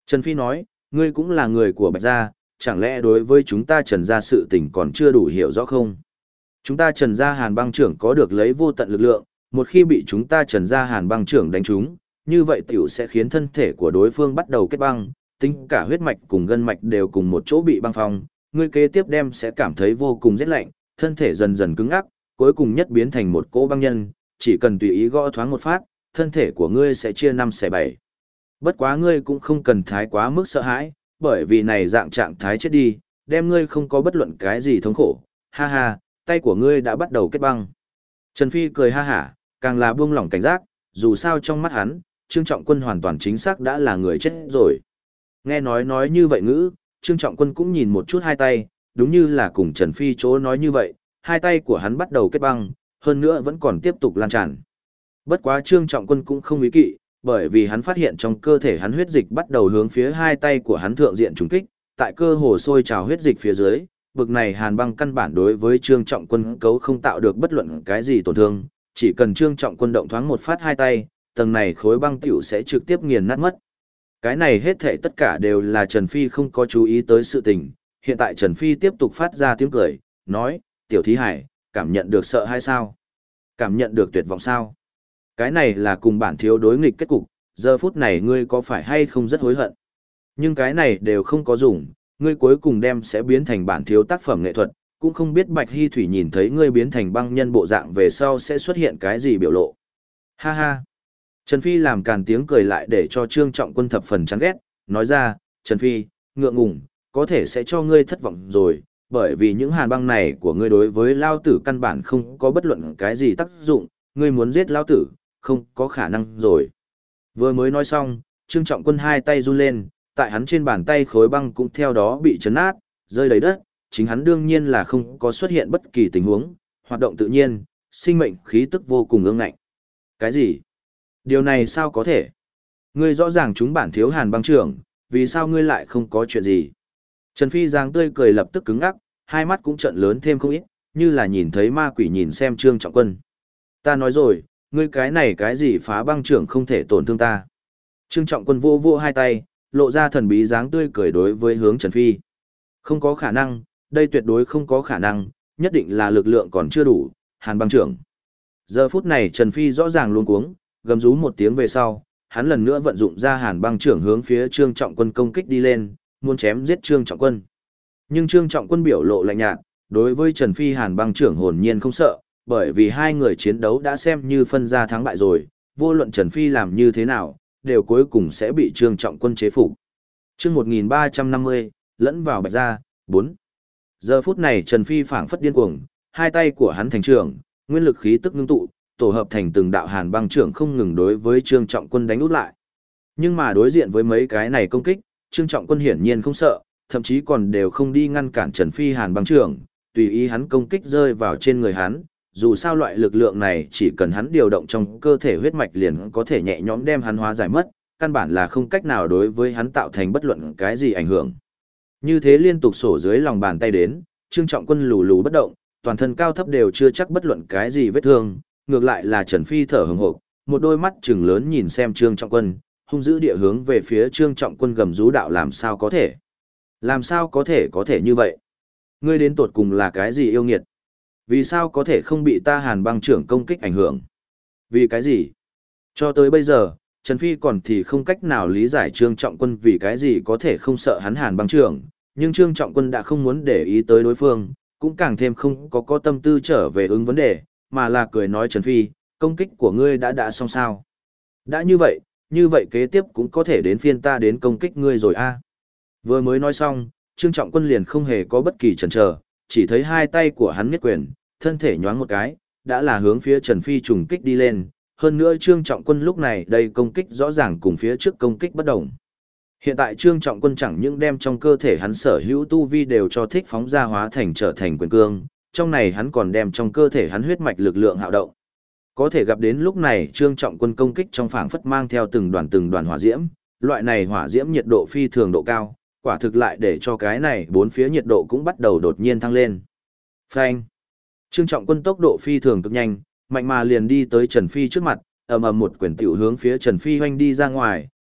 Trần Phi nói, ngươi cũng là người của Bạch Gia, chẳng lẽ đối với chúng ta Trần Gia sự tình còn chưa đủ hiểu rõ không? Chúng ta Trần Gia Hàn băng trưởng có được lấy vô tận lực lượng, một khi bị chúng ta Trần Gia Hàn băng trưởng đánh trúng, như vậy tiểu sẽ khiến thân thể của đối phương bắt đầu kết băng, tính cả huyết mạch cùng gân mạch đều cùng một chỗ bị băng phong, ngươi kế tiếp đem sẽ cảm thấy vô cùng rét lạnh, thân thể dần dần cứng ngắc, cuối cùng nhất biến thành một cỗ băng nhân, chỉ cần tùy ý gõ thoáng một phát, thân thể của ngươi sẽ chia năm xẻ bảy. Bất quá ngươi cũng không cần thái quá mức sợ hãi, bởi vì này dạng trạng thái chết đi, đem ngươi không có bất luận cái gì thống khổ, ha ha, tay của ngươi đã bắt đầu kết băng. Trần Phi cười ha hả, càng là buông lỏng cảnh giác, dù sao trong mắt hắn, Trương Trọng Quân hoàn toàn chính xác đã là người chết rồi. Nghe nói như vậy ngữ, Trương Trọng Quân cũng nhìn một chút hai tay, đúng như là cùng Trần Phi chỗ nói như vậy, hai tay của hắn bắt đầu kết băng, hơn nữa vẫn còn tiếp tục lan tràn. Bất quá Trương Trọng Quân cũng không ý kỵ, bởi vì hắn phát hiện trong cơ thể hắn huyết dịch bắt đầu hướng phía hai tay của hắn thượng diện trùng kích, tại cơ hồ sôi trào huyết dịch phía dưới, bực này hàn băng căn bản đối với Trương Trọng Quân cấu không tạo được bất luận cái gì tổn thương, chỉ cần Trương Trọng Quân động thoáng một phát hai tay, tầng này khối băng tiểu sẽ trực tiếp nghiền nát mất. Cái này hết thảy tất cả đều là Trần Phi không có chú ý tới sự tình, hiện tại Trần Phi tiếp tục phát ra tiếng cười, nói, tiểu thí hải, cảm nhận được sợ hay sao? Cảm nhận được tuyệt vọng sao? Cái này là cùng bản thiếu đối nghịch kết cục, giờ phút này ngươi có phải hay không rất hối hận? Nhưng cái này đều không có dùng, ngươi cuối cùng đem sẽ biến thành bản thiếu tác phẩm nghệ thuật, cũng không biết Bạch Hy Thủy nhìn thấy ngươi biến thành băng nhân bộ dạng về sau sẽ xuất hiện cái gì biểu lộ. Ha ha! Trần Phi làm càn tiếng cười lại để cho Trương Trọng Quân thập phần chán ghét, nói ra, Trần Phi, ngượng ngùng, có thể sẽ cho ngươi thất vọng rồi, bởi vì những hàn băng này của ngươi đối với Lao Tử căn bản không có bất luận cái gì tác dụng, ngươi muốn giết Lao Tử, không có khả năng rồi. Vừa mới nói xong, Trương Trọng Quân hai tay run lên, tại hắn trên bàn tay khối băng cũng theo đó bị chấn nát, rơi đầy đất, chính hắn đương nhiên là không có xuất hiện bất kỳ tình huống, hoạt động tự nhiên, sinh mệnh khí tức vô cùng ương ngạnh. Cái gì? Điều này sao có thể? Ngươi rõ ràng chúng bản thiếu hàn băng trưởng, vì sao ngươi lại không có chuyện gì? Trần Phi giang tươi cười lập tức cứng ngắc, hai mắt cũng trợn lớn thêm không ít, như là nhìn thấy ma quỷ nhìn xem Trương Trọng Quân. Ta nói rồi, ngươi cái này cái gì phá băng trưởng không thể tổn thương ta. Trương Trọng Quân vô vô hai tay, lộ ra thần bí dáng tươi cười đối với hướng Trần Phi. Không có khả năng, đây tuyệt đối không có khả năng, nhất định là lực lượng còn chưa đủ, hàn băng trưởng. Giờ phút này Trần Phi rõ ràng luôn cuống, gầm rú một tiếng về sau, hắn lần nữa vận dụng ra hàn băng trưởng hướng phía Trương Trọng Quân công kích đi lên, muốn chém giết Trương Trọng Quân. Nhưng Trương Trọng Quân biểu lộ lạnh nhạt, đối với Trần Phi hàn băng trưởng hồn nhiên không sợ, bởi vì hai người chiến đấu đã xem như phân ra thắng bại rồi, vô luận Trần Phi làm như thế nào, đều cuối cùng sẽ bị Trương Trọng Quân chế phục. Chương 1350, lẫn vào Bạch Gia, 4. Giờ phút này Trần Phi phảng phất điên cuồng, hai tay của hắn thành trưởng, nguyên lực khí tức ngưng tụ, tổ hợp thành từng đạo hàn băng trưởng không ngừng đối với Trương Trọng Quân đánh út lại. Nhưng mà đối diện với mấy cái này công kích, Trương Trọng Quân hiển nhiên không sợ, thậm chí còn đều không đi ngăn cản Trần Phi hàn băng trưởng, tùy ý hắn công kích rơi vào trên người hắn. Dù sao loại lực lượng này chỉ cần hắn điều động trong cơ thể huyết mạch liền có thể nhẹ nhõm đem hắn hóa giải mất, căn bản là không cách nào đối với hắn tạo thành bất luận cái gì ảnh hưởng. Như thế liên tục sổ dưới lòng bàn tay đến, Trương Trọng Quân lù lù bất động, toàn thân cao thấp đều chưa chắc bất luận cái gì vết thương, ngược lại là Trần Phi thở hừng hực, một đôi mắt trừng lớn nhìn xem Trương Trọng Quân, hung dữ địa hướng về phía Trương Trọng Quân gầm rú đạo làm sao có thể? Làm sao có thể như vậy? Ngươi đến tột cùng là cái gì yêu nghiệt? Vì sao có thể không bị ta hàn băng trưởng công kích ảnh hưởng? Vì cái gì? Cho tới bây giờ, Trần Phi còn thì không cách nào lý giải Trương Trọng Quân vì cái gì có thể không sợ hắn hàn băng trưởng, nhưng Trương Trọng Quân đã không muốn để ý tới đối phương, cũng càng thêm không có tâm tư trở về ứng vấn đề, mà là cười nói Trần Phi, công kích của ngươi đã xong sao? Đã như vậy kế tiếp cũng có thể đến phiên ta đến công kích ngươi rồi a. Vừa mới nói xong, Trương Trọng Quân liền không hề có bất kỳ chần chờ, chỉ thấy hai tay của hắn miết quyền, thân thể nhoáng một cái, đã là hướng phía Trần Phi trùng kích đi lên, hơn nữa Trương Trọng Quân lúc này đây công kích rõ ràng cùng phía trước công kích bất đồng. Hiện tại Trương Trọng Quân chẳng những đem trong cơ thể hắn sở hữu tu vi đều cho thích phóng ra hóa thành trở thành quyền cương, trong này hắn còn đem trong cơ thể hắn huyết mạch lực lượng hạo động. Có thể gặp đến lúc này Trương Trọng Quân công kích trong phảng phất mang theo từng đoàn hỏa diễm, loại này hỏa diễm nhiệt độ phi thường độ cao, quả thực lại để cho cái này bốn phía nhiệt độ cũng bắt đầu đột nhiên thăng lên. Phanh! Trương Trọng Quân tốc độ phi thường cực nhanh, mạnh mà liền đi tới Trần Phi trước mặt, ầm ầm một quyền tiểu hướng phía Trần Phi hoanh đi ra ngoài,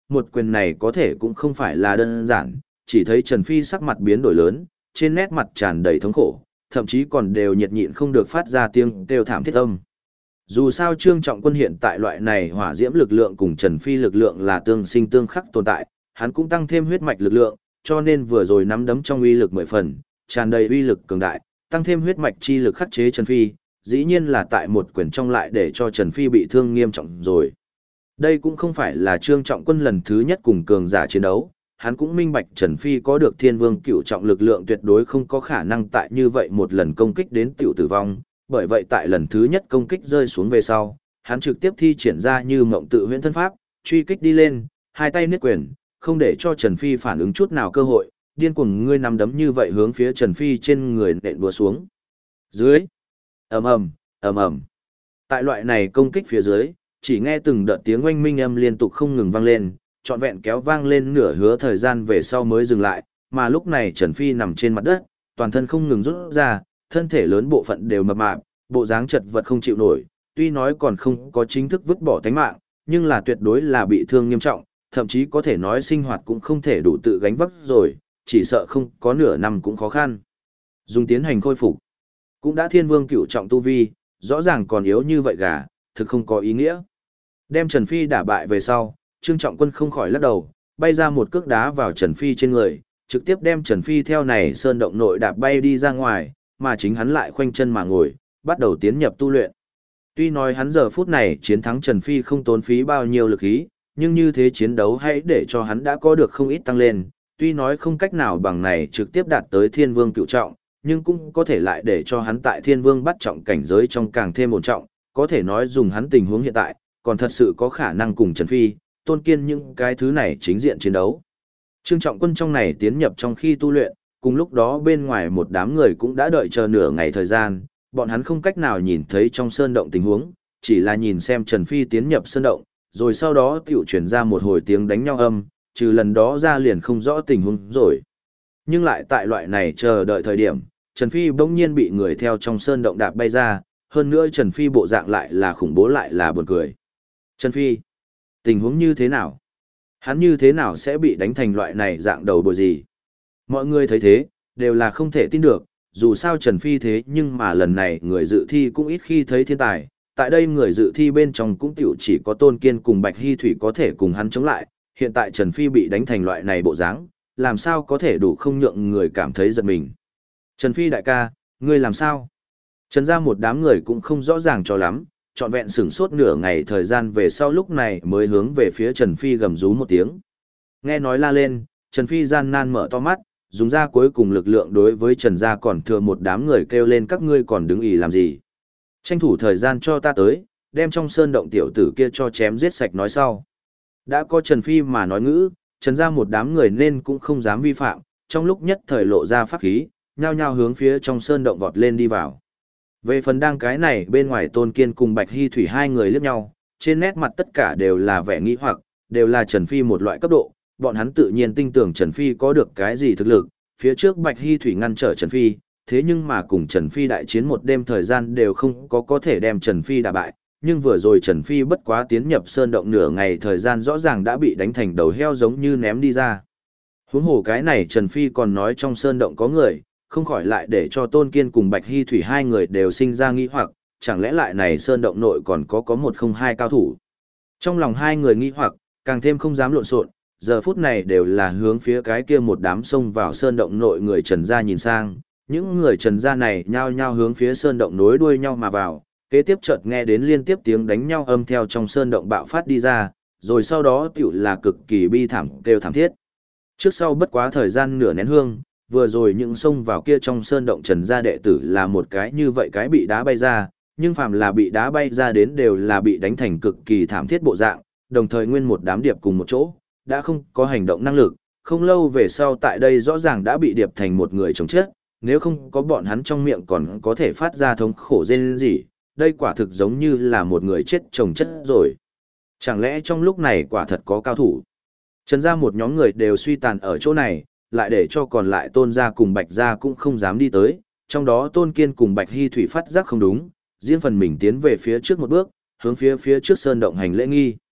một quyền này có thể cũng không phải là đơn giản, chỉ thấy Trần Phi sắc mặt biến đổi lớn, trên nét mặt tràn đầy thống khổ, thậm chí còn đều nhiệt nhịn không được phát ra tiếng kêu thảm thiết âm. Dù sao Trương Trọng Quân hiện tại loại này hỏa diễm lực lượng cùng Trần Phi lực lượng là tương sinh tương khắc tồn tại, hắn cũng tăng thêm huyết mạch lực lượng, cho nên vừa rồi nắm đấm trong uy lực 10 phần, tràn đầy uy lực cường đại, tăng thêm huyết mạch chi lực khắc chế Trần Phi, dĩ nhiên là tại một quyền trong lại để cho Trần Phi bị thương nghiêm trọng rồi. Đây cũng không phải là Trương Trọng Quân lần thứ nhất cùng cường giả chiến đấu, hắn cũng minh bạch Trần Phi có được Thiên Vương Cửu Trọng lực lượng tuyệt đối không có khả năng tại như vậy một lần công kích đến tiểu tử vong, bởi vậy tại lần thứ nhất công kích rơi xuống về sau, hắn trực tiếp thi triển ra như mộng tự huyễn thân pháp, truy kích đi lên, hai tay niết quyền, không để cho Trần Phi phản ứng chút nào cơ hội, điên cuồng ngươi nắm đấm như vậy hướng phía Trần Phi trên người nện đùa xuống. Dưới, ầm ầm, ầm ầm. Tại loại này công kích phía dưới, chỉ nghe từng đợt tiếng oanh minh âm liên tục không ngừng vang lên, trọn vẹn kéo vang lên nửa hứa thời gian về sau mới dừng lại, mà lúc này Trần Phi nằm trên mặt đất, toàn thân không ngừng rút ra, thân thể lớn bộ phận đều mập mạp, bộ dáng chật vật không chịu nổi, tuy nói còn không có chính thức vứt bỏ tánh mạng, nhưng là tuyệt đối là bị thương nghiêm trọng, thậm chí có thể nói sinh hoạt cũng không thể đủ tự gánh vác rồi, chỉ sợ không có nửa năm cũng khó khăn. Dùng tiến hành khôi phục, cũng đã Thiên Vương Cửu Trọng tu vi, rõ ràng còn yếu như vậy gà, thực không có ý nghĩa. Đem Trần Phi đả bại về sau, Trương Trọng Quân không khỏi lắc đầu, bay ra một cước đá vào Trần Phi trên người, trực tiếp đem Trần Phi theo này sơn động nội đạp bay đi ra ngoài, mà chính hắn lại khoanh chân mà ngồi, bắt đầu tiến nhập tu luyện. Tuy nói hắn giờ phút này chiến thắng Trần Phi không tốn phí bao nhiêu lực khí, nhưng như thế chiến đấu hãy để cho hắn đã có được không ít tăng lên, tuy nói không cách nào bằng này trực tiếp đạt tới Thiên Vương Cửu Trọng, nhưng cũng có thể lại để cho hắn tại Thiên Vương bắt trọng cảnh giới trong càng thêm ổn trọng, có thể nói dùng hắn tình huống hiện tại, còn thật sự có khả năng cùng Trần Phi, Tôn Kiên những cái thứ này chính diện chiến đấu. Trương Trọng Quân trong này tiến nhập trong khi tu luyện, cùng lúc đó bên ngoài một đám người cũng đã đợi chờ nửa ngày thời gian, bọn hắn không cách nào nhìn thấy trong sơn động tình huống, chỉ là nhìn xem Trần Phi tiến nhập sơn động, rồi sau đó tiểu truyền ra một hồi tiếng đánh nhau âm, trừ lần đó ra liền không rõ tình huống rồi. Nhưng lại tại loại này chờ đợi thời điểm, Trần Phi bỗng nhiên bị người theo trong sơn động đạp bay ra, hơn nữa Trần Phi bộ dạng lại là khủng bố lại là buồn cười. Trần Phi, tình huống như thế nào? Hắn như thế nào sẽ bị đánh thành loại này dạng đầu bồi gì? Mọi người thấy thế, đều là không thể tin được, dù sao Trần Phi thế nhưng mà lần này người dự thi cũng ít khi thấy thiên tài, tại đây người dự thi bên trong cũng tiểu chỉ có Tôn Kiên cùng Bạch Hy Thủy có thể cùng hắn chống lại, hiện tại Trần Phi bị đánh thành loại này bộ dáng, làm sao có thể đủ không nhượng người cảm thấy giật mình. Trần Phi đại ca, ngươi làm sao? Trần ra một đám người cũng không rõ ràng cho lắm, trọn vẹn sửng sốt nửa ngày thời gian về sau lúc này mới hướng về phía Trần Phi gầm rú một tiếng. Nghe nói la lên, Trần Phi gian nan mở to mắt, dùng ra cuối cùng lực lượng đối với Trần gia còn thừa một đám người kêu lên các ngươi còn đứng ì làm gì. Tranh thủ thời gian cho ta tới, đem trong sơn động tiểu tử kia cho chém giết sạch nói sau. Đã có Trần Phi mà nói ngữ, Trần gia một đám người nên cũng không dám vi phạm, trong lúc nhất thời lộ ra pháp khí, nhao nhao hướng phía trong sơn động vọt lên đi vào. Về phần đang cái này bên ngoài Tôn Kiên cùng Bạch Hy Thủy hai người liếc nhau, trên nét mặt tất cả đều là vẻ nghi hoặc, đều là Trần Phi một loại cấp độ, bọn hắn tự nhiên tin tưởng Trần Phi có được cái gì thực lực, phía trước Bạch Hy Thủy ngăn trở Trần Phi, thế nhưng mà cùng Trần Phi đại chiến một đêm thời gian đều không có thể đem Trần Phi đả bại, nhưng vừa rồi Trần Phi bất quá tiến nhập sơn động nửa ngày thời gian rõ ràng đã bị đánh thành đầu heo giống như ném đi ra. Huống hồ cái này Trần Phi còn nói trong sơn động có người, không khỏi lại để cho Tôn Kiên cùng Bạch Hy Thủy hai người đều sinh ra nghi hoặc, chẳng lẽ lại này sơn động nội còn có một không hai cao thủ. Trong lòng hai người nghi hoặc, càng thêm không dám lộn xộn, giờ phút này đều là hướng phía cái kia một đám xông vào sơn động nội người Trần gia nhìn sang, những người Trần gia này nhao nhao hướng phía sơn động nối đuôi nhau mà vào, kế tiếp chợt nghe đến liên tiếp tiếng đánh nhau âm theo trong sơn động bạo phát đi ra, rồi sau đó tiểu là cực kỳ bi thảm kêu thảm thiết. Trước sau bất quá thời gian nửa nén hương, vừa rồi những xông vào kia trong sơn động Trần gia đệ tử là một cái như vậy cái bị đá bay ra, nhưng phàm là bị đá bay ra đến đều là bị đánh thành cực kỳ thảm thiết bộ dạng, đồng thời nguyên một đám điệp cùng một chỗ, đã không có hành động năng lực, không lâu về sau tại đây rõ ràng đã bị điệp thành một người chống chết, nếu không có bọn hắn trong miệng còn có thể phát ra thống khổ rên rỉ, đây quả thực giống như là một người chết chồng chất rồi. Chẳng lẽ trong lúc này quả thật có cao thủ? Trần gia một nhóm người đều suy tàn ở chỗ này, lại để cho còn lại Tôn gia cùng Bạch gia cũng không dám đi tới, trong đó Tôn Kiên cùng Bạch Hy Thủy phát giác không đúng, riêng phần mình tiến về phía trước một bước, hướng phía trước sơn động hành lễ nghi.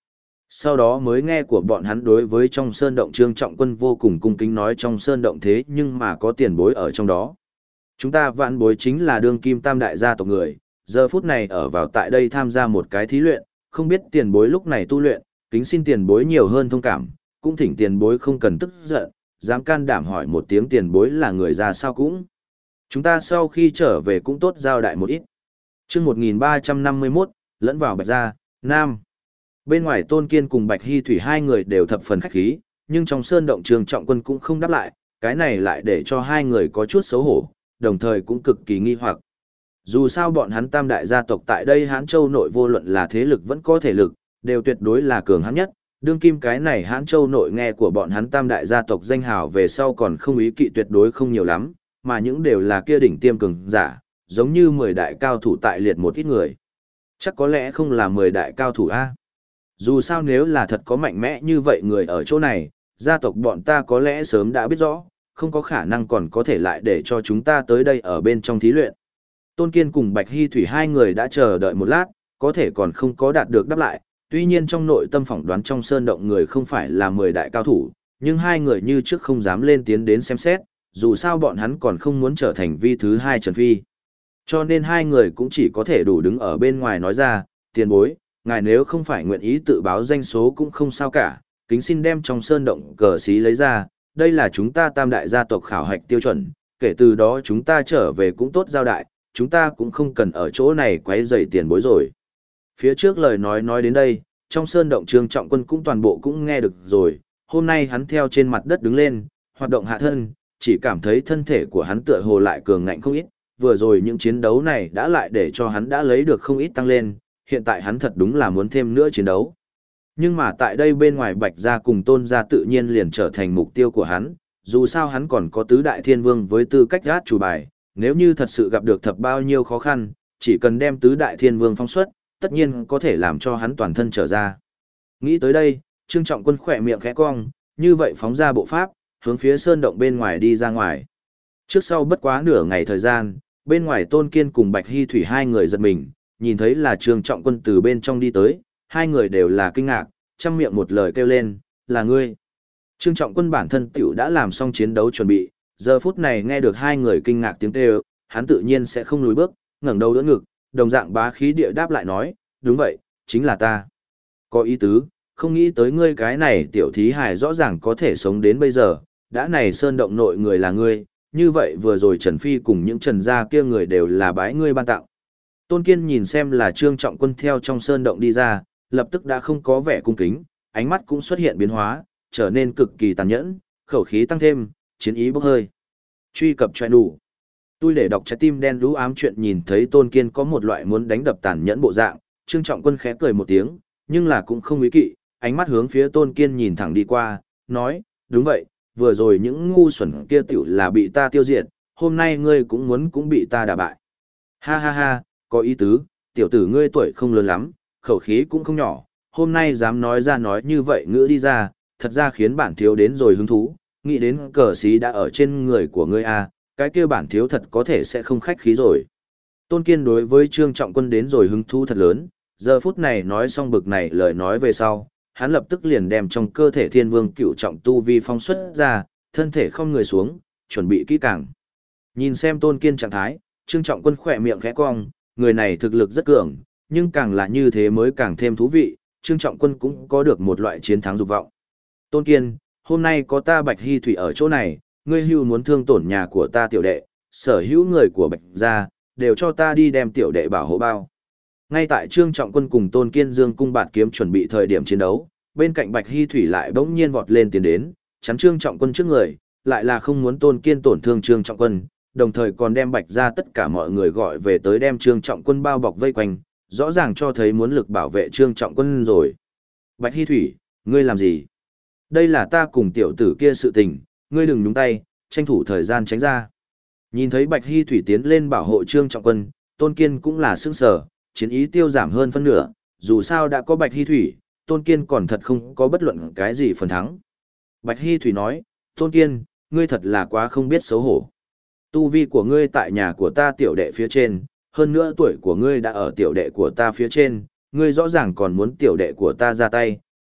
Sau đó mới nghe của bọn hắn đối với trong sơn động Trương Trọng Quân vô cùng cung kính nói trong sơn động thế nhưng mà có tiền bối ở trong đó. Chúng ta vạn bối chính là đương kim tam đại gia tộc người, giờ phút này ở vào tại đây tham gia một cái thí luyện, không biết tiền bối lúc này tu luyện, kính xin tiền bối nhiều hơn thông cảm, cũng thỉnh tiền bối không cần tức giận, dám can đảm hỏi một tiếng tiền bối là người ra sao cũng. Chúng ta sau khi trở về cũng tốt giao đại một ít. Chương 1351, lẫn vào Bạch Gia, Nam. Bên ngoài Tôn Kiên cùng Bạch Hy Thủy hai người đều thập phần khách khí, nhưng trong sơn động Trương Trọng Quân cũng không đáp lại, cái này lại để cho hai người có chút xấu hổ, đồng thời cũng cực kỳ nghi hoặc. Dù sao bọn hắn tam đại gia tộc tại đây Hán Châu nội vô luận là thế lực vẫn có thể lực, đều tuyệt đối là cường hãn nhất. Đương kim cái này Hán Châu nội nghe của bọn hắn tam đại gia tộc danh hào về sau còn không ý kỵ tuyệt đối không nhiều lắm, mà những đều là kia đỉnh tiêm cường giả, giống như 10 đại cao thủ tại liệt một ít người. Chắc có lẽ không là 10 đại cao thủ A. Dù sao nếu là thật có mạnh mẽ như vậy người ở chỗ này, gia tộc bọn ta có lẽ sớm đã biết rõ, không có khả năng còn có thể lại để cho chúng ta tới đây ở bên trong thí luyện. Tôn Kiên cùng Bạch Hy Thủy hai người đã chờ đợi một lát, có thể còn không có đạt được đáp lại, tuy nhiên trong nội tâm phỏng đoán trong sơn động người không phải là 10 đại cao thủ, nhưng hai người như trước không dám lên tiến đến xem xét, dù sao bọn hắn còn không muốn trở thành vi thứ hai Trần Phi. Cho nên hai người cũng chỉ có thể đủ đứng ở bên ngoài nói ra, tiền bối, ngài nếu không phải nguyện ý tự báo danh số cũng không sao cả, kính xin đem trong sơn động cờ xí lấy ra, đây là chúng ta tam đại gia tộc khảo hạch tiêu chuẩn, kể từ đó chúng ta trở về cũng tốt giao đại, chúng ta cũng không cần ở chỗ này quấy rầy tiền bối rồi. Phía trước lời nói đến đây, trong sơn động Trương Trọng Quân cũng toàn bộ cũng nghe được rồi, hôm nay hắn theo trên mặt đất đứng lên, hoạt động hạ thân, chỉ cảm thấy thân thể của hắn tựa hồ lại cường ngạnh không ít, vừa rồi những chiến đấu này đã lại để cho hắn đã lấy được không ít tăng lên, hiện tại hắn thật đúng là muốn thêm nữa chiến đấu. Nhưng mà tại đây bên ngoài Bạch Gia cùng Tôn Gia tự nhiên liền trở thành mục tiêu của hắn, dù sao hắn còn có tứ đại thiên vương với tư cách gác chủ bài, nếu như thật sự gặp được thập bao nhiêu khó khăn, chỉ cần đem tứ đại thiên vương phong xuất, tất nhiên có thể làm cho hắn toàn thân trở ra. Nghĩ tới đây, Trương Trọng Quân khỏe miệng khẽ cong, như vậy phóng ra bộ pháp, hướng phía sơn động bên ngoài đi ra ngoài. Trước sau bất quá nửa ngày thời gian, bên ngoài Tôn Kiên cùng Bạch Hy Thủy hai người giật mình, nhìn thấy là Trương Trọng Quân từ bên trong đi tới, hai người đều là kinh ngạc, chăm miệng một lời kêu lên, là ngươi. Trương Trọng Quân bản thân tiểu đã làm xong chiến đấu chuẩn bị, giờ phút này nghe được hai người kinh ngạc tiếng kêu, hắn tự nhiên sẽ không lùi bước, ngẩng đầu đỡ ngực, đồng dạng bá khí địa đáp lại nói, đúng vậy, chính là ta. Có ý tứ, không nghĩ tới ngươi cái này tiểu thí hài rõ ràng có thể sống đến bây giờ, đã này sơn động nội người là ngươi, như vậy vừa rồi Trần Phi cùng những Trần gia kia người đều là bái ngươi ban tặng. Tôn Kiên nhìn xem là Trương Trọng Quân theo trong sơn động đi ra, lập tức đã không có vẻ cung kính, ánh mắt cũng xuất hiện biến hóa, trở nên cực kỳ tàn nhẫn, khẩu khí tăng thêm, chiến ý bốc hơi. Truy cập cho đủ. Tôi để đọc trái tim đen đú ám chuyện nhìn thấy Tôn Kiên có một loại muốn đánh đập tàn nhẫn bộ dạng, Trương Trọng Quân khẽ cười một tiếng, nhưng là cũng không ý kỵ, ánh mắt hướng phía Tôn Kiên nhìn thẳng đi qua, nói, đúng vậy, vừa rồi những ngu xuẩn kia tiểu là bị ta tiêu diệt, hôm nay ngươi cũng muốn cũng bị ta đả bại. Ha ha ha, có ý tứ, tiểu tử ngươi tuổi không lớn lắm, khẩu khí cũng không nhỏ, hôm nay dám nói ra nói như vậy ngữ đi ra, thật ra khiến bản thiếu đến rồi hứng thú, nghĩ đến cờ xí đã ở trên người của ngươi à, cái kia bản thiếu thật có thể sẽ không khách khí rồi. Tôn Kiên đối với Trương Trọng Quân đến rồi hứng thú thật lớn, giờ phút này nói xong bực này lời nói về sau, hắn lập tức liền đem trong cơ thể thiên vương cựu trọng tu vi phong xuất ra, thân thể không người xuống, chuẩn bị kỹ càng. Nhìn xem Tôn Kiên trạng thái, Trương Trọng Quân khỏe miệng khẽ cong, người này thực lực rất cường, nhưng càng là như thế mới càng thêm thú vị, Trương Trọng Quân cũng có được một loại chiến thắng dục vọng. Tôn Kiên, hôm nay có ta Bạch Hy Thủy ở chỗ này, ngươi hưu muốn thương tổn nhà của ta tiểu đệ, sở hữu người của Bạch gia, đều cho ta đi đem tiểu đệ bảo hộ bao. Ngay tại Trương Trọng Quân cùng Tôn Kiên dương cung bạt kiếm chuẩn bị thời điểm chiến đấu, bên cạnh Bạch Hy Thủy lại bỗng nhiên vọt lên tiến đến, chắn Trương Trọng Quân trước người, lại là không muốn Tôn Kiên tổn thương Trương Trọng Quân, đồng thời còn đem Bạch gia tất cả mọi người gọi về tới đem Trương Trọng Quân bao bọc vây quanh, rõ ràng cho thấy muốn lực bảo vệ Trương Trọng Quân rồi. Bạch Hy Thủy, ngươi làm gì? Đây là ta cùng tiểu tử kia sự tình, ngươi đừng nhúng tay, tranh thủ thời gian tránh ra. Nhìn thấy Bạch Hy Thủy tiến lên bảo hộ Trương Trọng Quân, Tôn Kiên cũng là sững sờ, chiến ý tiêu giảm hơn phân nửa, dù sao đã có Bạch Hy Thủy, Tôn Kiên còn thật không có bất luận cái gì phần thắng. Bạch Hy Thủy nói, Tôn Kiên, ngươi thật là quá không biết xấu hổ. Tu vi của ngươi tại nhà của ta tiểu đệ phía trên, hơn nữa tuổi của ngươi đã ở tiểu đệ của ta phía trên, ngươi rõ ràng còn muốn tiểu đệ của ta ra tay,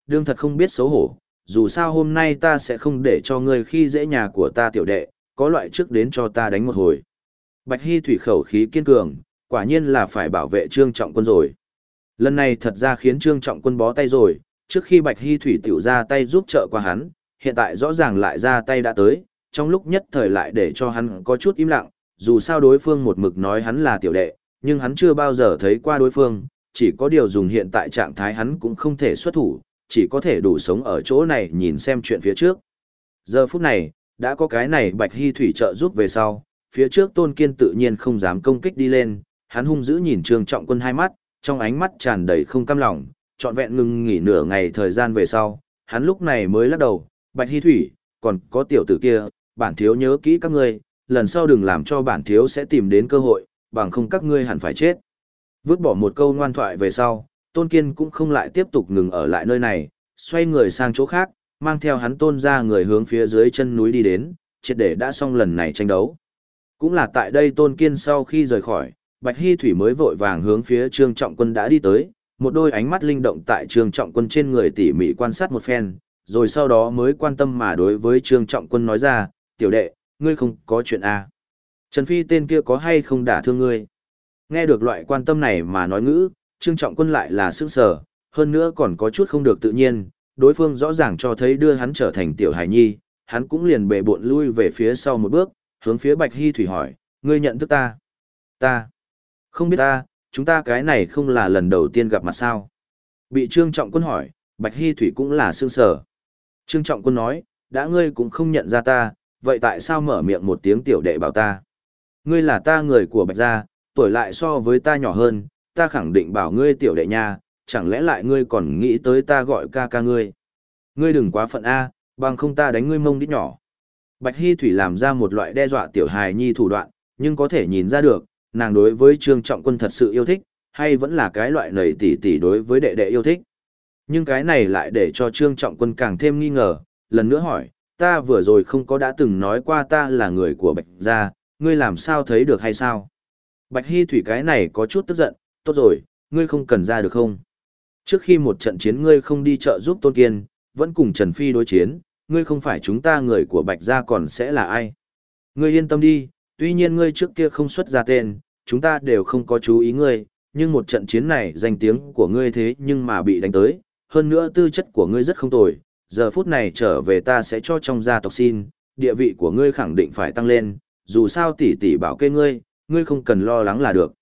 đương thật không biết xấu hổ, dù sao hôm nay ta sẽ không để cho ngươi khi dễ nhà của ta tiểu đệ, có loại trước đến cho ta đánh một hồi. Bạch Hy Thủy khẩu khí kiên cường, quả nhiên là phải bảo vệ Trương Trọng Quân rồi. Lần này thật ra khiến Trương Trọng Quân bó tay rồi, trước khi Bạch Hy Thủy tiểu ra tay giúp trợ qua hắn, hiện tại rõ ràng lại ra tay đã tới, trong lúc nhất thời lại để cho hắn có chút im lặng, dù sao đối phương một mực nói hắn là tiểu đệ, nhưng hắn chưa bao giờ thấy qua đối phương, chỉ có điều dùng hiện tại trạng thái hắn cũng không thể xuất thủ, chỉ có thể đủ sống ở chỗ này nhìn xem chuyện phía trước. Giờ phút này, đã có cái này Bạch Hy Thủy trợ giúp về sau, phía trước Tôn Kiên tự nhiên không dám công kích đi lên, hắn hung dữ nhìn Trương Trọng Quân hai mắt, trong ánh mắt tràn đầy không cam lòng, trọn vẹn ngừng nghỉ nửa ngày thời gian về sau, hắn lúc này mới lắc đầu, Bạch Hy Thủy, còn có tiểu tử kia, bản thiếu nhớ kỹ các ngươi, lần sau đừng làm cho bản thiếu sẽ tìm đến cơ hội, bằng không các ngươi hẳn phải chết. Vứt bỏ một câu ngoan thoại về sau, Tôn Kiên cũng không lại tiếp tục ngừng ở lại nơi này, xoay người sang chỗ khác, mang theo hắn Tôn ra người hướng phía dưới chân núi đi đến, triệt để đã xong lần này tranh đấu. Cũng là tại đây Tôn Kiên sau khi rời khỏi, Bạch Hy Thủy mới vội vàng hướng phía Trương Trọng Quân đã đi tới, một đôi ánh mắt linh động tại Trương Trọng Quân trên người tỉ mỉ quan sát một phen, rồi sau đó mới quan tâm mà đối với Trương Trọng Quân nói ra, tiểu đệ, ngươi không có chuyện à. Trần Phi tên kia có hay không đả thương ngươi? Nghe được loại quan tâm này mà nói ngữ, Trương Trọng Quân lại là sững sờ, hơn nữa còn có chút không được tự nhiên, đối phương rõ ràng cho thấy đưa hắn trở thành tiểu hài nhi, hắn cũng liền bệ bộn lui về phía sau một bước, hướng phía Bạch Hy Thủy hỏi, ngươi nhận thức ta? Ta? Không biết ta, chúng ta cái này không là lần đầu tiên gặp mặt sao? Bị Trương Trọng Quân hỏi, Bạch Hy Thủy cũng là sững sờ. Trương Trọng Quân nói, đã ngươi cũng không nhận ra ta, vậy tại sao mở miệng một tiếng tiểu đệ bảo ta? Ngươi là ta người của Bạch gia, tuổi lại so với ta nhỏ hơn, ta khẳng định bảo ngươi tiểu đệ nha, chẳng lẽ lại ngươi còn nghĩ tới ta gọi ca ca ngươi? Ngươi đừng quá phận A, bằng không ta đánh ngươi mông đít nhỏ. Bạch Hy Thủy làm ra một loại đe dọa tiểu hài nhi thủ đoạn, nhưng có thể nhìn ra được, nàng đối với Trương Trọng Quân thật sự yêu thích, hay vẫn là cái loại nầy tỉ tỉ đối với đệ đệ yêu thích. Nhưng cái này lại để cho Trương Trọng Quân càng thêm nghi ngờ, lần nữa hỏi, ta vừa rồi không có đã từng nói qua ta là người của Bạch gia, ngươi làm sao thấy được hay sao? Bạch Hy Thủy cái này có chút tức giận, tốt rồi, ngươi không cần ra được không? Trước khi một trận chiến ngươi không đi trợ giúp Tôn Kiên, vẫn cùng Trần Phi đối chiến, ngươi không phải chúng ta người của Bạch gia còn sẽ là ai? Ngươi yên tâm đi, tuy nhiên ngươi trước kia không xuất ra tên, chúng ta đều không có chú ý ngươi, nhưng một trận chiến này danh tiếng của ngươi thế nhưng mà bị đánh tới, hơn nữa tư chất của ngươi rất không tồi, giờ phút này trở về ta sẽ cho trong gia tộc xin, địa vị của ngươi khẳng định phải tăng lên, dù sao tỷ tỷ bảo kê ngươi, ngươi không cần lo lắng là được.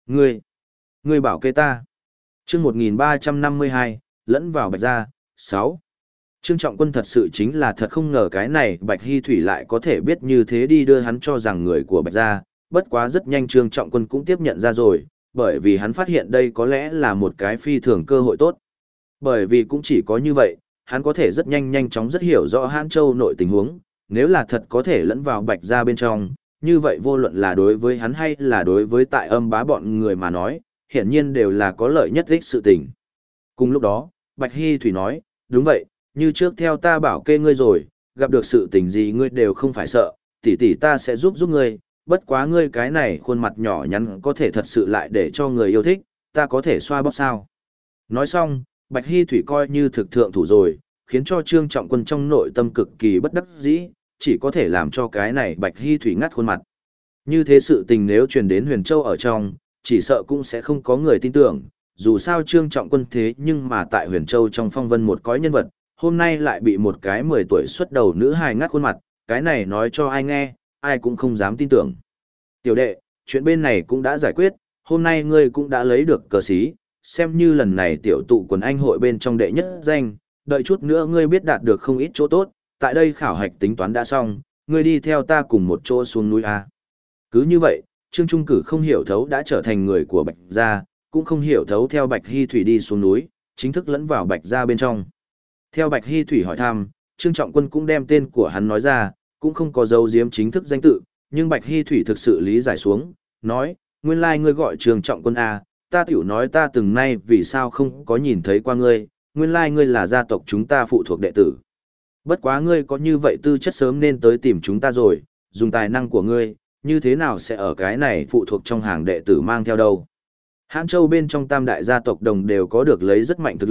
Ngươi bảo kê ta. Chương 1352, lẫn vào Bạch gia, 6. Trương Trọng Quân thật sự chính là thật không ngờ cái này Bạch Hy Thủy lại có thể biết như thế đi đưa hắn cho rằng người của Bạch gia, bất quá rất nhanh Trương Trọng Quân cũng tiếp nhận ra rồi, bởi vì hắn phát hiện đây có lẽ là một cái phi thường cơ hội tốt. Bởi vì cũng chỉ có như vậy, hắn có thể rất nhanh chóng rất hiểu rõ Hãn Châu nội tình huống, nếu là thật có thể lẫn vào Bạch gia bên trong, như vậy vô luận là đối với hắn hay là đối với tại Âm Bá bọn người mà nói, hiển nhiên đều là có lợi nhất ích sự tình. Cùng lúc đó, Bạch Hy Thủy nói, đúng vậy, như trước theo ta bảo kê ngươi rồi, gặp được sự tình gì ngươi đều không phải sợ, tỷ tỷ ta sẽ giúp ngươi, bất quá ngươi cái này khuôn mặt nhỏ nhắn có thể thật sự lại để cho người yêu thích, ta có thể xoa bóp sao. Nói xong, Bạch Hy Thủy coi như thực thượng thủ rồi, khiến cho Trương Trọng Quân trong nội tâm cực kỳ bất đắc dĩ, chỉ có thể làm cho cái này Bạch Hy Thủy ngắt khuôn mặt. Như thế sự tình nếu truyền đến Huyền Châu ở trong, chỉ sợ cũng sẽ không có người tin tưởng, dù sao Trương Trọng Quân thế nhưng mà tại Huyền Châu trong phong vân một cõi nhân vật, hôm nay lại bị một cái 10 tuổi xuất đầu nữ hài ngắt khuôn mặt, cái này nói cho ai nghe, ai cũng không dám tin tưởng. Tiểu đệ, chuyện bên này cũng đã giải quyết, hôm nay ngươi cũng đã lấy được cờ xí, xem như lần này tiểu tụ quần anh hội bên trong đệ nhất danh, đợi chút nữa ngươi biết đạt được không ít chỗ tốt, tại đây khảo hạch tính toán đã xong, ngươi đi theo ta cùng một chỗ xuống núi A. Cứ như vậy, Trương Trung Cử không hiểu thấu đã trở thành người của Bạch gia, cũng không hiểu thấu theo Bạch Hy Thủy đi xuống núi, chính thức lẫn vào Bạch gia bên trong. Theo Bạch Hy Thủy hỏi thăm, Trương Trọng Quân cũng đem tên của hắn nói ra, cũng không có dấu giếm chính thức danh tự, nhưng Bạch Hy Thủy thực sự lý giải xuống, nói, nguyên lai ngươi gọi Trương Trọng Quân A, ta tiểu nói ta từng nay vì sao không có nhìn thấy qua ngươi, nguyên lai ngươi là gia tộc chúng ta phụ thuộc đệ tử. Bất quá ngươi có như vậy tư chất sớm nên tới tìm chúng ta rồi, dùng tài năng của ngươi, như thế nào sẽ ở cái này phụ thuộc trong hàng đệ tử mang theo đâu. Hãn Châu bên trong tam đại gia tộc đồng đều có được lấy rất mạnh thực lực,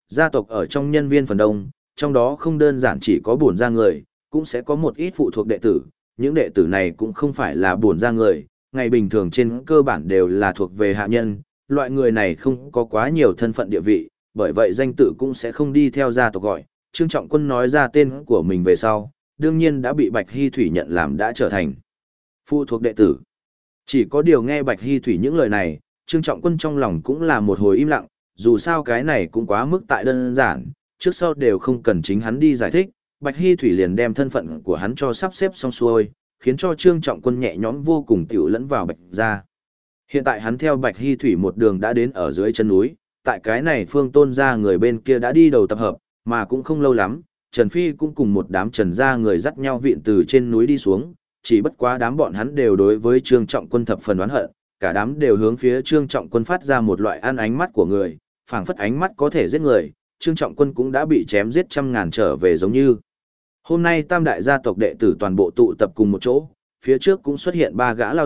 gia tộc ở trong nhân viên phần đông, trong đó không đơn giản chỉ có bổn gia người, cũng sẽ có một ít phụ thuộc đệ tử, những đệ tử này cũng không phải là bổn gia người, ngày bình thường trên cơ bản đều là thuộc về hạ nhân, loại người này không có quá nhiều thân phận địa vị, bởi vậy danh tự cũng sẽ không đi theo gia tộc gọi. Trương Trọng Quân nói ra tên của mình về sau, đương nhiên đã bị Bạch Hy Thủy nhận làm đã trở thành phụ thuộc đệ tử. Chỉ có điều nghe Bạch Hy Thủy những lời này, Trương Trọng Quân trong lòng cũng là một hồi im lặng, dù sao cái này cũng quá mức tại đơn giản, trước sau đều không cần chính hắn đi giải thích, Bạch Hy Thủy liền đem thân phận của hắn cho sắp xếp xong xuôi, khiến cho Trương Trọng Quân nhẹ nhõm vô cùng tiểu lẫn vào Bạch gia. Hiện tại hắn theo Bạch Hy Thủy một đường đã đến ở dưới chân núi, tại cái này Phương Tôn gia người bên kia đã đi đầu tập hợp, mà cũng không lâu lắm, Trần Phi cũng cùng một đám Trần gia người dắt nhau viện từ trên núi đi xuống, chỉ bất quá đám bọn hắn đều đối với Trương Trọng Quân thập phần oán hận, cả đám đều hướng phía Trương Trọng Quân phát ra một loại ăn ánh mắt của người, phảng phất ánh mắt có thể giết người, Trương Trọng Quân cũng đã bị chém giết trăm ngàn trở về giống như. Hôm nay tam đại gia tộc đệ tử toàn bộ tụ tập cùng một chỗ, phía trước cũng xuất hiện ba gã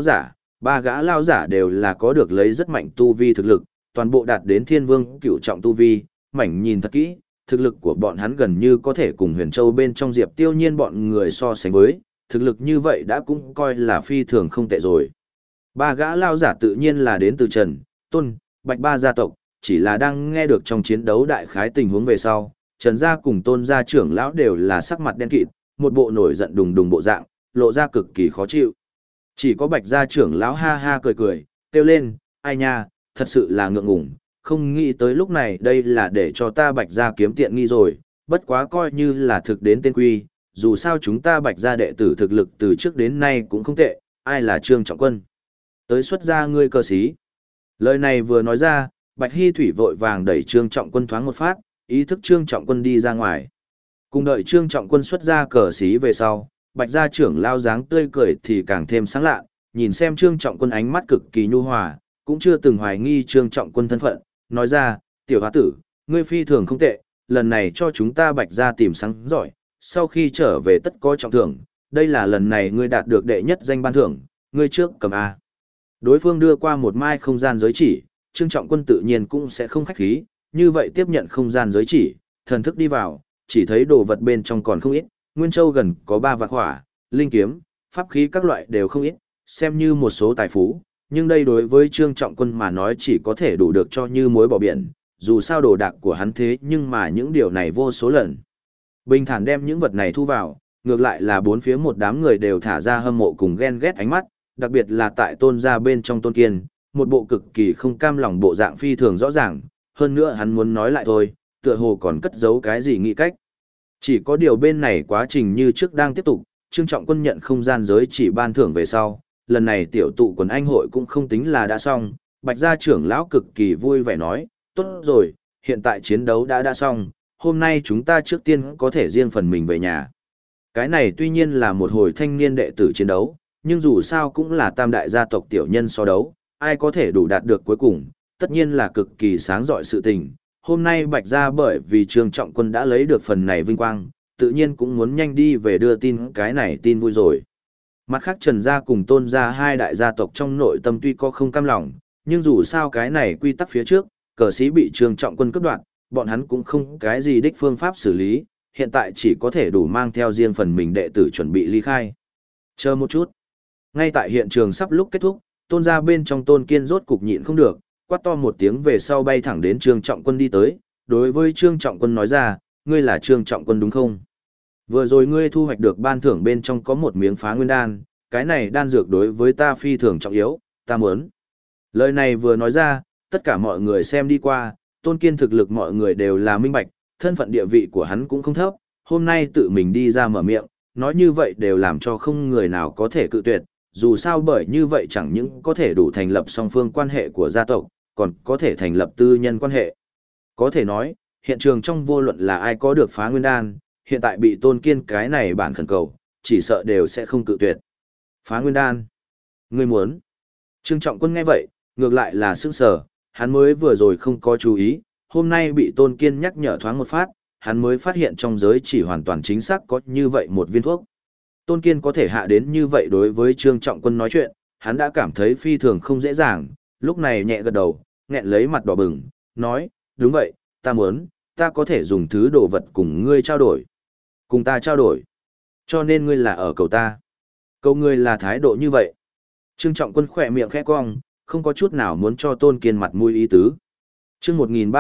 lao giả đều là có được lấy rất mạnh tu vi thực lực, toàn bộ đạt đến thiên vương cửu trọng tu vi, mảnh nhìn thật kỹ, thực lực của bọn hắn gần như có thể cùng Huyền Châu bên trong Diệp Tiêu Nhiên bọn người so sánh với, thực lực như vậy đã cũng coi là phi thường không tệ rồi. Ba gã lao giả tự nhiên là đến từ Trần, Tôn, Bạch ba gia tộc, chỉ là đang nghe được trong chiến đấu đại khái tình huống về sau, Trần gia cùng Tôn gia trưởng lão đều là sắc mặt đen kịt, một bộ nổi giận đùng đùng bộ dạng, lộ ra cực kỳ khó chịu. Chỉ có Bạch gia trưởng lão ha ha cười cười, kêu lên, ai nha, thật sự là ngượng ngùng, không nghĩ tới lúc này đây là để cho ta Bạch gia kiếm tiện nghi rồi, bất quá coi như là thực đến tên quy, dù sao chúng ta Bạch gia đệ tử thực lực từ trước đến nay cũng không tệ, ai là Trương Trọng Quân. Tới xuất ra ngươi cơ sĩ. Lời này vừa nói ra, Bạch Hy Thủy vội vàng đẩy Trương Trọng Quân thoáng một phát, ý thức Trương Trọng Quân đi ra ngoài. Cùng đợi Trương Trọng Quân xuất ra cờ xí về sau, Bạch gia trưởng lao dáng tươi cười thì càng thêm sáng lạ, nhìn xem Trương Trọng Quân ánh mắt cực kỳ nhu hòa, cũng chưa từng hoài nghi Trương Trọng Quân thân phận, nói ra, tiểu hóa tử, ngươi phi thường không tệ, lần này cho chúng ta Bạch gia tìm sáng giỏi, sau khi trở về tất có trọng thưởng, đây là lần này ngươi đạt được đệ nhất danh ban thưởng, ngươi trước cầm A. Đối phương đưa qua một mai không gian giới chỉ, Trương Trọng Quân tự nhiên cũng sẽ không khách khí, như vậy tiếp nhận không gian giới chỉ, thần thức đi vào, chỉ thấy đồ vật bên trong còn không ít, Nguyên Châu gần có 3 vạn hỏa, linh kiếm, pháp khí các loại đều không ít, xem như một số tài phú, nhưng đây đối với Trương Trọng Quân mà nói chỉ có thể đủ được cho như muối bỏ biển, dù sao đồ đạc của hắn thế nhưng mà những điều này vô số lần. Bình thản đem những vật này thu vào, ngược lại là bốn phía một đám người đều thả ra hâm mộ cùng ghen ghét ánh mắt, đặc biệt là tại Tôn gia bên trong Tôn Kiên, một bộ cực kỳ không cam lòng bộ dạng phi thường rõ ràng, hơn nữa hắn muốn nói lại thôi, tựa hồ còn cất giấu cái gì nghĩ cách. Chỉ có điều bên này quá trình như trước đang tiếp tục, Trương Trọng Quân nhận không gian giới chỉ ban thưởng về sau, lần này tiểu tụ quần anh hội cũng không tính là đã xong, Bạch gia trưởng lão cực kỳ vui vẻ nói, tốt rồi, hiện tại chiến đấu đã xong, hôm nay chúng ta trước tiên có thể riêng phần mình về nhà. Cái này tuy nhiên là một hồi thanh niên đệ tử chiến đấu, nhưng dù sao cũng là tam đại gia tộc tiểu nhân so đấu, ai có thể đủ đạt được cuối cùng, tất nhiên là cực kỳ sáng rọi sự tình. Hôm nay Bạch gia bởi vì Trương Trọng Quân đã lấy được phần này vinh quang, tự nhiên cũng muốn nhanh đi về đưa tin cái này tin vui rồi. Mặt khác Trần gia cùng Tôn gia hai đại gia tộc trong nội tâm tuy có không cam lòng, nhưng dù sao cái này quy tắc phía trước, cờ sĩ bị Trương Trọng Quân cướp đoạt, bọn hắn cũng không cái gì đích phương pháp xử lý, hiện tại chỉ có thể đủ mang theo riêng phần mình đệ tử chuẩn bị ly khai. Chờ một chút. Ngay tại hiện trường sắp lúc kết thúc, Tôn gia bên trong Tôn Kiên rốt cục nhịn không được, quát to một tiếng về sau bay thẳng đến Trương Trọng Quân đi tới, đối với Trương Trọng Quân nói ra, ngươi là Trương Trọng Quân đúng không? Vừa rồi ngươi thu hoạch được ban thưởng bên trong có một miếng phá nguyên đan, cái này đan dược đối với ta phi thường trọng yếu, ta muốn. Lời này vừa nói ra, tất cả mọi người xem đi qua, Tôn Kiên thực lực mọi người đều là minh bạch, thân phận địa vị của hắn cũng không thấp, hôm nay tự mình đi ra mở miệng, nói như vậy đều làm cho không người nào có thể cự tuyệt, dù sao bởi như vậy chẳng những có thể đủ thành lập song phương quan hệ của gia tộc, còn có thể thành lập tư nhân quan hệ. Có thể nói, hiện trường trong vô luận là ai có được phá nguyên đan, hiện tại bị Tôn Kiên cái này bản khẩn cầu, chỉ sợ đều sẽ không cự tuyệt. Phá nguyên đan. Ngươi muốn. Trương Trọng Quân nghe vậy, ngược lại là sững sờ, hắn mới vừa rồi không có chú ý, hôm nay bị Tôn Kiên nhắc nhở thoáng một phát, hắn mới phát hiện trong giới chỉ hoàn toàn chính xác có như vậy một viên thuốc. Tôn Kiên có thể hạ đến như vậy đối với Trương Trọng Quân nói chuyện, hắn đã cảm thấy phi thường không dễ dàng, lúc này nhẹ gật đầu, nghẹn lấy mặt đỏ bừng, nói, đúng vậy, ta muốn, ta có thể dùng thứ đồ vật cùng ngươi trao đổi. Cùng ta trao đổi. Cho nên ngươi là ở cầu ta. Cầu ngươi là thái độ như vậy. Trương Trọng Quân khỏe miệng khẽ cong, không có chút nào muốn cho Tôn Kiên mặt mũi ý tứ. Chương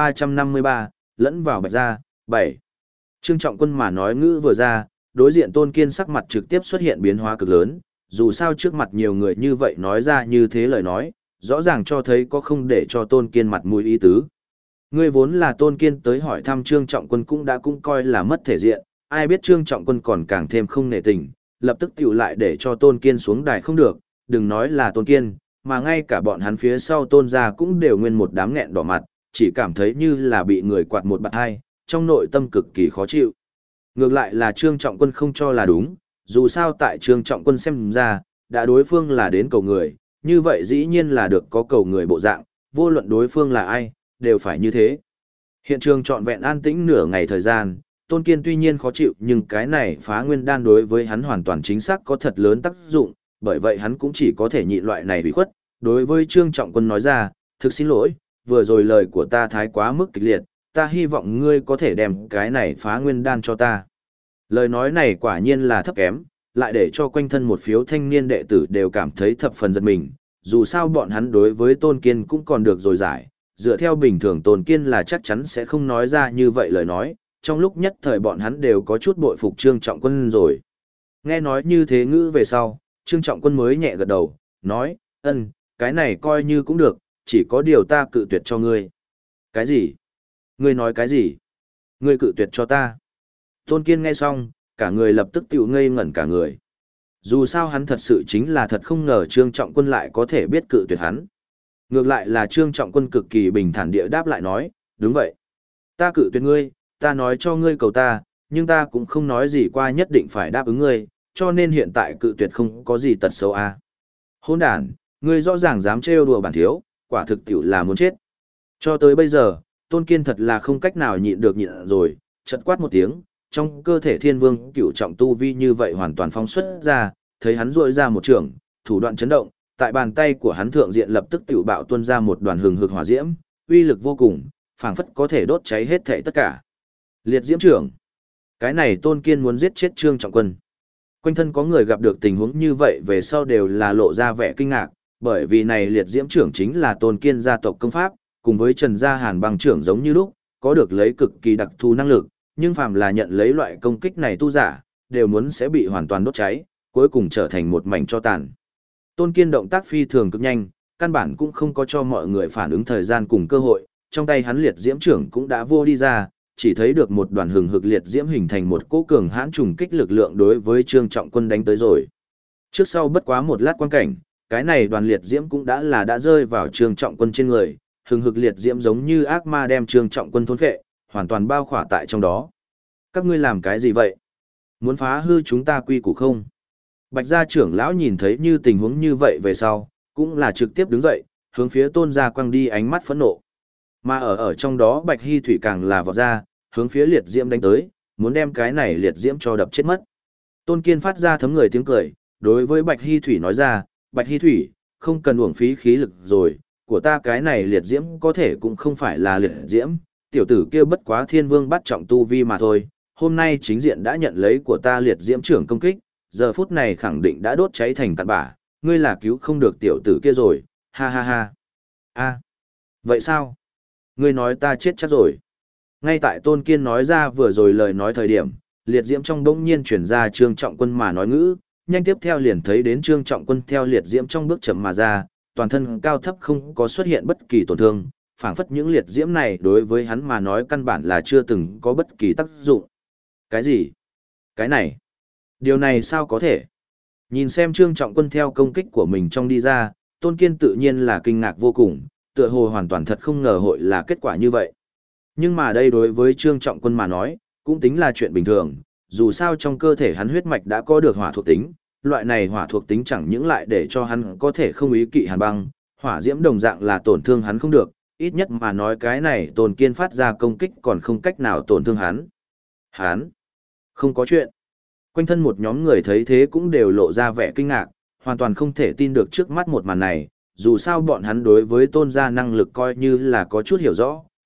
1353, lẫn vào Bạch Gia, 7. Trương Trọng Quân mà nói ngữ vừa ra, đối diện Tôn Kiên sắc mặt trực tiếp xuất hiện biến hóa cực lớn, dù sao trước mặt nhiều người như vậy nói ra như thế lời nói, rõ ràng cho thấy có không để cho Tôn Kiên mặt mũi ý tứ. Ngươi vốn là Tôn Kiên tới hỏi thăm Trương Trọng Quân cũng coi là mất thể diện, ai biết Trương Trọng Quân còn càng thêm không nể tình, lập tức tiểu lại để cho Tôn Kiên xuống đài không được, đừng nói là Tôn Kiên, mà ngay cả bọn hắn phía sau Tôn gia cũng đều nguyên một đám nghẹn đỏ mặt, chỉ cảm thấy như là bị người quạt một bạt hai, trong nội tâm cực kỳ khó chịu. Ngược lại là Trương Trọng Quân không cho là đúng, dù sao tại Trương Trọng Quân xem ra, đã đối phương là đến cầu người, như vậy dĩ nhiên là được có cầu người bộ dạng, vô luận đối phương là ai, đều phải như thế. Hiện trường trọn vẹn an tĩnh nửa ngày thời gian, Tôn Kiên tuy nhiên khó chịu nhưng cái này phá nguyên đan đối với hắn hoàn toàn chính xác có thật lớn tác dụng, bởi vậy hắn cũng chỉ có thể nhịn loại này bị khuất. Đối với Trương Trọng Quân nói ra, thực xin lỗi, vừa rồi lời của ta thái quá mức kịch liệt, ta hy vọng ngươi có thể đem cái này phá nguyên đan cho ta. Lời nói này quả nhiên là thấp kém, lại để cho quanh thân một phiếu thanh niên đệ tử đều cảm thấy thập phần giật mình, dù sao bọn hắn đối với Tôn Kiên cũng còn được rồi giải, dựa theo bình thường Tôn Kiên là chắc chắn sẽ không nói ra như vậy lời nói, trong lúc nhất thời bọn hắn đều có chút bội phục Trương Trọng Quân rồi. Nghe nói như thế ngữ về sau, Trương Trọng Quân mới nhẹ gật đầu, nói, cái này coi như cũng được, chỉ có điều ta cự tuyệt cho ngươi. Cái gì? Ngươi nói cái gì? Ngươi cự tuyệt cho ta. Tôn Kiên nghe xong, cả người lập tức tiểu ngây ngẩn cả người. Dù sao hắn thật sự chính là thật không ngờ Trương Trọng Quân lại có thể biết cự tuyệt hắn. Ngược lại là Trương Trọng Quân cực kỳ bình thản địa đáp lại nói, đúng vậy. Ta cự tuyệt ngươi, ta nói cho ngươi cầu ta, nhưng ta cũng không nói gì qua nhất định phải đáp ứng ngươi, cho nên hiện tại cự tuyệt không có gì tật xấu à. Hỗn đản, ngươi rõ ràng dám trêu đùa bản thiếu, quả thực tiểu là muốn chết. Cho tới bây giờ, Tôn Kiên thật là không cách nào nhịn được nhịn rồi, chợt quát một tiếng, trong cơ thể Thiên Vương cửu trọng tu vi như vậy hoàn toàn phóng xuất ra, thấy hắn rỗi ra một trường, thủ đoạn chấn động, tại bàn tay của hắn thượng diện lập tức tiểu bạo tuôn ra một đoàn hừng hực hỏa diễm, uy lực vô cùng, phảng phất có thể đốt cháy hết thảy tất cả. Liệt diễm trưởng. Cái này Tôn Kiên muốn giết chết Trương Trọng Quân. Quanh thân có người gặp được tình huống như vậy về sau đều là lộ ra vẻ kinh ngạc, bởi vì này liệt diễm trưởng chính là Tôn Kiên gia tộc công pháp, cùng với Trần gia Hàn Băng trưởng giống như lúc, có được lấy cực kỳ đặc thù năng lực, nhưng phàm là nhận lấy loại công kích này tu giả, đều muốn sẽ bị hoàn toàn đốt cháy, cuối cùng trở thành một mảnh tro tàn. Tôn Kiên động tác phi thường cực nhanh, căn bản cũng không có cho mọi người phản ứng thời gian cùng cơ hội, trong tay hắn liệt diễm trưởng cũng đã vô đi ra, chỉ thấy được một đoàn hừng hực liệt diễm hình thành một cỗ cường hãn trùng kích lực lượng đối với Trương Trọng Quân đánh tới rồi. Trước sau bất quá một lát quan cảnh, cái này đoàn liệt diễm cũng đã rơi vào Trương Trọng Quân trên người, hừng hực liệt diễm giống như ác ma đem Trương Trọng Quân thôn phệ, hoàn toàn bao khỏa tại trong đó. Các ngươi làm cái gì vậy? Muốn phá hư chúng ta quy củ không? Bạch gia trưởng lão nhìn thấy như tình huống như vậy về sau, cũng là trực tiếp đứng dậy, hướng phía Tôn gia quăng đi ánh mắt phẫn nộ. Mà ở trong đó Bạch Hy Thủy càng là vọt ra, hướng phía liệt diễm đánh tới, muốn đem cái này liệt diễm cho đập chết mất. Tôn Kiên phát ra thấm người tiếng cười, đối với Bạch Hy Thủy nói ra, Bạch Hy Thủy, không cần uổng phí khí lực rồi, của ta cái này liệt diễm có thể cũng không phải là liệt diễm, tiểu tử kia bất quá Thiên Vương bắt trọng tu vi mà thôi, hôm nay chính diện đã nhận lấy của ta liệt diễm trưởng công kích, giờ phút này khẳng định đã đốt cháy thành tàn bã, ngươi là cứu không được tiểu tử kia rồi, ha ha ha. A, vậy sao? Ngươi nói ta chết chắc rồi. Ngay tại Tôn Kiên nói ra vừa rồi lời nói thời điểm, liệt diễm trong bỗng nhiên chuyển ra Trương Trọng Quân mà nói ngữ, nhanh tiếp theo liền thấy đến Trương Trọng Quân theo liệt diễm trong bước chậm mà ra, toàn thân cao thấp không có xuất hiện bất kỳ tổn thương, phảng phất những liệt diễm này đối với hắn mà nói căn bản là chưa từng có bất kỳ tác dụng. Cái gì? Cái này? Điều này sao có thể? Nhìn xem Trương Trọng Quân theo công kích của mình trong đi ra, Tôn Kiên tự nhiên là kinh ngạc vô cùng, tựa hồ hoàn toàn thật không ngờ hội là kết quả như vậy. Nhưng mà đây đối với Trương Trọng Quân mà nói, cũng tính là chuyện bình thường, dù sao trong cơ thể hắn huyết mạch đã có được hỏa thuộc tính, loại này hỏa thuộc tính chẳng những lại để cho hắn có thể không ý kỵ hàn băng, hỏa diễm đồng dạng là tổn thương hắn không được, ít nhất mà nói cái này Tôn Kiên phát ra công kích còn không cách nào tổn thương hắn. Hắn không có chuyện. Quanh thân một nhóm người thấy thế cũng đều lộ ra vẻ kinh ngạc, hoàn toàn không thể tin được trước mắt một màn này, dù sao bọn hắn đối với Tôn gia năng lực coi như là có chút hiểu rõ,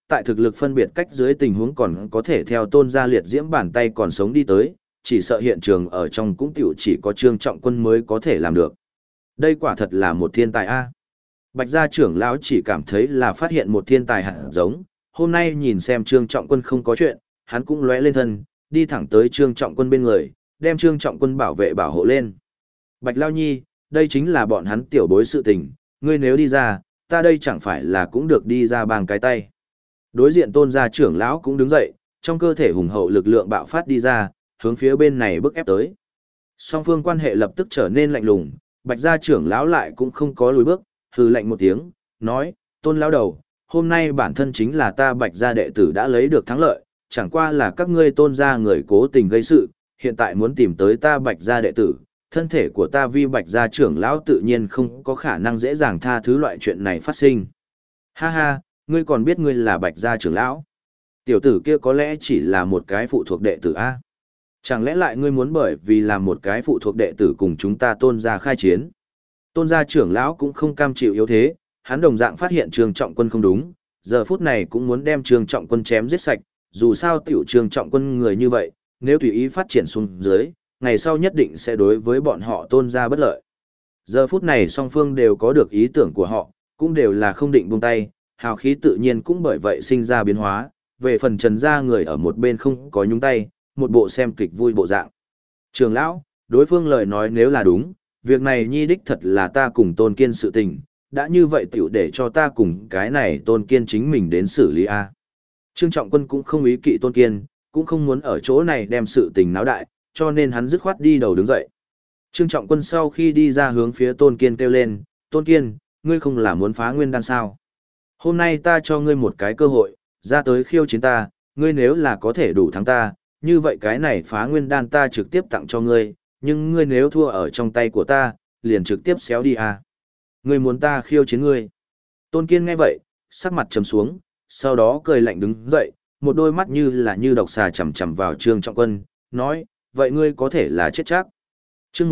tại thực lực phân biệt cách dưới tình huống còn có thể theo tôn gia liệt diễm bàn tay còn sống đi tới, chỉ sợ hiện trường ở trong cũng tiểu chỉ có Trương Trọng Quân mới có thể làm được. Đây quả thật là một thiên tài a. Bạch gia trưởng lão chỉ cảm thấy là phát hiện một thiên tài hạt giống, hôm nay nhìn xem Trương Trọng Quân không có chuyện, hắn cũng lóe lên thân, đi thẳng tới Trương Trọng Quân bên người, đem Trương Trọng Quân bảo vệ bảo hộ lên. Bạch Lao Nhi, đây chính là bọn hắn tiểu bối sự tình, ngươi nếu đi ra, ta đây chẳng phải là cũng được đi ra bằng cái tay. Đối diện tôn gia trưởng lão cũng đứng dậy, trong cơ thể hùng hậu lực lượng bạo phát đi ra, hướng phía bên này bức ép tới. Song phương quan hệ lập tức trở nên lạnh lùng, Bạch gia trưởng lão lại cũng không có lùi bước, hừ lạnh một tiếng, nói, tôn lão đầu, hôm nay bản thân chính là ta Bạch gia đệ tử đã lấy được thắng lợi, chẳng qua là các ngươi tôn gia người cố tình gây sự, hiện tại muốn tìm tới ta Bạch gia đệ tử, thân thể của ta vi Bạch gia trưởng lão tự nhiên không có khả năng dễ dàng tha thứ loại chuyện này phát sinh. Ha ha, ngươi còn biết ngươi là Bạch gia trưởng lão? Tiểu tử kia có lẽ chỉ là một cái phụ thuộc đệ tử a? Chẳng lẽ lại ngươi muốn bởi vì là một cái phụ thuộc đệ tử cùng chúng ta tôn gia khai chiến? Tôn gia trưởng lão cũng không cam chịu yếu thế, hắn đồng dạng phát hiện Trương Trọng Quân không đúng, giờ phút này cũng muốn đem Trương Trọng Quân chém giết sạch, dù sao tiểu Trương Trọng Quân người như vậy, nếu tùy ý phát triển xuống dưới, ngày sau nhất định sẽ đối với bọn họ tôn gia bất lợi. Giờ phút này song phương đều có được ý tưởng của họ, cũng đều là không định buông tay, hào khí tự nhiên cũng bởi vậy sinh ra biến hóa, về phần Trần gia người ở một bên không có nhúng tay, một bộ xem kịch vui bộ dạng. Trường lão, đối phương lời nói nếu là đúng, việc này nhi đích thật là ta cùng Tôn Kiên sự tình, đã như vậy tiểu để cho ta cùng cái này Tôn Kiên chính mình đến xử lý a. Trương Trọng Quân cũng không ý kỵ Tôn Kiên, cũng không muốn ở chỗ này đem sự tình náo đại, cho nên hắn dứt khoát đi đầu đứng dậy. Trương Trọng Quân sau khi đi ra hướng phía Tôn Kiên kêu lên, Tôn Kiên, ngươi không là muốn phá nguyên đan sao? Hôm nay ta cho ngươi một cái cơ hội, ra tới khiêu chiến ta, ngươi nếu là có thể đủ thắng ta, như vậy cái này phá nguyên đan ta trực tiếp tặng cho ngươi, nhưng ngươi nếu thua ở trong tay của ta, liền trực tiếp xéo đi à. Ngươi muốn ta khiêu chiến ngươi. Tôn Kiên nghe vậy, sắc mặt trầm xuống, sau đó cười lạnh đứng dậy, một đôi mắt như độc xà chằm chằm vào Trương Trọng Quân, nói, vậy ngươi có thể là chết chắc. Chương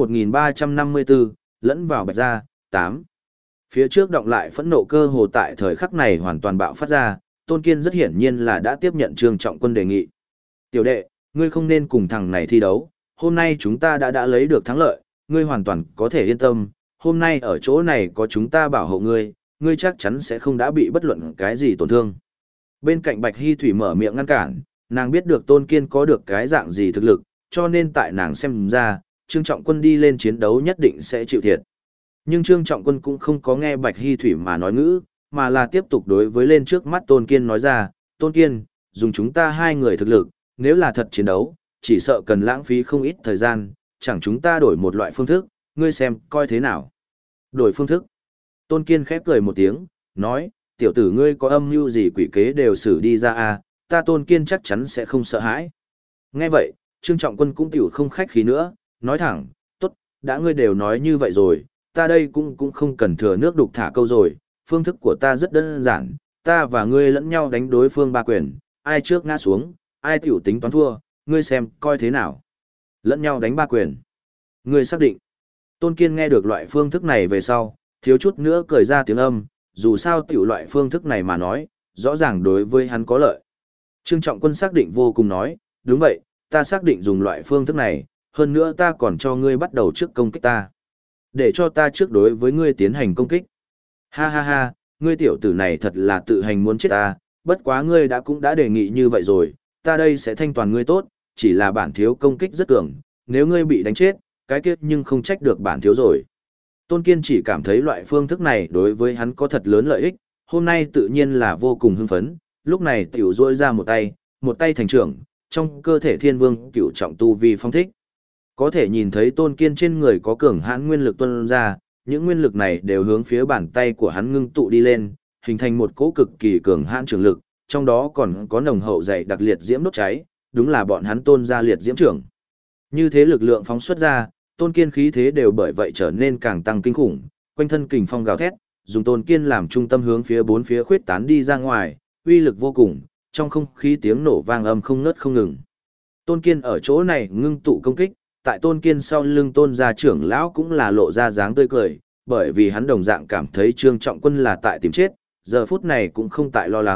1354, lẫn vào Bạch gia, 8. Phía trước động lại phẫn nộ cơ hồ tại thời khắc này hoàn toàn bạo phát ra, Tôn Kiên rất hiển nhiên là đã tiếp nhận Trương Trọng Quân đề nghị. Tiểu đệ, ngươi không nên cùng thằng này thi đấu, hôm nay chúng ta đã lấy được thắng lợi, ngươi hoàn toàn có thể yên tâm, hôm nay ở chỗ này có chúng ta bảo hộ ngươi, ngươi chắc chắn sẽ không đã bị bất luận cái gì tổn thương. Bên cạnh Bạch Hy Thủy mở miệng ngăn cản, nàng biết được Tôn Kiên có được cái dạng gì thực lực, cho nên tại nàng xem ra, Trương Trọng Quân đi lên chiến đấu nhất định sẽ chịu thiệt. Nhưng Trương Trọng Quân cũng không có nghe Bạch Hy Thủy mà nói ngữ, mà là tiếp tục đối với lên trước mắt Tôn Kiên nói ra, Tôn Kiên, dùng chúng ta hai người thực lực, nếu là thật chiến đấu, chỉ sợ cần lãng phí không ít thời gian, chẳng chúng ta đổi một loại phương thức, ngươi xem, coi thế nào. Đổi phương thức. Tôn Kiên khép cười một tiếng, nói, tiểu tử ngươi có âm mưu gì quỷ kế đều xử đi ra à, ta Tôn Kiên chắc chắn sẽ không sợ hãi. Nghe vậy, Trương Trọng Quân cũng tiểu không khách khí nữa, nói thẳng, tốt, đã ngươi đều nói như vậy rồi, ta đây cũng không cần thừa nước đục thả câu rồi, phương thức của ta rất đơn giản, ta và ngươi lẫn nhau đánh đối phương ba quyền, ai trước ngã xuống, ai tiểu tính toán thua, ngươi xem, coi thế nào. Lẫn nhau đánh ba quyền. Ngươi xác định. Tôn Kiên nghe được loại phương thức này về sau, thiếu chút nữa cười ra tiếng âm, dù sao tiểu loại phương thức này mà nói, rõ ràng đối với hắn có lợi. Trương Trọng Quân xác định vô cùng nói, đúng vậy, ta xác định dùng loại phương thức này, hơn nữa ta còn cho ngươi bắt đầu trước công kích ta. Để cho ta trước đối với ngươi tiến hành công kích. Ha ha ha, ngươi tiểu tử này thật là tự hành muốn chết ta, bất quá ngươi cũng đã đề nghị như vậy rồi, ta đây sẽ thanh toàn ngươi tốt, chỉ là bản thiếu công kích rất cường, nếu ngươi bị đánh chết, cái kết nhưng không trách được bản thiếu rồi. Tôn Kiên chỉ cảm thấy loại phương thức này đối với hắn có thật lớn lợi ích, hôm nay tự nhiên là vô cùng hưng phấn, lúc này tiểu rôi ra một tay thành trưởng, trong cơ thể thiên vương cửu trọng tu vi phong thích. Có thể nhìn thấy Tôn Kiên trên người có cường hãn nguyên lực tuôn ra, những nguyên lực này đều hướng phía bàn tay của hắn ngưng tụ đi lên, hình thành một cỗ cực kỳ cường hãn trường lực, trong đó còn có nồng hậu dày đặc liệt diễm đốt cháy, đúng là bọn hắn Tôn gia liệt diễm trưởng. Như thế lực lượng phóng xuất ra, Tôn Kiên khí thế đều bởi vậy trở nên càng tăng kinh khủng, quanh thân kình phong gào thét, dùng Tôn Kiên làm trung tâm hướng phía bốn phía khuyết tán đi ra ngoài, uy lực vô cùng, trong không khí tiếng nổ vang âm không ngớt không ngừng. Tôn Kiên ở chỗ này ngưng tụ công kích, tại Tôn Kiên sau lưng Tôn gia trưởng lão cũng là lộ ra dáng tươi cười, bởi vì hắn đồng dạng cảm thấy Trương Trọng Quân là tại tìm chết, giờ phút này cũng không tại lo lắng,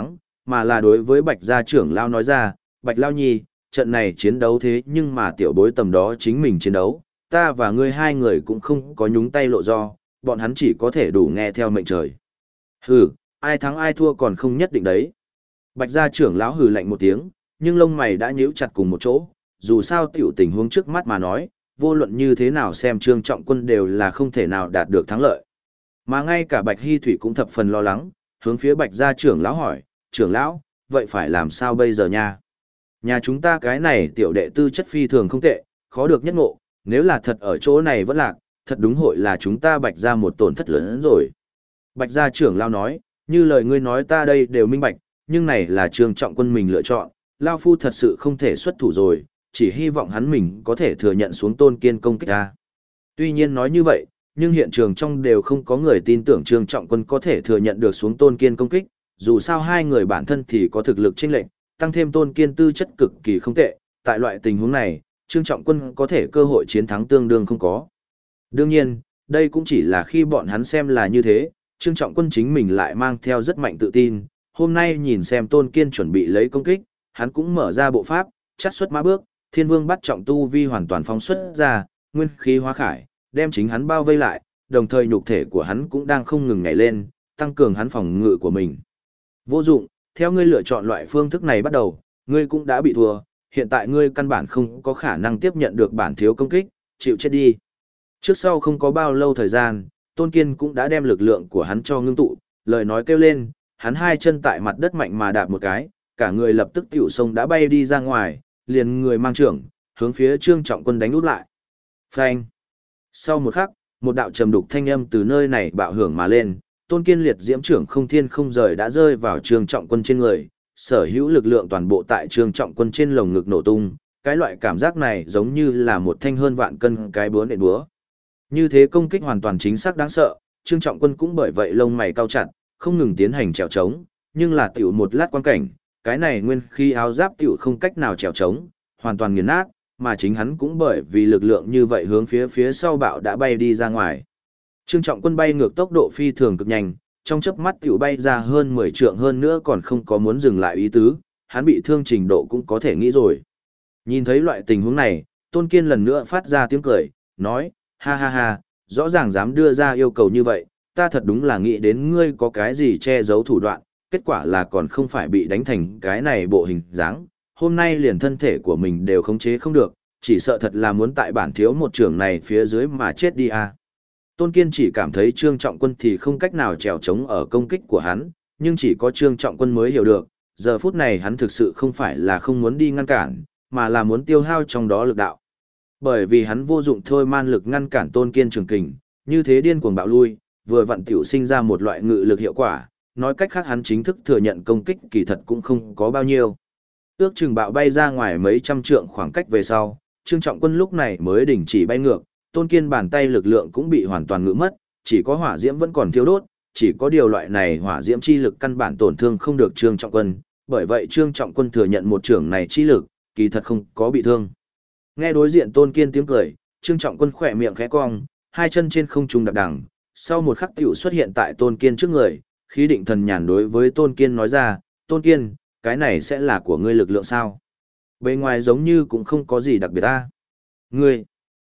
mà là đối với Bạch gia trưởng lão nói ra, Bạch Lao Nhi, trận này chiến đấu thế nhưng mà tiểu bối tầm đó chính mình chiến đấu, ta và ngươi hai người cũng không có nhúng tay lộ do, bọn hắn chỉ có thể đủ nghe theo mệnh trời. Hừ, ai thắng ai thua còn không nhất định đấy. Bạch gia trưởng lão hừ lạnh một tiếng, nhưng lông mày đã nhíu chặt cùng một chỗ, dù sao tiểu tình huống trước mắt mà nói, vô luận như thế nào xem Trương Trọng Quân đều là không thể nào đạt được thắng lợi. Mà ngay cả Bạch Hy Thủy cũng thập phần lo lắng, hướng phía Bạch gia trưởng lão hỏi, trưởng lão, vậy phải làm sao bây giờ nha? Nhà chúng ta cái này tiểu đệ tư chất phi thường không tệ, khó được nhất ngộ, nếu là thật ở chỗ này vẫn lạc, thật đúng hội là chúng ta Bạch gia một tổn thất lớn hơn rồi. Bạch gia trưởng lão nói, như lời ngươi nói ta đây đều minh bạch, nhưng này là Trương Trọng Quân mình lựa chọn, Lao Phu thật sự không thể xuất thủ rồi, chỉ hy vọng hắn mình có thể thừa nhận xuống Tôn Kiên công kích ta. Tuy nhiên nói như vậy, nhưng hiện trường trong đều không có người tin tưởng Trương Trọng Quân có thể thừa nhận được xuống Tôn Kiên công kích, dù sao hai người bản thân thì có thực lực chênh lệch, tăng thêm Tôn Kiên tư chất cực kỳ không tệ, tại loại tình huống này, Trương Trọng Quân có thể cơ hội chiến thắng tương đương không có. Đương nhiên, đây cũng chỉ là khi bọn hắn xem là như thế, Trương Trọng Quân chính mình lại mang theo rất mạnh tự tin, hôm nay nhìn xem Tôn Kiên chuẩn bị lấy công kích, hắn cũng mở ra bộ pháp, chắc xuất mã bước, Thiên Vương bắt trọng tu vi hoàn toàn phóng xuất ra, nguyên khí hóa khải, đem chính hắn bao vây lại, đồng thời nhục thể của hắn cũng đang không ngừng nhảy lên, tăng cường hắn phòng ngự của mình. Vô dụng, theo ngươi lựa chọn loại phương thức này bắt đầu, ngươi cũng đã bị thua, hiện tại ngươi căn bản không có khả năng tiếp nhận được bản thiếu công kích, chịu chết đi. Trước sau không có bao lâu thời gian, Tôn Kiên cũng đã đem lực lượng của hắn cho ngưng tụ, lời nói kêu lên, hắn hai chân tại mặt đất mạnh mà đạp một cái, cả người lập tức tiểu sông đã bay đi ra ngoài, liền người mang trưởng, hướng phía Trương Trọng Quân đánh úp lại. Phanh! Sau một khắc, một đạo trầm đục thanh âm từ nơi này bạo hưởng mà lên, Tôn Kiên liệt diễm trưởng không thiên không rời đã rơi vào Trương Trọng Quân trên người, sở hữu lực lượng toàn bộ tại Trương Trọng Quân trên lồng ngực nổ tung, cái loại cảm giác này giống như là một thanh hơn vạn cân cái búa nện búa. Như thế công kích hoàn toàn chính xác đáng sợ, Trương Trọng Quân cũng bởi vậy lông mày cau chặt, không ngừng tiến hành trèo trống, nhưng là tiểu một lát quan cảnh, cái này nguyên khí áo giáp tiểu không cách nào trèo trống, hoàn toàn nghiền nát, mà chính hắn cũng bởi vì lực lượng như vậy hướng phía sau bạo đã bay đi ra ngoài. Trương Trọng Quân bay ngược tốc độ phi thường cực nhanh, trong chớp mắt tiểu bay ra hơn 10 trượng hơn nữa còn không có muốn dừng lại ý tứ, hắn bị thương trình độ cũng có thể nghĩ rồi. Nhìn thấy loại tình huống này, Tôn Kiên lần nữa phát ra tiếng cười, nói, ha ha ha, rõ ràng dám đưa ra yêu cầu như vậy, ta thật đúng là nghĩ đến ngươi có cái gì che giấu thủ đoạn, kết quả là còn không phải bị đánh thành cái này bộ hình dáng. Hôm nay liền thân thể của mình đều khống chế không được, chỉ sợ thật là muốn tại bản thiếu một trưởng này phía dưới mà chết đi à. Tôn Kiên chỉ cảm thấy Trương Trọng Quân thì không cách nào trèo chống ở công kích của hắn, nhưng chỉ có Trương Trọng Quân mới hiểu được, giờ phút này hắn thực sự không phải là không muốn đi ngăn cản, mà là muốn tiêu hao trong đó lực đạo. Bởi vì hắn vô dụng thôi man lực ngăn cản Tôn Kiên trường kình, như thế điên cuồng bạo lui, vừa vặn tiểu sinh ra một loại ngự lực hiệu quả, nói cách khác hắn chính thức thừa nhận công kích kỳ thật cũng không có bao nhiêu. Ước chừng bạo bay ra ngoài mấy trăm trượng khoảng cách về sau, Trương Trọng Quân lúc này mới đình chỉ bay ngược, Tôn Kiên bàn tay lực lượng cũng bị hoàn toàn ngự mất, chỉ có hỏa diễm vẫn còn thiêu đốt, chỉ có điều loại này hỏa diễm chi lực căn bản tổn thương không được Trương Trọng Quân, bởi vậy Trương Trọng Quân thừa nhận một trưởng này chi lực, kỳ thật không có bị thương. Nghe đối diện Tôn Kiên tiếng cười, Trương Trọng Quân khỏe miệng khẽ cong, hai chân trên không trung đạp đằng, sau một khắc tiểu xuất hiện tại Tôn Kiên trước người, khí định thần nhàn đối với Tôn Kiên nói ra, Tôn Kiên, cái này sẽ là của ngươi lực lượng sao? Bề ngoài giống như cũng không có gì đặc biệt ta. Ngươi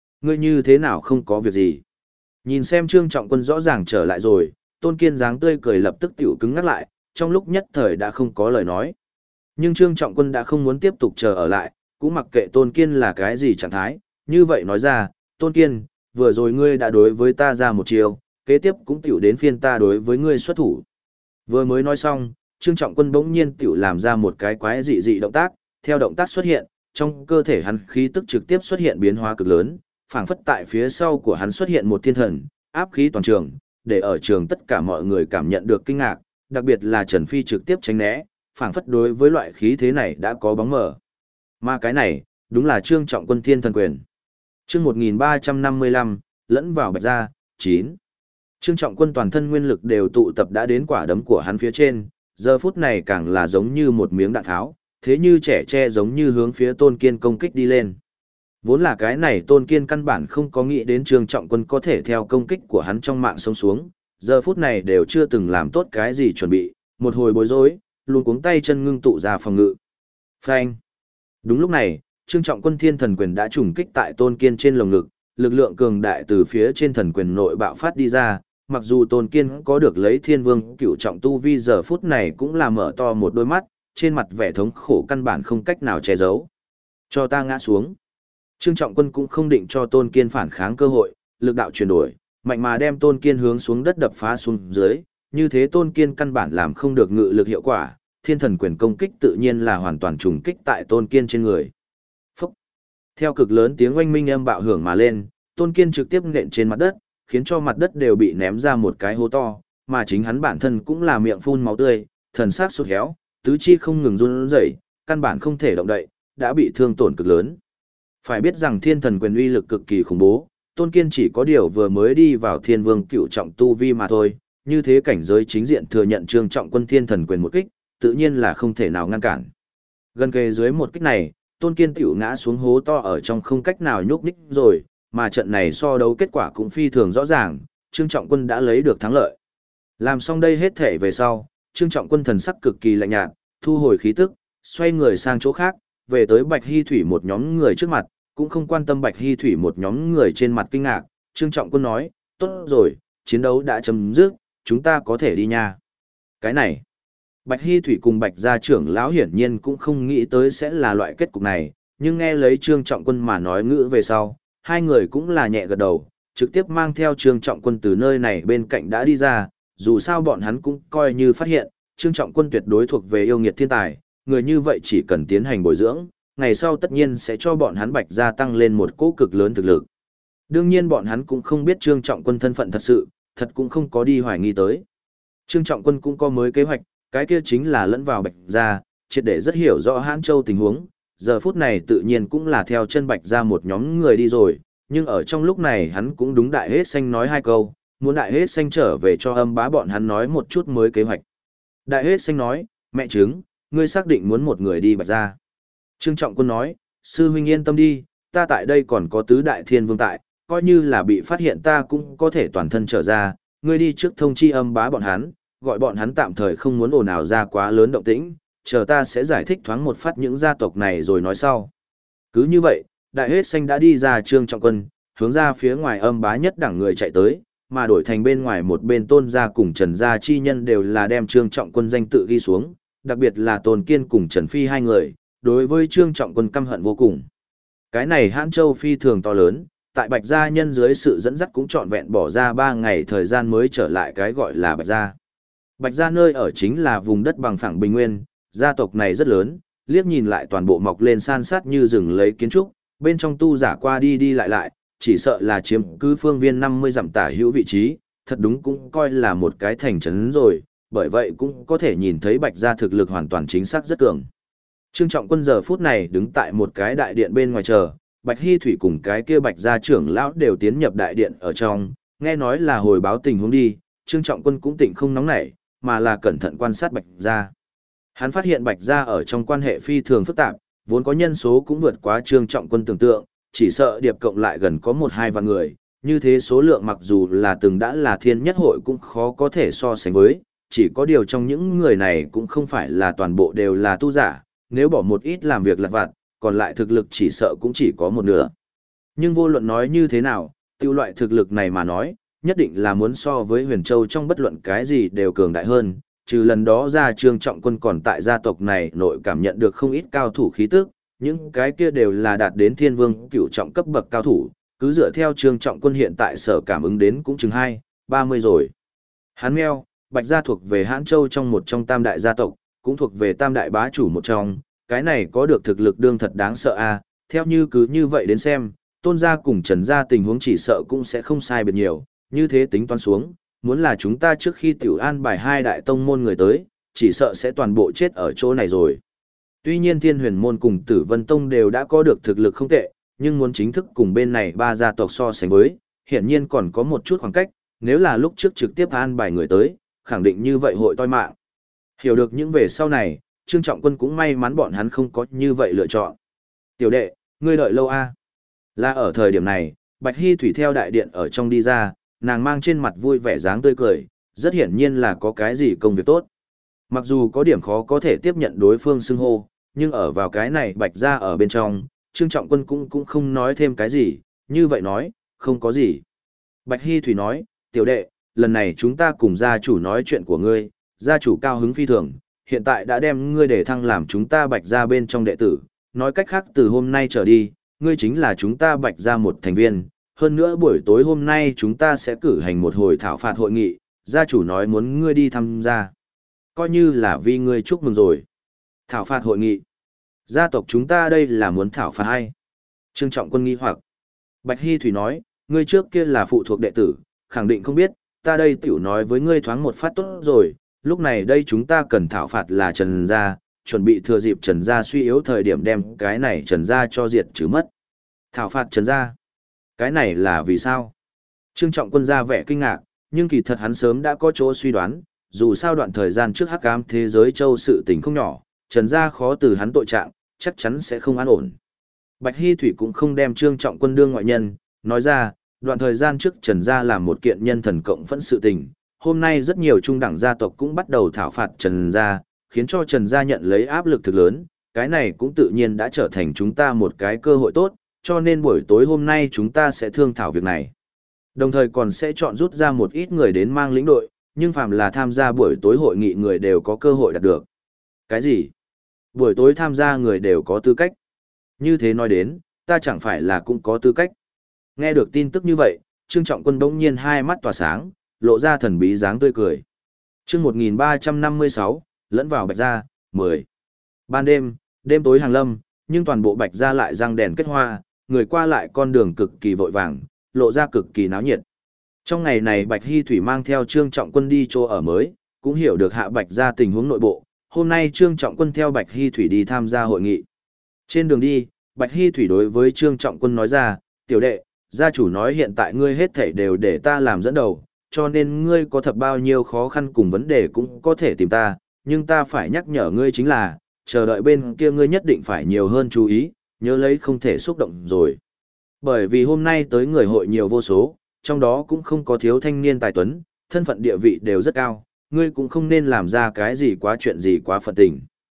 như thế nào không có việc gì? Nhìn xem Trương Trọng Quân rõ ràng trở lại rồi, Tôn Kiên dáng tươi cười lập tức tiểu cứng ngắt lại, trong lúc nhất thời đã không có lời nói. Nhưng Trương Trọng Quân đã không muốn tiếp tục chờ ở lại, cũng mặc kệ Tôn Kiên là cái gì trạng thái, như vậy nói ra, Tôn Kiên, vừa rồi ngươi đã đối với ta ra một chiều, kế tiếp cũng tiểu đến phiên ta đối với ngươi xuất thủ. Vừa mới nói xong, Trương Trọng Quân bỗng nhiên tiểu làm ra một cái quái dị dị động tác, theo động tác xuất hiện, trong cơ thể hắn khí tức trực tiếp xuất hiện biến hóa cực lớn, phảng phất tại phía sau của hắn xuất hiện một thiên thần, áp khí toàn trường, để ở trường tất cả mọi người cảm nhận được kinh ngạc, đặc biệt là Trần Phi trực tiếp tránh né, phảng phất đối với loại khí thế này đã có bóng mờ. Mà cái này, đúng là Trương Trọng Quân Thiên Thần Quyền. Chương 1355, lẫn vào Bạch Gia, 9. Trương Trọng Quân toàn thân nguyên lực đều tụ tập đã đến quả đấm của hắn phía trên, giờ phút này càng là giống như một miếng đạn tháo, thế như trẻ tre giống như hướng phía Tôn Kiên công kích đi lên. Vốn là cái này Tôn Kiên căn bản không có nghĩ đến Trương Trọng Quân có thể theo công kích của hắn trong mạng sống xuống, giờ phút này đều chưa từng làm tốt cái gì chuẩn bị, một hồi bối rối, luôn cuống tay chân ngưng tụ ra phòng ngự. Phanh. Đúng lúc này, Trương Trọng Quân Thiên Thần Quyền đã trùng kích tại Tôn Kiên trên lồng ngực, lực lượng cường đại từ phía trên thần quyền nội bạo phát đi ra, mặc dù Tôn Kiên có được lấy Thiên Vương Cửu Trọng tu vi giờ phút này cũng là mở to một đôi mắt, trên mặt vẻ thống khổ căn bản không cách nào che giấu. Cho ta ngã xuống. Trương Trọng Quân cũng không định cho Tôn Kiên phản kháng cơ hội, lực đạo chuyển đổi, mạnh mà đem Tôn Kiên hướng xuống đất đập phá xuống dưới, như thế Tôn Kiên căn bản làm không được ngự lực hiệu quả, Thiên Thần Quyền công kích tự nhiên là hoàn toàn trùng kích tại Tôn Kiên trên người. Phúc! Theo cực lớn tiếng oanh minh âm bạo hưởng mà lên, Tôn Kiên trực tiếp nện trên mặt đất, khiến cho mặt đất đều bị ném ra một cái hố to, mà chính hắn bản thân cũng là miệng phun máu tươi, thần sắc sụt héo, tứ chi không ngừng run rẩy, căn bản không thể động đậy, đã bị thương tổn cực lớn. Phải biết rằng Thiên Thần Quyền uy lực cực kỳ khủng bố, Tôn Kiên chỉ có điều vừa mới đi vào Thiên Vương Cửu Trọng tu vi mà thôi, như thế cảnh giới chính diện thừa nhận Trương Trọng Quân Thiên Thần Quyền một kích, tự nhiên là không thể nào ngăn cản. Gần kề dưới một kích này, Tôn Kiên tiểu ngã xuống hố to ở trong không cách nào nhúc nhích rồi, mà trận này so đấu kết quả cũng phi thường rõ ràng, Trương Trọng Quân đã lấy được thắng lợi. Làm xong đây hết thể về sau, Trương Trọng Quân thần sắc cực kỳ lạnh nhạt, thu hồi khí tức, xoay người sang chỗ khác, về tới Bạch Hy Thủy một nhóm người trước mặt, cũng không quan tâm Bạch Hy Thủy một nhóm người trên mặt kinh ngạc, Trương Trọng Quân nói, tốt rồi, chiến đấu đã chấm dứt, chúng ta có thể đi nha. Cái này, Bạch Hy Thủy cùng Bạch gia trưởng lão hiển nhiên cũng không nghĩ tới sẽ là loại kết cục này, nhưng nghe lấy Trương Trọng Quân mà nói ngữ về sau, hai người cũng là nhẹ gật đầu, trực tiếp mang theo Trương Trọng Quân từ nơi này bên cạnh đã đi ra, dù sao bọn hắn cũng coi như phát hiện, Trương Trọng Quân tuyệt đối thuộc về yêu nghiệt thiên tài, người như vậy chỉ cần tiến hành bồi dưỡng, ngày sau tất nhiên sẽ cho bọn hắn Bạch gia tăng lên một cỗ cực lớn thực lực. Đương nhiên bọn hắn cũng không biết Trương Trọng Quân thân phận thật sự, thật cũng không có đi hoài nghi tới. Trương Trọng Quân cũng có mới kế hoạch, cái kia chính là lẫn vào Bạch gia, triệt để rất hiểu rõ Hãn Châu tình huống, giờ phút này tự nhiên cũng là theo chân Bạch gia một nhóm người đi rồi, nhưng ở trong lúc này hắn cũng đúng Đại Hết Xanh nói hai câu, muốn Đại Hết Xanh trở về cho Âm Bá bọn hắn nói một chút mới kế hoạch. Đại Hết Xanh nói, mẹ chứng, ngươi xác định muốn một người đi Bạch gia. Trương Trọng Quân nói, sư huynh yên tâm đi, ta tại đây còn có tứ đại thiên vương tại, coi như là bị phát hiện ta cũng có thể toàn thân trở ra, ngươi đi trước thông chi Âm Bá bọn hắn, gọi bọn hắn tạm thời không muốn ồn ào ra quá lớn động tĩnh, chờ ta sẽ giải thích thoáng một phát những gia tộc này rồi nói sau. Cứ như vậy, Đại Hết Xanh đã đi ra Trương Trọng Quân, hướng ra phía ngoài Âm Bá nhất đẳng người chạy tới, mà đổi thành bên ngoài một bên Tôn gia cùng Trần gia chi nhân đều là đem Trương Trọng Quân danh tự ghi xuống, đặc biệt là Tôn Kiên cùng Trần Phi hai người, đối với Trương Trọng Quân căm hận vô cùng. Cái này Hãn Châu phi thường to lớn, tại Bạch gia nhân dưới sự dẫn dắt cũng trọn vẹn bỏ ra 3 ngày thời gian mới trở lại cái gọi là Bạch gia. Bạch gia nơi ở chính là vùng đất bằng phẳng bình nguyên, gia tộc này rất lớn, liếc nhìn lại toàn bộ mọc lên san sát như rừng lấy kiến trúc, bên trong tu giả qua đi đi lại, chỉ sợ là chiếm cứ phương viên 50 dặm tả hữu vị trí, thật đúng cũng coi là một cái thành trấn rồi, bởi vậy cũng có thể nhìn thấy Bạch gia thực lực hoàn toàn chính xác rất cường. Trương Trọng Quân giờ phút này đứng tại một cái đại điện bên ngoài chờ, Bạch Hy Thủy cùng cái kia Bạch gia trưởng lão đều tiến nhập đại điện ở trong, nghe nói là hồi báo tình huống đi, Trương Trọng Quân cũng tỉnh không nóng nảy, mà là cẩn thận quan sát Bạch gia. Hắn phát hiện Bạch gia ở trong quan hệ phi thường phức tạp, vốn có nhân số cũng vượt quá Trương Trọng Quân tưởng tượng, chỉ sợ điệp cộng lại gần có 1-2 vạn người, như thế số lượng mặc dù là từng đã là thiên nhất hội cũng khó có thể so sánh với, chỉ có điều trong những người này cũng không phải là toàn bộ đều là tu giả, nếu bỏ một ít làm việc lặt vặt, còn lại thực lực chỉ sợ cũng chỉ có một nửa. Nhưng vô luận nói như thế nào, tiêu loại thực lực này mà nói, nhất định là muốn so với Huyền Châu trong bất luận cái gì đều cường đại hơn, trừ lần đó ra Trương Trọng Quân còn tại gia tộc này nội cảm nhận được không ít cao thủ khí tức, những cái kia đều là đạt đến Thiên Vương Cửu trọng cấp bậc cao thủ, cứ dựa theo Trương Trọng Quân hiện tại sở cảm ứng đến cũng chừng 20-30 rồi. Hắn meo, Bạch gia thuộc về Hãn Châu trong một trong tam đại gia tộc, cũng thuộc về tam đại bá chủ một trong, cái này có được thực lực đương thật đáng sợ a. Theo như cứ như vậy đến xem, Tôn gia cùng Trần gia tình huống chỉ sợ cũng sẽ không sai biệt nhiều, như thế tính toán xuống, muốn là chúng ta trước khi tiểu an bài 2 đại tông môn người tới, chỉ sợ sẽ toàn bộ chết ở chỗ này rồi. Tuy nhiên Thiên Huyền môn cùng Tử Vân tông đều đã có được thực lực không tệ, nhưng muốn chính thức cùng bên này 3 gia tộc so sánh với, hiển nhiên còn có một chút khoảng cách, nếu là lúc trước trực tiếp an bài người tới, khẳng định như vậy hội toi mạng. Hiểu được những về sau này, Trương Trọng Quân cũng may mắn bọn hắn không có như vậy lựa chọn. Tiểu đệ, ngươi đợi lâu a? Là ở thời điểm này, Bạch Hy Thủy theo đại điện ở trong đi ra, nàng mang trên mặt vui vẻ dáng tươi cười, rất hiển nhiên là có cái gì công việc tốt. Mặc dù có điểm khó có thể tiếp nhận đối phương xưng hô, nhưng ở vào cái này Bạch gia ở bên trong, Trương Trọng Quân cũng không nói thêm cái gì, như vậy nói, không có gì. Bạch Hy Thủy nói, tiểu đệ, lần này chúng ta cùng gia chủ nói chuyện của ngươi, gia chủ cao hứng phi thường, hiện tại đã đem ngươi để thăng làm chúng ta Bạch gia bên trong đệ tử, nói cách khác từ hôm nay trở đi, ngươi chính là chúng ta Bạch gia một thành viên, hơn nữa buổi tối hôm nay chúng ta sẽ cử hành một hồi thảo phạt hội nghị, gia chủ nói muốn ngươi đi tham gia. Coi như là vì ngươi chúc mừng rồi. Thảo phạt hội nghị. Gia tộc chúng ta đây là muốn thảo phạt hay? Trương Trọng Quân nghi hoặc. Bạch Hy Thủy nói, ngươi trước kia là phụ thuộc đệ tử, khẳng định không biết, ta đây tiểu nói với ngươi thoáng một phát tốt rồi, lúc này đây chúng ta cần thảo phạt là Trần gia, chuẩn bị thừa dịp Trần gia suy yếu thời điểm đem cái này Trần gia cho diệt trừ mất. Thảo phạt Trần gia. Cái này là vì sao? Trương Trọng Quân ra vẻ kinh ngạc, nhưng kỳ thật hắn sớm đã có chỗ suy đoán, dù sao đoạn thời gian trước hắc ám thế giới châu sự tình không nhỏ, Trần gia khó từ hắn tội trạng, chắc chắn sẽ không an ổn. Bạch Hy Thủy cũng không đem Trương Trọng Quân đương ngoại nhân, nói ra, đoạn thời gian trước Trần gia làm một kiện nhân thần cộng phẫn sự tình, hôm nay rất nhiều trung đẳng gia tộc cũng bắt đầu thảo phạt Trần gia, khiến cho Trần gia nhận lấy áp lực thực lớn, cái này cũng tự nhiên đã trở thành chúng ta một cái cơ hội tốt, cho nên buổi tối hôm nay chúng ta sẽ thương thảo việc này. Đồng thời còn sẽ chọn rút ra một ít người đến mang lĩnh đội, nhưng phàm là tham gia buổi tối hội nghị người đều có cơ hội đạt được. Cái gì? Buổi tối tham gia người đều có tư cách. Như thế nói đến, ta chẳng phải là cũng có tư cách. Nghe được tin tức như vậy, Trương Trọng Quân bỗng nhiên hai mắt tỏa sáng, lộ ra thần bí dáng tươi cười. Chương 1356, lẫn vào Bạch gia, 10. Ban đêm, đêm tối hàng lâm, nhưng toàn bộ Bạch gia lại răng đèn kết hoa, người qua lại con đường cực kỳ vội vàng, lộ ra cực kỳ náo nhiệt. Trong ngày này Bạch Hy Thủy mang theo Trương Trọng Quân đi chỗ ở mới, cũng hiểu được hạ Bạch gia tình huống nội bộ. Hôm nay Trương Trọng Quân theo Bạch Hy Thủy đi tham gia hội nghị. Trên đường đi, Bạch Hy Thủy đối với Trương Trọng Quân nói ra, tiểu đệ, gia chủ nói hiện tại ngươi hết thảy đều để ta làm dẫn đầu, cho nên ngươi có thật bao nhiêu khó khăn cùng vấn đề cũng có thể tìm ta, nhưng ta phải nhắc nhở ngươi chính là, chờ đợi bên kia ngươi nhất định phải nhiều hơn chú ý, nhớ lấy không thể xúc động rồi. Bởi vì hôm nay tới người hội nhiều vô số, trong đó cũng không có thiếu thanh niên tài tuấn, thân phận địa vị đều rất cao, ngươi cũng không nên làm ra cái gì quá chuyện gì quá phận tình.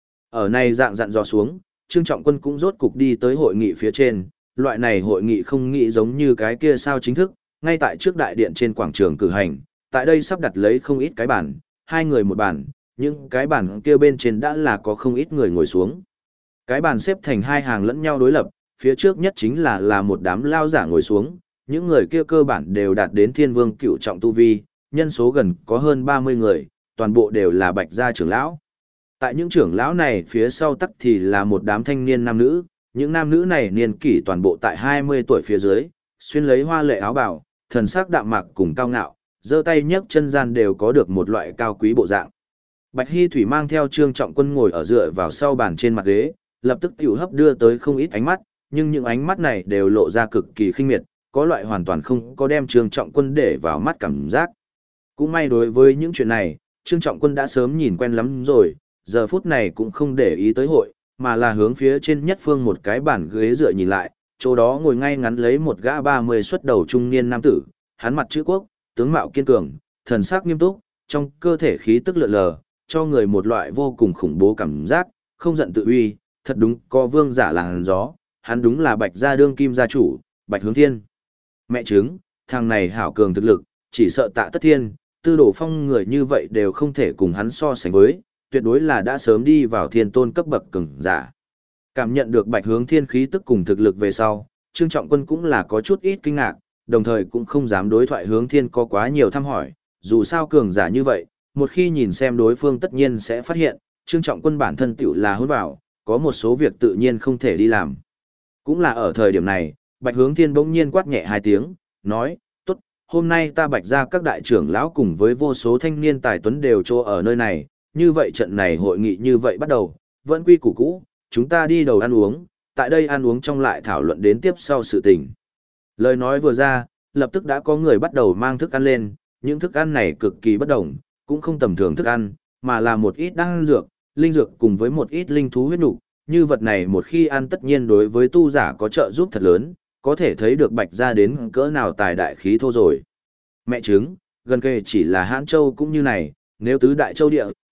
Ở này dạng dặn dò xuống, Trương Trọng Quân cũng rốt cục đi tới hội nghị phía trên, loại này hội nghị không nghĩ giống như cái kia sao chính thức, ngay tại trước đại điện trên quảng trường cử hành, tại đây sắp đặt lấy không ít cái bàn, hai người một bàn, những cái bàn kia bên trên đã là có không ít người ngồi xuống. Cái bàn xếp thành hai hàng lẫn nhau đối lập, phía trước nhất chính là một đám lao giả ngồi xuống, những người kia cơ bản đều đạt đến thiên vương cửu trọng tu vi, nhân số gần có hơn 30 người, toàn bộ đều là Bạch gia trưởng lão. Tại những trưởng lão này phía sau tắc thì là một đám thanh niên nam nữ, những nam nữ này niên kỷ toàn bộ tại 20 tuổi phía dưới, xuyên lấy hoa lệ áo bào, thần sắc đạm mạc cùng cao ngạo, giơ tay nhấc chân gian đều có được một loại cao quý bộ dạng. Bạch Hy Thủy mang theo Trương Trọng Quân ngồi ở dựa vào sau bàn trên mặt ghế, lập tức tiểu hấp đưa tới không ít ánh mắt, nhưng những ánh mắt này đều lộ ra cực kỳ khinh miệt, có loại hoàn toàn không có đem Trương Trọng Quân để vào mắt cảm giác. Cũng may đối với những chuyện này, Trương Trọng Quân đã sớm nhìn quen lắm rồi, giờ phút này cũng không để ý tới hội, mà là hướng phía trên nhất phương một cái bàn ghế dựa nhìn lại, chỗ đó ngồi ngay ngắn lấy một gã 30 xuất đầu trung niên nam tử, hắn mặt chữ quốc, tướng mạo kiên cường, thần sắc nghiêm túc, trong cơ thể khí tức lượn lờ, cho người một loại vô cùng khủng bố cảm giác, không giận tự uy, thật đúng có vương giả làn gió, hắn đúng là Bạch gia đương kim gia chủ, Bạch Hướng Thiên. Mẹ chứng, thằng này hảo cường thực lực, chỉ sợ Tạ Tất Thiên, Tư Đồ Phong người như vậy đều không thể cùng hắn so sánh với, tuyệt đối là đã sớm đi vào thiên tôn cấp bậc cường giả. Cảm nhận được Bạch Hướng Thiên khí tức cùng thực lực về sau, Trương Trọng Quân cũng là có chút ít kinh ngạc, đồng thời cũng không dám đối thoại Hướng Thiên có quá nhiều thăm hỏi, dù sao cường giả như vậy, một khi nhìn xem đối phương tất nhiên sẽ phát hiện, Trương Trọng Quân bản thân tiểu là hôn vào, có một số việc tự nhiên không thể đi làm. Cũng là ở thời điểm này, Bạch Hướng Thiên bỗng nhiên quát nhẹ hai tiếng, nói, tốt, hôm nay ta Bạch gia các đại trưởng lão cùng với vô số thanh niên tài tuấn đều trô ở nơi này, như vậy trận này hội nghị như vậy bắt đầu, vẫn quy củ cũ, chúng ta đi đầu ăn uống, tại đây ăn uống trong lại thảo luận đến tiếp sau sự tình. Lời nói vừa ra, lập tức đã có người bắt đầu mang thức ăn lên, những thức ăn này cực kỳ bất đồng, cũng không tầm thường thức ăn, mà là một ít đan dược, linh dược cùng với một ít linh thú huyết nục. Như vật này một khi ăn tất nhiên đối với tu giả có trợ giúp thật lớn, có thể thấy được Bạch gia đến cỡ nào tài đại khí thô rồi. Mẹ chứng, gần kề chỉ là Hãn Châu cũng như này, nếu tứ đại châu địa,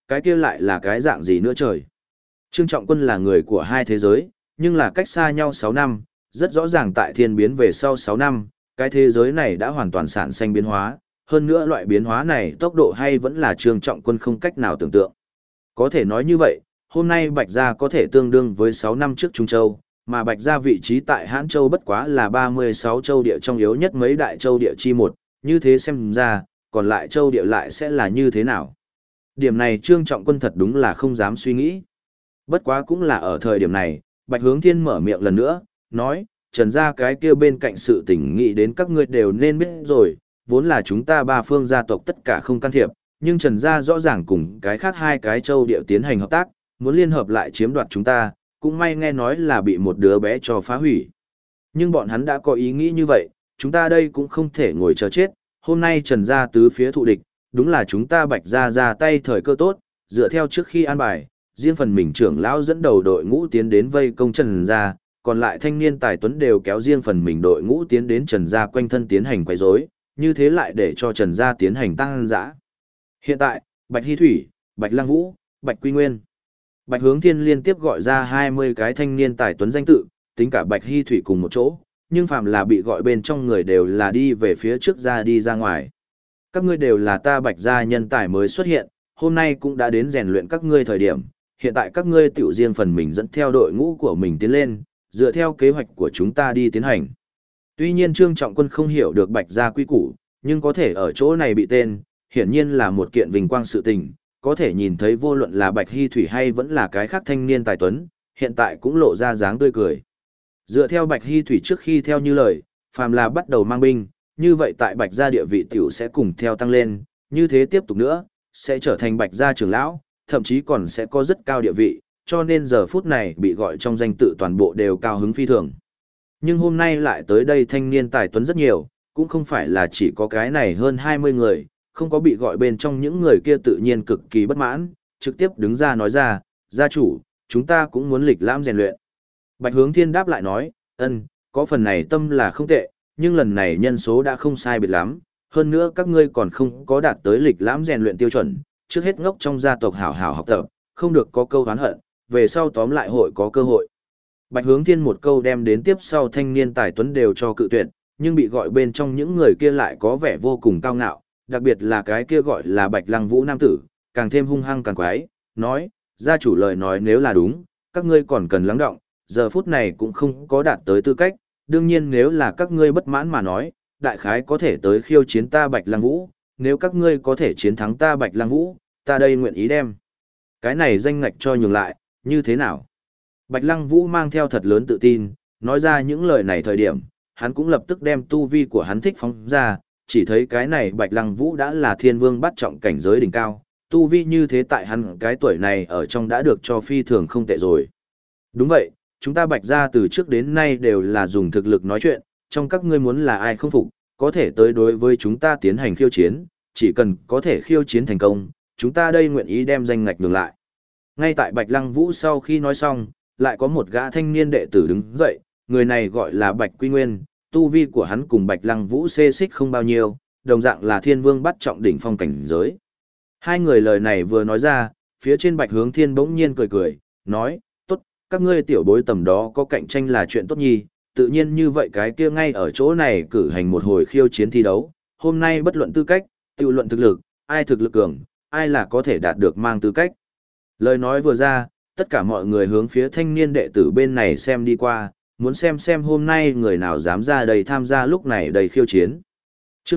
cái kia lại là cái dạng gì nữa trời. Trương Trọng Quân là người của hai thế giới, nhưng là cách xa nhau 6 năm, rất rõ ràng tại thiên biến về sau 6 năm, cái thế giới này đã hoàn toàn sản sinh biến hóa, hơn nữa loại biến hóa này tốc độ hay vẫn là Trương Trọng Quân không cách nào tưởng tượng. Có thể nói như vậy, hôm nay Bạch Gia có thể tương đương với 6 năm trước Trung Châu, mà Bạch Gia vị trí tại Hãn Châu bất quá là 36 châu địa trong yếu nhất mấy đại châu địa chi một, như thế xem ra, còn lại châu địa lại sẽ là như thế nào. Điểm này Trương Trọng Quân thật đúng là không dám suy nghĩ. Bất quá cũng là ở thời điểm này, Bạch Hướng Thiên mở miệng lần nữa, nói, Trần gia cái kia bên cạnh sự tình nghĩ đến các ngươi đều nên biết rồi, vốn là chúng ta ba phương gia tộc tất cả không can thiệp, nhưng Trần gia rõ ràng cùng cái khác hai cái châu địa tiến hành hợp tác, muốn liên hợp lại chiếm đoạt chúng ta, cũng may nghe nói là bị một đứa bé cho phá hủy. Nhưng bọn hắn đã có ý nghĩ như vậy, chúng ta đây cũng không thể ngồi chờ chết, hôm nay Trần gia tứ phía thụ địch, đúng là chúng ta Bạch gia ra tay thời cơ tốt, dựa theo trước khi an bài, riêng phần mình trưởng lão dẫn đầu đội ngũ tiến đến vây công Trần gia, còn lại thanh niên tài tuấn đều kéo riêng phần mình đội ngũ tiến đến Trần gia quanh thân tiến hành quấy rối, như thế lại để cho Trần gia tiến hành tăng dã. Hiện tại, Bạch Hy Thủy, Bạch Lăng Vũ, Bạch Quy Nguyên, Bạch Hướng Thiên liên tiếp gọi ra 20 cái thanh niên tài tuấn danh tự, tính cả Bạch Hy Thủy cùng một chỗ, nhưng phàm là bị gọi bên trong người đều là đi về phía trước ra đi ra ngoài. Các ngươi đều là ta Bạch gia nhân tài mới xuất hiện, hôm nay cũng đã đến rèn luyện các ngươi thời điểm, hiện tại các ngươi tiểu riêng phần mình dẫn theo đội ngũ của mình tiến lên, dựa theo kế hoạch của chúng ta đi tiến hành. Tuy nhiên Trương Trọng Quân không hiểu được Bạch gia quy củ, nhưng có thể ở chỗ này bị tên, hiển nhiên là một kiện vinh quang sự tình, có thể nhìn thấy vô luận là Bạch Hy Thủy hay vẫn là cái khác thanh niên tài tuấn, hiện tại cũng lộ ra dáng tươi cười. Dựa theo Bạch Hy Thủy trước khi theo như lời, phàm là bắt đầu mang binh, như vậy tại Bạch gia địa vị tiểu sẽ cùng theo tăng lên, như thế tiếp tục nữa, sẽ trở thành Bạch gia trưởng lão, thậm chí còn sẽ có rất cao địa vị, cho nên giờ phút này bị gọi trong danh tự toàn bộ đều cao hứng phi thường. Nhưng hôm nay lại tới đây thanh niên tài tuấn rất nhiều, cũng không phải là chỉ có cái này hơn 20 người, không có bị gọi bên trong những người kia tự nhiên cực kỳ bất mãn, trực tiếp đứng ra nói ra, gia chủ, chúng ta cũng muốn lịch lãm rèn luyện. Bạch Hướng Thiên đáp lại nói, có phần này tâm là không tệ, nhưng lần này nhân số đã không sai biệt lắm, hơn nữa các ngươi còn không có đạt tới lịch lãm rèn luyện tiêu chuẩn, trước hết ngốc trong gia tộc hảo hảo học tập, không được có câu oán hận, về sau tóm lại hội có cơ hội. Bạch Hướng Thiên một câu đem đến tiếp sau thanh niên tài tuấn đều cho cự tuyệt, nhưng bị gọi bên trong những người kia lại có vẻ vô cùng cao ngạo, đặc biệt là cái kia gọi là Bạch Lăng Vũ nam tử, càng thêm hung hăng càng quái, nói, gia chủ lời nói nếu là đúng, các ngươi còn cần lắng động, giờ phút này cũng không có đạt tới tư cách, đương nhiên nếu là các ngươi bất mãn mà nói, đại khái có thể tới khiêu chiến ta Bạch Lăng Vũ, nếu các ngươi có thể chiến thắng ta Bạch Lăng Vũ, ta đây nguyện ý đem cái này danh ngạch cho nhường lại, như thế nào? Bạch Lăng Vũ mang theo thật lớn tự tin, nói ra những lời này thời điểm, hắn cũng lập tức đem tu vi của hắn thích phóng ra, chỉ thấy cái này Bạch Lăng Vũ đã là thiên vương bắt trọng cảnh giới đỉnh cao, tu vi như thế tại hắn cái tuổi này ở trong đã được cho phi thường không tệ rồi. Đúng vậy, chúng ta Bạch gia từ trước đến nay đều là dùng thực lực nói chuyện, trong các ngươi muốn là ai không phục, có thể tới đối với chúng ta tiến hành khiêu chiến, chỉ cần có thể khiêu chiến thành công, chúng ta đây nguyện ý đem danh ngạch nhường lại. Ngay tại Bạch Lăng Vũ sau khi nói xong, lại có một gã thanh niên đệ tử đứng dậy, người này gọi là Bạch Quy Nguyên, tu vi của hắn cùng Bạch Lăng Vũ xê xích không bao nhiêu, đồng dạng là thiên vương bắt trọng đỉnh phong cảnh giới. Hai người lời này vừa nói ra, phía trên Bạch Hướng Thiên bỗng nhiên cười cười, nói, tốt, các ngươi tiểu bối tầm đó có cạnh tranh là chuyện tốt nhi, tự nhiên như vậy cái kia ngay ở chỗ này cử hành một hồi khiêu chiến thi đấu, hôm nay bất luận tư cách, tự luận thực lực, ai thực lực cường, ai là có thể đạt được mang tư cách. Lời nói vừa ra, tất cả mọi người hướng phía thanh niên đệ tử bên này xem đi qua, muốn xem hôm nay người nào dám ra đây tham gia lúc này đầy khiêu chiến. Chương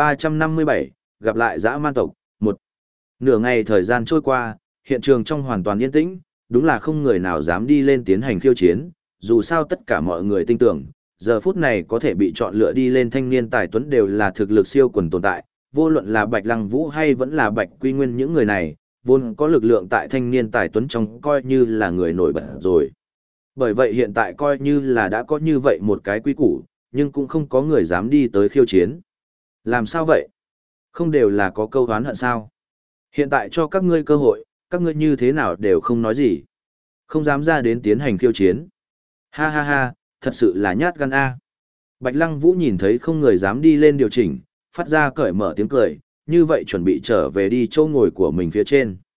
1357, gặp lại dã man tộc, 1. Nửa ngày thời gian trôi qua, hiện trường trong hoàn toàn yên tĩnh, đúng là không người nào dám đi lên tiến hành khiêu chiến, dù sao tất cả mọi người tin tưởng, giờ phút này có thể bị chọn lựa đi lên thanh niên tài tuấn đều là thực lực siêu quần tồn tại, vô luận là Bạch Lăng Vũ hay vẫn là Bạch Quy Nguyên những người này, vốn có lực lượng tại thanh niên tài tuấn trong coi như là người nổi bật rồi. Bởi vậy hiện tại coi như là đã có như vậy một cái quy củ, nhưng cũng không có người dám đi tới khiêu chiến. Làm sao vậy? Không đều là có câu oán hận sao? Hiện tại cho các ngươi cơ hội, các ngươi như thế nào đều không nói gì. Không dám ra đến tiến hành khiêu chiến. Ha ha ha, thật sự là nhát gan a. Bạch Lăng Vũ nhìn thấy không người dám đi lên điều chỉnh, phát ra cởi mở tiếng cười, như vậy chuẩn bị trở về đi chỗ ngồi của mình phía trên.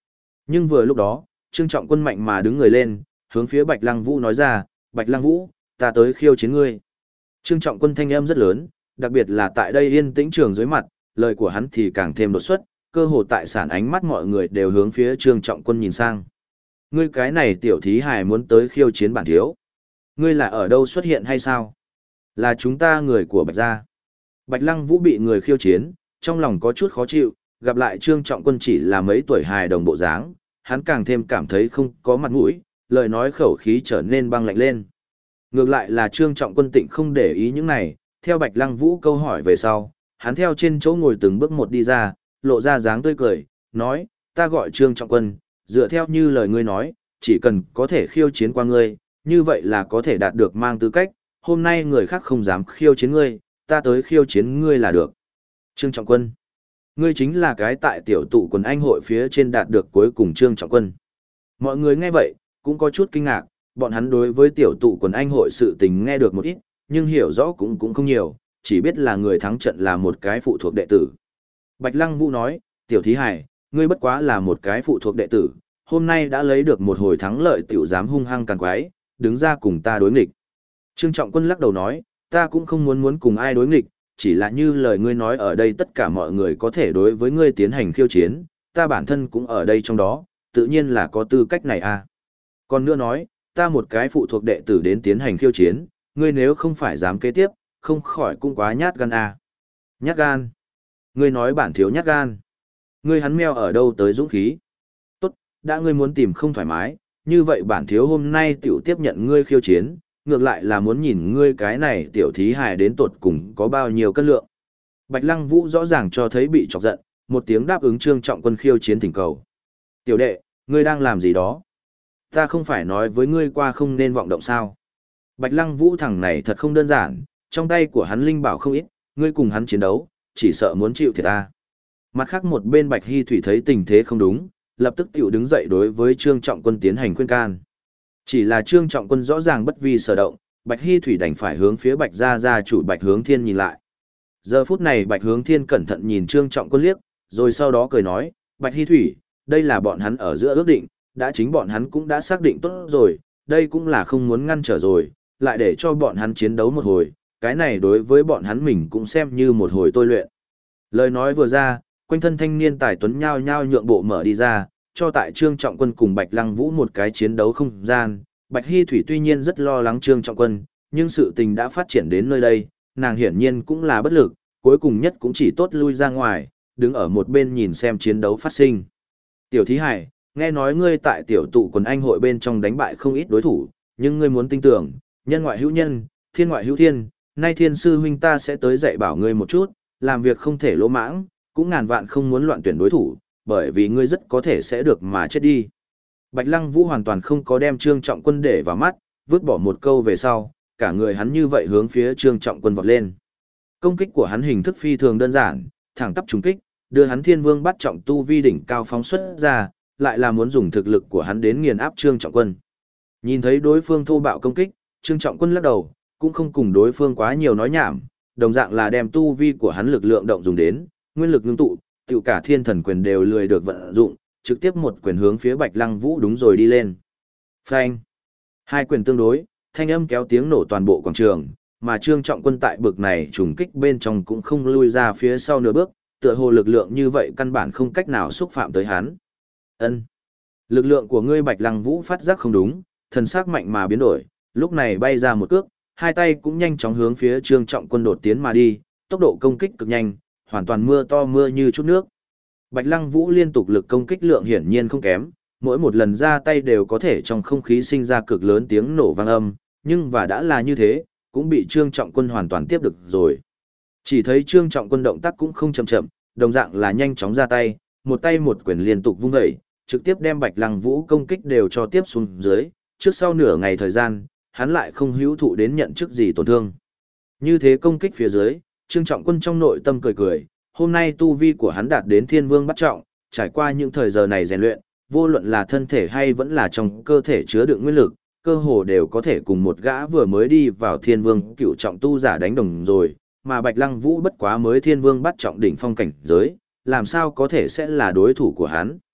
Nhưng vừa lúc đó, Trương Trọng Quân mạnh mà đứng người lên, hướng phía Bạch Lăng Vũ nói ra, Bạch Lăng Vũ, ta tới khiêu chiến ngươi. Trương Trọng Quân thanh âm rất lớn, đặc biệt là tại đây yên tĩnh trường dưới mặt, lời của hắn thì càng thêm đột xuất, cơ hồ tại sản ánh mắt mọi người đều hướng phía Trương Trọng Quân nhìn sang. Ngươi cái này tiểu thí hài muốn tới khiêu chiến bản thiếu. Ngươi là ở đâu xuất hiện hay sao? Là chúng ta người của Bạch gia. Bạch Lăng Vũ bị người khiêu chiến, trong lòng có chút khó chịu, gặp lại Trương Trọng Quân chỉ là mấy tuổi hài đồng bộ dáng, hắn càng thêm cảm thấy không có mặt mũi, lời nói khẩu khí trở nên băng lạnh lên. Ngược lại là Trương Trọng Quân tịnh không để ý những này, theo Bạch Lăng Vũ câu hỏi về sau, hắn theo trên chỗ ngồi từng bước một đi ra, lộ ra dáng tươi cười, nói, ta gọi Trương Trọng Quân, dựa theo như lời ngươi nói, chỉ cần có thể khiêu chiến qua ngươi, như vậy là có thể đạt được mang tư cách, hôm nay người khác không dám khiêu chiến ngươi, ta tới khiêu chiến ngươi là được. Trương Trọng Quân, ngươi chính là cái tại tiểu tụ quần anh hội phía trên đạt được cuối cùng Trương Trọng Quân. Mọi người nghe vậy, cũng có chút kinh ngạc, bọn hắn đối với tiểu tụ quần anh hội sự tình nghe được một ít, nhưng hiểu rõ cũng không nhiều, chỉ biết là người thắng trận là một cái phụ thuộc đệ tử. Bạch Lăng Vũ nói, tiểu thí hải, ngươi bất quá là một cái phụ thuộc đệ tử, hôm nay đã lấy được một hồi thắng lợi tiểu dám hung hăng càng quái, đứng ra cùng ta đối nghịch. Trương Trọng Quân lắc đầu nói, ta cũng không muốn cùng ai đối nghịch, chỉ là như lời ngươi nói ở đây tất cả mọi người có thể đối với ngươi tiến hành khiêu chiến, ta bản thân cũng ở đây trong đó, tự nhiên là có tư cách này à. Còn nữa nói, ta một cái phụ thuộc đệ tử đến tiến hành khiêu chiến, ngươi nếu không phải dám kế tiếp, không khỏi cũng quá nhát gan à. Nhát gan? Ngươi nói bản thiếu nhát gan. Ngươi hắn meo ở đâu tới dũng khí? Tốt, đã ngươi muốn tìm không thoải mái, như vậy bản thiếu hôm nay tiểu tiếp nhận ngươi khiêu chiến, ngược lại là muốn nhìn ngươi cái này tiểu thí hài đến tột cùng có bao nhiêu cân lượng. Bạch Lăng Vũ rõ ràng cho thấy bị chọc giận, một tiếng đáp ứng Trương Trọng Quân khiêu chiến thỉnh cầu. Tiểu đệ, ngươi đang làm gì đó? Ta không phải nói với ngươi qua không nên vọng động sao? Bạch Lăng Vũ thằng này thật không đơn giản, trong tay của hắn linh bảo không ít, ngươi cùng hắn chiến đấu, chỉ sợ muốn chịu thiệt ta. Mặt khác một bên Bạch Hy Thủy thấy tình thế không đúng, lập tức tiểu đứng dậy đối với Trương Trọng Quân tiến hành khuyên can. Chỉ là Trương Trọng Quân rõ ràng bất vi sở động, Bạch Hy Thủy đành phải hướng phía Bạch gia chủ Bạch Hướng Thiên nhìn lại. Giờ phút này Bạch Hướng Thiên cẩn thận nhìn Trương Trọng Quân liếc, rồi sau đó cười nói, Bạch Hy Thủy, đây là bọn hắn ở giữa ước định, đã chính bọn hắn cũng đã xác định tốt rồi, đây cũng là không muốn ngăn trở rồi, lại để cho bọn hắn chiến đấu một hồi, cái này đối với bọn hắn mình cũng xem như một hồi tôi luyện. Lời nói vừa ra, quanh thân thanh niên tài tuấn nhao nhao nhượng bộ mở đi ra, cho tại Trương Trọng Quân cùng Bạch Lăng Vũ một cái chiến đấu không gian. Bạch Hy Thủy tuy nhiên rất lo lắng Trương Trọng Quân, nhưng sự tình đã phát triển đến nơi đây, nàng hiển nhiên cũng là bất lực, cuối cùng nhất cũng chỉ tốt lui ra ngoài, đứng ở một bên nhìn xem chiến đấu phát sinh. Tiểu thí hải, nghe nói ngươi tại tiểu tụ quần anh hội bên trong đánh bại không ít đối thủ, nhưng ngươi muốn tin tưởng, nhân ngoại hữu nhân, thiên ngoại hữu thiên, nay thiên sư huynh ta sẽ tới dạy bảo ngươi một chút, làm việc không thể lỗ mãng, cũng ngàn vạn không muốn loạn tuyển đối thủ, bởi vì ngươi rất có thể sẽ được mà chết đi. Bạch Lăng Vũ hoàn toàn không có đem Trương Trọng Quân để vào mắt, vứt bỏ một câu về sau, cả người hắn như vậy hướng phía Trương Trọng Quân vọt lên. Công kích của hắn hình thức phi thường đơn giản, thẳng tắp trùng kích, đưa hắn Thiên Vương bắt trọng tu vi đỉnh cao phóng xuất ra, lại là muốn dùng thực lực của hắn đến nghiền áp Trương Trọng Quân. Nhìn thấy đối phương thô bạo công kích, Trương Trọng Quân lắc đầu, cũng không cùng đối phương quá nhiều nói nhảm, đồng dạng là đem tu vi của hắn lực lượng động dùng đến, nguyên lực ngưng tụ, tiểu cả thiên thần quyền đều lười được vận dụng, trực tiếp một quyền hướng phía Bạch Lăng Vũ đúng rồi đi lên. Phanh! Hai quyền tương đối, thanh âm kéo tiếng nổ toàn bộ quảng trường, mà Trương Trọng Quân tại bực này trùng kích bên trong cũng không lui ra phía sau nửa bước, tựa hồ lực lượng như vậy căn bản không cách nào xúc phạm tới hắn. Ân, lực lượng của ngươi Bạch Lăng Vũ phát giác không đúng, thần sắc mạnh mà biến đổi, lúc này bay ra một cước, hai tay cũng nhanh chóng hướng phía Trương Trọng Quân đột tiến mà đi, tốc độ công kích cực nhanh, hoàn toàn mưa to mưa như chút nước. Bạch Lăng Vũ liên tục lực công kích lượng hiển nhiên không kém, mỗi một lần ra tay đều có thể trong không khí sinh ra cực lớn tiếng nổ vang âm, nhưng và đã là như thế, cũng bị Trương Trọng Quân hoàn toàn tiếp được rồi. Chỉ thấy Trương Trọng Quân động tác cũng không chậm chậm, đồng dạng là nhanh chóng ra tay một quyền liên tục vung dậy, trực tiếp đem Bạch Lăng Vũ công kích đều cho tiếp xuống dưới, trước sau nửa ngày thời gian, hắn lại không hữu thụ đến nhận chức gì tổn thương. Như thế công kích phía dưới, Trương Trọng Quân trong nội tâm cười cười, hôm nay tu vi của hắn đạt đến Thiên Vương bắt trọng, trải qua những thời giờ này rèn luyện, vô luận là thân thể hay vẫn là trong cơ thể chứa đựng nguyên lực, cơ hồ đều có thể cùng một gã vừa mới đi vào Thiên Vương cựu trọng tu giả đánh đồng rồi, mà Bạch Lăng Vũ bất quá mới Thiên Vương bắt trọng đỉnh phong cảnh giới, làm sao có thể sẽ là đối thủ của hắn.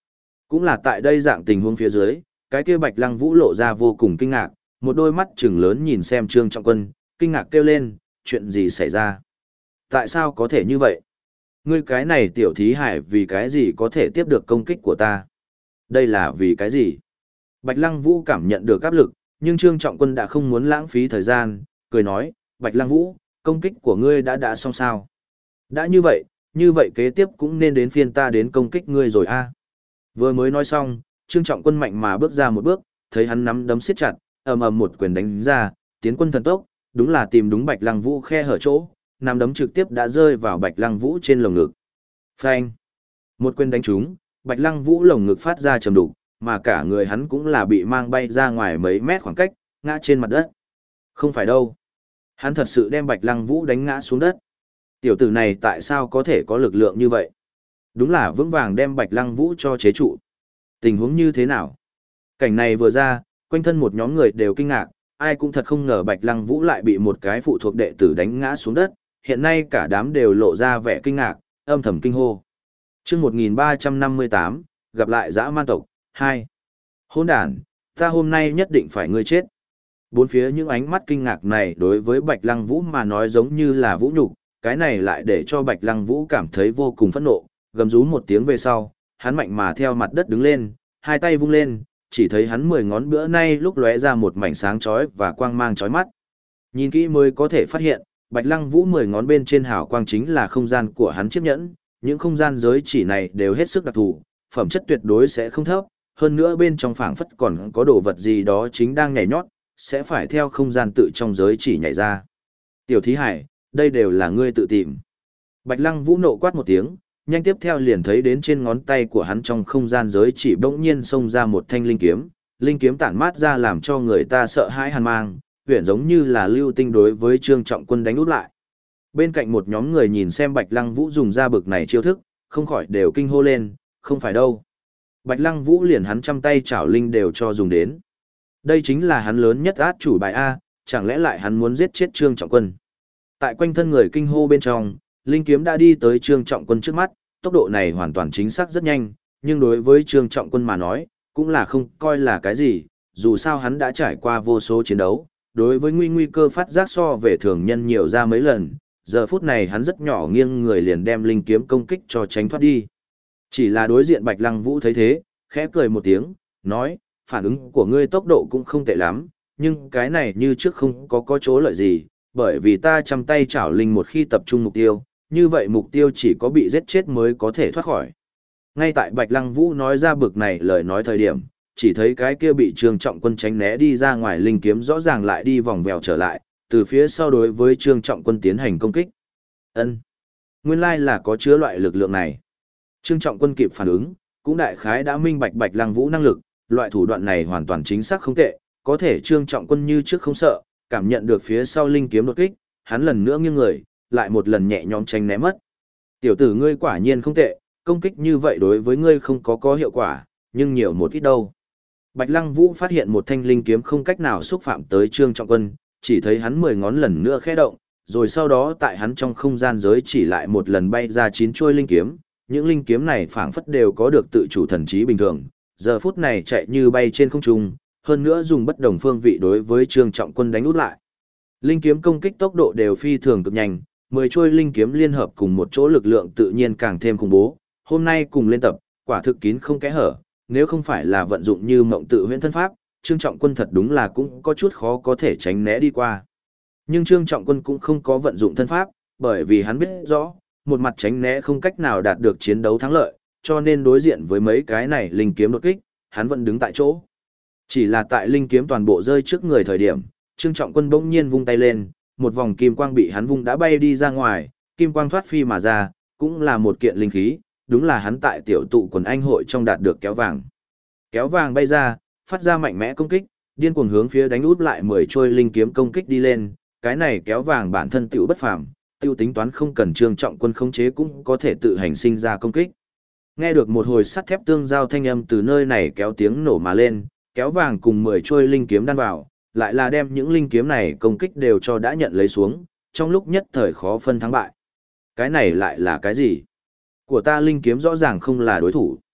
Cũng là tại đây dạng tình huống phía dưới, cái kia Bạch Lăng Vũ lộ ra vô cùng kinh ngạc, một đôi mắt trừng lớn nhìn xem Trương Trọng Quân, kinh ngạc kêu lên, chuyện gì xảy ra? Tại sao có thể như vậy? Ngươi cái này tiểu thí hải vì cái gì có thể tiếp được công kích của ta? Đây là vì cái gì? Bạch Lăng Vũ cảm nhận được áp lực, nhưng Trương Trọng Quân đã không muốn lãng phí thời gian, cười nói, Bạch Lăng Vũ, công kích của ngươi đã xong sao? Đã như vậy kế tiếp cũng nên đến phiên ta đến công kích ngươi rồi a. Vừa mới nói xong, Trương Trọng Quân mạnh mà bước ra một bước, thấy hắn nắm đấm siết chặt, ầm ầm một quyền đánh ra, tiến quân thần tốc, đúng là tìm đúng Bạch Lăng Vũ khe hở chỗ, nắm đấm trực tiếp đã rơi vào Bạch Lăng Vũ trên lồng ngực. Phanh! Một quyền đánh trúng, Bạch Lăng Vũ lồng ngực phát ra trầm đục, mà cả người hắn cũng là bị mang bay ra ngoài mấy mét khoảng cách, ngã trên mặt đất. Không phải đâu. Hắn thật sự đem Bạch Lăng Vũ đánh ngã xuống đất. Tiểu tử này tại sao có thể có lực lượng như vậy? Đúng là vững vàng đem Bạch Lăng Vũ cho chế trụ. Tình huống như thế nào? Cảnh này vừa ra, quanh thân một nhóm người đều kinh ngạc, ai cũng thật không ngờ Bạch Lăng Vũ lại bị một cái phụ thuộc đệ tử đánh ngã xuống đất, hiện nay cả đám đều lộ ra vẻ kinh ngạc, âm thầm kinh hô. Chương 1358, gặp lại dã man tộc 2. Hỗn đản, ta hôm nay nhất định phải ngươi chết. Bốn phía những ánh mắt kinh ngạc này đối với Bạch Lăng Vũ mà nói giống như là vũ nhục, cái này lại để cho Bạch Lăng Vũ cảm thấy vô cùng phẫn nộ, gầm rú một tiếng về sau, hắn mạnh mà theo mặt đất đứng lên, hai tay vung lên, chỉ thấy hắn 10 ngón bữa nay lúc lóe ra một mảnh sáng chói và quang mang chói mắt. Nhìn kỹ mới có thể phát hiện, Bạch Lăng Vũ 10 ngón bên trên hào quang chính là không gian của hắn chiếc nhẫn, những không gian giới chỉ này đều hết sức đặc thù, phẩm chất tuyệt đối sẽ không thấp, hơn nữa bên trong phảng phất còn có đồ vật gì đó chính đang nhảy nhót, sẽ phải theo không gian tự trong giới chỉ nhảy ra. Tiểu thí hải, đây đều là ngươi tự tìm. Bạch Lăng Vũ nộ quát một tiếng, nhanh tiếp theo liền thấy đến trên ngón tay của hắn trong không gian giới chỉ bỗng nhiên xông ra một thanh linh kiếm tản mát ra làm cho người ta sợ hãi hàn mang, huyền giống như là lưu tinh đối với Trương Trọng Quân đánh úp lại. Bên cạnh một nhóm người nhìn xem Bạch Lăng Vũ dùng ra bực này chiêu thức, không khỏi đều kinh hô lên, không phải đâu. Bạch Lăng Vũ liền hắn trăm tay chảo linh đều cho dùng đến. Đây chính là hắn lớn nhất át chủ bài A, chẳng lẽ lại hắn muốn giết chết Trương Trọng Quân. Tại quanh thân người kinh hô bên trong, linh kiếm đã đi tới Trương Trọng Quân trước mắt, tốc độ này hoàn toàn chính xác rất nhanh, nhưng đối với Trương Trọng Quân mà nói, cũng là không coi là cái gì, dù sao hắn đã trải qua vô số chiến đấu, đối với nguy cơ phát giác so về thường nhân nhiều ra mấy lần, giờ phút này hắn rất nhỏ nghiêng người liền đem linh kiếm công kích cho tránh thoát đi. Chỉ là đối diện Bạch Lăng Vũ thấy thế, khẽ cười một tiếng, nói, phản ứng của ngươi tốc độ cũng không tệ lắm, nhưng cái này như trước không có chỗ lợi gì, bởi vì ta trăm tay chảo linh một khi tập trung mục tiêu, như vậy mục tiêu chỉ có bị giết chết mới có thể thoát khỏi. Ngay tại Bạch Lăng Vũ nói ra bực này lời nói thời điểm, chỉ thấy cái kia bị Trương Trọng Quân tránh né đi ra ngoài linh kiếm rõ ràng lại đi vòng vèo trở lại, từ phía sau đối với Trương Trọng Quân tiến hành công kích. Ân, nguyên lai là có chứa loại lực lượng này. Trương Trọng Quân kịp phản ứng, cũng đại khái đã minh bạch Bạch Lăng Vũ năng lực, loại thủ đoạn này hoàn toàn chính xác không tệ, có thể Trương Trọng Quân như trước không sợ, cảm nhận được phía sau linh kiếm đột kích, hắn lần nữa nghiêng người, lại một lần nhẹ nhõm tránh né mất. Tiểu tử ngươi quả nhiên không tệ, công kích như vậy đối với ngươi không có hiệu quả, nhưng nhiều một ít đâu. Bạch Lăng Vũ phát hiện một thanh linh kiếm không cách nào xúc phạm tới Trương Trọng Quân, chỉ thấy hắn 10 ngón lần nữa khẽ động, rồi sau đó tại hắn trong không gian giới chỉ lại một lần bay ra 9 chuôi linh kiếm, những linh kiếm này phảng phất đều có được tự chủ thần trí bình thường, giờ phút này chạy như bay trên không trung, hơn nữa dùng bất đồng phương vị đối với Trương Trọng Quân đánh út lại. Linh kiếm công kích tốc độ đều phi thường cực nhanh, 10 chuôi linh kiếm liên hợp cùng một chỗ lực lượng tự nhiên càng thêm khủng bố, hôm nay cùng lên tập, quả thực kín không kẽ hở, nếu không phải là vận dụng như mộng tự huyễn thân pháp, Trương Trọng Quân thật đúng là cũng có chút khó có thể tránh né đi qua. Nhưng Trương Trọng Quân cũng không có vận dụng thân pháp, bởi vì hắn biết rõ, một mặt tránh né không cách nào đạt được chiến đấu thắng lợi, cho nên đối diện với mấy cái này linh kiếm đột kích, hắn vẫn đứng tại chỗ. Chỉ là tại linh kiếm toàn bộ rơi trước người thời điểm, Trương Trọng Quân bỗng nhiên vung tay lên, một vòng kim quang bị hắn vung đã bay đi ra ngoài, kim quang thoát phi mà ra, cũng là một kiện linh khí, đúng là hắn tại tiểu tụ quần anh hội trong đạt được kéo vàng. Kéo vàng bay ra, phát ra mạnh mẽ công kích, điên cuồng hướng phía đánh út lại 10 trôi linh kiếm công kích đi lên, cái này kéo vàng bản thân tiểu bất phàm, tiêu tính toán không cần Trương Trọng Quân khống chế cũng có thể tự hành sinh ra công kích. Nghe được một hồi sắt thép tương giao thanh âm từ nơi này kéo tiếng nổ mà lên, kéo vàng cùng 10 trôi linh kiếm đan vào, lại là đem những linh kiếm này công kích đều cho đã nhận lấy xuống, trong lúc nhất thời khó phân thắng bại. Cái này lại là cái gì? Của ta linh kiếm rõ ràng không là đối thủ.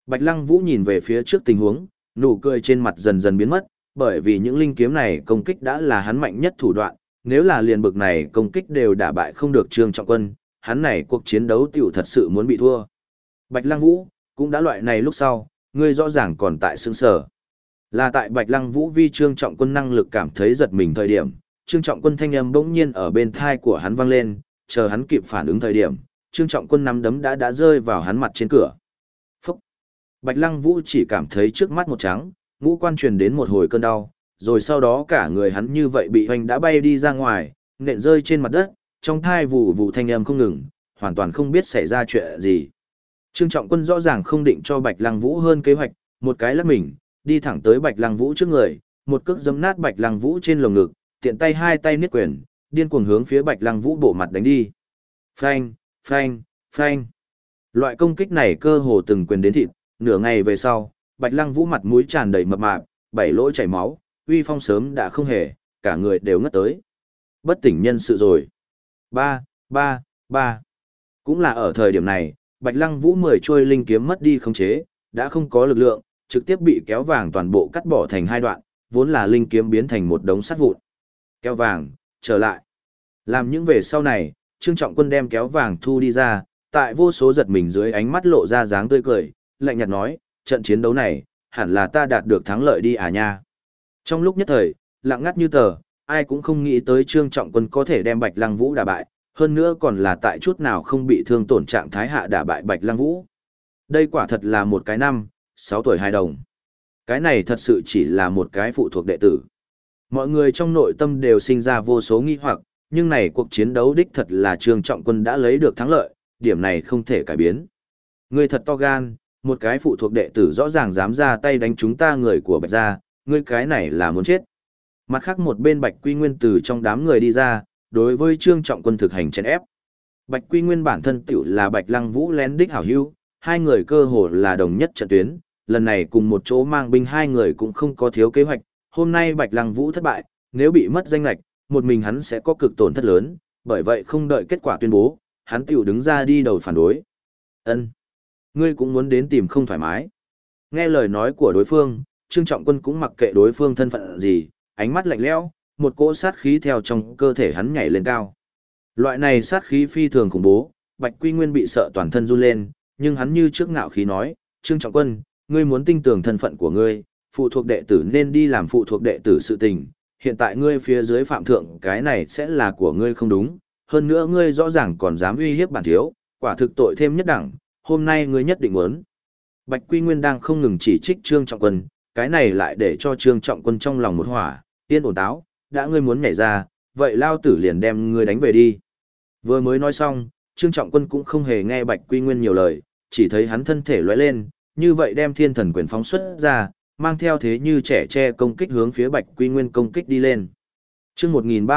Bạch Lăng Vũ nhìn về phía trước tình huống, nụ cười trên mặt dần dần biến mất, bởi vì những linh kiếm này công kích đã là hắn mạnh nhất thủ đoạn, nếu là liền bực này công kích đều đả bại không được Trương Trọng Quân, hắn này cuộc chiến đấu tiểu thật sự muốn bị thua. Bạch Lăng Vũ, cũng đã loại này lúc sau, ngươi rõ ràng còn tại sững sở. Là tại Bạch Lăng Vũ vi Trương Trọng Quân năng lực cảm thấy giật mình thời điểm, Trương Trọng Quân thanh âm bỗng nhiên ở bên thai của hắn vang lên, chờ hắn kịp phản ứng thời điểm, Trương Trọng Quân nắm đấm đã rơi vào hắn mặt trên cửa. Phúc! Bạch Lăng Vũ chỉ cảm thấy trước mắt một trắng, ngũ quan truyền đến một hồi cơn đau, rồi sau đó cả người hắn như vậy bị hoành đã bay đi ra ngoài, nện rơi trên mặt đất, trong thai vù vù thanh âm không ngừng, hoàn toàn không biết xảy ra chuyện gì. Trương Trọng Quân rõ ràng không định cho Bạch Lăng Vũ hơn kế hoạch, một cái lắc mình, đi thẳng tới Bạch Lăng Vũ trước người, một cước giẫm nát Bạch Lăng Vũ trên lồng ngực, tiện tay hai tay niết quyền, điên cuồng hướng phía Bạch Lăng Vũ bộ mặt đánh đi. Phanh, phanh, phanh. Loại công kích này cơ hồ từng quyền đến thịt, nửa ngày về sau, Bạch Lăng Vũ mặt mũi tràn đầy mập mạp, bảy lỗ chảy máu, uy phong sớm đã không hề, cả người đều ngất tới. Bất tỉnh nhân sự rồi. Ba, ba, ba. Cũng là ở thời điểm này, Bạch Lăng Vũ 10 trôi linh kiếm mất đi khống chế, đã không có lực lượng, trực tiếp bị kéo vàng toàn bộ cắt bỏ thành hai đoạn, vốn là linh kiếm biến thành một đống sắt vụn. Kéo vàng, trở lại. Làm những về sau này, Trương Trọng Quân đem kéo vàng thu đi ra, tại vô số giật mình dưới ánh mắt lộ ra dáng tươi cười, lạnh nhạt nói, trận chiến đấu này, hẳn là ta đạt được thắng lợi đi à nha. Trong lúc nhất thời, lặng ngắt như tờ, ai cũng không nghĩ tới Trương Trọng Quân có thể đem Bạch Lăng Vũ đả bại, hơn nữa còn là tại chút nào không bị thương tổn trạng thái hạ đả bại Bạch Lăng Vũ. Đây quả thật là một cái 6 tuổi hài đồng. Cái này thật sự chỉ là một cái phụ thuộc đệ tử. Mọi người trong nội tâm đều sinh ra vô số nghi hoặc, nhưng này cuộc chiến đấu đích thật là Trương Trọng Quân đã lấy được thắng lợi, điểm này không thể cải biến. Ngươi thật to gan, một cái phụ thuộc đệ tử rõ ràng dám ra tay đánh chúng ta người của Bạch gia, ngươi cái này là muốn chết. Mặt khác một bên Bạch Quy Nguyên từ trong đám người đi ra, đối với Trương Trọng Quân thực hành chèn ép. Bạch Quy Nguyên bản thân tiểu là Bạch Lăng Vũ lén đích hảo hữu, hai người cơ hồ là đồng nhất trận tuyến, lần này cùng một chỗ mang binh hai người cũng không có thiếu kế hoạch, hôm nay Bạch Lăng Vũ thất bại, nếu bị mất danh lệch, một mình hắn sẽ có cực tổn thất lớn, bởi vậy không đợi kết quả tuyên bố, hắn tiểu đứng ra đi đầu phản đối. Ân, ngươi cũng muốn đến tìm không thoải mái. Nghe lời nói của đối phương, Trương Trọng Quân cũng mặc kệ đối phương thân phận gì, ánh mắt lạnh lẽo, một cỗ sát khí theo trong cơ thể hắn nhảy lên cao. Loại này sát khí phi thường khủng bố, Bạch Quy Nguyên bị sợ toàn thân run lên, nhưng hắn như trước ngạo khí nói, Trương Trọng Quân, ngươi muốn tin tưởng thân phận của ngươi, phụ thuộc đệ tử nên đi làm phụ thuộc đệ tử sự tình, hiện tại ngươi phía dưới phạm thượng cái này sẽ là của ngươi không đúng, hơn nữa ngươi rõ ràng còn dám uy hiếp bản thiếu, quả thực tội thêm nhất đẳng, hôm nay ngươi nhất định muốn. Bạch Quy Nguyên đang không ngừng chỉ trích Trương Trọng Quân, cái này lại để cho Trương Trọng Quân trong lòng một hỏa, yên ổn táo, đã ngươi muốn nhảy ra, vậy lao tử liền đem ngươi đánh về đi. Vừa mới nói xong, Trương Trọng Quân cũng không hề nghe Bạch Quy Nguyên nhiều lời, chỉ thấy hắn thân thể lóe lên, như vậy đem thiên thần quyền phóng xuất ra, mang theo thế như trẻ tre công kích hướng phía Bạch Quy Nguyên công kích đi lên. Chương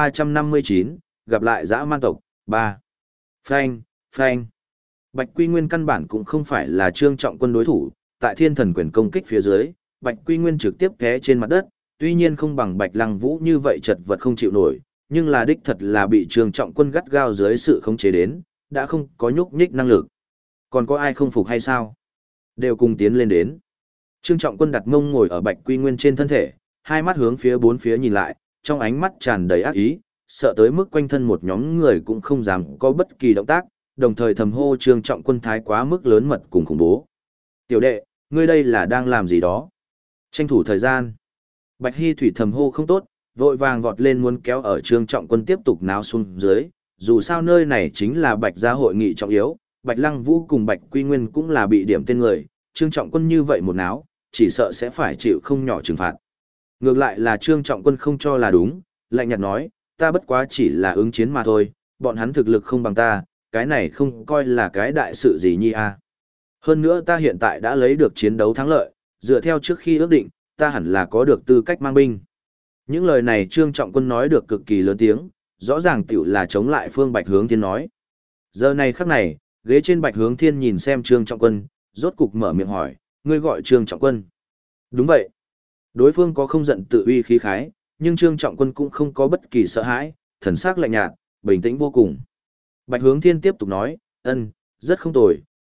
1359, gặp lại dã man tộc, 3. Phanh, phanh. Bạch Quy Nguyên căn bản cũng không phải là Trương Trọng Quân đối thủ, tại thiên thần quyền công kích phía dưới, Bạch Quy Nguyên trực tiếp té trên mặt đất, tuy nhiên không bằng Bạch Lăng Vũ như vậy chật vật không chịu nổi, nhưng là đích thật là bị Trương Trọng Quân gắt gao dưới sự khống chế đến, đã không có nhúc nhích năng lực. Còn có ai không phục hay sao? Đều cùng tiến lên đến. Trương Trọng Quân đặt mông ngồi ở Bạch Quy Nguyên trên thân thể, hai mắt hướng phía bốn phía nhìn lại, trong ánh mắt tràn đầy ác ý, sợ tới mức quanh thân một nhóm người cũng không dám có bất kỳ động tác, đồng thời thầm hô Trương Trọng Quân thái quá mức lớn mật cùng khủng bố. Tiểu đệ, ngươi đây là đang làm gì đó? Tranh thủ thời gian. Bạch Hy Thủy thầm hô không tốt, vội vàng vọt lên muốn kéo ở Trương Trọng Quân tiếp tục náo xuống dưới, dù sao nơi này chính là Bạch gia hội nghị trọng yếu, Bạch Lăng Vũ cùng Bạch Quy Nguyên cũng là bị điểm tên người, Trương Trọng Quân như vậy một náo, chỉ sợ sẽ phải chịu không nhỏ trừng phạt. Ngược lại là Trương Trọng Quân không cho là đúng, lạnh nhạt nói, ta bất quá chỉ là ứng chiến mà thôi, bọn hắn thực lực không bằng ta, cái này không coi là cái đại sự gì nhi a. Hơn nữa ta hiện tại đã lấy được chiến đấu thắng lợi, dựa theo trước khi ước định, ta hẳn là có được tư cách mang binh. Những lời này Trương Trọng Quân nói được cực kỳ lớn tiếng, rõ ràng tiểu là chống lại Phương Bạch Hướng Thiên nói. Giờ này khắc này, ghế trên Bạch Hướng Thiên nhìn xem Trương Trọng Quân, rốt cục mở miệng hỏi, ngươi gọi Trương Trọng Quân. Đúng vậy. Đối phương có không giận tự uy khí khái, nhưng Trương Trọng Quân cũng không có bất kỳ sợ hãi, thần sắc lạnh nhạt, bình tĩnh vô cùng. Bạch Hướng Thiên tiếp tục nói, rất không tồi,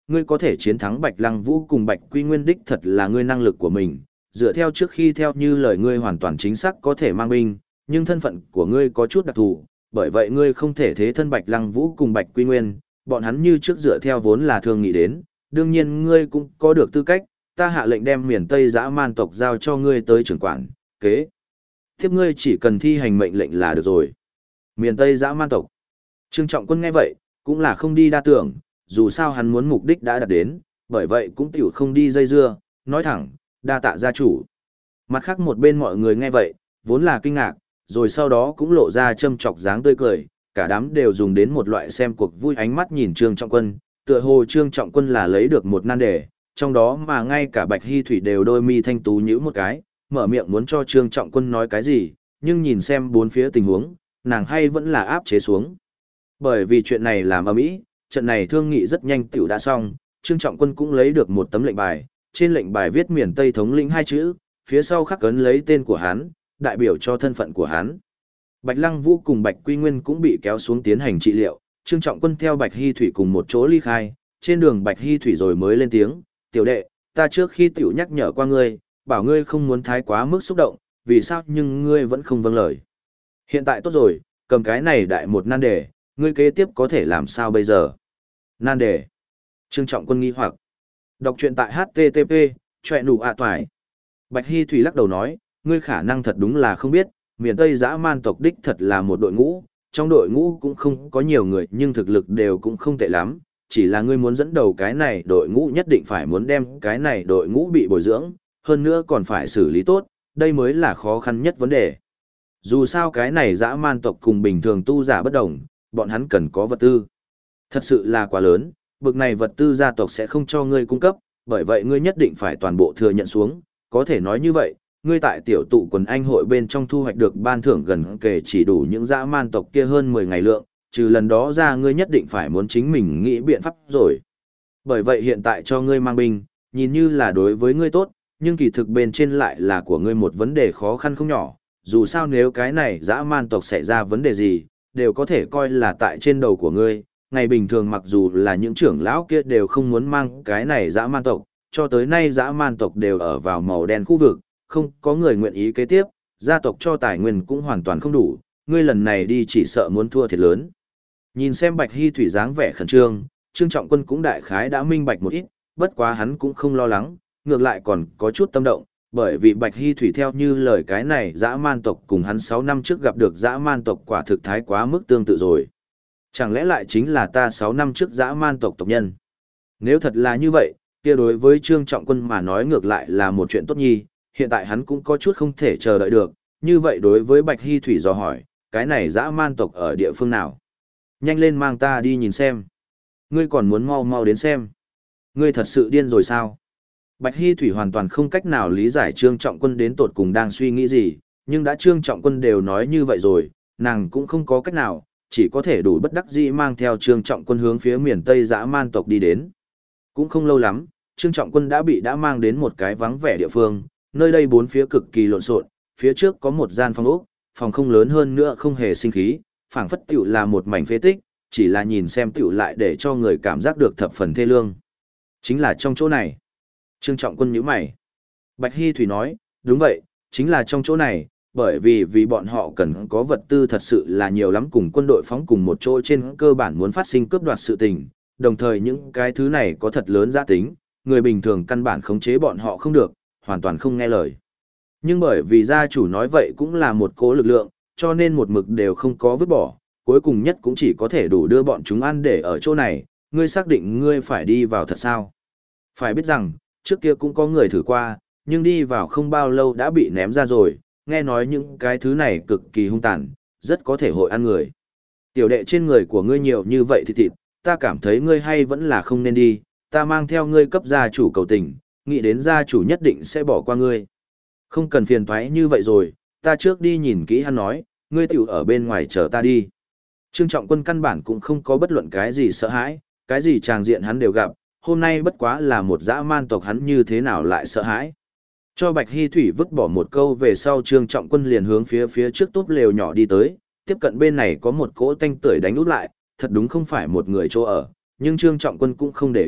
ngươi có thể chiến thắng Bạch Lăng Vũ cùng Bạch Quy Nguyên đích thật là ngươi năng lực của mình, dựa theo trước khi theo như lời ngươi hoàn toàn chính xác có thể mang binh, nhưng thân phận của ngươi có chút đặc thù, bởi vậy ngươi không thể thế thân Bạch Lăng Vũ cùng Bạch Quy Nguyên, bọn hắn như trước dựa theo vốn là thương nghị đến, đương nhiên ngươi cũng có được tư cách, ta hạ lệnh đem miền Tây dã man tộc giao cho ngươi tới trưởng quản, kế. Tiếp ngươi chỉ cần thi hành mệnh lệnh là được rồi. Miền Tây dã man tộc. Trương Trọng Quân nghe vậy, cũng là không đi đa tưởng, dù sao hắn muốn mục đích đã đạt đến, bởi vậy cũng tiểu không đi dây dưa, nói thẳng, đa tạ gia chủ. Mặt khác một bên mọi người nghe vậy, vốn là kinh ngạc, rồi sau đó cũng lộ ra châm chọc dáng tươi cười, cả đám đều dùng đến một loại xem cuộc vui ánh mắt nhìn Trương Trọng Quân, tựa hồ Trương Trọng Quân là lấy được một nan đề, trong đó mà ngay cả Bạch Hy Thủy đều đôi mi thanh tú nhíu một cái, mở miệng muốn cho Trương Trọng Quân nói cái gì, nhưng nhìn xem bốn phía tình huống, nàng hay vẫn là áp chế xuống. Bởi vì chuyện này làm ầm ĩ, trận này thương nghị rất nhanh tiểu đã xong, Trương Trọng Quân cũng lấy được một tấm lệnh bài, trên lệnh bài viết miền Tây thống lĩnh hai chữ, phía sau khắc ấn lấy tên của hắn, đại biểu cho thân phận của hắn. Bạch Lăng Vũ cùng Bạch Quy Nguyên cũng bị kéo xuống tiến hành trị liệu, Trương Trọng Quân theo Bạch Hy Thủy cùng một chỗ ly khai, trên đường Bạch Hy Thủy rồi mới lên tiếng, tiểu đệ, ta trước khi tiểu nhắc nhở qua ngươi, bảo ngươi không muốn thái quá mức xúc động, vì sao nhưng ngươi vẫn không vâng lời. Hiện tại tốt rồi, cầm cái này đại một nan đề, ngươi kế tiếp có thể làm sao bây giờ? Nan đề. Trương Trọng Quân nghi hoặc. Đọc truyện tại HTTP, chọe nụ toài. Bạch Hy Thủy lắc đầu nói, ngươi khả năng thật đúng là không biết, miền Tây dã man tộc đích thật là một đội ngũ, trong đội ngũ cũng không có nhiều người nhưng thực lực đều cũng không tệ lắm, chỉ là ngươi muốn dẫn đầu cái này đội ngũ nhất định phải muốn đem cái này đội ngũ bị bồi dưỡng, hơn nữa còn phải xử lý tốt, đây mới là khó khăn nhất vấn đề. Dù sao cái này dã man tộc cùng bình thường tu giả bất đồng, bọn hắn cần có vật tư. Thật sự là quá lớn, bực này vật tư gia tộc sẽ không cho ngươi cung cấp, bởi vậy ngươi nhất định phải toàn bộ thừa nhận xuống, có thể nói như vậy, ngươi tại tiểu tụ quần anh hội bên trong thu hoạch được ban thưởng gần kể chỉ đủ những dã man tộc kia hơn 10 ngày lượng, trừ lần đó ra ngươi nhất định phải muốn chính mình nghĩ biện pháp rồi. Bởi vậy hiện tại cho ngươi mang binh, nhìn như là đối với ngươi tốt, nhưng kỳ thực bên trên lại là của ngươi một vấn đề khó khăn không nhỏ, dù sao nếu cái này dã man tộc xảy ra vấn đề gì, đều có thể coi là tại trên đầu của ngươi. Ngày bình thường mặc dù là những trưởng lão kia đều không muốn mang cái này dã man tộc, cho tới nay dã man tộc đều ở vào màu đen khu vực, không có người nguyện ý kế tiếp, gia tộc cho tài nguyên cũng hoàn toàn không đủ, ngươi lần này đi chỉ sợ muốn thua thiệt lớn. Nhìn xem Bạch Hy Thủy dáng vẻ khẩn trương, Trương Trọng Quân cũng đại khái đã minh bạch một ít, bất quá hắn cũng không lo lắng, ngược lại còn có chút tâm động, bởi vì Bạch Hy Thủy theo như lời cái này dã man tộc cùng hắn 6 năm trước gặp được dã man tộc quả thực thái quá mức tương tự rồi. Chẳng lẽ lại chính là ta 6 năm trước dã man tộc tộc nhân? Nếu thật là như vậy, kia đối với Trương Trọng Quân mà nói ngược lại là một chuyện tốt nhi, hiện tại hắn cũng có chút không thể chờ đợi được, như vậy đối với Bạch Hy Thủy dò hỏi, cái này dã man tộc ở địa phương nào? Nhanh lên mang ta đi nhìn xem. Ngươi còn muốn mau mau đến xem. Ngươi thật sự điên rồi sao? Bạch Hy Thủy hoàn toàn không cách nào lý giải Trương Trọng Quân đến tột cùng đang suy nghĩ gì, nhưng đã Trương Trọng Quân đều nói như vậy rồi, nàng cũng không có cách nào, chỉ có thể đủ bất đắc dĩ mang theo Trương Trọng Quân hướng phía miền Tây dã man tộc đi đến. Cũng không lâu lắm, Trương Trọng Quân đã mang đến một cái vắng vẻ địa phương, nơi đây bốn phía cực kỳ lộn xộn, phía trước có một gian phòng ốc, phòng không lớn hơn nữa không hề sinh khí, phảng phất tiểu là một mảnh phế tích, chỉ là nhìn xem tiểu lại để cho người cảm giác được thập phần thê lương. Chính là trong chỗ này. Trương Trọng Quân nhíu mày. Bạch Hy Thủy nói, đúng vậy, chính là trong chỗ này, bởi vì bọn họ cần có vật tư thật sự là nhiều lắm cùng quân đội phóng cùng một chỗ trên cơ bản muốn phát sinh cướp đoạt sự tình, đồng thời những cái thứ này có thật lớn giá tính, người bình thường căn bản khống chế bọn họ không được, hoàn toàn không nghe lời. Nhưng bởi vì gia chủ nói vậy cũng là một cố lực lượng, cho nên một mực đều không có vứt bỏ, cuối cùng nhất cũng chỉ có thể đủ đưa bọn chúng ăn để ở chỗ này, ngươi xác định ngươi phải đi vào thật sao? Phải biết rằng, trước kia cũng có người thử qua, nhưng đi vào không bao lâu đã bị ném ra rồi, nghe nói những cái thứ này cực kỳ hung tàn, rất có thể hội ăn người. Tiểu đệ trên người của ngươi nhiều như vậy thì thịt, ta cảm thấy ngươi hay vẫn là không nên đi, ta mang theo ngươi cấp gia chủ cầu tình, nghĩ đến gia chủ nhất định sẽ bỏ qua ngươi. Không cần phiền toái như vậy rồi, ta trước đi nhìn kỹ hắn nói, ngươi tiểu ở bên ngoài chờ ta đi. Trương Trọng Quân căn bản cũng không có bất luận cái gì sợ hãi, cái gì tràng diện hắn đều gặp, hôm nay bất quá là một dã man tộc hắn như thế nào lại sợ hãi. Cho Bạch Hy Thủy vứt bỏ một câu về sau Trương Trọng Quân liền hướng phía trước túp lều nhỏ đi tới, tiếp cận bên này có một cỗ tanh tưởi đánh út lại, thật đúng không phải một người chỗ ở, nhưng Trương Trọng Quân cũng không để ý,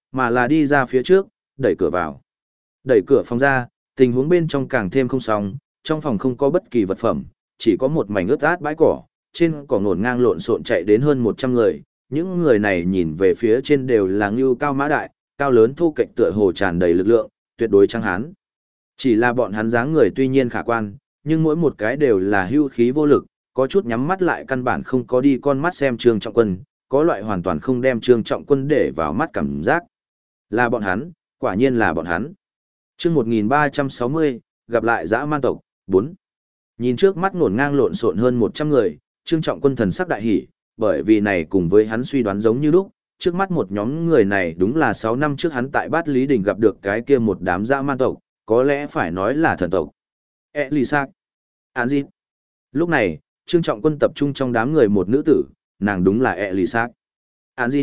mà là đi ra phía trước, đẩy cửa vào. Đẩy cửa phòng ra, tình huống bên trong càng thêm không xong, trong phòng không có bất kỳ vật phẩm, chỉ có một mảnh ướt át bãi cỏ, trên cỏ ngổn ngang lộn xộn chạy đến hơn 100 người, những người này nhìn về phía trên đều là ngưu cao mã đại, cao lớn thô kệch tựa hồ tràn đầy lực lượng, tuyệt đối trắng hán. Chỉ là bọn hắn dáng người tuy nhiên khả quan, nhưng mỗi một cái đều là hưu khí vô lực, có chút nhắm mắt lại căn bản không có đi con mắt xem Trương Trọng Quân, có loại hoàn toàn không đem Trương Trọng Quân để vào mắt cảm giác. Là bọn hắn, quả nhiên là bọn hắn. Chương 1360, gặp lại dã man tộc, 4. Nhìn trước mắt ngổn ngang lộn xộn hơn 100 người, Trương Trọng Quân thần sắc đại hỉ, bởi vì này cùng với hắn suy đoán giống như lúc, trước mắt một nhóm người này đúng là 6 năm trước hắn tại Bát Lý Đình gặp được cái kia một đám dã man tộc, có lẽ phải nói là thần tộc. Elisak, Anjit. Lúc này, Trương Trọng Quân tập trung trong đám người một nữ tử, nàng đúng là Elisak. Anjit.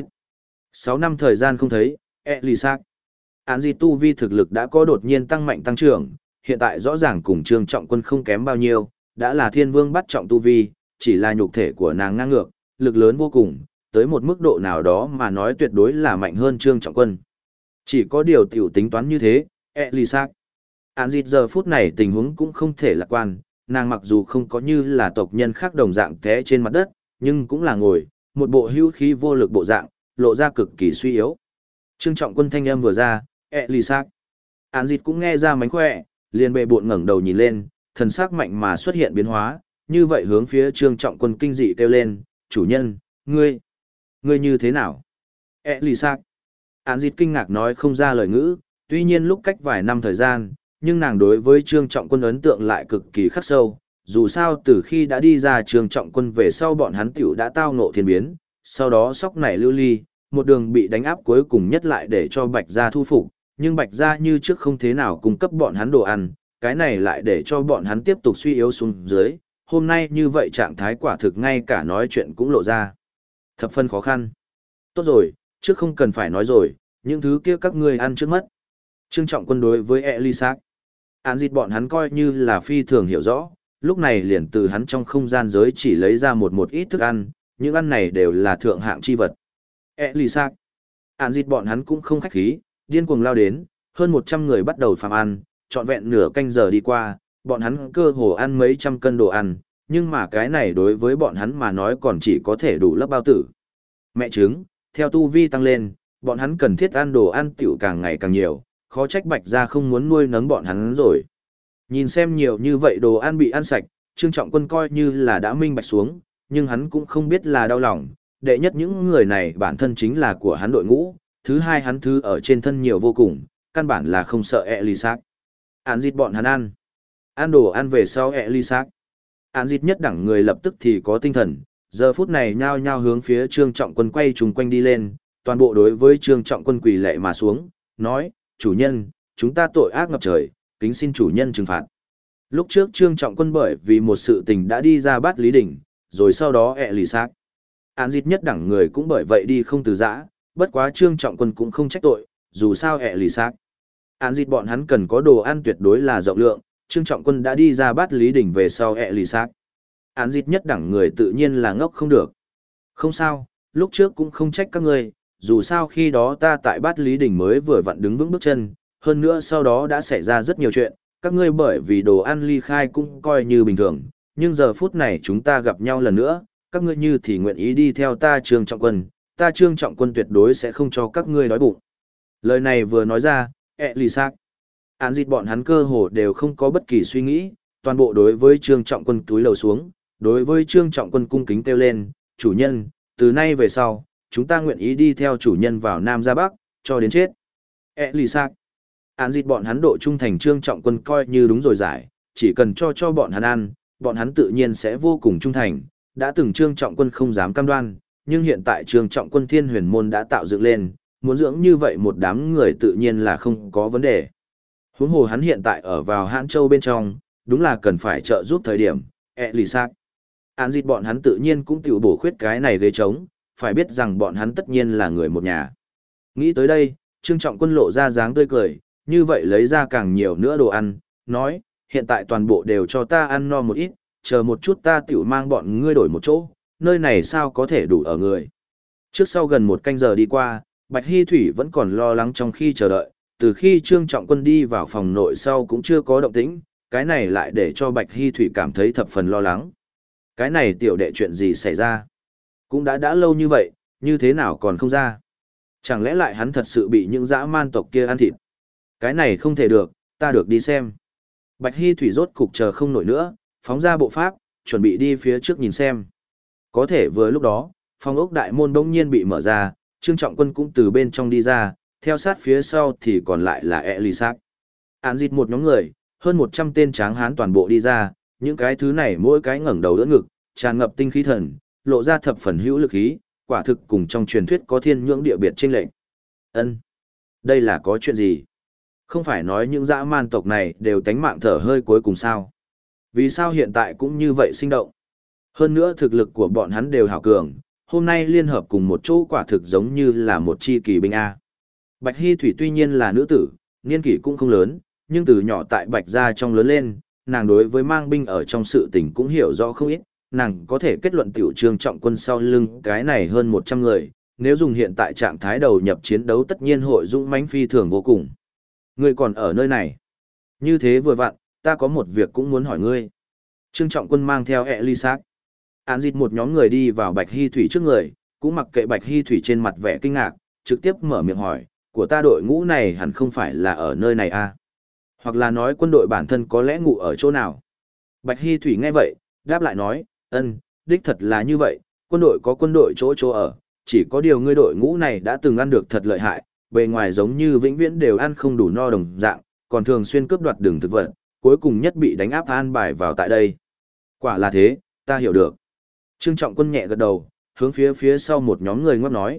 6 năm thời gian không thấy, Elisak. Anjit tu vi thực lực đã có đột nhiên tăng mạnh tăng trưởng, hiện tại rõ ràng cùng Trương Trọng Quân không kém bao nhiêu, đã là thiên vương bắt trọng tu vi, chỉ là nhục thể của nàng ngang ngược, lực lớn vô cùng, tới một mức độ nào đó mà nói tuyệt đối là mạnh hơn Trương Trọng Quân. Chỉ có điều tiểu tính toán như thế, Elisak. Anjit giờ phút này tình huống cũng không thể lạc quan, nàng mặc dù không có như là tộc nhân khác đồng dạng té trên mặt đất, nhưng cũng là ngồi, một bộ hữu khí vô lực bộ dạng, lộ ra cực kỳ suy yếu. Trương Trọng Quân thanh âm vừa ra, Elisak. Anjit cũng nghe ra mánh khỏe, liền bệ bộn ngẩng đầu nhìn lên, thần sắc mạnh mà xuất hiện biến hóa, như vậy hướng phía Trương Trọng Quân kinh dị kêu lên, chủ nhân, ngươi như thế nào? Elisak. Anjit kinh ngạc nói không ra lời ngữ, tuy nhiên lúc cách vài năm thời gian, nhưng nàng đối với Trương Trọng Quân ấn tượng lại cực kỳ khắc sâu, dù sao từ khi đã đi ra Trương Trọng Quân về sau bọn hắn tiểu đã tao ngộ thiên biến, sau đó sóc nảy lưu ly, một đường bị đánh áp cuối cùng nhất lại để cho Bạch Gia thu phục, nhưng Bạch Gia như trước không thế nào cung cấp bọn hắn đồ ăn, cái này lại để cho bọn hắn tiếp tục suy yếu xuống dưới, hôm nay như vậy trạng thái quả thực ngay cả nói chuyện cũng lộ ra. Thập phân khó khăn. Tốt rồi, trước không cần phải nói rồi, những thứ kia các ngươi ăn trước mất. Trương Trọng Quân đối với Elisak. Anjit bọn hắn coi như là phi thường hiểu rõ, lúc này liền từ hắn trong không gian giới chỉ lấy ra một ít thức ăn, những ăn này đều là thượng hạng chi vật. Elisak. Anjit bọn hắn cũng không khách khí, điên cuồng lao đến, hơn 100 người bắt đầu phàm ăn, trọn vẹn nửa canh giờ đi qua, bọn hắn cơ hồ ăn mấy trăm cân đồ ăn, nhưng mà cái này đối với bọn hắn mà nói còn chỉ có thể đủ lấp bao tử. Mẹ trứng, theo tu vi tăng lên, bọn hắn cần thiết ăn đồ ăn tiểu càng ngày càng nhiều, khó trách Bạch Gia không muốn nuôi nấng bọn hắn rồi. Nhìn xem nhiều như vậy đồ ăn bị ăn sạch, Trương Trọng Quân coi như là đã minh bạch xuống, nhưng hắn cũng không biết là đau lòng, đệ nhất những người này bản thân chính là của hắn đội ngũ, thứ hai hắn thứ ở trên thân nhiều vô cùng, căn bản là không sợ Elisak. Anjit bọn hắn ăn. Ăn đồ ăn về sau Elisak. Anjit nhất đẳng người lập tức thì có tinh thần, giờ phút này nhao nhao hướng phía Trương Trọng Quân quay trùng quanh đi lên, toàn bộ đối với Trương Trọng Quân quỳ lạy mà xuống, nói, chủ nhân, chúng ta tội ác ngập trời, kính xin chủ nhân trừng phạt. Lúc trước Trương Trọng Quân bởi vì một sự tình đã đi ra Bát Lý Đỉnh, rồi sau đó Elisak. Anjit nhất đẳng người cũng bởi vậy đi không từ giã, bất quá Trương Trọng Quân cũng không trách tội, dù sao Elisak. Anjit bọn hắn cần có đồ ăn tuyệt đối là rộng lượng, Trương Trọng Quân đã đi ra Bát Lý Đỉnh về sau Elisak. Anjit nhất đẳng người tự nhiên là ngốc không được. Không sao, lúc trước cũng không trách các ngươi, dù sao khi đó ta tại Bát Lý Đỉnh mới vừa vặn đứng vững bước chân, hơn nữa sau đó đã xảy ra rất nhiều chuyện, các ngươi bởi vì đồ ăn ly khai cũng coi như bình thường, nhưng giờ phút này chúng ta gặp nhau lần nữa, các ngươi như thì nguyện ý đi theo ta Trương Trọng Quân, ta Trương Trọng Quân tuyệt đối sẽ không cho các ngươi đói bụng. Lời này vừa nói ra, Elisak. Anjit bọn hắn cơ hồ đều không có bất kỳ suy nghĩ, toàn bộ đối với Trương Trọng Quân túi lầu xuống, đối với Trương Trọng Quân cung kính kêu lên, chủ nhân, từ nay về sau, chúng ta nguyện ý đi theo chủ nhân vào Nam ra Bắc, cho đến chết. Elisak. Anjit bọn hắn độ trung thành Trương Trọng Quân coi như đúng rồi giải, chỉ cần cho bọn hắn ăn, bọn hắn tự nhiên sẽ vô cùng trung thành, đã từng Trương Trọng Quân không dám cam đoan, nhưng hiện tại Trương Trọng Quân Thiên Huyền Môn đã tạo dựng lên, muốn dưỡng như vậy một đám người tự nhiên là không có vấn đề. Huống hồ hắn hiện tại ở vào Hãn Châu bên trong, đúng là cần phải trợ giúp thời điểm, Elisak. Anjit bọn hắn tự nhiên cũng tiểu bổ khuyết cái này ghế trống, phải biết rằng bọn hắn tất nhiên là người một nhà. Nghĩ tới đây, Trương Trọng Quân lộ ra dáng tươi cười, như vậy lấy ra càng nhiều nữa đồ ăn, nói, hiện tại toàn bộ đều cho ta ăn no một ít, chờ một chút ta tiểu mang bọn ngươi đổi một chỗ, nơi này sao có thể đủ ở người. Trước sau gần một canh giờ đi qua, Bạch Hy Thủy vẫn còn lo lắng trong khi chờ đợi, từ khi Trương Trọng Quân đi vào phòng nội sau cũng chưa có động tĩnh, cái này lại để cho Bạch Hy Thủy cảm thấy thập phần lo lắng. Cái này tiểu đệ chuyện gì xảy ra? Cũng đã lâu như vậy, như thế nào còn không ra? Chẳng lẽ lại hắn thật sự bị những dã man tộc kia ăn thịt? Cái này không thể được, ta được đi xem. Bạch Hy Thủy rốt cục chờ không nổi nữa, phóng ra bộ pháp, chuẩn bị đi phía trước nhìn xem. Có thể vừa lúc đó, phòng ốc đại môn bỗng nhiên bị mở ra, Trương Trọng Quân cũng từ bên trong đi ra, theo sát phía sau thì còn lại là Elisác. Án dịt một nhóm người, hơn 100 tên tráng hán toàn bộ đi ra, những cái thứ này mỗi cái ngẩng đầu đỡ ngực, tràn ngập tinh khí thần, lộ ra thập phần hữu lực khí, quả thực cùng trong truyền thuyết có thiên nhưỡng địa biệt chênh lệch. Ân, đây là có chuyện gì? Không phải nói những dã man tộc này đều tánh mạng thở hơi cuối cùng sao? Vì sao hiện tại cũng như vậy sinh động? Hơn nữa thực lực của bọn hắn đều hảo cường, hôm nay liên hợp cùng một chỗ quả thực giống như là một chi kỳ binh A. Bạch Hy Thủy tuy nhiên là nữ tử, niên kỷ cũng không lớn, nhưng từ nhỏ tại Bạch gia trong lớn lên, nàng đối với mang binh ở trong sự tình cũng hiểu rõ không ít, nàng có thể kết luận tiểu Trương Trọng Quân sau lưng cái này hơn 100 người, nếu dùng hiện tại trạng thái đầu nhập chiến đấu tất nhiên hội dũng mãnh phi thường vô cùng. Ngươi còn ở nơi này. Như thế vừa vặn, ta có một việc cũng muốn hỏi ngươi. Trương Trọng Quân mang theo Elisác. Án dịt một nhóm người đi vào Bạch Hy Thủy trước người, cũng mặc kệ Bạch Hy Thủy trên mặt vẻ kinh ngạc, trực tiếp mở miệng hỏi, của ta đội ngũ này hẳn không phải là ở nơi này à? Hoặc là nói quân đội bản thân có lẽ ngủ ở chỗ nào? Bạch Hy Thủy nghe vậy, đáp lại nói, đích thật là như vậy, quân đội có quân đội chỗ ở, chỉ có điều ngươi đội ngũ này đã từng ăn được thật lợi hại, bề ngoài giống như vĩnh viễn đều ăn không đủ no đồng dạng, còn thường xuyên cướp đoạt đường thực vật, cuối cùng nhất bị đánh áp an bài vào tại đây. Quả là thế, ta hiểu được. Trương Trọng Quân nhẹ gật đầu, hướng phía sau một nhóm người ngót nói,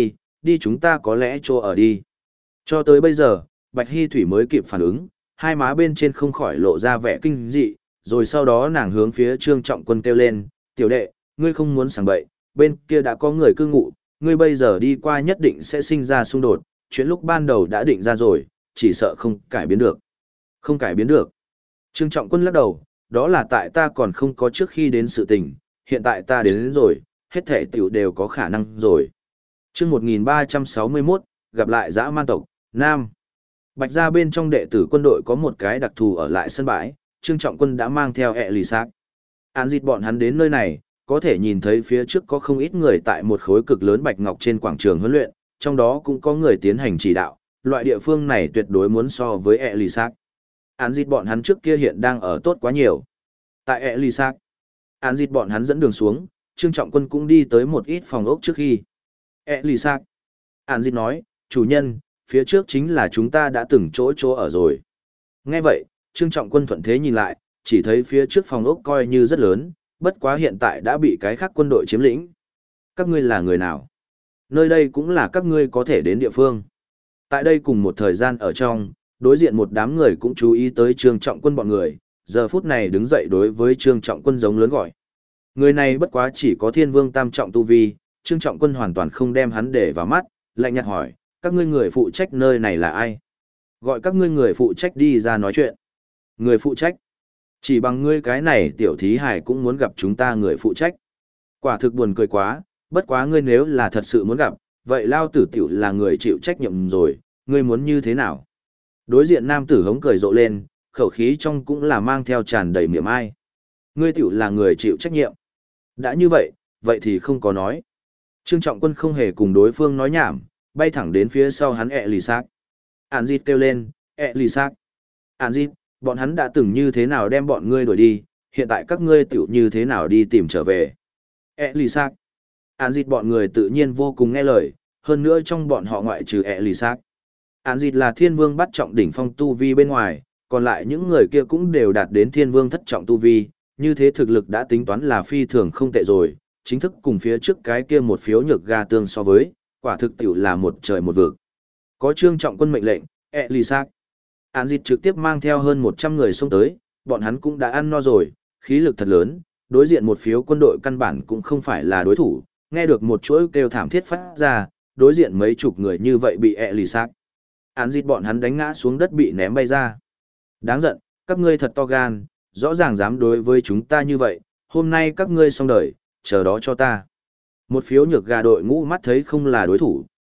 đi chúng ta có lẽ chỗ ở đi. Cho tới bây giờ, Bạch Hy Thủy mới kịp phản ứng, hai má bên trên không khỏi lộ ra vẻ kinh dị, rồi sau đó nàng hướng phía Trương Trọng Quân kêu lên, tiểu đệ, ngươi không muốn sảng bậy, bên kia đã có người cư ngụ, ngươi bây giờ đi qua nhất định sẽ sinh ra xung đột, chuyện lúc ban đầu đã định ra rồi, chỉ sợ không cải biến được. Không cải biến được. Trương Trọng Quân lắc đầu, đó là tại ta còn không có trước khi đến sự tình, hiện tại ta đến rồi, hết thể tiểu đều có khả năng rồi. Chương 1361, gặp lại dã man tộc, Nam. Bạch gia bên trong đệ tử quân đội có một cái đặc thù ở lại sân bãi, Trương Trọng Quân đã mang theo Elisác. Án dịt bọn hắn đến nơi này, có thể nhìn thấy phía trước có không ít người tại một khối cực lớn bạch ngọc trên quảng trường huấn luyện, trong đó cũng có người tiến hành chỉ đạo, loại địa phương này tuyệt đối muốn so với Elisác. Án dịt bọn hắn trước kia hiện đang ở tốt quá nhiều. Tại Elisác, án dịt bọn hắn dẫn đường xuống, Trương Trọng Quân cũng đi tới một ít phòng ốc trước khi. Elisác, án dịt nói, chủ nhân, phía trước chính là chúng ta đã từng chỗ ở rồi. Nghe vậy, Trương Trọng Quân thuận thế nhìn lại, chỉ thấy phía trước phòng ốc coi như rất lớn, bất quá hiện tại đã bị cái khác quân đội chiếm lĩnh. Các ngươi là người nào? Nơi đây cũng là các ngươi có thể đến địa phương. Tại đây cùng một thời gian ở trong, đối diện một đám người cũng chú ý tới Trương Trọng Quân bọn người, giờ phút này đứng dậy đối với Trương Trọng Quân giống lớn gọi. Người này bất quá chỉ có thiên vương tam trọng tu vi, Trương Trọng Quân hoàn toàn không đem hắn để vào mắt, lạnh nhạt hỏi, các ngươi người phụ trách nơi này là ai? Gọi các ngươi người phụ trách đi ra nói chuyện. Người phụ trách? Chỉ bằng ngươi cái này tiểu thí hải cũng muốn gặp chúng ta người phụ trách. Quả thực buồn cười quá, bất quá ngươi nếu là thật sự muốn gặp, vậy lao tử tiểu là người chịu trách nhiệm rồi, ngươi muốn như thế nào? Đối diện nam tử hống cười rộ lên, khẩu khí trong cũng là mang theo tràn đầy miệng ai. Ngươi tiểu là người chịu trách nhiệm. Đã như vậy, vậy thì không có nói. Trương Trọng Quân không hề cùng đối phương nói nhảm, bay thẳng đến phía sau hắn Elisác. Án dịt kêu lên, Elisác. Án dịt, bọn hắn đã từng như thế nào đem bọn ngươi đuổi đi, hiện tại các ngươi tiểu như thế nào đi tìm trở về. Elisác. Án dịt bọn người tự nhiên vô cùng nghe lời, hơn nữa trong bọn họ ngoại trừ Elisác. Án dịt là thiên vương bắt trọng đỉnh phong tu vi bên ngoài, còn lại những người kia cũng đều đạt đến thiên vương thất trọng tu vi, như thế thực lực đã tính toán là phi thường không tệ rồi, chính thức cùng phía trước cái kia một phiếu nhược ga tương so với, quả thực tiểu là một trời một vực. Có Trương Trọng Quân mệnh lệnh, Elisác. Án dịt trực tiếp mang theo hơn 100 người xông tới, bọn hắn cũng đã ăn no rồi, khí lực thật lớn, đối diện một phiếu quân đội căn bản cũng không phải là đối thủ, nghe được một chuỗi kêu thảm thiết phát ra, đối diện mấy chục người như vậy bị Elisác. Án dịt bọn hắn đánh ngã xuống đất bị ném bay ra. Đáng giận, các ngươi thật to gan, rõ ràng dám đối với chúng ta như vậy, hôm nay các ngươi xong đời, chờ đó cho ta. Một phiếu nhược gà đội ngũ mắt thấy không là đối thủ,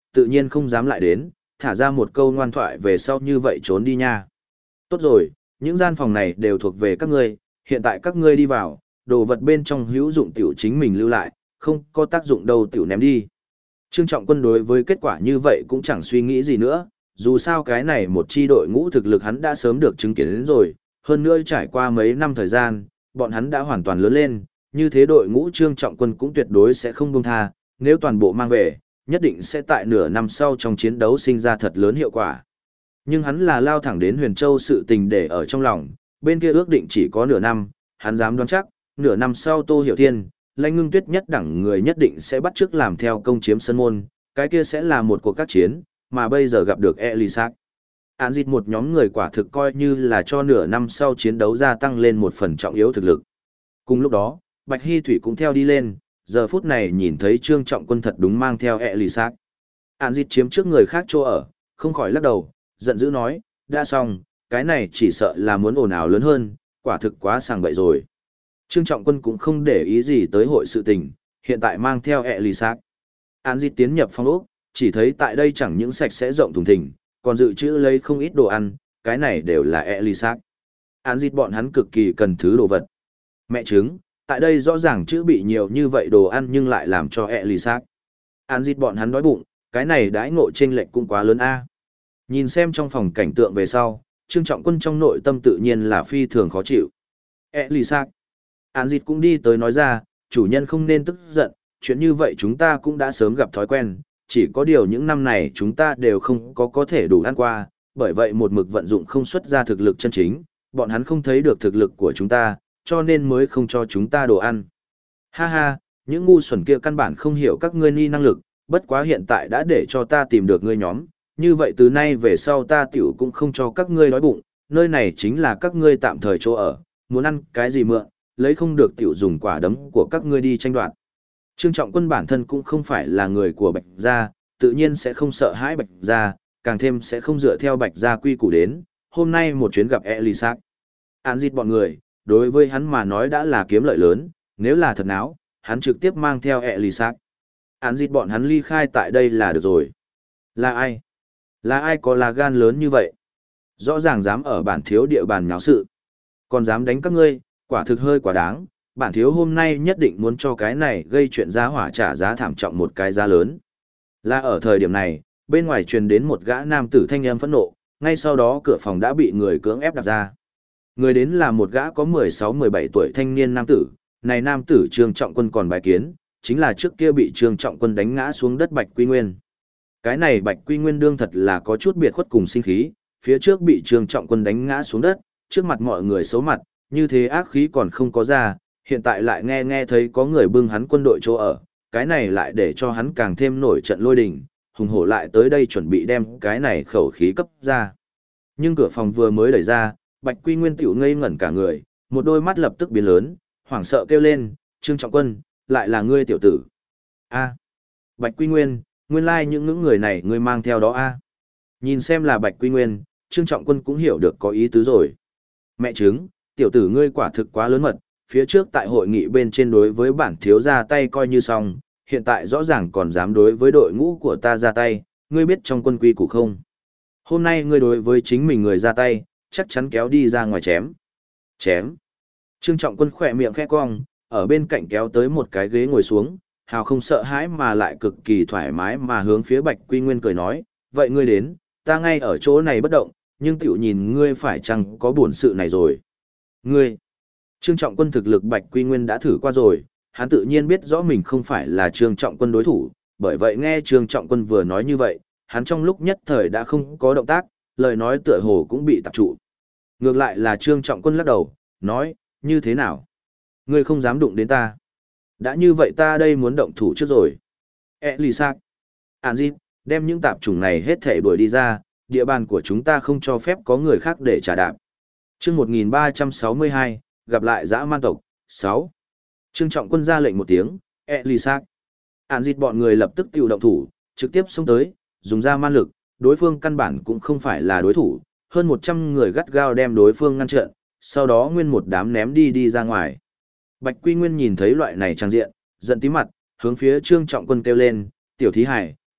tự nhiên không dám lại đến, thả ra một câu ngoan thoại về sau như vậy trốn đi nha. Tốt rồi, những gian phòng này đều thuộc về các ngươi, hiện tại các ngươi đi vào, đồ vật bên trong hữu dụng tiểu chính mình lưu lại, không có tác dụng đâu tiểu ném đi. Trương Trọng Quân đối với kết quả như vậy cũng chẳng suy nghĩ gì nữa, dù sao cái này một chi đội ngũ thực lực hắn đã sớm được chứng kiến đến rồi, hơn nữa trải qua mấy năm thời gian, bọn hắn đã hoàn toàn lớn lên, như thế đội ngũ Trương Trọng Quân cũng tuyệt đối sẽ không buông tha, nếu toàn bộ mang về, nhất định sẽ tại nửa năm sau trong chiến đấu sinh ra thật lớn hiệu quả. Nhưng hắn là lao thẳng đến Huyền Châu sự tình để ở trong lòng, bên kia ước định chỉ có nửa năm, hắn dám đoán chắc, nửa năm sau Tô Hiểu Thiên, Lãnh Ngưng Tuyết nhất đẳng người nhất định sẽ bắt chước làm theo công chiếm sân môn, cái kia sẽ là một cuộc các chiến, mà bây giờ gặp được Elisac. Án dịch một nhóm người quả thực coi như là cho nửa năm sau chiến đấu gia tăng lên một phần trọng yếu thực lực. Cùng lúc đó, Bạch Hy Thủy cũng theo đi lên, giờ phút này nhìn thấy Trương Trọng Quân thật đúng mang theo Elisac. Án dịch chiếm trước người khác chỗ ở, không khỏi lắc đầu, giận dữ nói, đã xong, cái này chỉ sợ là muốn ồn ào lớn hơn, quả thực quá sàng bậy rồi. Trương Trọng Quân cũng không để ý gì tới hội sự tình, hiện tại mang theo Elisac. Án dịch tiến nhập phòng ốc, chỉ thấy tại đây chẳng những sạch sẽ rộng thùng thình, còn dự trữ lấy không ít đồ ăn, cái này đều là Elisac. Án dịch bọn hắn cực kỳ cần thứ đồ vật. Mẹ trứng, tại đây rõ ràng chữ bị nhiều như vậy đồ ăn nhưng lại làm cho Elisac. Án dịch bọn hắn đói bụng, cái này đãi ngộ chênh lệch cũng quá lớn a. Nhìn xem trong phòng cảnh tượng về sau, Trương Trọng Quân trong nội tâm tự nhiên là phi thường khó chịu. Elisac. Án dịch cũng đi tới nói ra, chủ nhân không nên tức giận, chuyện như vậy chúng ta cũng đã sớm gặp thói quen, chỉ có điều những năm này chúng ta đều không có thể đủ ăn qua, bởi vậy một mực vận dụng không xuất ra thực lực chân chính, bọn hắn không thấy được thực lực của chúng ta, cho nên mới không cho chúng ta đồ ăn. Ha ha, những ngu xuẩn kia căn bản không hiểu các ngươi ni năng lực, bất quá hiện tại đã để cho ta tìm được ngươi nhóm, như vậy từ nay về sau ta tiểu cũng không cho các ngươi đói bụng, nơi này chính là các ngươi tạm thời chỗ ở, muốn ăn cái gì mượn, lấy không được tiểu dùng quả đấm của các ngươi đi tranh đoạt. Trương Trọng Quân bản thân cũng không phải là người của Bạch Gia, tự nhiên sẽ không sợ hãi Bạch Gia, càng thêm sẽ không dựa theo Bạch Gia quy củ đến, hôm nay một chuyến gặp Elisac. Án dịch bọn người, đối với hắn mà nói đã là kiếm lợi lớn, nếu là thật náo, hắn trực tiếp mang theo Elisac. Án dịch bọn hắn ly khai tại đây là được rồi. Là ai? Là ai có là gan lớn như vậy? Rõ ràng dám ở bản thiếu địa bàn nháo sự. Còn dám đánh các ngươi, quả thực hơi quá đáng. Bản thiếu hôm nay nhất định muốn cho cái này gây chuyện giá hỏa trả giá thảm trọng một cái giá lớn. Là ở thời điểm này, bên ngoài truyền đến một gã nam tử thanh âm phẫn nộ, ngay sau đó cửa phòng đã bị người cưỡng ép đạp ra. Người đến là một gã có 16-17 tuổi thanh niên nam tử, này nam tử Trương Trọng Quân còn bài kiến, chính là trước kia bị Trương Trọng Quân đánh ngã xuống đất Bạch Quy Nguyên. Cái này Bạch Quy Nguyên đương thật là có chút biệt khuất cùng sinh khí, phía trước bị Trương Trọng Quân đánh ngã xuống đất, trước mặt mọi người xấu mặt, như thế ác khí còn không có ra, hiện tại lại nghe thấy có người bưng hắn quân đội chỗ ở, cái này lại để cho hắn càng thêm nổi trận lôi đình, hùng hổ lại tới đây chuẩn bị đem cái này khẩu khí cấp ra. Nhưng cửa phòng vừa mới đẩy ra, Bạch Quy Nguyên tiểu ngây ngẩn cả người, một đôi mắt lập tức biến lớn, hoảng sợ kêu lên, Trương Trọng Quân, lại là ngươi tiểu tử. A, Bạch Quy Nguyên, nguyên lai những người này ngươi mang theo đó a. Nhìn xem là Bạch Quy Nguyên, Trương Trọng Quân cũng hiểu được có ý tứ rồi. Mẹ chứng, tiểu tử ngươi quả thực quá lớn mật, phía trước tại hội nghị bên trên đối với bản thiếu ra tay coi như xong, hiện tại rõ ràng còn dám đối với đội ngũ của ta ra tay, ngươi biết trong quân quy củ không? Hôm nay ngươi đối với chính mình người ra tay, chắc chắn kéo đi ra ngoài chém. Chém. Trương Trọng Quân khỏe miệng khẽ cong, ở bên cạnh kéo tới một cái ghế ngồi xuống, hào không sợ hãi mà lại cực kỳ thoải mái mà hướng phía Bạch Quy Nguyên cười nói, vậy ngươi đến, ta ngay ở chỗ này bất động, nhưng tiểu nhìn ngươi phải chăng có buồn sự này rồi. Ngươi. Trương Trọng Quân thực lực Bạch Quy Nguyên đã thử qua rồi, hắn tự nhiên biết rõ mình không phải là Trương Trọng Quân đối thủ, bởi vậy nghe Trương Trọng Quân vừa nói như vậy, hắn trong lúc nhất thời đã không có động tác, lời nói tựa hồ cũng bị tập trụ. Ngược lại là Trương Trọng Quân lắc đầu, nói, như thế nào? Ngươi không dám đụng đến ta. Đã như vậy ta đây muốn động thủ trước rồi. Elisac, Anjin, đem những tạp chủng này hết thể đuổi đi ra, địa bàn của chúng ta không cho phép có người khác để trả đạp. Chương 1362, gặp lại dã man tộc, 6. Trương Trọng Quân ra lệnh một tiếng, Elisac. Anjin bọn người lập tức tiêu động thủ, trực tiếp xông tới, dùng ra man lực, đối phương căn bản cũng không phải là đối thủ, hơn 100 người gắt gao đem đối phương ngăn trận, sau đó nguyên một đám ném đi ra ngoài. Bạch Quy Nguyên nhìn thấy loại này trang diện, giận tí mặt, hướng phía Trương Trọng Quân kêu lên, tiểu thí hải,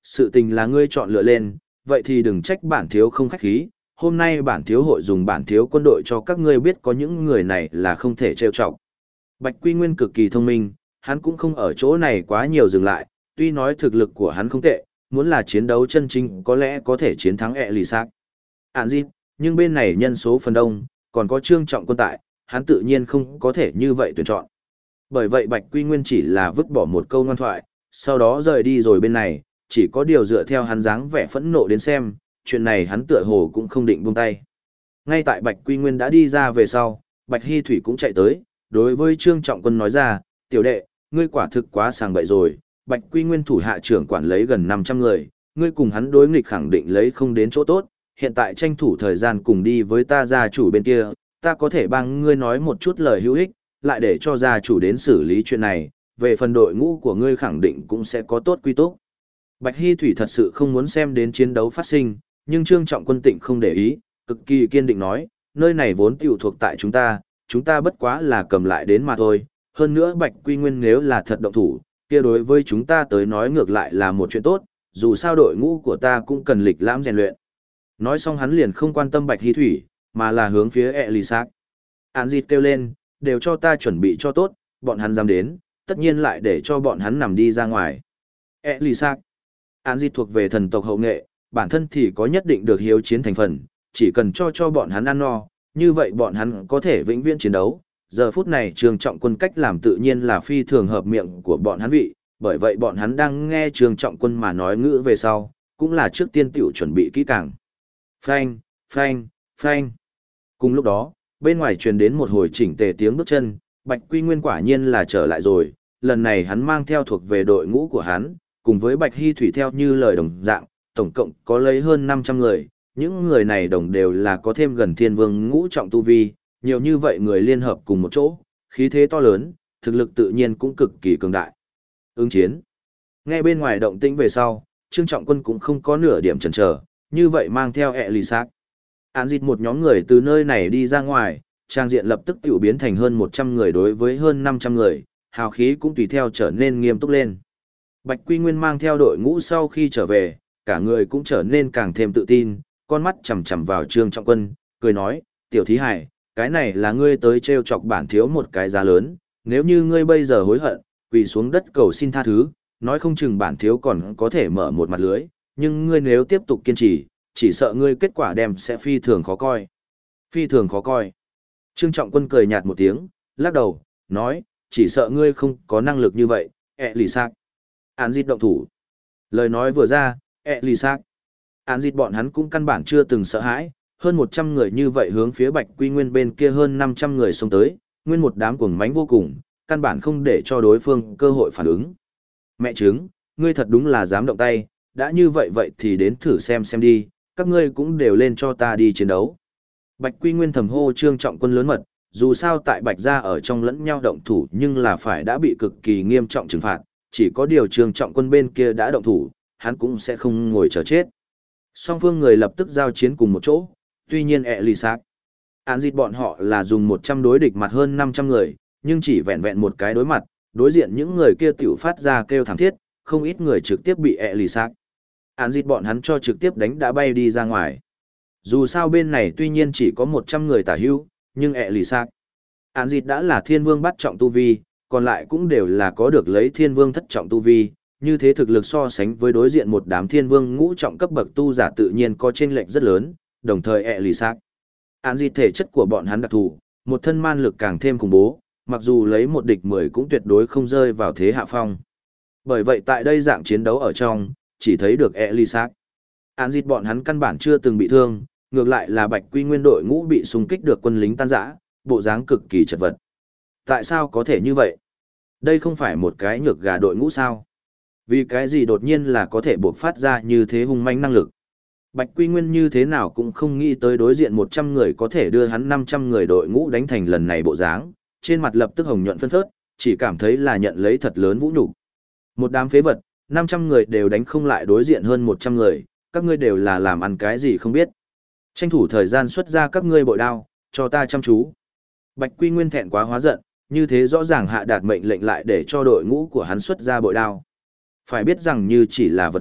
sự tình là ngươi chọn lựa lên, vậy thì đừng trách bản thiếu không khách khí, hôm nay bản thiếu hội dùng bản thiếu quân đội cho các ngươi biết có những người này là không thể trêu chọc. Bạch Quy Nguyên cực kỳ thông minh, hắn cũng không ở chỗ này quá nhiều dừng lại, tuy nói thực lực của hắn không tệ, muốn là chiến đấu chân chính có lẽ có thể chiến thắng Lì Sạc. Ản dịp, nhưng bên này nhân số phần đông, còn có Trương Trọng Quân tại, hắn tự nhiên không có thể như vậy tuyển chọn. Bởi vậy Bạch Quy Nguyên chỉ là vứt bỏ một câu ngoan thoại, sau đó rời đi rồi bên này, chỉ có điều dựa theo hắn dáng vẻ phẫn nộ đến xem, chuyện này hắn tựa hồ cũng không định buông tay. Ngay tại Bạch Quy Nguyên đã đi ra về sau, Bạch Hy Thủy cũng chạy tới, đối với Trương Trọng Quân nói ra, tiểu đệ, ngươi quả thực quá sàng bậy rồi, Bạch Quy Nguyên thủ hạ trưởng quản lấy gần 500 người, ngươi cùng hắn đối nghịch khẳng định lấy không đến chỗ tốt, hiện tại tranh thủ thời gian cùng đi với ta gia chủ bên kia, ta có thể帮ngươi nói một chút lời hữu ích, lại để cho gia chủ đến xử lý chuyện này, về phần đội ngũ của ngươi khẳng định cũng sẽ có tốt quy tốt. Bạch Hy Thủy thật sự không muốn xem đến chiến đấu phát sinh, nhưng Trương Trọng Quân Tịnh không để ý, cực kỳ kiên định nói, nơi này vốn tiểu thuộc tại chúng ta bất quá là cầm lại đến mà thôi, hơn nữa Bạch Quy Nguyên nếu là thật động thủ, kia đối với chúng ta tới nói ngược lại là một chuyện tốt, dù sao đội ngũ của ta cũng cần lịch lãm rèn luyện. Nói xong hắn liền không quan tâm Bạch Hy Thủy, mà là hướng phía Elisac. Án dịt kêu lên, đều cho ta chuẩn bị cho tốt, bọn hắn dám đến, tất nhiên lại để cho bọn hắn nằm đi ra ngoài. Elisac. Án dịt thuộc về thần tộc hậu nghệ, bản thân thì có nhất định được hiếu chiến thành phần, chỉ cần cho bọn hắn ăn no, như vậy bọn hắn có thể vĩnh viễn chiến đấu. Giờ phút này Trương Trọng Quân cách làm tự nhiên là phi thường hợp miệng của bọn hắn vị, bởi vậy bọn hắn đang nghe Trương Trọng Quân mà nói ngữ về sau, cũng là trước tiên tiểu chuẩn bị kỹ càng. Phanh, phanh, phanh. Cùng lúc đó, bên ngoài truyền đến một hồi chỉnh tề tiếng bước chân, Bạch Quy Nguyên quả nhiên là trở lại rồi, lần này hắn mang theo thuộc về đội ngũ của hắn, cùng với Bạch Hy Thủy theo như lời đồng dạng, tổng cộng có lấy hơn 500 người, những người này đồng đều là có thêm gần thiên vương ngũ trọng tu vi, nhiều như vậy người liên hợp cùng một chỗ, khí thế to lớn, thực lực tự nhiên cũng cực kỳ cường đại. Ứng chiến. Nghe bên ngoài động tĩnh về sau, Trương Trọng Quân cũng không có nửa điểm chần chờ, như vậy mang theo Elisac. Án dịt một nhóm người từ nơi này đi ra ngoài, trang diện lập tức tiểu biến thành hơn 100 người đối với hơn 500 người, hào khí cũng tùy theo trở nên nghiêm túc lên. Bạch Quy Nguyên mang theo đội ngũ sau khi trở về, cả người cũng trở nên càng thêm tự tin, con mắt chằm chằm vào Trương Trọng Quân, cười nói, tiểu thí hải, cái này là ngươi tới trêu chọc bản thiếu một cái giá lớn, nếu như ngươi bây giờ hối hận, quỳ xuống đất cầu xin tha thứ, nói không chừng bản thiếu còn có thể mở một mặt lưới, nhưng ngươi nếu tiếp tục kiên trì, chỉ sợ ngươi kết quả đem sẽ phi thường khó coi. Phi thường khó coi. Trương Trọng Quân cười nhạt một tiếng, lắc đầu, nói, chỉ sợ ngươi không có năng lực như vậy, Elisac. Án dịt động thủ. Lời nói vừa ra, Elisac. Án dịt bọn hắn cũng căn bản chưa từng sợ hãi, hơn 100 người như vậy hướng phía Bạch Quy Nguyên bên kia hơn 500 người xông tới, nguyên một đám cuồng mãnh vô cùng, căn bản không để cho đối phương cơ hội phản ứng. Mẹ chứng, ngươi thật đúng là dám động tay, đã như vậy vậy thì đến thử xem đi, các ngươi cũng đều lên cho ta đi chiến đấu. Bạch Quy Nguyên thầm hô Trương Trọng Quân lớn mật, dù sao tại Bạch gia ở trong lẫn nhau động thủ nhưng là phải đã bị cực kỳ nghiêm trọng trừng phạt, chỉ có điều Trương Trọng Quân bên kia đã động thủ, hắn cũng sẽ không ngồi chờ chết. Song phương người lập tức giao chiến cùng một chỗ, tuy nhiên Elisac. Án dịt bọn họ là dùng 100 đối địch mặt hơn 500 người, nhưng chỉ vẹn vẹn một cái đối mặt, đối diện những người kia tiểu phát ra kêu thảm thiết, không ít người trực tiếp bị Elisac. Án dịt bọn hắn cho trực tiếp đánh đã bay đi ra ngoài. Dù sao bên này tuy nhiên chỉ có 100 người tả hữu, nhưng Elisac. Án dịt đã là thiên vương bắt trọng tu vi, còn lại cũng đều là có được lấy thiên vương thất trọng tu vi, như thế thực lực so sánh với đối diện một đám thiên vương ngũ trọng cấp bậc tu giả tự nhiên có chênh lệch rất lớn, đồng thời Elisac. Án dịt thể chất của bọn hắn đặc thù, một thân man lực càng thêm khủng bố, mặc dù lấy một địch 10 cũng tuyệt đối không rơi vào thế hạ phong. Bởi vậy tại đây dạng chiến đấu ở trong, chỉ thấy được Elisac. Án dịt bọn hắn căn bản chưa từng bị thương, ngược lại là Bạch Quy Nguyên đội ngũ bị xung kích được quân lính tan rã, bộ dáng cực kỳ chật vật. Tại sao có thể như vậy? Đây không phải một cái nhược gà đội ngũ sao? Vì cái gì đột nhiên là có thể buộc phát ra như thế hung manh năng lực? Bạch Quy Nguyên như thế nào cũng không nghĩ tới đối diện 100 người có thể đưa hắn 500 người đội ngũ đánh thành lần này bộ dáng, trên mặt lập tức hồng nhuận phân phớt, chỉ cảm thấy là nhận lấy thật lớn vũ nhục. Một đám phế vật, 500 người đều đánh không lại đối diện hơn 100 người, các ngươi đều là làm ăn cái gì không biết. Tranh thủ thời gian xuất ra các ngươi bội đao, cho ta chăm chú. Bạch Quy Nguyên thẹn quá hóa giận, như thế rõ ràng hạ đạt mệnh lệnh lại để cho đội ngũ của hắn xuất ra bội đao. Phải biết rằng như chỉ là vật lộn,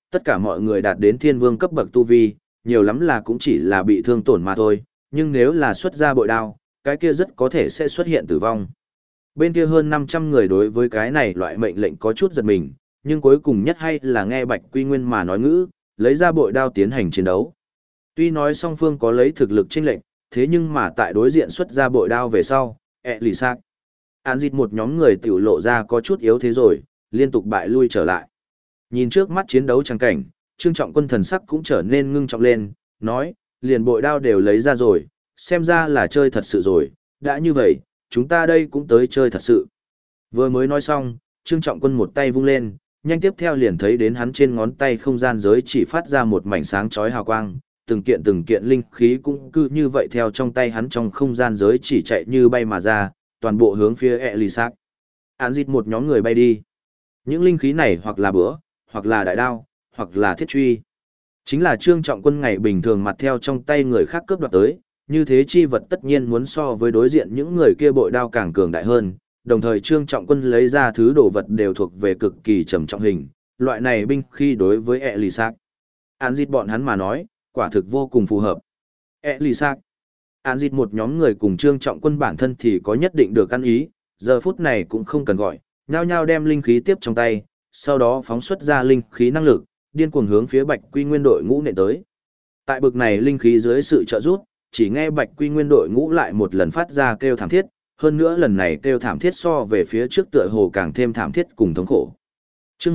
tất cả mọi người đạt đến thiên vương cấp bậc tu vi, nhiều lắm là cũng chỉ là bị thương tổn mà thôi, nhưng nếu là xuất ra bội đao, cái kia rất có thể sẽ xuất hiện tử vong. Bên kia hơn 500 người đối với cái này loại mệnh lệnh có chút giật mình, nhưng cuối cùng nhất hay là nghe Bạch Quy Nguyên mà nói ngữ, lấy ra bội đao tiến hành chiến đấu. Tuy nói song phương có lấy thực lực chênh lệnh, thế nhưng mà tại đối diện xuất ra bội đao về sau, lì sạc. Án dịch một nhóm người tiểu lộ ra có chút yếu thế rồi, liên tục bại lui trở lại. Nhìn trước mắt chiến đấu trang cảnh, Trương Trọng Quân thần sắc cũng trở nên ngưng trọng lên, nói, liền bội đao đều lấy ra rồi, xem ra là chơi thật sự rồi, đã như vậy, chúng ta đây cũng tới chơi thật sự. Vừa mới nói xong, Trương Trọng Quân một tay vung lên, nhanh tiếp theo liền thấy đến hắn trên ngón tay không gian giới chỉ phát ra một mảnh sáng chói hào quang, từng kiện linh khí cũng cứ như vậy theo trong tay hắn trong không gian giới chỉ chạy như bay mà ra, toàn bộ hướng phía Elisak. Án dịch một nhóm người bay đi. Những linh khí này hoặc là bữa, hoặc là đại đao, hoặc là thiết truy. Chính là Trương Trọng Quân ngày bình thường mặt theo trong tay người khác cướp đoạt tới, như thế chi vật tất nhiên muốn so với đối diện những người kia bội đao càng cường đại hơn, đồng thời Trương Trọng Quân lấy ra thứ đồ vật đều thuộc về cực kỳ trầm trọng hình, loại này binh khi đối với Elisak. Án dịch bọn hắn mà nói, quả thực vô cùng phù hợp. Elisak. Án dịch một nhóm người cùng Trương Trọng Quân bản thân thì có nhất định được ăn ý, giờ phút này cũng không cần gọi, nhao nhao đem linh khí tiếp trong tay, sau đó phóng xuất ra linh khí năng lực, điên cuồng hướng phía Bạch Quy Nguyên đội ngũ nện tới. Tại bực này linh khí dưới sự trợ giúp, chỉ nghe Bạch Quy Nguyên đội ngũ lại một lần phát ra kêu thảm thiết, hơn nữa lần này kêu thảm thiết so về phía trước tựa hồ càng thêm thảm thiết cùng thống khổ. Chương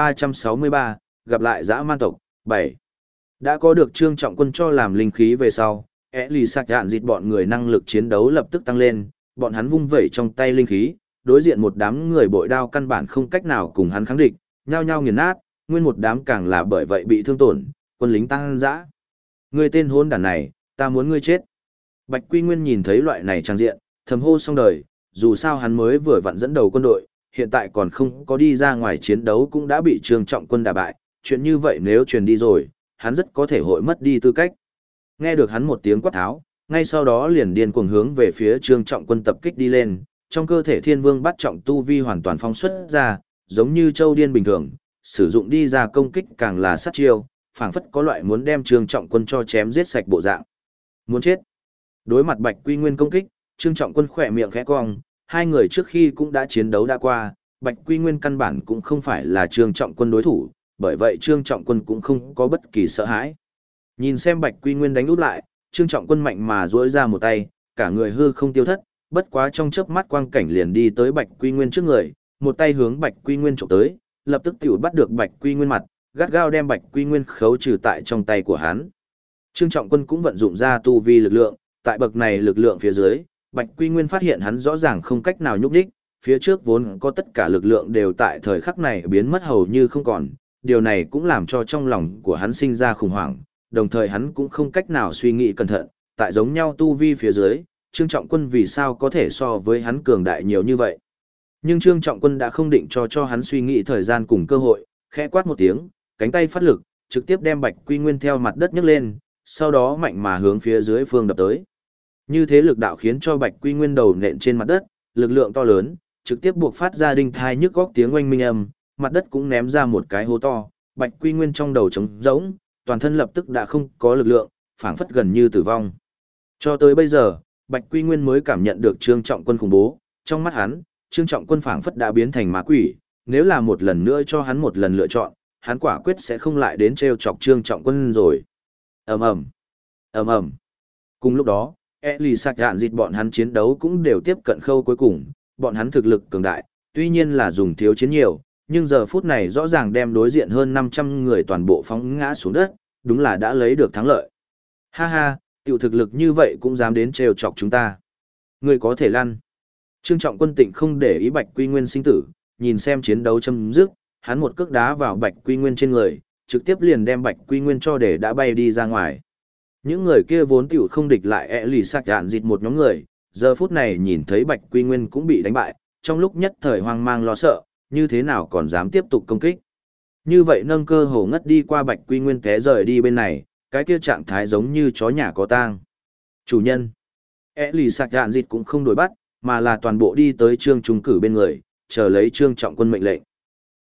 1363, gặp lại dã man tộc, 7. Đã có được Trương Trọng Quân cho làm linh khí về sau, Elisak dạn dịt bọn người năng lực chiến đấu lập tức tăng lên, bọn hắn vung vẩy trong tay linh khí, đối diện một đám người bội đao căn bản không cách nào cùng hắn kháng địch, nhao nhao nghiền nát, nguyên một đám càng là bởi vậy bị thương tổn, quân lính tăng dã. Người tên hôn đản này, ta muốn ngươi chết. Bạch Quy Nguyên nhìn thấy loại này trang diện, thầm hô xong đời, dù sao hắn mới vừa vặn dẫn đầu quân đội, hiện tại còn không có đi ra ngoài chiến đấu cũng đã bị Trương Trọng Quân đả bại, chuyện như vậy nếu truyền đi rồi, hắn rất có thể hội mất đi tư cách. Nghe được hắn một tiếng quát tháo, ngay sau đó liền điên cuồng hướng về phía Trương Trọng Quân tập kích đi lên, trong cơ thể Thiên Vương bắt trọng tu vi hoàn toàn phóng xuất ra, giống như châu điên bình thường, sử dụng đi ra công kích càng là sát chiêu, phảng phất có loại muốn đem Trương Trọng Quân cho chém giết sạch bộ dạng. Muốn chết. Đối mặt Bạch Quy Nguyên công kích, Trương Trọng Quân khỏe miệng khẽ cong, hai người trước khi cũng đã chiến đấu đã qua, Bạch Quy Nguyên căn bản cũng không phải là Trương Trọng Quân đối thủ, bởi vậy Trương Trọng Quân cũng không có bất kỳ sợ hãi. Nhìn xem Bạch Quy Nguyên đánh úp lại, Trương Trọng Quân mạnh mà duỗi ra một tay, cả người hư không tiêu thất, bất quá trong chớp mắt quang cảnh liền đi tới Bạch Quy Nguyên trước người, một tay hướng Bạch Quy Nguyên chụp tới, lập tức tiểu bắt được Bạch Quy Nguyên mặt, gắt gao đem Bạch Quy Nguyên khấu trừ tại trong tay của hắn. Trương Trọng Quân cũng vận dụng ra tu vi lực lượng, tại bậc này lực lượng phía dưới, Bạch Quy Nguyên phát hiện hắn rõ ràng không cách nào nhúc nhích, phía trước vốn có tất cả lực lượng đều tại thời khắc này biến mất hầu như không còn, điều này cũng làm cho trong lòng của hắn sinh ra khủng hoảng, đồng thời hắn cũng không cách nào suy nghĩ cẩn thận, tại giống nhau tu vi phía dưới, Trương Trọng Quân vì sao có thể so với hắn cường đại nhiều như vậy. Nhưng Trương Trọng Quân đã không định cho hắn suy nghĩ thời gian cùng cơ hội, khẽ quát một tiếng, cánh tay phát lực, trực tiếp đem Bạch Quy Nguyên theo mặt đất nhấc lên, sau đó mạnh mà hướng phía dưới phương đập tới. Như thế lực đạo khiến cho Bạch Quy Nguyên đầu nện trên mặt đất, lực lượng to lớn, trực tiếp buộc phát ra đinh thai nhức góc tiếng oanh minh âm, mặt đất cũng ném ra một cái hố to, Bạch Quy Nguyên trong đầu trống rỗng, toàn thân lập tức đã không có lực lượng, phảng phất gần như tử vong. Cho tới bây giờ, Bạch Quy Nguyên mới cảm nhận được Trương Trọng Quân khủng bố, trong mắt hắn, Trương Trọng Quân phảng phất đã biến thành ma quỷ, nếu là một lần nữa cho hắn một lần lựa chọn, hắn quả quyết sẽ không lại đến trêu chọc Trương Trọng Quân rồi. Ầm ầm, ầm ầm. Cùng lúc đó, Elisak dạn dịt bọn hắn chiến đấu cũng đều tiếp cận khâu cuối cùng, bọn hắn thực lực cường đại, tuy nhiên là dùng thiếu chiến nhiều, nhưng giờ phút này rõ ràng đem đối diện hơn 500 người toàn bộ phóng ngã xuống đất, đúng là đã lấy được thắng lợi. Ha ha, tiểu thực lực như vậy cũng dám đến trêu chọc chúng ta. Người có thể lăn. Trương Trọng Quân tịnh không để ý Bạch Quy Nguyên sinh tử, nhìn xem chiến đấu chấm dứt, hắn một cước đá vào Bạch Quy Nguyên trên người, trực tiếp liền đem Bạch Quy Nguyên cho để đã bay đi ra ngoài. Những người kia vốn tiểu không địch lại lì sạc dạn dịt một nhóm người, giờ phút này nhìn thấy Bạch Quy Nguyên cũng bị đánh bại, trong lúc nhất thời hoang mang lo sợ, như thế nào còn dám tiếp tục công kích. Như vậy nâng cơ hồ ngất đi qua Bạch Quy Nguyên té rời đi bên này, cái kia trạng thái giống như chó nhà có tang. Chủ nhân, lì sạc dạn dịt cũng không đuổi bắt, mà là toàn bộ đi tới Trương Trung Cử bên người, chờ lấy Trương Trọng Quân mệnh lệnh.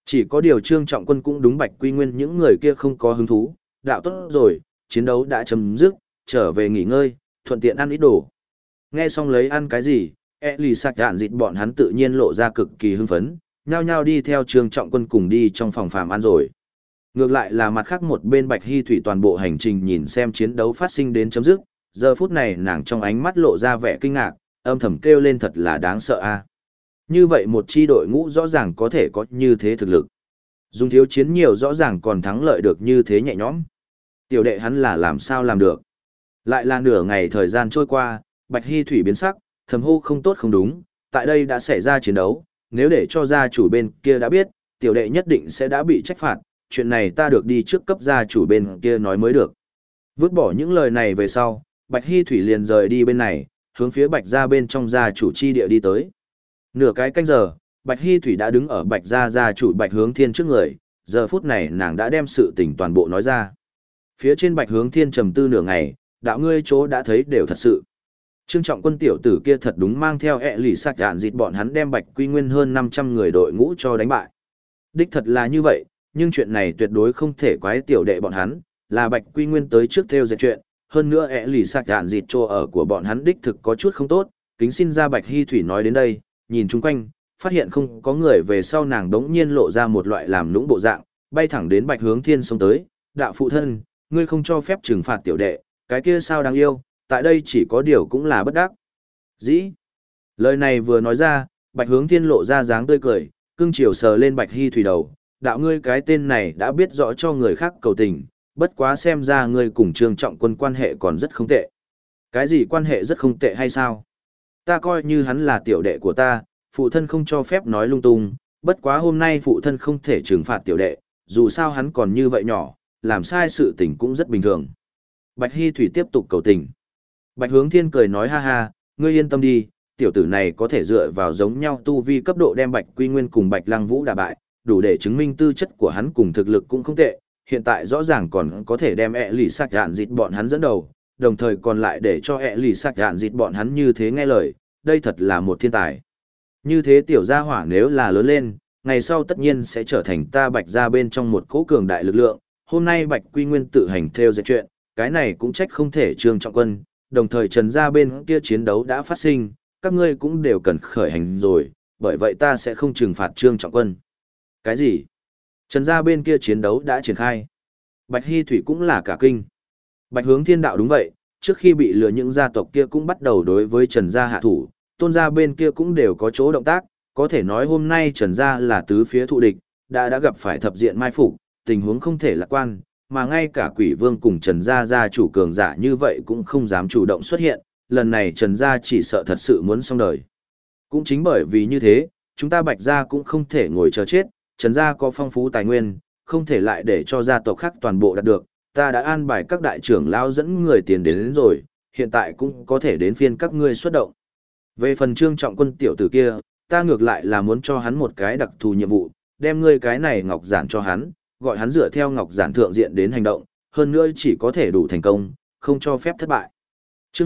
Chỉ có điều Trương Trọng Quân cũng đúng Bạch Quy Nguyên những người kia không có hứng thú, đạo tốt rồi, chiến đấu đã chấm dứt, trở về nghỉ ngơi, thuận tiện ăn ít đồ. Nghe xong lấy ăn cái gì, lì sạc đạn dịt bọn hắn tự nhiên lộ ra cực kỳ hưng phấn, nhao nhao đi theo Trương Trọng Quân cùng đi trong phòng phàm ăn rồi. Ngược lại là mặt khác một bên Bạch Hy Thủy toàn bộ hành trình nhìn xem chiến đấu phát sinh đến chấm dứt, giờ phút này nàng trong ánh mắt lộ ra vẻ kinh ngạc, âm thầm kêu lên thật là đáng sợ a. Như vậy một chi đội ngũ rõ ràng có thể có như thế thực lực. Dùng thiếu chiến nhiều rõ ràng còn thắng lợi được như thế nhẹ nhõm. Tiểu đệ hắn là làm sao làm được. Lại là nửa ngày thời gian trôi qua, Bạch Hy Thủy biến sắc, thầm hô không tốt không đúng, tại đây đã xảy ra chiến đấu, nếu để cho gia chủ bên kia đã biết, tiểu đệ nhất định sẽ đã bị trách phạt, chuyện này ta được đi trước cấp gia chủ bên kia nói mới được. Vứt bỏ những lời này về sau, Bạch Hy Thủy liền rời đi bên này, hướng phía Bạch gia bên trong gia chủ chi địa đi tới. Nửa cái canh giờ, Bạch Hy Thủy đã đứng ở Bạch gia gia chủ Bạch Hướng Thiên trước người, giờ phút này nàng đã đem sự tình toàn bộ nói ra. Phía trên Bạch Hướng Thiên trầm tư nửa ngày, đạo ngươi chỗ đã thấy đều thật sự. Trương Trọng Quân tiểu tử kia thật đúng mang theo lì sạc đạn dịt bọn hắn đem Bạch Quy Nguyên hơn 500 người đội ngũ cho đánh bại. Đích thật là như vậy, nhưng chuyện này tuyệt đối không thể quái tiểu đệ bọn hắn, là Bạch Quy Nguyên tới trước theo dệt chuyện, hơn nữa lì sạc đạn dịt chỗ ở của bọn hắn đích thực có chút không tốt, kính xin ra Bạch Hy Thủy nói đến đây, nhìn chung quanh, phát hiện không có người về sau nàng đống nhiên lộ ra một loại làm lũng bộ dạng, bay thẳng đến Bạch Hướng Thiên xông tới, đạo phụ thân, ngươi không cho phép trừng phạt tiểu đệ, cái kia sao đáng yêu, tại đây chỉ có điều cũng là bất đắc dĩ. Lời này vừa nói ra, Bạch Hướng Thiên lộ ra dáng tươi cười, cưng chiều sờ lên Bạch Hy Thủy đầu, đạo ngươi cái tên này đã biết rõ cho người khác cầu tình, bất quá xem ra ngươi cùng Trương Trọng Quân quan hệ còn rất không tệ. Cái gì quan hệ rất không tệ hay sao? Ta coi như hắn là tiểu đệ của ta, phụ thân không cho phép nói lung tung, bất quá hôm nay phụ thân không thể trừng phạt tiểu đệ, dù sao hắn còn như vậy nhỏ, làm sai sự tình cũng rất bình thường. Bạch Hy Thủy tiếp tục cầu tình. Bạch Hướng Thiên cười nói ha ha, ngươi yên tâm đi, tiểu tử này có thể dựa vào giống nhau tu vi cấp độ đem Bạch Quy Nguyên cùng Bạch Lăng Vũ đả bại, đủ để chứng minh tư chất của hắn cùng thực lực cũng không tệ, hiện tại rõ ràng còn có thể đem lì sạc đạn dịt bọn hắn dẫn đầu, đồng thời còn lại để cho lì sạc đạn dịt bọn hắn như thế nghe lời, đây thật là một thiên tài. Như thế tiểu gia hỏa nếu là lớn lên, ngày sau tất nhiên sẽ trở thành ta Bạch gia bên trong một cỗ cường đại lực lượng, hôm nay Bạch Quy Nguyên tự hành theo dệt chuyện, cái này cũng trách không thể Trương Trọng Quân, đồng thời Trần gia bên kia chiến đấu đã phát sinh, các ngươi cũng đều cần khởi hành rồi, bởi vậy ta sẽ không trừng phạt Trương Trọng Quân. Cái gì? Trần gia bên kia chiến đấu đã triển khai. Bạch Hy Thủy cũng là cả kinh. Bạch Hướng Thiên đạo đúng vậy, trước khi bị lừa những gia tộc kia cũng bắt đầu đối với Trần gia hạ thủ, Tôn gia bên kia cũng đều có chỗ động tác, có thể nói hôm nay Trần gia là tứ phía thụ địch, đã gặp phải thập diện mai phục, tình huống không thể lạc quan, mà ngay cả Quỷ Vương cùng Trần gia gia chủ cường giả như vậy cũng không dám chủ động xuất hiện, lần này Trần gia chỉ sợ thật sự muốn xong đời. Cũng chính bởi vì như thế, chúng ta Bạch gia cũng không thể ngồi chờ chết, Trần gia có phong phú tài nguyên, không thể lại để cho gia tộc khác toàn bộ đạt được, ta đã an bài các đại trưởng lão dẫn người tiền đến rồi, hiện tại cũng có thể đến phiên các ngươi xuất động. Về phần Trương Trọng Quân tiểu tử kia, ta ngược lại là muốn cho hắn một cái đặc thù nhiệm vụ, đem ngươi cái này ngọc giản cho hắn, gọi hắn dựa theo ngọc giản thượng diện đến hành động, hơn nữa chỉ có thể đủ thành công, không cho phép thất bại. Chương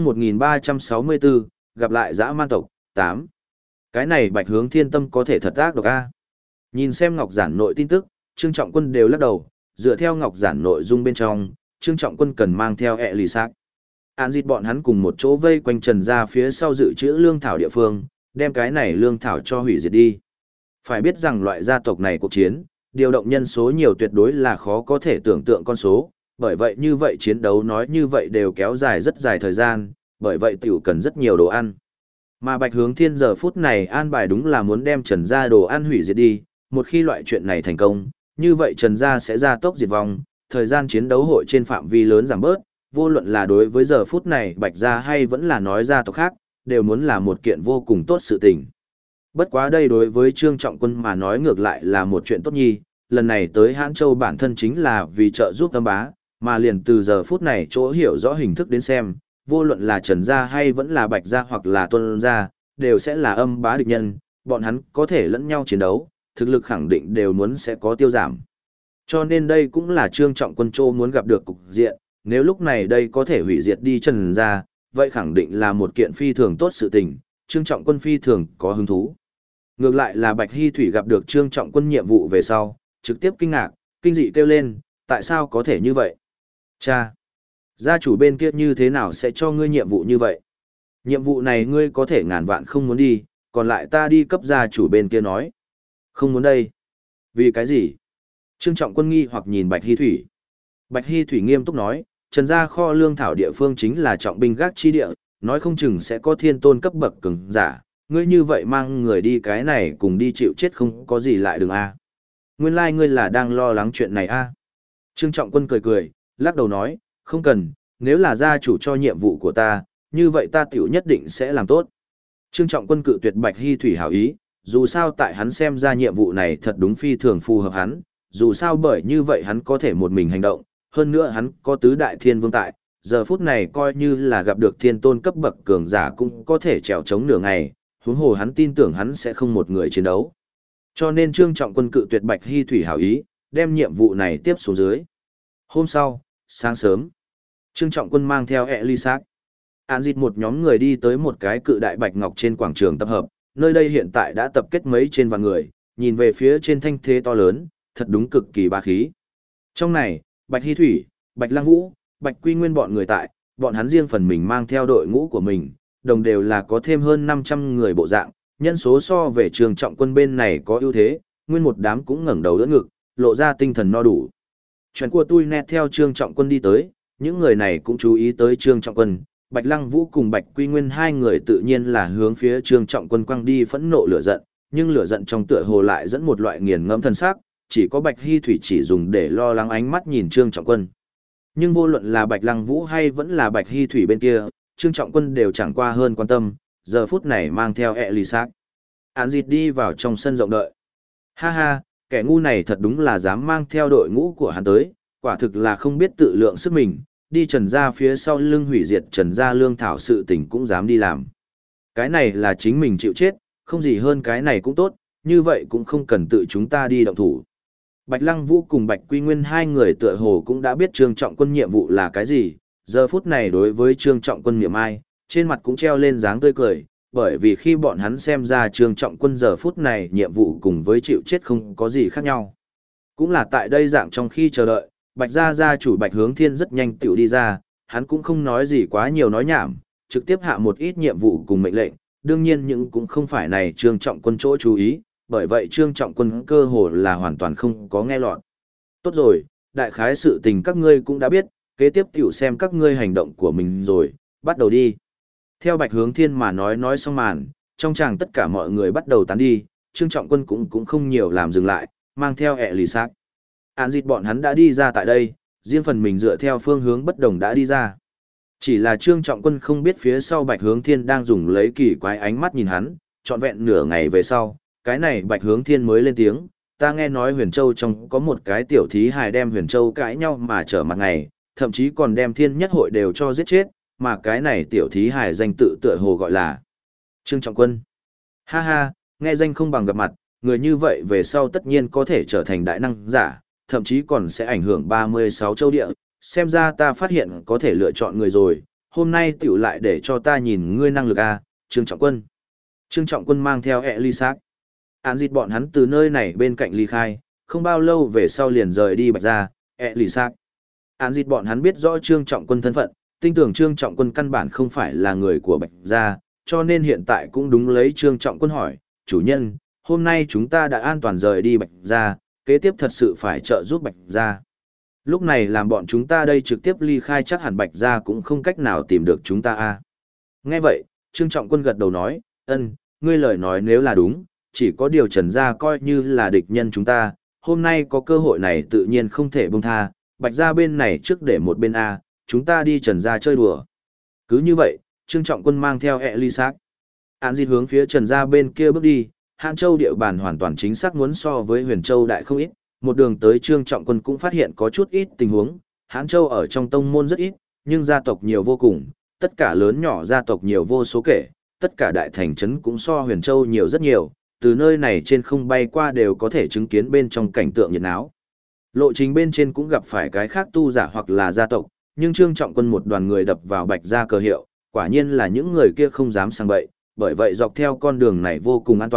1364, gặp lại dã man tộc, 8. Cái này Bạch Hướng Thiên tâm có thể thật ác độc a. Nhìn xem ngọc giản nội tin tức, Trương Trọng Quân đều lắc đầu, dựa theo ngọc giản nội dung bên trong, Trương Trọng Quân cần mang theo lì sạc. Án dịt bọn hắn cùng một chỗ vây quanh Trần gia phía sau dự trữ lương thảo địa phương, đem cái này lương thảo cho hủy diệt đi. Phải biết rằng loại gia tộc này cuộc chiến, điều động nhân số nhiều tuyệt đối là khó có thể tưởng tượng con số, bởi vậy như vậy chiến đấu nói như vậy đều kéo dài rất dài thời gian, bởi vậy tiểu cần rất nhiều đồ ăn. Mà Bạch Hướng Thiên giờ phút này an bài đúng là muốn đem Trần gia đồ ăn hủy diệt đi, một khi loại chuyện này thành công, như vậy Trần gia sẽ ra tốc diệt vong, thời gian chiến đấu hội trên phạm vi lớn giảm bớt, vô luận là đối với giờ phút này Bạch gia hay vẫn là nói gia tộc khác, đều muốn là một kiện vô cùng tốt sự tình. Bất quá đây đối với Trương Trọng Quân mà nói ngược lại là một chuyện tốt nhi, lần này tới Hãn Châu bản thân chính là vì trợ giúp Âm Bá, mà liền từ giờ phút này chỗ hiểu rõ hình thức đến xem, vô luận là Trần gia hay vẫn là Bạch gia hoặc là Tuân gia, đều sẽ là Âm Bá địch nhân, bọn hắn có thể lẫn nhau chiến đấu, thực lực khẳng định đều muốn sẽ có tiêu giảm. Cho nên đây cũng là Trương Trọng Quân Châu muốn gặp được cục diện, nếu lúc này đây có thể hủy diệt đi Trần gia, vậy khẳng định là một kiện phi thường tốt sự tình, Trương Trọng Quân phi thường có hứng thú. Ngược lại là Bạch Hy Thủy gặp được Trương Trọng Quân nhiệm vụ về sau, trực tiếp kinh ngạc, kinh dị kêu lên, tại sao có thể như vậy? Cha! Gia chủ bên kia như thế nào sẽ cho ngươi nhiệm vụ như vậy? Nhiệm vụ này ngươi có thể ngàn vạn không muốn đi, còn lại ta đi cấp gia chủ bên kia nói. Không muốn đây. Vì cái gì? Trương Trọng Quân nghi hoặc nhìn Bạch Hy Thủy. Bạch Hy Thủy nghiêm túc nói, Trần gia kho lương thảo địa phương chính là trọng binh gác chi địa, nói không chừng sẽ có thiên tôn cấp bậc cường giả, ngươi như vậy mang người đi cái này cùng đi chịu chết không có gì lại đừng a. Nguyên lai ngươi là đang lo lắng chuyện này a. Trương Trọng Quân cười cười, lắc đầu nói, không cần, nếu là gia chủ cho nhiệm vụ của ta, như vậy ta tiểu nhất định sẽ làm tốt. Trương Trọng Quân cự tuyệt Bạch Hy Thủy hảo ý, dù sao tại hắn xem ra nhiệm vụ này thật đúng phi thường phù hợp hắn, dù sao bởi như vậy hắn có thể một mình hành động, hơn nữa hắn có tứ đại thiên vương tại, giờ phút này coi như là gặp được thiên tôn cấp bậc cường giả cũng có thể trèo chống nửa ngày, huống hồ hắn tin tưởng hắn sẽ không một người chiến đấu. Cho nên Trương Trọng Quân cự tuyệt Bạch Hy Thủy hảo ý, đem nhiệm vụ này tiếp xuống dưới. Hôm sau, sáng sớm, Trương Trọng Quân mang theo Elisac, An Dịch một nhóm người đi tới một cái cự đại bạch ngọc trên quảng trường tập hợp, nơi đây hiện tại đã tập kết mấy trên vạn người, nhìn về phía trên thanh thế to lớn, thật đúng cực kỳ bá khí. Trong này, Bạch Hy Thủy, Bạch Lăng Vũ, Bạch Quy Nguyên bọn người tại, bọn hắn riêng phần mình mang theo đội ngũ của mình, đồng đều là có thêm hơn 500 người bộ dạng, nhân số so về Trương Trọng Quân bên này có ưu thế, nguyên một đám cũng ngẩng đầu đỡ ngực, lộ ra tinh thần no đủ. Chuyện của tôi nét theo Trương Trọng Quân đi tới, những người này cũng chú ý tới Trương Trọng Quân, Bạch Lăng Vũ cùng Bạch Quy Nguyên hai người tự nhiên là hướng phía Trương Trọng Quân quăng đi phẫn nộ lửa giận, nhưng lửa giận trong tựa hồ lại dẫn một loại nghiền ngẫm thân xác, chỉ có Bạch Hy Thủy chỉ dùng để lo lắng ánh mắt nhìn Trương Trọng Quân. Nhưng vô luận là Bạch Lăng Vũ hay vẫn là Bạch Hy Thủy bên kia, Trương Trọng Quân đều chẳng qua hơn quan tâm, giờ phút này mang theo Elisac. Án dịt đi vào trong sân rộng đợi. Ha ha, kẻ ngu này thật đúng là dám mang theo đội ngũ của hắn tới, quả thực là không biết tự lượng sức mình, đi Trần gia phía sau lưng hủy diệt Trần gia lương thảo sự tình cũng dám đi làm. Cái này là chính mình chịu chết, không gì hơn cái này cũng tốt, như vậy cũng không cần tự chúng ta đi động thủ. Bạch Lăng Vũ cùng Bạch Quy Nguyên hai người tựa hồ cũng đã biết Trương Trọng Quân nhiệm vụ là cái gì, giờ phút này đối với Trương Trọng Quân niệm ai, trên mặt cũng treo lên dáng tươi cười, bởi vì khi bọn hắn xem ra Trương Trọng Quân giờ phút này nhiệm vụ cùng với chịu chết không có gì khác nhau. Cũng là tại đây dạng trong khi chờ đợi, Bạch gia gia chủ Bạch Hướng Thiên rất nhanh tựu đi ra, hắn cũng không nói gì quá nhiều nói nhảm, trực tiếp hạ một ít nhiệm vụ cùng mệnh lệnh, đương nhiên những cũng không phải này Trương Trọng Quân chỗ chú ý, bởi vậy Trương Trọng Quân cơ hồ là hoàn toàn không có nghe lọt. Tốt rồi, đại khái sự tình các ngươi cũng đã biết, kế tiếp tiểu xem các ngươi hành động của mình rồi, bắt đầu đi. Theo Bạch Hướng Thiên mà nói xong màn, trong chàng tất cả mọi người bắt đầu tán đi, Trương Trọng Quân cũng không nhiều làm dừng lại, mang theo Elisac. Án dịt bọn hắn đã đi ra tại đây, riêng phần mình dựa theo phương hướng bất đồng đã đi ra. Chỉ là Trương Trọng Quân không biết phía sau Bạch Hướng Thiên đang dùng lấy kỳ quái ánh mắt nhìn hắn, trọn vẹn nửa ngày về sau, cái này Bạch Hướng Thiên mới lên tiếng, ta nghe nói Huyền Châu trong có một cái tiểu thí hài đem Huyền Châu cãi nhau mà trở mặt ngày, thậm chí còn đem Thiên Nhất Hội đều cho giết chết, mà cái này tiểu thí hài danh tự tựa hồ gọi là Trương Trọng Quân. Ha ha, nghe danh không bằng gặp mặt, người như vậy về sau tất nhiên có thể trở thành đại năng giả, thậm chí còn sẽ ảnh hưởng 36 châu địa, xem ra ta phát hiện có thể lựa chọn người rồi, hôm nay tiểu lại để cho ta nhìn ngươi năng lực a, Trương Trọng Quân. Trương Trọng Quân mang theo Elisac. Án dịt bọn hắn từ nơi này bên cạnh ly khai, không bao lâu về sau liền rời đi Bạch gia, Elisac. Án dịt bọn hắn biết rõ Trương Trọng Quân thân phận, tin tưởng Trương Trọng Quân căn bản không phải là người của Bạch gia, cho nên hiện tại cũng đúng lấy Trương Trọng Quân hỏi, chủ nhân, hôm nay chúng ta đã an toàn rời đi Bạch gia, kế tiếp thật sự phải trợ giúp Bạch gia. Lúc này làm bọn chúng ta đây trực tiếp ly khai chắc hẳn Bạch gia cũng không cách nào tìm được chúng ta a. Nghe vậy, Trương Trọng Quân gật đầu nói, ngươi lời nói nếu là đúng, chỉ có điều Trần gia coi như là địch nhân chúng ta, hôm nay có cơ hội này tự nhiên không thể buông tha, Bạch gia bên này trước để một bên a, chúng ta đi Trần gia chơi đùa. Cứ như vậy, Trương Trọng Quân mang theo Elisac. Án dịt hướng phía Trần gia bên kia bước đi, Hán Châu địa bàn hoàn toàn chính xác muốn so với Huyền Châu đại không ít, một đường tới Trương Trọng Quân cũng phát hiện có chút ít tình huống, Hán Châu ở trong tông môn rất ít, nhưng gia tộc nhiều vô cùng, tất cả lớn nhỏ gia tộc nhiều vô số kể, tất cả đại thành trấn cũng so Huyền Châu nhiều rất nhiều, từ nơi này trên không bay qua đều có thể chứng kiến bên trong cảnh tượng nhiệt náo. Lộ trình bên trên cũng gặp phải cái khác tu giả hoặc là gia tộc, nhưng Trương Trọng Quân một đoàn người đập vào Bạch gia cờ hiệu, quả nhiên là những người kia không dám sang bậy, bởi vậy dọc theo con đường này vô cùng an toàn,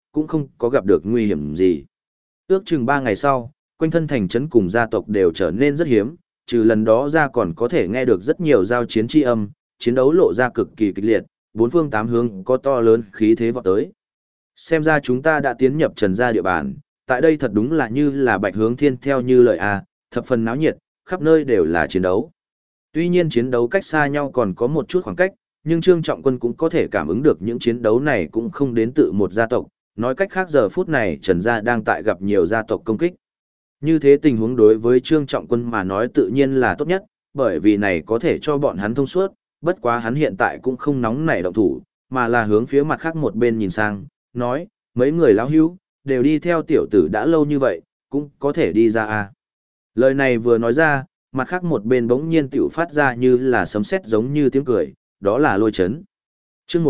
cũng không có gặp được nguy hiểm gì. Ước chừng 3 ngày sau, quanh thân thành trấn cùng gia tộc đều trở nên rất hiếm, trừ lần đó ra còn có thể nghe được rất nhiều giao chiến chi âm, chiến đấu lộ ra cực kỳ kịch liệt, bốn phương tám hướng có to lớn khí thế vọt tới. Xem ra chúng ta đã tiến nhập Trần gia địa bàn, tại đây thật đúng là như là Bạch Hướng Thiên theo như lời a, thập phần náo nhiệt, khắp nơi đều là chiến đấu. Tuy nhiên chiến đấu cách xa nhau còn có một chút khoảng cách, nhưng Trương Trọng Quân cũng có thể cảm ứng được những chiến đấu này cũng không đến từ một gia tộc, nói cách khác giờ phút này Trần gia đang tại gặp nhiều gia tộc công kích. Như thế tình huống đối với Trương Trọng Quân mà nói tự nhiên là tốt nhất, bởi vì này có thể cho bọn hắn thông suốt, bất quá hắn hiện tại cũng không nóng nảy động thủ, mà là hướng phía mặt khác một bên nhìn sang, nói, mấy người lão hữu đều đi theo tiểu tử đã lâu như vậy, cũng có thể đi ra à. Lời này vừa nói ra, mặt khác một bên bỗng nhiên tiểu phát ra như là sấm sét giống như tiếng cười, đó là Lôi Chấn. Chương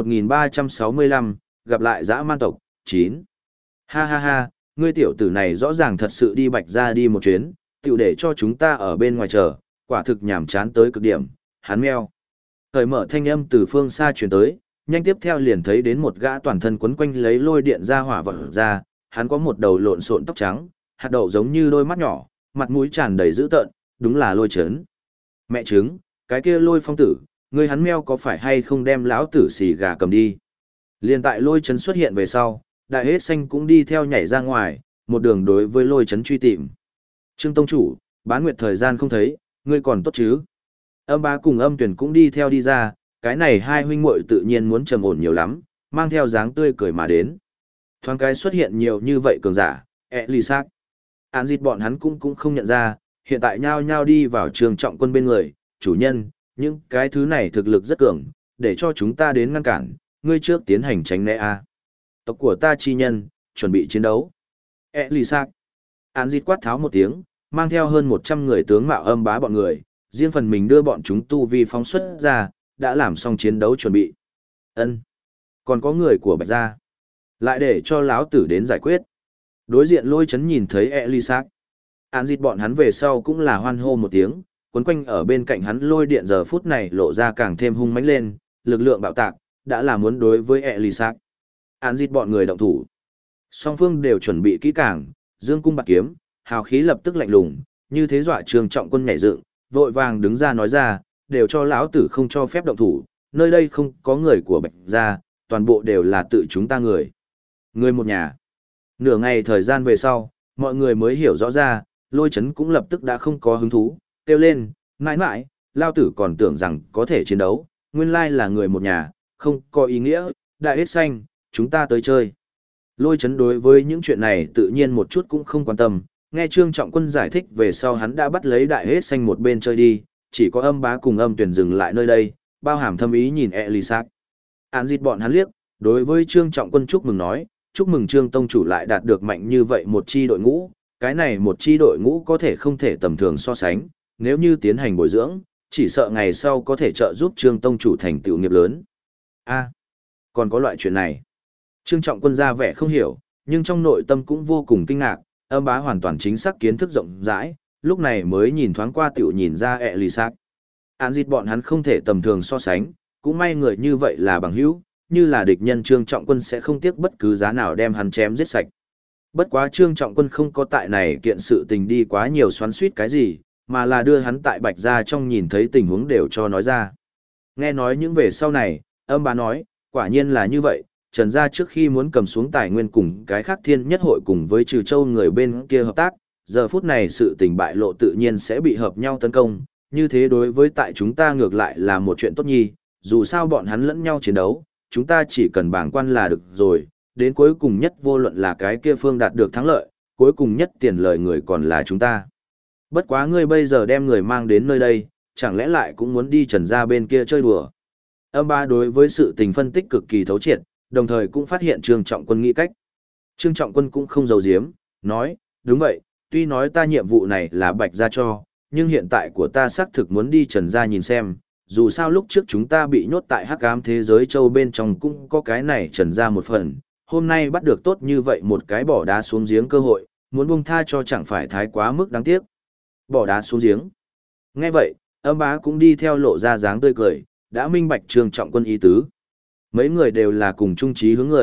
1365, gặp lại dã man tộc, 9. Ha ha ha, ngươi tiểu tử này rõ ràng thật sự đi Bạch gia đi một chuyến, tiểu để cho chúng ta ở bên ngoài chờ, quả thực nhàm chán tới cực điểm, hắn meo. Thời mở thanh âm từ phương xa truyền tới, nhanh tiếp theo liền thấy đến một gã toàn thân quấn quanh lấy lôi điện ra hỏa vật ra, hắn có một đầu lộn xộn tóc trắng, hạt đậu giống như đôi mắt nhỏ, mặt mũi tràn đầy dữ tợn, đúng là Lôi Chấn. Mẹ chứng, cái kia Lôi Phong tử, ngươi hắn meo có phải hay không đem lão tử xì gà cầm đi. Liên tại Lôi Chấn xuất hiện về sau, Đại Hết Xanh cũng đi theo nhảy ra ngoài, một đường đối với Lôi Chấn truy tìm. Trương Tông Chủ, Bán Nguyệt thời gian không thấy, ngươi còn tốt chứ? Âm Bá cùng Âm Tuyển cũng đi theo đi ra, cái này hai huynh muội tự nhiên muốn trầm ổn nhiều lắm, mang theo dáng tươi cười mà đến. Thoáng cái xuất hiện nhiều như vậy cường giả, lì xác. Án dịt bọn hắn cũng không nhận ra, hiện tại nhao nhao đi vào Trương Trọng Quân bên người, chủ nhân, những cái thứ này thực lực rất cường, để cho chúng ta đến ngăn cản, ngươi trước tiến hành tránh né a. Tộc của ta chi nhân, chuẩn bị chiến đấu. Lì xác. Án dịt quát tháo một tiếng, mang theo hơn 100 người tướng mạo Âm Bá bọn người, riêng phần mình đưa bọn chúng tu vi phóng xuất ra, đã làm xong chiến đấu chuẩn bị. Ân, còn có người của Bạch gia, lại để cho lão tử đến giải quyết. Đối diện Lôi Chấn nhìn thấy Elisac, án dịt bọn hắn về sau cũng là hoan hô một tiếng, quấn quanh ở bên cạnh hắn lôi điện giờ phút này lộ ra càng thêm hung mãnh lên, lực lượng bạo tạc, đã là muốn đối với Elisac. Án dịt bọn người động thủ. Song phương đều chuẩn bị kỹ càng, dương cung bạc kiếm, hào khí lập tức lạnh lùng, như thế dọa Trương Trọng Quân nhảy dựng, vội vàng đứng ra nói ra, đều cho lão tử không cho phép động thủ, nơi đây không có người của Bạch gia, toàn bộ đều là tự chúng ta người. Người một nhà. Nửa ngày thời gian về sau, mọi người mới hiểu rõ ra, Lôi Chấn cũng lập tức đã không có hứng thú, kêu lên, mãi mãi, lao tử còn tưởng rằng có thể chiến đấu, nguyên lai là người một nhà, không có ý nghĩa, Đại Hết Xanh, chúng ta tới chơi. Lôi Chấn đối với những chuyện này tự nhiên một chút cũng không quan tâm, nghe Trương Trọng Quân giải thích về sau hắn đã bắt lấy Đại Hết Xanh một bên chơi đi, chỉ có Âm Bá cùng Âm Tuyển dừng lại nơi đây, bao hàm thâm ý nhìn Elisac. Án dịt bọn hắn liếc, đối với Trương Trọng Quân chúc mừng nói, chúc mừng Trương Tông Chủ lại đạt được mạnh như vậy một chi đội ngũ, cái này một chi đội ngũ có thể không thể tầm thường so sánh, nếu như tiến hành bồi dưỡng, chỉ sợ ngày sau có thể trợ giúp Trương Tông Chủ thành tựu nghiệp lớn. A, còn có loại chuyện này. Trương Trọng Quân ra vẻ không hiểu, nhưng trong nội tâm cũng vô cùng kinh ngạc, Âm Bá hoàn toàn chính xác kiến thức rộng rãi, lúc này mới nhìn thoáng qua tiểu nhìn ra Elisac. Án dịt bọn hắn không thể tầm thường so sánh, cũng may người như vậy là bằng hữu, như là địch nhân Trương Trọng Quân sẽ không tiếc bất cứ giá nào đem hắn chém giết sạch. Bất quá Trương Trọng Quân không có tại này kiện sự tình đi quá nhiều xoắn xuýt cái gì, mà là đưa hắn tại Bạch gia trong nhìn thấy tình huống đều cho nói ra. Nghe nói những về sau này, Âm Bá nói, quả nhiên là như vậy, Trần gia trước khi muốn cầm xuống tài nguyên cùng cái khác Thiên Nhất hội cùng với Trừ Châu người bên kia hợp tác, giờ phút này sự tình bại lộ tự nhiên sẽ bị hợp nhau tấn công, như thế đối với tại chúng ta ngược lại là một chuyện tốt nhi, dù sao bọn hắn lẫn nhau chiến đấu, chúng ta chỉ cần bảng quan là được rồi, đến cuối cùng nhất vô luận là cái kia phương đạt được thắng lợi, cuối cùng nhất tiền lời người còn là chúng ta. Bất quá ngươi bây giờ đem người mang đến nơi đây, chẳng lẽ lại cũng muốn đi Trần gia bên kia chơi đùa. Âm Bá đối với sự tình phân tích cực kỳ thấu triệt, đồng thời cũng phát hiện Trương Trọng Quân nghĩ cách. Trương Trọng Quân cũng không giấu giếm, nói, đúng vậy, tuy nói ta nhiệm vụ này là Bạch gia cho, nhưng hiện tại của ta xác thực muốn đi Trần gia nhìn xem, dù sao lúc trước chúng ta bị nhốt tại hắc ám thế giới châu bên trong cũng có cái này Trần gia một phần, hôm nay bắt được tốt như vậy một cái bỏ đá xuống giếng cơ hội, muốn buông tha cho chẳng phải thái quá mức đáng tiếc. Bỏ đá xuống giếng. Nghe vậy, Âm Bá cũng đi theo lộ ra dáng tươi cười, đã minh bạch Trương Trọng Quân ý tứ. Mấy người đều là cùng chung chí hướng người,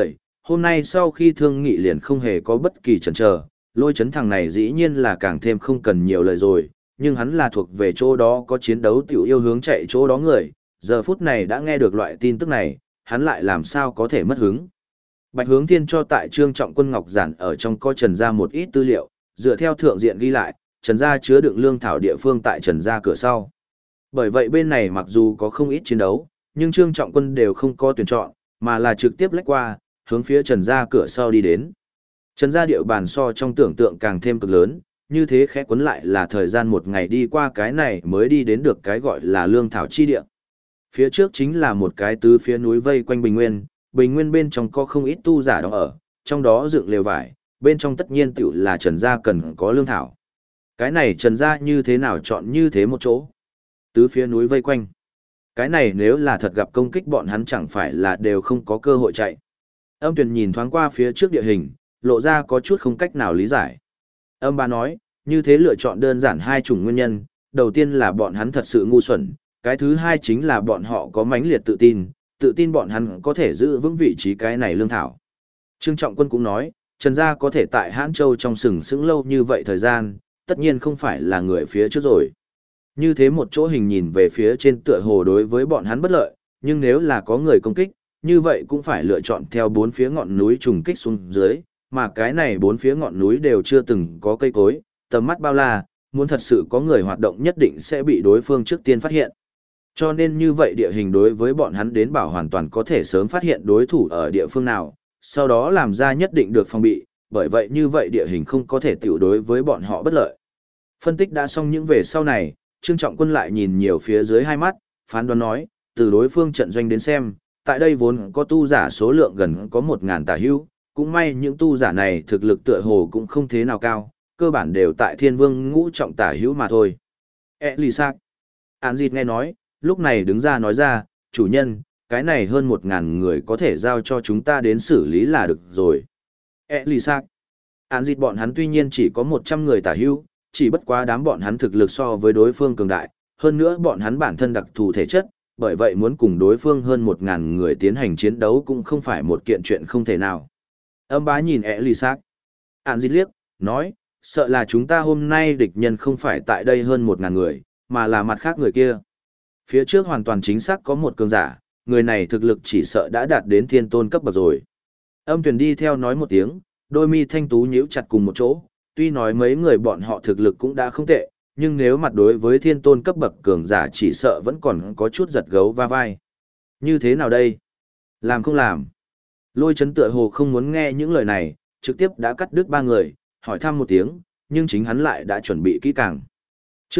hôm nay sau khi thương nghị liền không hề có bất kỳ chần chờ, Lôi Chấn thằng này dĩ nhiên là càng thêm không cần nhiều lời rồi, nhưng hắn là thuộc về chỗ đó có chiến đấu tiểu yêu hướng chạy chỗ đó người, giờ phút này đã nghe được loại tin tức này, hắn lại làm sao có thể mất hứng. Bạch Hướng Thiên cho tại Trương Trọng Quân ngọc giản ở trong có Trần gia một ít tư liệu, dựa theo thượng diện ghi lại, Trần gia chứa đựng lương thảo địa phương tại Trần gia cửa sau. Bởi vậy bên này mặc dù có không ít chiến đấu, nhưng Trương Trọng Quân đều không có tuyển chọn, mà là trực tiếp lách qua, hướng phía Trần gia cửa sau đi đến. Trần gia địa bàn so trong tưởng tượng càng thêm cực lớn, như thế khẽ quấn lại là thời gian một ngày đi qua cái này mới đi đến được cái gọi là lương thảo chi địa. Phía trước chính là một cái tứ phía núi vây quanh bình nguyên bên trong có không ít tu giả đó ở, trong đó dựng lều vải, bên trong tất nhiên tiểu là Trần gia cần có lương thảo. Cái này Trần gia như thế nào chọn như thế một chỗ? Tứ phía núi vây quanh. Cái này nếu là thật gặp công kích bọn hắn chẳng phải là đều không có cơ hội chạy. Âm Tuyền nhìn thoáng qua phía trước địa hình, lộ ra có chút không cách nào lý giải. Âm Bá nói, như thế lựa chọn đơn giản hai chủng nguyên nhân, đầu tiên là bọn hắn thật sự ngu xuẩn, cái thứ hai chính là bọn họ có mãnh liệt tự tin bọn hắn có thể giữ vững vị trí cái này lương thảo. Trương Trọng Quân cũng nói, Trần gia có thể tại Hãn Châu trong sừng sững lâu như vậy thời gian, tất nhiên không phải là người phía trước rồi. Như thế một chỗ hình nhìn về phía trên tựa hồ đối với bọn hắn bất lợi, nhưng nếu là có người công kích, như vậy cũng phải lựa chọn theo bốn phía ngọn núi trùng kích xuống dưới, mà cái này bốn phía ngọn núi đều chưa từng có cây cối, tầm mắt bao la, muốn thật sự có người hoạt động nhất định sẽ bị đối phương trước tiên phát hiện. Cho nên như vậy địa hình đối với bọn hắn đến bảo hoàn toàn có thể sớm phát hiện đối thủ ở địa phương nào, sau đó làm ra nhất định được phòng bị, bởi vậy như vậy địa hình không có thể tiểu đối với bọn họ bất lợi. Phân tích đã xong những về sau này, Trương Trọng Quân lại nhìn nhiều phía dưới hai mắt, phán đoán nói, từ đối phương trận doanh đến xem, tại đây vốn có tu giả số lượng gần có 1.000 tả hữu, cũng may những tu giả này thực lực tựa hồ cũng không thế nào cao, cơ bản đều tại Thiên Vương ngũ trọng tả hữu mà thôi. Lì Sạc. Án Dịt nghe nói, lúc này đứng ra nói ra, chủ nhân, cái này hơn 1.000 người có thể giao cho chúng ta đến xử lý là được rồi. Lì Sạc. Án Dịt bọn hắn tuy nhiên chỉ có 100 người tả hữu, chỉ bất quá đám bọn hắn thực lực so với đối phương cường đại, hơn nữa bọn hắn bản thân đặc thù thể chất, bởi vậy muốn cùng đối phương hơn 1.000 người tiến hành chiến đấu cũng không phải một kiện chuyện không thể nào. Âm Bá nhìn Lì Sạc. Án Dịt liếc, nói, sợ là chúng ta hôm nay địch nhân không phải tại đây hơn 1.000 người, mà là mặt khác người kia. Phía trước hoàn toàn chính xác có một cường giả, người này thực lực chỉ sợ đã đạt đến thiên tôn cấp bậc rồi. Âm Tuyền đi theo nói một tiếng, đôi mi thanh tú nhíu chặt cùng một chỗ, tuy nói mấy người bọn họ thực lực cũng đã không tệ, nhưng nếu mặt đối với thiên tôn cấp bậc cường giả chỉ sợ vẫn còn có chút giật gấu va vai. Như thế nào đây? Làm không làm? Lôi Chấn tựa hồ không muốn nghe những lời này, trực tiếp đã cắt đứt ba người, hỏi thăm một tiếng, nhưng chính hắn lại đã chuẩn bị kỹ càng. Chương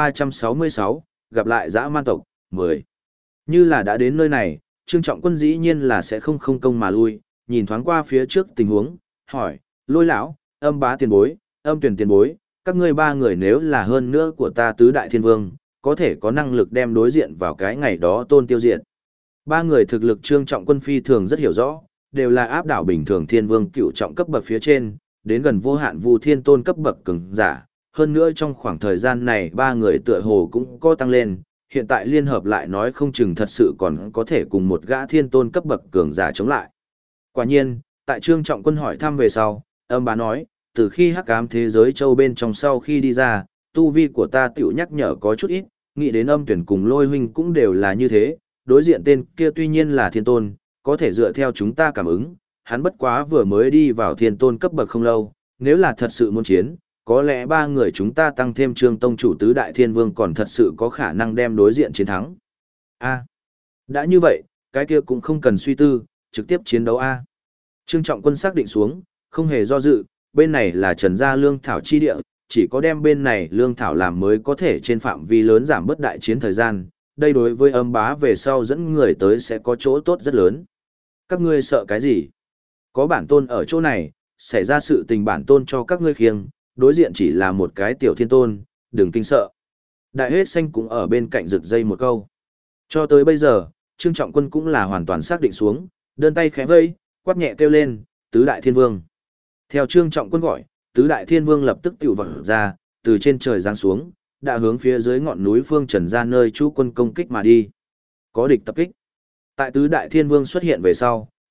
1366, gặp lại dã man tộc, 10. Như là đã đến nơi này, Trương Trọng Quân dĩ nhiên là sẽ không công mà lui, nhìn thoáng qua phía trước tình huống, hỏi, Lôi lão, Âm Bá tiền bối, Âm Tuyền tiền bối, các ngươi ba người nếu là hơn nữa của ta tứ đại thiên vương, có thể có năng lực đem đối diện vào cái ngày đó tôn tiêu diệt. Ba người thực lực Trương Trọng Quân phi thường rất hiểu rõ, đều là áp đảo bình thường thiên vương cựu trọng cấp bậc phía trên, đến gần vô hạn vu thiên tôn cấp bậc cường giả. Hơn nữa trong khoảng thời gian này ba người tựa hồ cũng có tăng lên, hiện tại liên hợp lại nói không chừng thật sự còn có thể cùng một gã thiên tôn cấp bậc cường giả chống lại. Quả nhiên, tại Trương Trọng Quân hỏi thăm về sau, Âm Bá nói, từ khi hắc ám thế giới châu bên trong sau khi đi ra, tu vi của ta tiểu nhắc nhở có chút ít, nghĩ đến Âm Tuyển cùng Lôi huynh cũng đều là như thế, đối diện tên kia tuy nhiên là thiên tôn, có thể dựa theo chúng ta cảm ứng, hắn bất quá vừa mới đi vào thiên tôn cấp bậc không lâu, nếu là thật sự muốn chiến, có lẽ ba người chúng ta tăng thêm Trương tông chủ tứ đại thiên vương còn thật sự có khả năng đem đối diện chiến thắng. Đã như vậy, cái kia cũng không cần suy tư, trực tiếp chiến đấu A. Trương Trọng Quân xác định xuống, không hề do dự, bên này là Trần gia lương thảo chi địa, chỉ có đem bên này lương thảo làm mới có thể trên phạm vi lớn giảm bớt đại chiến thời gian, đây đối với Âm Bá về sau dẫn người tới sẽ có chỗ tốt rất lớn. Các ngươi sợ cái gì? Có bản tôn ở chỗ này, xảy ra sự tình bản tôn cho các ngươi khiêng, đối diện chỉ là một cái tiểu thiên tôn, đừng kinh sợ. Đại hết xanh cũng ở bên cạnh rực dây một câu. Cho tới bây giờ, Trương Trọng Quân cũng là hoàn toàn xác định xuống, đơn tay khẽ vây, quát nhẹ kêu lên, tứ đại thiên vương. Theo Trương Trọng Quân gọi, tứ đại thiên vương lập tức tiểu vọt ra, từ trên trời giáng xuống, đã hướng phía dưới ngọn núi phương Trần ra nơi chú quân công kích mà đi. Có địch tập kích. Tại tứ đại thiên vương xuất hiện về sau,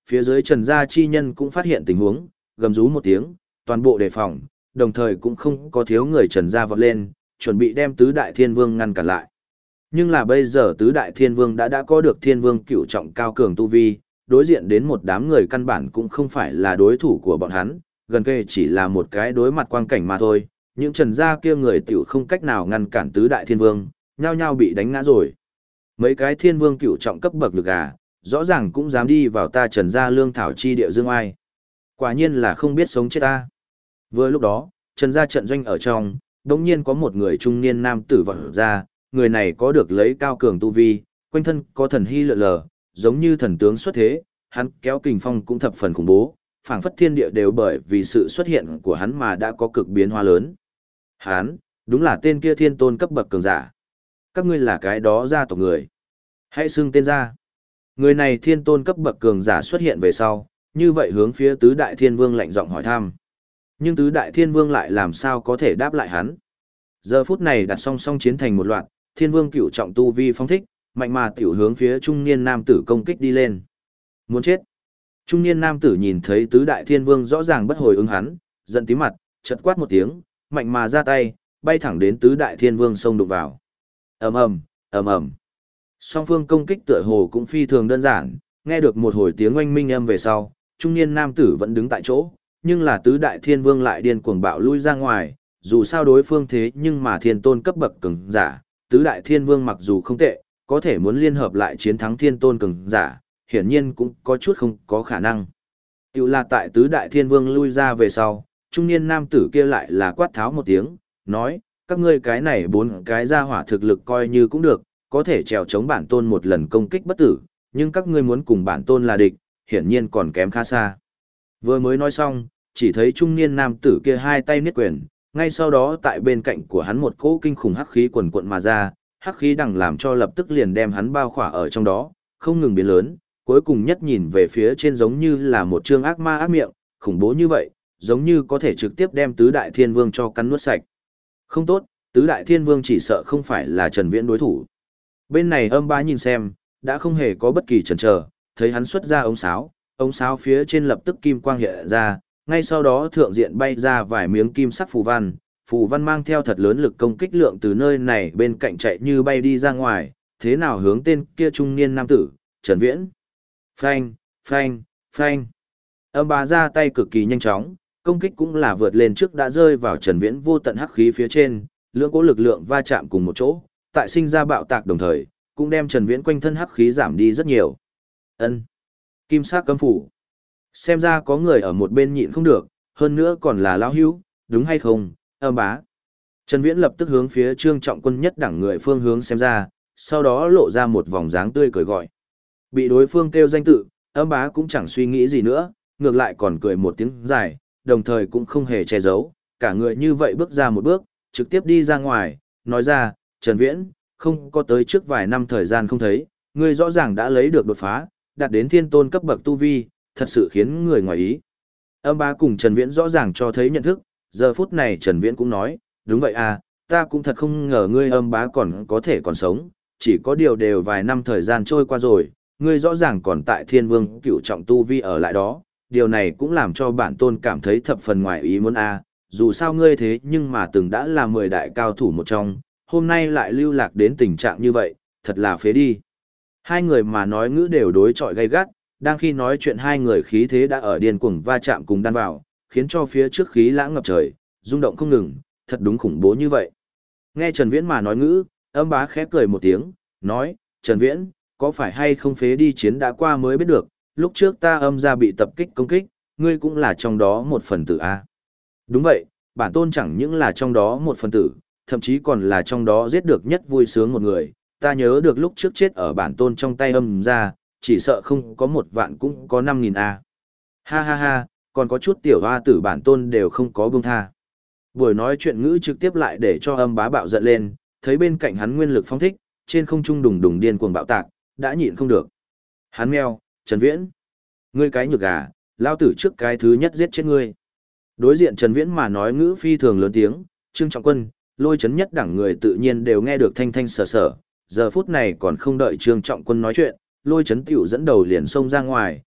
Phía dưới Trần gia chi nhân cũng phát hiện tình huống, gầm rú một tiếng, toàn bộ đề phòng, đồng thời cũng không có thiếu người Trần gia vọt lên, chuẩn bị đem tứ đại thiên vương ngăn cản lại. Nhưng là bây giờ tứ đại thiên vương đã có được thiên vương cửu trọng cao cường tu vi, đối diện đến một đám người căn bản cũng không phải là đối thủ của bọn hắn, gần kề chỉ là một cái đối mặt quang cảnh mà thôi, những Trần gia kia người tiểu không cách nào ngăn cản tứ đại thiên vương, nhao nhao bị đánh ngã rồi. Mấy cái thiên vương cửu trọng cấp bậc lực rõ ràng cũng dám đi vào ta Trần gia lương thảo chi địa dương ai. Quả nhiên là không biết sống chết ta. Vừa lúc đó, Trần gia trận doanh ở trong, đột nhiên có một người trung niên nam tử vọt ra, người này có được lấy cao cường tu vi, quanh thân có thần hy lượn lờ, giống như thần tướng xuất thế, hắn kéo kình phong cũng thập phần khủng bố, phảng phất thiên địa đều bởi vì sự xuất hiện của hắn mà đã có cực biến hóa lớn. Hắn, đúng là tên kia thiên tôn cấp bậc cường giả. Các ngươi là cái đó gia tộc người. Hãy xưng tên ra. Người này thiên tôn cấp bậc cường giả xuất hiện về sau, như vậy hướng phía tứ đại thiên vương lạnh giọng hỏi thăm. Nhưng tứ đại thiên vương lại làm sao có thể đáp lại hắn. Giờ phút này đặt song song chiến thành một loạt, thiên vương cửu trọng tu vi phong thích, mạnh mà tiểu hướng phía trung niên nam tử công kích đi lên. Muốn chết. Trung niên nam tử nhìn thấy tứ đại thiên vương rõ ràng bất hồi ứng hắn, giận tím mặt, chợt quát một tiếng, mạnh mà ra tay, bay thẳng đến tứ đại thiên vương xông đụng vào. Ầm ầm, ầm ầm. Song phương công kích tựa hồ cũng phi thường đơn giản, nghe được một hồi tiếng oanh minh âm về sau, trung niên nam tử vẫn đứng tại chỗ, nhưng là tứ đại thiên vương lại điên cuồng bạo lui ra ngoài, dù sao đối phương thế nhưng mà thiên tôn cấp bậc cường giả, tứ đại thiên vương mặc dù không tệ, có thể muốn liên hợp lại chiến thắng thiên tôn cường giả, hiển nhiên cũng có chút không có khả năng. Tiểu là tại tứ đại thiên vương lui ra về sau, trung niên nam tử kia lại là quát tháo một tiếng, nói, các ngươi cái này bốn cái gia hỏa thực lực coi như cũng được, có thể trèo chống bản tôn một lần công kích bất tử, nhưng các ngươi muốn cùng bản tôn là địch, hiển nhiên còn kém khá xa. Vừa mới nói xong, chỉ thấy trung niên nam tử kia hai tay niết quyền, ngay sau đó tại bên cạnh của hắn một cỗ kinh khủng hắc khí quần quận mà ra, hắc khí đằng làm cho lập tức liền đem hắn bao khỏa ở trong đó, không ngừng biến lớn, cuối cùng nhất nhìn về phía trên giống như là một trương ác ma ác miệng, khủng bố như vậy, giống như có thể trực tiếp đem tứ đại thiên vương cho cắn nuốt sạch. Không tốt, tứ đại thiên vương chỉ sợ không phải là Trần Viễn đối thủ. Bên này Âm Bá nhìn xem, đã không hề có bất kỳ chần chờ, thấy hắn xuất ra ống sáo phía trên lập tức kim quang hiện ra, ngay sau đó thượng diện bay ra vài miếng kim sắc phù văn mang theo thật lớn lực công kích lượng từ nơi này bên cạnh chạy như bay đi ra ngoài, thế nào hướng tên kia trung niên nam tử, Trần Viễn. Phanh, phanh, phanh. Âm Bá ra tay cực kỳ nhanh chóng, công kích cũng là vượt lên trước đã rơi vào Trần Viễn vô tận hắc khí phía trên, lưỡng cỗ lực lượng va chạm cùng một chỗ, tại sinh ra bạo tạc đồng thời, cũng đem Trần Viễn quanh thân hắc khí giảm đi rất nhiều. Ân, kim sắc cấm phủ. Xem ra có người ở một bên nhịn không được, hơn nữa còn là lão hữu, đúng hay không, Âm Bá. Trần Viễn lập tức hướng phía Trương Trọng Quân nhất đẳng người phương hướng xem ra, sau đó lộ ra một vòng dáng tươi cười gọi. Bị đối phương kêu danh tự, Âm Bá cũng chẳng suy nghĩ gì nữa, ngược lại còn cười một tiếng dài, đồng thời cũng không hề che giấu, cả người như vậy bước ra một bước, trực tiếp đi ra ngoài, nói ra, Trần Viễn, không có tới trước vài năm thời gian không thấy, ngươi rõ ràng đã lấy được đột phá, đạt đến thiên tôn cấp bậc tu vi, thật sự khiến người ngoài ý. Âm Bá cùng Trần Viễn rõ ràng cho thấy nhận thức, giờ phút này Trần Viễn cũng nói, đúng vậy à, ta cũng thật không ngờ ngươi Âm Bá còn có thể còn sống, chỉ có điều đều vài năm thời gian trôi qua rồi, ngươi rõ ràng còn tại thiên vương cửu trọng tu vi ở lại đó, điều này cũng làm cho bản tôn cảm thấy thập phần ngoài ý muốn a, dù sao ngươi thế nhưng mà từng đã là 10 đại cao thủ một trong, hôm nay lại lưu lạc đến tình trạng như vậy, thật là phế đi. Hai người mà nói ngữ đều đối chọi gay gắt, đang khi nói chuyện hai người khí thế đã ở điên cuồng va chạm cùng đan vào, khiến cho phía trước khí lãng ngập trời, rung động không ngừng, thật đúng khủng bố như vậy. Nghe Trần Viễn mà nói ngữ, Âm Bá khẽ cười một tiếng, nói, Trần Viễn, có phải hay không phế đi chiến đã qua mới biết được, lúc trước ta Âm gia bị tập kích công kích, ngươi cũng là trong đó một phần tử a. Đúng vậy, bản tôn chẳng những là trong đó một phần tử, thậm chí còn là trong đó giết được nhất vui sướng một người, ta nhớ được lúc trước chết ở bản tôn trong tay Âm gia, chỉ sợ không có 1 vạn cũng có 5.000 a. Ha ha ha, còn có chút tiểu hoa tử bản tôn đều không có buông tha. Buổi nói chuyện ngữ trực tiếp lại để cho Âm Bá bạo giận lên, thấy bên cạnh hắn nguyên lực phong thích, trên không trung đùng đùng điên cuồng bạo tạc, đã nhịn không được. Hắn meo, Trần Viễn, ngươi cái nhược gà, lao tử trước cái thứ nhất giết chết ngươi. Đối diện Trần Viễn mà nói ngữ phi thường lớn tiếng, Trương Trọng Quân, Lôi Chấn nhất đẳng người tự nhiên đều nghe được thanh thanh sở sở, giờ phút này còn không đợi Trương Trọng Quân nói chuyện, Lôi Chấn tiểu dẫn đầu liền xông ra ngoài,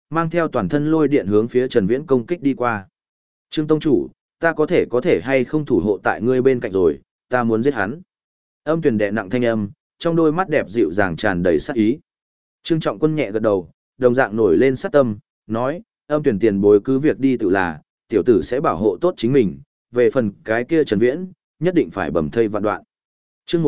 mang theo toàn thân lôi điện hướng phía Trần Viễn công kích đi qua. Trương Tông Chủ, ta có thể hay không thủ hộ tại ngươi bên cạnh rồi, ta muốn giết hắn. Âm Tuyền đệ nặng thanh âm, trong đôi mắt đẹp dịu dàng tràn đầy sát ý. Trương Trọng Quân nhẹ gật đầu, đồng dạng nổi lên sát tâm, nói, Âm Tuyền tiền bối cứ việc đi tự là, tiểu tử sẽ bảo hộ tốt chính mình, về phần cái kia Trần Viễn, nhất định phải bầm thây vạn đoạn. Chương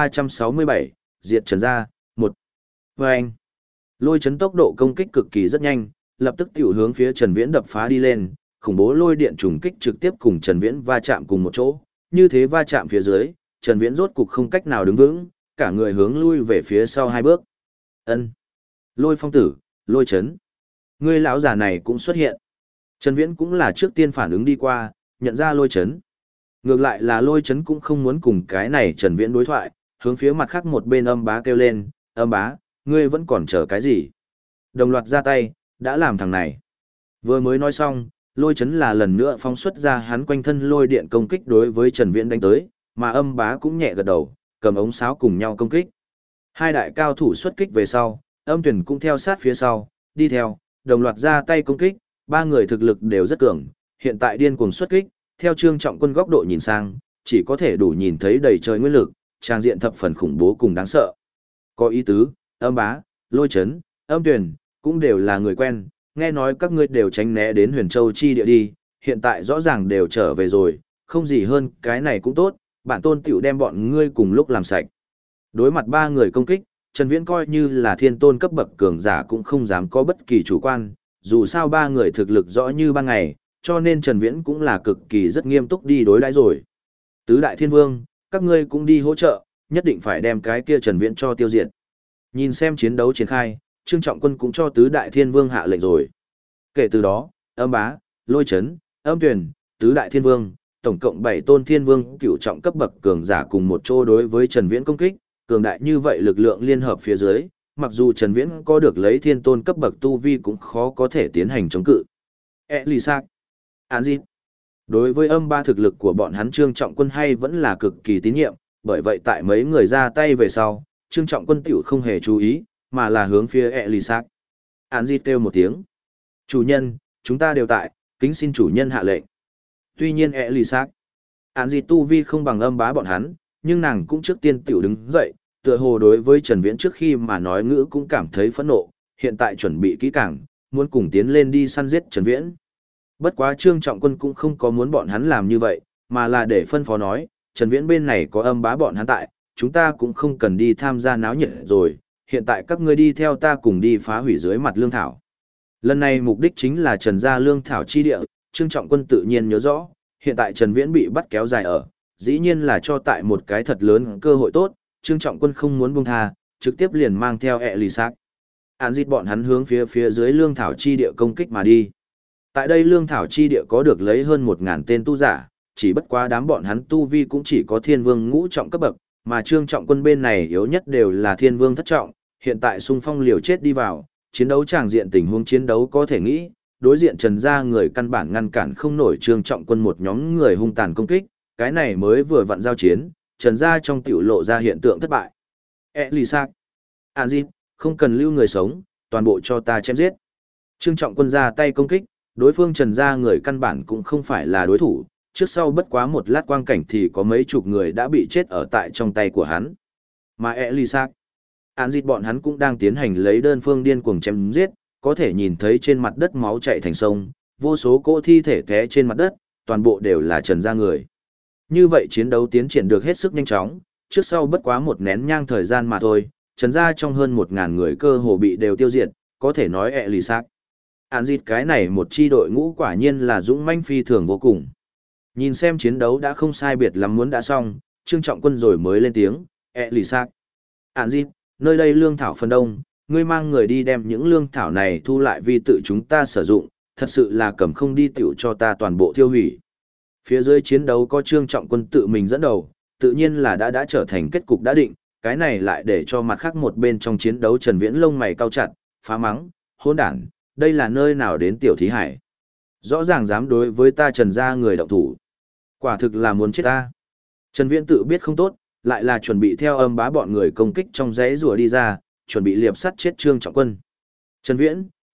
1367, diệt Trần gia, 1. Vâng. Lôi chấn tốc độ công kích cực kỳ rất nhanh, lập tức tiểu hướng phía Trần Viễn đập phá đi lên, khủng bố lôi điện trùng kích trực tiếp cùng Trần Viễn va chạm cùng một chỗ, như thế va chạm phía dưới, Trần Viễn rốt cục không cách nào đứng vững, cả người hướng lui về phía sau 2 bước. Ân, Lôi phong tử, lôi chấn. Ngươi lão già này cũng xuất hiện. Trần Viễn cũng là trước tiên phản ứng đi qua, nhận ra lôi chấn. Ngược lại là lôi chấn cũng không muốn cùng cái này Trần Viễn đối thoại, hướng phía mặt khác một bên Âm Bá kêu lên, Âm Bá, ngươi vẫn còn chờ cái gì? Đồng loạt ra tay, đã làm thằng này. Vừa mới nói xong, lôi chấn là lần nữa phóng xuất ra hắn quanh thân lôi điện công kích đối với Trần Viễn đánh tới, mà Âm Bá cũng nhẹ gật đầu, cầm ống sáo cùng nhau công kích. Hai đại cao thủ xuất kích về sau, Âm Tuyền cũng theo sát phía sau, đi theo, đồng loạt ra tay công kích, ba người thực lực đều rất cường, hiện tại điên cuồng xuất kích, theo Trương Trọng Quân góc độ nhìn sang, chỉ có thể đủ nhìn thấy đầy trời nguyên lực, trang diện thập phần khủng bố cùng đáng sợ. Có ý tứ, Âm Bá, lôi chấn, Âm Tuyền, cũng đều là người quen, nghe nói các ngươi đều tránh né đến Huyền Châu chi địa đi, hiện tại rõ ràng đều trở về rồi, không gì hơn, cái này cũng tốt, bản tôn tiểu đem bọn ngươi cùng lúc làm sạch. Đối mặt ba người công kích, Trần Viễn coi như là thiên tôn cấp bậc cường giả cũng không dám có bất kỳ chủ quan, dù sao ba người thực lực rõ như ban ngày, cho nên Trần Viễn cũng là cực kỳ rất nghiêm túc đi đối đãi rồi. Tứ đại thiên vương, các ngươi cũng đi hỗ trợ, nhất định phải đem cái kia Trần Viễn cho tiêu diệt. Nhìn xem chiến đấu triển khai, Trương Trọng Quân cũng cho tứ đại thiên vương hạ lệnh rồi. Kể từ đó, Âm Bá, lôi chấn, Âm Tuyền, tứ đại thiên vương, tổng cộng 7 tôn thiên vương cửu trọng cấp bậc cường giả cùng một chỗ đối với Trần Viễn công kích, cường đại như vậy lực lượng liên hợp phía dưới, mặc dù Trần Viễn có được lấy thiên tôn cấp bậc tu vi cũng khó có thể tiến hành chống cự. Elisa, Anjin. Đối với Âm Ba thực lực của bọn hắn Trương Trọng Quân hay vẫn là cực kỳ tín nhiệm, bởi vậy tại mấy người ra tay về sau, Trương Trọng Quân tiểu không hề chú ý, mà là hướng phía Elisa. Anjin kêu một tiếng. Chủ nhân, chúng ta đều tại, kính xin chủ nhân hạ lệnh. Tuy nhiên Elisa, Anjin tu vi không bằng Âm Bá bọn hắn, nhưng nàng cũng trước tiên tiểu đứng dậy, tựa hồ đối với Trần Viễn trước khi mà nói ngữ cũng cảm thấy phẫn nộ, hiện tại chuẩn bị kỹ càng, muốn cùng tiến lên đi săn giết Trần Viễn. Bất quá Trương Trọng Quân cũng không có muốn bọn hắn làm như vậy, mà là để phân phó nói, Trần Viễn bên này có Âm Bá bọn hắn tại, chúng ta cũng không cần đi tham gia náo nhiệt rồi, hiện tại các ngươi đi theo ta cùng đi phá hủy dưới mặt lương thảo. Lần này mục đích chính là Trần gia lương thảo chi địa, Trương Trọng Quân tự nhiên nhớ rõ, hiện tại Trần Viễn bị bắt kéo dài ở, dĩ nhiên là cho tại một cái thật lớn cơ hội tốt, Trương Trọng Quân không muốn buông tha, trực tiếp liền mang theo Elisa. Án dịt bọn hắn hướng phía dưới lương thảo chi địa công kích mà đi. Tại đây lương thảo chi địa có được lấy hơn 1000 tên tu giả, chỉ bất quá đám bọn hắn tu vi cũng chỉ có thiên vương ngũ trọng cấp bậc, mà Trương Trọng Quân bên này yếu nhất đều là thiên vương thất trọng, hiện tại xung phong liều chết đi vào, chiến đấu tràng diện tình huống chiến đấu có thể nghĩ, đối diện Trần gia người căn bản ngăn cản không nổi Trương Trọng Quân một nhóm người hung tàn công kích, cái này mới vừa vặn giao chiến, Trần gia trong tiểu lộ ra hiện tượng thất bại. Elisa, Anjin, không cần lưu người sống, toàn bộ cho ta chém giết. Trương Trọng Quân ra tay công kích, đối phương Trần gia người căn bản cũng không phải là đối thủ, trước sau bất quá một lát quang cảnh thì có mấy chục người đã bị chết ở tại trong tay của hắn. Mà Elisa, Anjin bọn hắn cũng đang tiến hành lấy đơn phương điên cuồng chém giết, có thể nhìn thấy trên mặt đất máu chảy thành sông, vô số cỗ thi thể té trên mặt đất, toàn bộ đều là Trần gia người. Như vậy chiến đấu tiến triển được hết sức nhanh chóng, trước sau bất quá một nén nhang thời gian mà thôi, Trần gia trong hơn 1000 người cơ hồ bị đều tiêu diệt, có thể nói Elisa. Anjin cái này một chi đội ngũ quả nhiên là dũng mãnh phi thường vô cùng. Nhìn xem chiến đấu đã không sai biệt lắm muốn đã xong, Trương Trọng Quân rồi mới lên tiếng, Elisa. Anjin, nơi đây lương thảo phần đông, ngươi mang người đi đem những lương thảo này thu lại vì tự chúng ta sử dụng, thật sự là cầm không đi tiểu cho ta toàn bộ tiêu hủy. Phía dưới chiến đấu có Trương Trọng Quân tự mình dẫn đầu, tự nhiên là đã trở thành kết cục đã định, cái này lại để cho mặt khác một bên trong chiến đấu Trần Viễn lông mày cau chặt, phá mắng, hỗn đản, đây là nơi nào đến tiểu thí hải. Rõ ràng dám đối với ta Trần gia người động thủ. Quả thực là muốn chết ta. Trần Viễn tự biết không tốt, lại là chuẩn bị theo Âm Bá bọn người công kích trong rẽ rùa đi ra, chuẩn bị liệp sắt chết Trương Trọng Quân. Trần Viễn,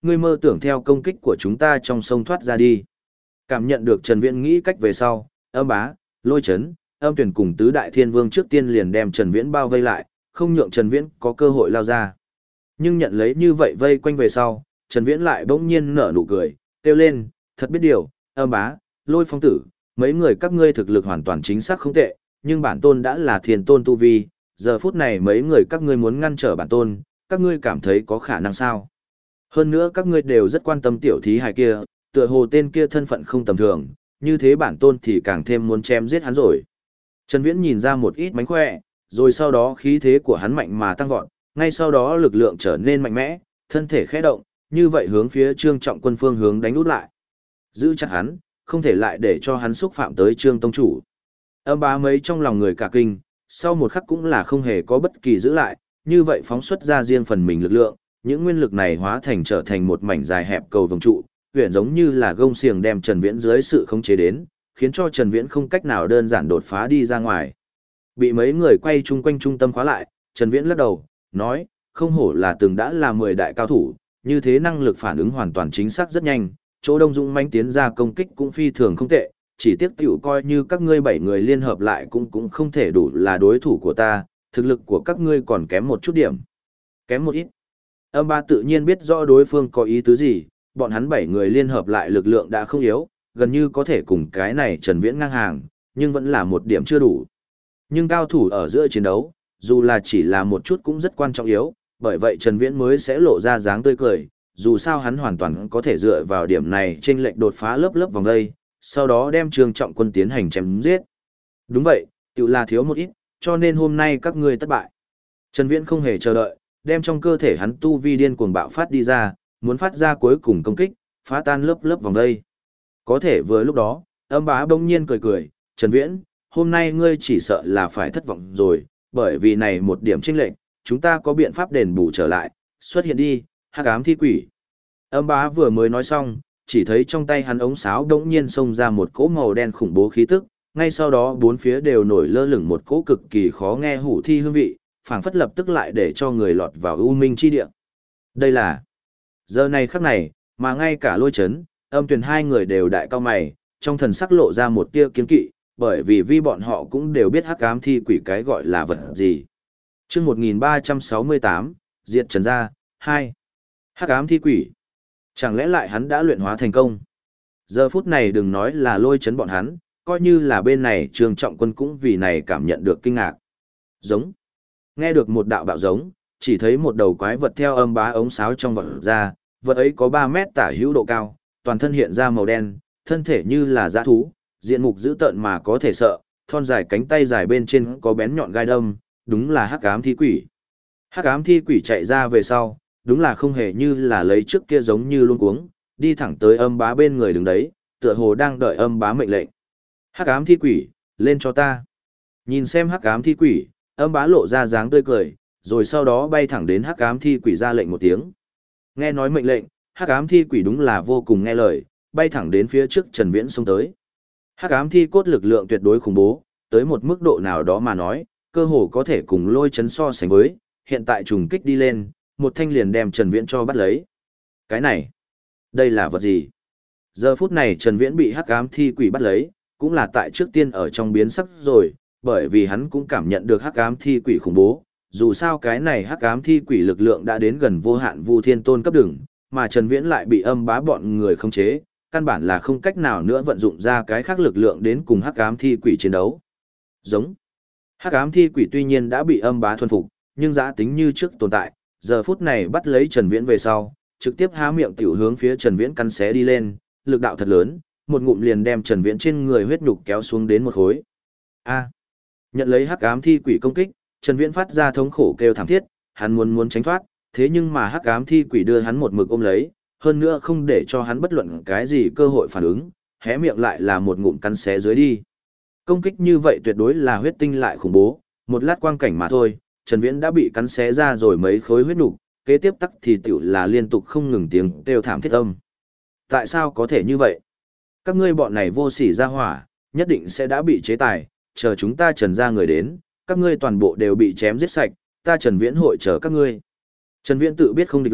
ngươi mơ tưởng theo công kích của chúng ta trong sông thoát ra đi. Cảm nhận được Trần Viễn nghĩ cách về sau, Âm Bá, Lôi Chấn, Âm Tuyển cùng tứ đại thiên vương trước tiên liền đem Trần Viễn bao vây lại, không nhượng Trần Viễn có cơ hội lao ra. Nhưng nhận lấy như vậy vây quanh về sau, Trần Viễn lại bỗng nhiên nở nụ cười, kêu lên, thật biết điều, Âm Bá, Lôi Phong Tử, mấy người các ngươi thực lực hoàn toàn chính xác không tệ, nhưng bản tôn đã là thiên tôn tu vi, giờ phút này mấy người các ngươi muốn ngăn trở bản tôn, các ngươi cảm thấy có khả năng sao? Hơn nữa các ngươi đều rất quan tâm tiểu thí hài kia, tựa hồ tên kia thân phận không tầm thường, như thế bản tôn thì càng thêm muốn chém giết hắn rồi. Trần Viễn nhìn ra một ít mánh khỏe, rồi sau đó khí thế của hắn mạnh mà tăng vọt, ngay sau đó lực lượng trở nên mạnh mẽ, thân thể khẽ động, như vậy hướng phía Trương Trọng Quân phương hướng đánh út lại. Giữ chặt hắn, không thể lại để cho hắn xúc phạm tới Trương Tông Chủ. Âm Bá mấy trong lòng người cả kinh, sau một khắc cũng là không hề có bất kỳ giữ lại, như vậy phóng xuất ra riêng phần mình lực lượng, những nguyên lực này hóa thành trở thành một mảnh dài hẹp cầu vồng trụ, huyền giống như là gông xiềng đem Trần Viễn dưới sự khống chế đến, khiến cho Trần Viễn không cách nào đơn giản đột phá đi ra ngoài. Bị mấy người quay chung quanh trung tâm khóa lại, Trần Viễn lắc đầu, nói, không hổ là từng đã là 10 đại cao thủ, như thế năng lực phản ứng hoàn toàn chính xác rất nhanh, chỗ Đông Dũng mãnh tiến ra công kích cũng phi thường không tệ, chỉ tiếc tiểu coi như các ngươi 7 người liên hợp lại cũng không thể đủ là đối thủ của ta, thực lực của các ngươi còn kém một chút điểm. Kém một ít. Âm Ba tự nhiên biết rõ đối phương có ý tứ gì, bọn hắn 7 người liên hợp lại lực lượng đã không yếu, gần như có thể cùng cái này Trần Viễn ngang hàng, nhưng vẫn là một điểm chưa đủ. Nhưng cao thủ ở giữa chiến đấu, dù là chỉ là một chút cũng rất quan trọng yếu, bởi vậy Trần Viễn mới sẽ lộ ra dáng tươi cười, dù sao hắn hoàn toàn có thể dựa vào điểm này chênh lệch đột phá lớp vòng đây, sau đó đem Trương Trọng Quân tiến hành chém giết. Đúng vậy, tự là thiếu một ít, cho nên hôm nay các ngươi thất bại. Trần Viễn không hề chờ đợi, đem trong cơ thể hắn tu vi điên cuồng bạo phát đi ra, muốn phát ra cuối cùng công kích, phá tan lớp vòng đây. Có thể vừa lúc đó, Âm Bá bỗng nhiên cười cười, Trần Viễn, hôm nay ngươi chỉ sợ là phải thất vọng rồi, bởi vì này một điểm chênh lệch, chúng ta có biện pháp đền bù trở lại, xuất hiện đi, hắc ám thi quỷ. Âm Bá vừa mới nói xong, chỉ thấy trong tay hắn ống sáo đống nhiên xông ra một cỗ màu đen khủng bố khí tức, ngay sau đó bốn phía đều nổi lơ lửng một cỗ cực kỳ khó nghe hủ thi hương vị, phảng phất lập tức lại để cho người lọt vào u minh chi địa. Đây là giờ này khắc này, mà ngay cả Lôi Chấn, Âm Tuyền hai người đều đại cao mày, trong thần sắc lộ ra một tia kiêng kỵ, bởi vì bọn họ cũng đều biết hắc ám thi quỷ cái gọi là vật gì. Chương 1368, Diệt Trần gia 2. Hắc ám thi quỷ. Chẳng lẽ lại hắn đã luyện hóa thành công? Giờ phút này đừng nói là Lôi Chấn bọn hắn, coi như là bên này Trương Trọng Quân cũng vì này cảm nhận được kinh ngạc. Giống. Nghe được một đạo bạo giống, chỉ thấy một đầu quái vật theo Âm Bá ống sáo trong vật ra, vật ấy có 3 mét tả hữu độ cao, toàn thân hiện ra màu đen, thân thể như là dã thú, diện mục dữ tợn mà có thể sợ, thon dài cánh tay dài bên trên có bén nhọn gai đâm, đúng là hắc ám thi quỷ. Hắc ám thi quỷ chạy ra về sau, đúng là không hề như là lấy trước kia giống như luống cuống, đi thẳng tới Âm Bá bên người đứng đấy, tựa hồ đang đợi Âm Bá mệnh lệnh. Hắc ám thi quỷ, lên cho ta. Nhìn xem hắc ám thi quỷ, Âm Bá lộ ra dáng tươi cười, rồi sau đó bay thẳng đến hắc ám thi quỷ ra lệnh một tiếng. Nghe nói mệnh lệnh, hắc ám thi quỷ đúng là vô cùng nghe lời, bay thẳng đến phía trước Trần Viễn xông tới. Hắc ám thi cốt lực lượng tuyệt đối khủng bố, tới một mức độ nào đó mà nói, cơ hồ có thể cùng Lôi Chấn so sánh với, hiện tại trùng kích đi lên, một thanh liền đem Trần Viễn cho bắt lấy. Cái này, đây là vật gì? Giờ phút này Trần Viễn bị hắc ám thi quỷ bắt lấy, cũng là tại trước tiên ở trong biến sắc rồi, bởi vì hắn cũng cảm nhận được hắc ám thi quỷ khủng bố. Dù sao cái này hắc ám thi quỷ lực lượng đã đến gần vô hạn Vu Thiên Tôn cấp đường, mà Trần Viễn lại bị Âm Bá bọn người khống chế, căn bản là không cách nào nữa vận dụng ra cái khác lực lượng đến cùng hắc ám thi quỷ chiến đấu. Giống. Hắc ám thi quỷ tuy nhiên đã bị Âm Bá thuần phục, nhưng dã tính như trước tồn tại, giờ phút này bắt lấy Trần Viễn về sau, trực tiếp há miệng tiểu hướng phía Trần Viễn cắn xé đi lên, lực đạo thật lớn, một ngụm liền đem Trần Viễn trên người huyết nhục kéo xuống đến một khối. A. Nhận lấy hắc ám thi quỷ công kích, Trần Viễn phát ra thống khổ kêu thảm thiết, hắn muốn tránh thoát, thế nhưng mà hắc ám thi quỷ đưa hắn một mực ôm lấy, hơn nữa không để cho hắn bất luận cái gì cơ hội phản ứng, hé miệng lại là một ngụm cắn xé dưới đi. Công kích như vậy tuyệt đối là huyết tinh lại khủng bố, một lát quang cảnh mà thôi, Trần Viễn đã bị cắn xé ra rồi mấy khối huyết nục, kế tiếp tắc thì tiểu là liên tục không ngừng tiếng kêu thảm thiết âm. Tại sao có thể như vậy? Các ngươi bọn này vô sỉ ra hỏa, nhất định sẽ đã bị chế tài, chờ chúng ta Trần gia người đến, các ngươi toàn bộ đều bị chém giết sạch, ta Trần Viễn hội chờ các ngươi. Trần Viễn tự biết không địch lại,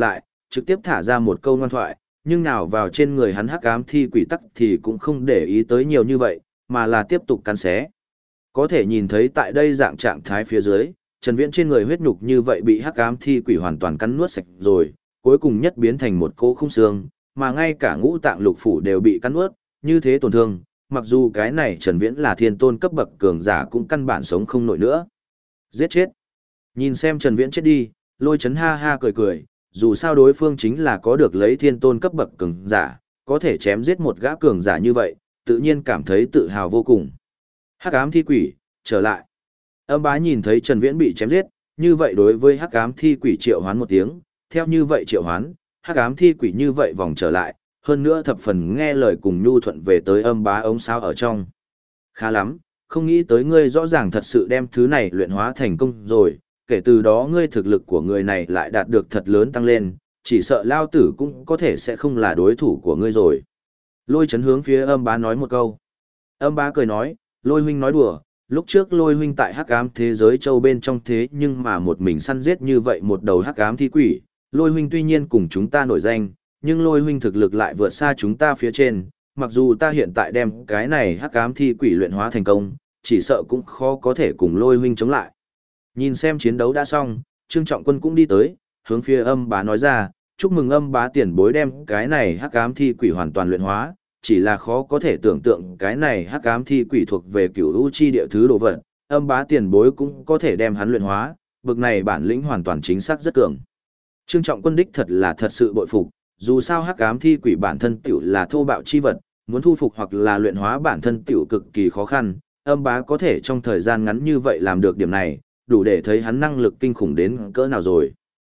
trực tiếp thả ra một câu ngoan thoại, nhưng nào vào trên người hắn hắc ám thi quỷ tắc thì cũng không để ý tới nhiều như vậy, mà là tiếp tục cắn xé. Có thể nhìn thấy tại đây dạng trạng thái phía dưới, Trần Viễn trên người huyết nhục như vậy bị hắc ám thi quỷ hoàn toàn cắn nuốt sạch rồi, cuối cùng nhất biến thành một cỗ khung xương, mà ngay cả ngũ tạng lục phủ đều bị cắn nuốt, như thế tổn thương, mặc dù cái này Trần Viễn là thiên tôn cấp bậc cường giả cũng căn bản sống không nổi nữa. Giết chết. Nhìn xem Trần Viễn chết đi, Lôi Chấn ha ha cười cười, dù sao đối phương chính là có được lấy thiên tôn cấp bậc cường giả, có thể chém giết một gã cường giả như vậy, tự nhiên cảm thấy tự hào vô cùng. Hắc ám thi quỷ, trở lại. Âm Bá nhìn thấy Trần Viễn bị chém giết, như vậy đối với hắc ám thi quỷ triệu hoán một tiếng, theo như vậy triệu hoán, hắc ám thi quỷ như vậy vòng trở lại, hơn nữa thập phần nghe lời cùng nhu thuận về tới Âm Bá ống sao ở trong. Khá lắm, không nghĩ tới ngươi rõ ràng thật sự đem thứ này luyện hóa thành công rồi, kể từ đó ngươi thực lực của người này lại đạt được thật lớn tăng lên, chỉ sợ lao tử cũng có thể sẽ không là đối thủ của ngươi rồi. Lôi Chấn hướng phía Âm Bá nói một câu. Âm Bá cười nói, Lôi huynh nói đùa, lúc trước Lôi huynh tại hắc ám thế giới châu bên trong thế nhưng mà một mình săn giết như vậy một đầu hắc ám thi quỷ, Lôi huynh tuy nhiên cùng chúng ta nổi danh, nhưng Lôi huynh thực lực lại vượt xa chúng ta phía trên, mặc dù ta hiện tại đem cái này hắc ám thi quỷ luyện hóa thành công, chỉ sợ cũng khó có thể cùng Lôi huynh chống lại. Nhìn xem chiến đấu đã xong, Trương Trọng Quân cũng đi tới, hướng phía Âm Bá nói ra, chúc mừng Âm Bá tiền bối đem cái này hắc ám thi quỷ hoàn toàn luyện hóa, chỉ là khó có thể tưởng tượng cái này hắc ám thi quỷ thuộc về cửu u chi địa thứ đồ vật, Âm Bá tiền bối cũng có thể đem hắn luyện hóa, bực này bản lĩnh hoàn toàn chính xác rất cường. Trương Trọng Quân đích thật là thật sự bội phục, dù sao hắc ám thi quỷ bản thân tiểu là thô bạo chi vật, muốn thu phục hoặc là luyện hóa bản thân tiểu cực kỳ khó khăn, Âm Bá có thể trong thời gian ngắn như vậy làm được điểm này, đủ để thấy hắn năng lực kinh khủng đến cỡ nào rồi.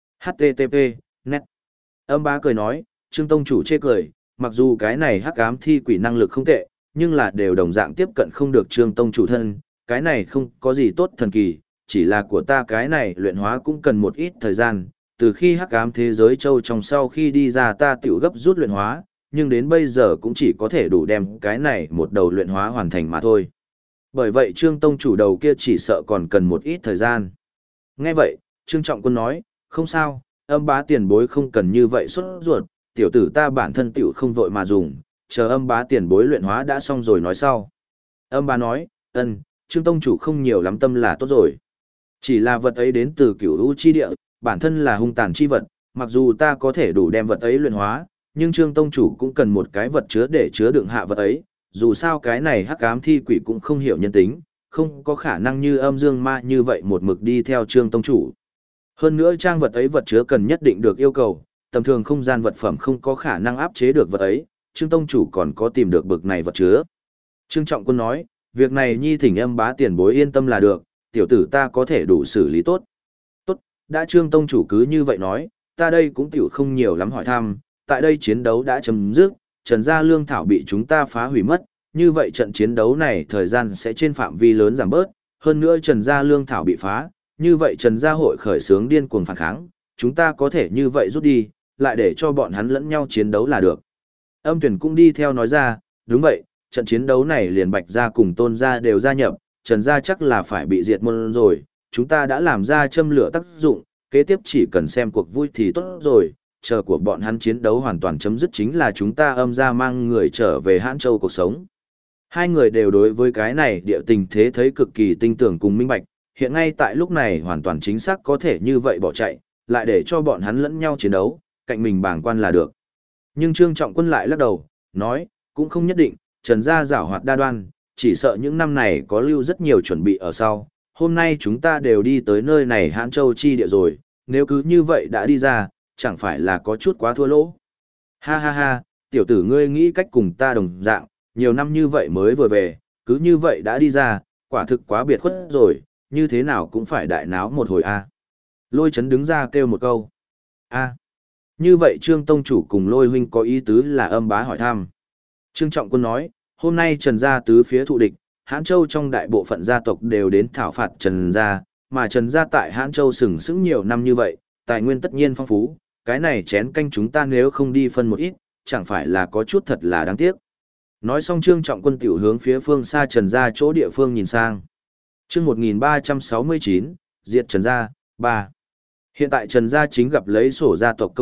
HTTP, net. Âm Bá cười nói, Trương Tông chủ chê cười, mặc dù cái này hắc ám thi quỷ năng lực không tệ, nhưng là đều đồng dạng tiếp cận không được Trương Tông chủ thân, cái này không có gì tốt thần kỳ, chỉ là của ta cái này luyện hóa cũng cần một ít thời gian, từ khi hắc ám thế giới châu trong sau khi đi ra ta tiểu gấp rút luyện hóa, nhưng đến bây giờ cũng chỉ có thể đủ đem cái này một đầu luyện hóa hoàn thành mà thôi. Bởi vậy Trương Tông chủ đầu kia chỉ sợ còn cần một ít thời gian. Nghe vậy, Trương Trọng Quân nói, không sao, Âm Bá tiền bối không cần như vậy sốt ruột, tiểu tử ta bản thân tiểu không vội mà dùng, chờ Âm Bá tiền bối luyện hóa đã xong rồi nói sau. Âm Bá nói, Trương Tông chủ không nhiều lắm tâm là tốt rồi. Chỉ là vật ấy đến từ cửu u chi địa, bản thân là hung tàn chi vật, mặc dù ta có thể đủ đem vật ấy luyện hóa, nhưng Trương Tông chủ cũng cần một cái vật chứa để chứa đựng hạ vật ấy, dù sao cái này hắc ám thi quỷ cũng không hiểu nhân tính, không có khả năng như âm dương ma như vậy một mực đi theo Trương Tông chủ. Hơn nữa trang vật ấy vật chứa cần nhất định được yêu cầu, tầm thường không gian vật phẩm không có khả năng áp chế được vật ấy, Trương Tông chủ còn có tìm được bực này vật chứa. Trương Trọng Quân nói, việc này nhi thỉnh Âm Bá tiền bối yên tâm là được, tiểu tử ta có thể đủ xử lý tốt. Tốt, đã Trương Tông chủ cứ như vậy nói, ta đây cũng tiểu không nhiều lắm hỏi thăm, tại đây chiến đấu đã chấm dứt, Trần Gia Lương Thảo bị chúng ta phá hủy mất, như vậy trận chiến đấu này thời gian sẽ trên phạm vi lớn giảm bớt, hơn nữa Trần Gia Lương Thảo bị phá, như vậy Trần Gia hội khởi xướng điên cuồng phản kháng, chúng ta có thể như vậy rút đi, lại để cho bọn hắn lẫn nhau chiến đấu là được. Âm Tuyển cũng đi theo nói ra, đúng vậy, trận chiến đấu này liền Bạch Gia cùng Tôn Gia đều gia nhập, Trần Gia chắc là phải bị diệt môn rồi, chúng ta đã làm ra châm lửa tác dụng, kế tiếp chỉ cần xem cuộc vui thì tốt rồi, chờ của bọn hắn chiến đấu hoàn toàn chấm dứt chính là chúng ta Âm Gia mang người trở về Hãn Châu cuộc sống. Hai người đều đối với cái này địa tình thế thấy cực kỳ tinh tưởng cùng minh bạch, hiện ngay tại lúc này hoàn toàn chính xác có thể như vậy bỏ chạy, lại để cho bọn hắn lẫn nhau chiến đấu, cạnh mình bàng quan là được. Nhưng Trương Trọng Quân lại lắc đầu, nói, cũng không nhất định, Trần Gia giảo hoạt đa đoan, chỉ sợ những năm này có lưu rất nhiều chuẩn bị ở sau, hôm nay chúng ta đều đi tới nơi này Hãn Châu chi địa rồi, nếu cứ như vậy đã đi ra, chẳng phải là có chút quá thua lỗ. Ha ha ha, tiểu tử ngươi nghĩ cách cùng ta đồng dạng, nhiều năm như vậy mới vừa về, cứ như vậy đã đi ra, quả thực quá biệt khuất rồi, như thế nào cũng phải đại náo một hồi a. Lôi Chấn đứng ra kêu một câu. A. Như vậy Trương Tông chủ cùng Lôi huynh có ý tứ là Âm Bá hỏi thăm. Trương Trọng Quân nói, hôm nay Trần Gia tứ phía thụ địch, Hãn Châu trong đại bộ phận gia tộc đều đến thảo phạt Trần Gia, mà Trần Gia tại Hãn Châu sừng sững nhiều năm như vậy, tài nguyên tất nhiên phong phú, cái này chén canh chúng ta nếu không đi phân một ít, chẳng phải là có chút thật là đáng tiếc. Nói xong Trương Trọng Quân tiểu hướng phía phương xa Trần Gia chỗ địa phương nhìn sang. Chương 1369, diệt Trần Gia, 3. Hiện tại Trần Gia chính gặp lấy sổ gia tộc công kích,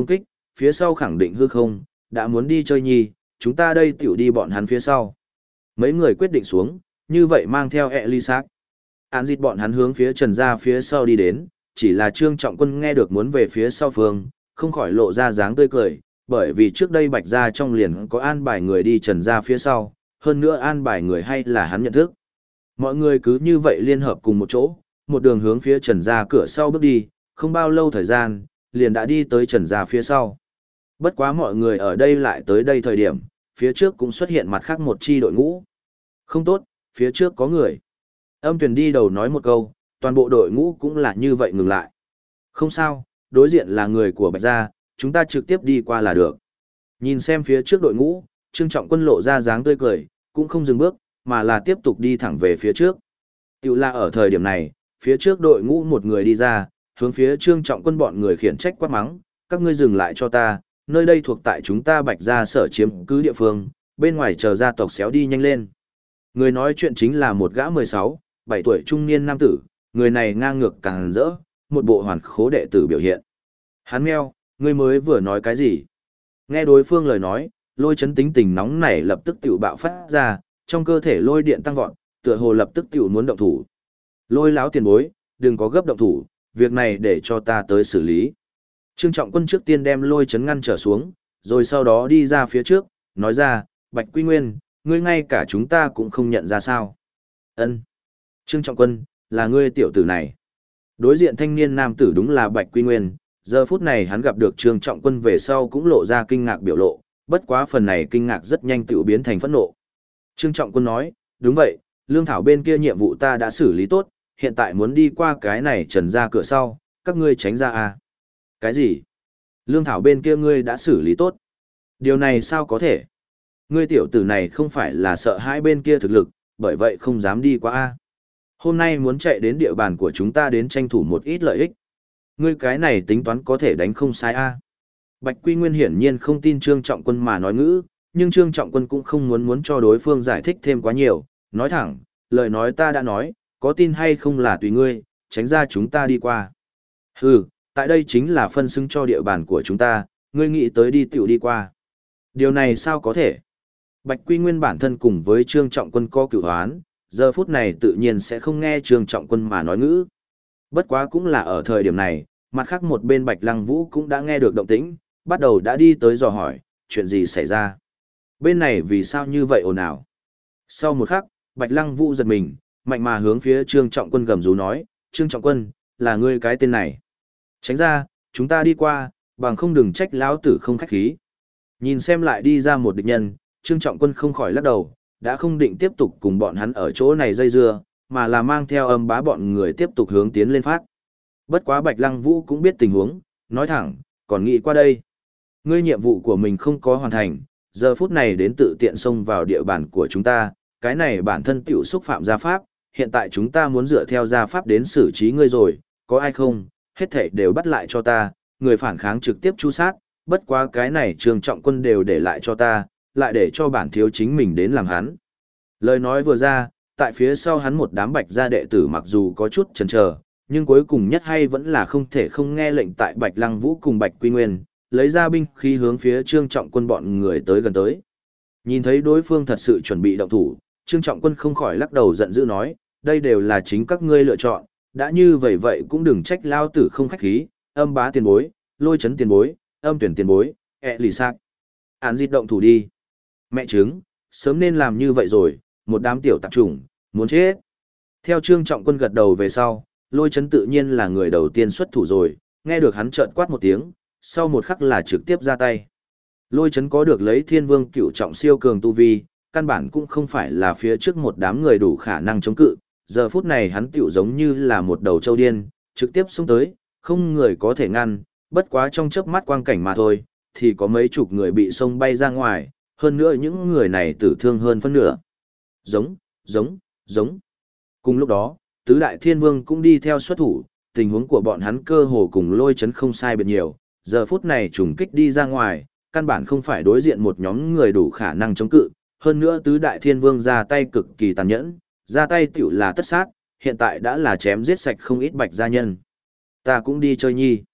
phía sau khẳng định hư không, đã muốn đi chơi nhi, chúng ta đây tiểu đi bọn hắn phía sau. Mấy người quyết định xuống, như vậy mang theo Elisac. Án dịch bọn hắn hướng phía Trần gia phía sau đi đến, chỉ là Trương Trọng Quân nghe được muốn về phía sau phương, không khỏi lộ ra dáng tươi cười, bởi vì trước đây Bạch gia trong liền có an bài người đi Trần gia phía sau, hơn nữa an bài người hay là hắn nhận thức. Mọi người cứ như vậy liên hợp cùng một chỗ, một đường hướng phía Trần gia cửa sau bước đi, không bao lâu thời gian, liền đã đi tới Trần gia phía sau. Bất quá mọi người ở đây lại tới đây thời điểm, phía trước cũng xuất hiện mặt khác một chi đội ngũ. Không tốt, phía trước có người. Âm Tuyền đi đầu nói một câu, toàn bộ đội ngũ cũng là như vậy ngừng lại. Không sao, đối diện là người của Bạch gia, chúng ta trực tiếp đi qua là được. Nhìn xem phía trước đội ngũ, Trương Trọng Quân lộ ra dáng tươi cười, cũng không dừng bước, mà là tiếp tục đi thẳng về phía trước. Tiểu là ở thời điểm này, phía trước đội ngũ một người đi ra, hướng phía Trương Trọng Quân bọn người khiển trách quát mắng, các ngươi dừng lại cho ta, nơi đây thuộc tại chúng ta Bạch gia sở chiếm cứ địa phương, bên ngoài chờ gia tộc xéo đi nhanh lên. Người nói chuyện chính là một gã 16, 7 tuổi trung niên nam tử, người này ngang ngược càng rỡ, một bộ hoàn khố đệ tử biểu hiện. Hắn meo, ngươi mới vừa nói cái gì? Nghe đối phương lời nói, Lôi Chấn tính tình nóng nảy lập tức tiểu bạo phát ra, trong cơ thể lôi điện tăng vọt, tựa hồ lập tức tiểu muốn động thủ. Lôi láo tiền bối, đừng có gấp động thủ, việc này để cho ta tới xử lý. Trương Trọng Quân trước tiên đem Lôi Chấn ngăn trở xuống, rồi sau đó đi ra phía trước, nói ra, Bạch Quy Nguyên, ngươi ngay cả chúng ta cũng không nhận ra sao. Ân, Trương Trọng Quân, là ngươi tiểu tử này. Đối diện thanh niên nam tử đúng là Bạch Quy Nguyên, giờ phút này hắn gặp được Trương Trọng Quân về sau cũng lộ ra kinh ngạc biểu lộ, bất quá phần này kinh ngạc rất nhanh tự biến thành phẫn nộ. Trương Trọng Quân nói, đúng vậy, lương thảo bên kia nhiệm vụ ta đã xử lý tốt, hiện tại muốn đi qua cái này Trần ra cửa sau, các ngươi tránh ra à. Cái gì? Lương thảo bên kia ngươi đã xử lý tốt. Điều này sao có thể? Ngươi tiểu tử này không phải là sợ hãi bên kia thực lực, bởi vậy không dám đi qua a. Hôm nay muốn chạy đến địa bàn của chúng ta đến tranh thủ một ít lợi ích. Ngươi cái này tính toán có thể đánh không sai a. Bạch Quy Nguyên hiển nhiên không tin Trương Trọng Quân mà nói ngữ, nhưng Trương Trọng Quân cũng không muốn cho đối phương giải thích thêm quá nhiều, nói thẳng, lời nói ta đã nói, có tin hay không là tùy ngươi, tránh ra chúng ta đi qua. Hừ, tại đây chính là phân xứng cho địa bàn của chúng ta, ngươi nghĩ tới đi tiểu đi qua. Điều này sao có thể? Bạch Quy Nguyên bản thân cùng với Trương Trọng Quân có cửu hoán, giờ phút này tự nhiên sẽ không nghe Trương Trọng Quân mà nói ngữ. Bất quá cũng là ở thời điểm này, mặt khác một bên Bạch Lăng Vũ cũng đã nghe được động tĩnh, bắt đầu đã đi tới dò hỏi, chuyện gì xảy ra? Bên này vì sao như vậy ồn ào? Sau một khắc, Bạch Lăng Vũ giật mình, mạnh mà hướng phía Trương Trọng Quân gầm rú nói, Trương Trọng Quân, là ngươi cái tên này. Tránh ra, chúng ta đi qua, bằng không đừng trách lão tử không khách khí. Nhìn xem lại đi ra một địch nhân, Trương Trọng Quân không khỏi lắc đầu, đã không định tiếp tục cùng bọn hắn ở chỗ này dây dưa, mà là mang theo âm bá bọn người tiếp tục hướng tiến lên phát. Bất quá Bạch Lăng Vũ cũng biết tình huống, nói thẳng, còn nghĩ qua đây. Ngươi nhiệm vụ của mình không có hoàn thành, giờ phút này đến tự tiện xông vào địa bàn của chúng ta, cái này bản thân tiểu xúc phạm gia pháp, hiện tại chúng ta muốn dựa theo gia pháp đến xử trí ngươi rồi, có ai không, hết thảy đều bắt lại cho ta, người phản kháng trực tiếp tru sát, bất quá cái này Trương Trọng Quân đều để lại cho ta, lại để cho bản thiếu chính mình đến làm hắn. Lời nói vừa ra, tại phía sau hắn một đám Bạch gia đệ tử mặc dù có chút chần chờ, nhưng cuối cùng nhất hay vẫn là không thể không nghe lệnh tại Bạch Lăng Vũ cùng Bạch Quy Nguyên, lấy ra binh khí hướng phía Trương Trọng Quân bọn người tới gần tới. Nhìn thấy đối phương thật sự chuẩn bị động thủ, Trương Trọng Quân không khỏi lắc đầu giận dữ nói, đây đều là chính các ngươi lựa chọn, đã như vậy cũng đừng trách lao tử không khách khí, âm bá tiền bối, Lôi Chấn tiền bối, âm tuyển tiền bối, lì sạc. Án dịch động thủ đi. Mẹ chứng, sớm nên làm như vậy rồi, một đám tiểu tạp chủng, muốn chết. Theo Trương Trọng Quân gật đầu về sau, Lôi Chấn tự nhiên là người đầu tiên xuất thủ rồi, nghe được hắn trợn quát một tiếng, sau một khắc là trực tiếp ra tay. Lôi Chấn có được lấy Thiên Vương cửu trọng siêu cường tu vi, căn bản cũng không phải là phía trước một đám người đủ khả năng chống cự, giờ phút này hắn tiểu giống như là một đầu trâu điên, trực tiếp xông tới, không người có thể ngăn, bất quá trong chớp mắt quang cảnh mà thôi, thì có mấy chục người bị xông bay ra ngoài, hơn nữa những người này tử thương hơn phân nửa. Giống. Cùng lúc đó, tứ đại thiên vương cũng đi theo xuất thủ, tình huống của bọn hắn cơ hồ cùng Lôi Chấn không sai biệt nhiều, giờ phút này trùng kích đi ra ngoài, căn bản không phải đối diện một nhóm người đủ khả năng chống cự, hơn nữa tứ đại thiên vương ra tay cực kỳ tàn nhẫn, ra tay tiểu là tất sát, hiện tại đã là chém giết sạch không ít Bạch gia nhân. Ta cũng đi chơi nhi.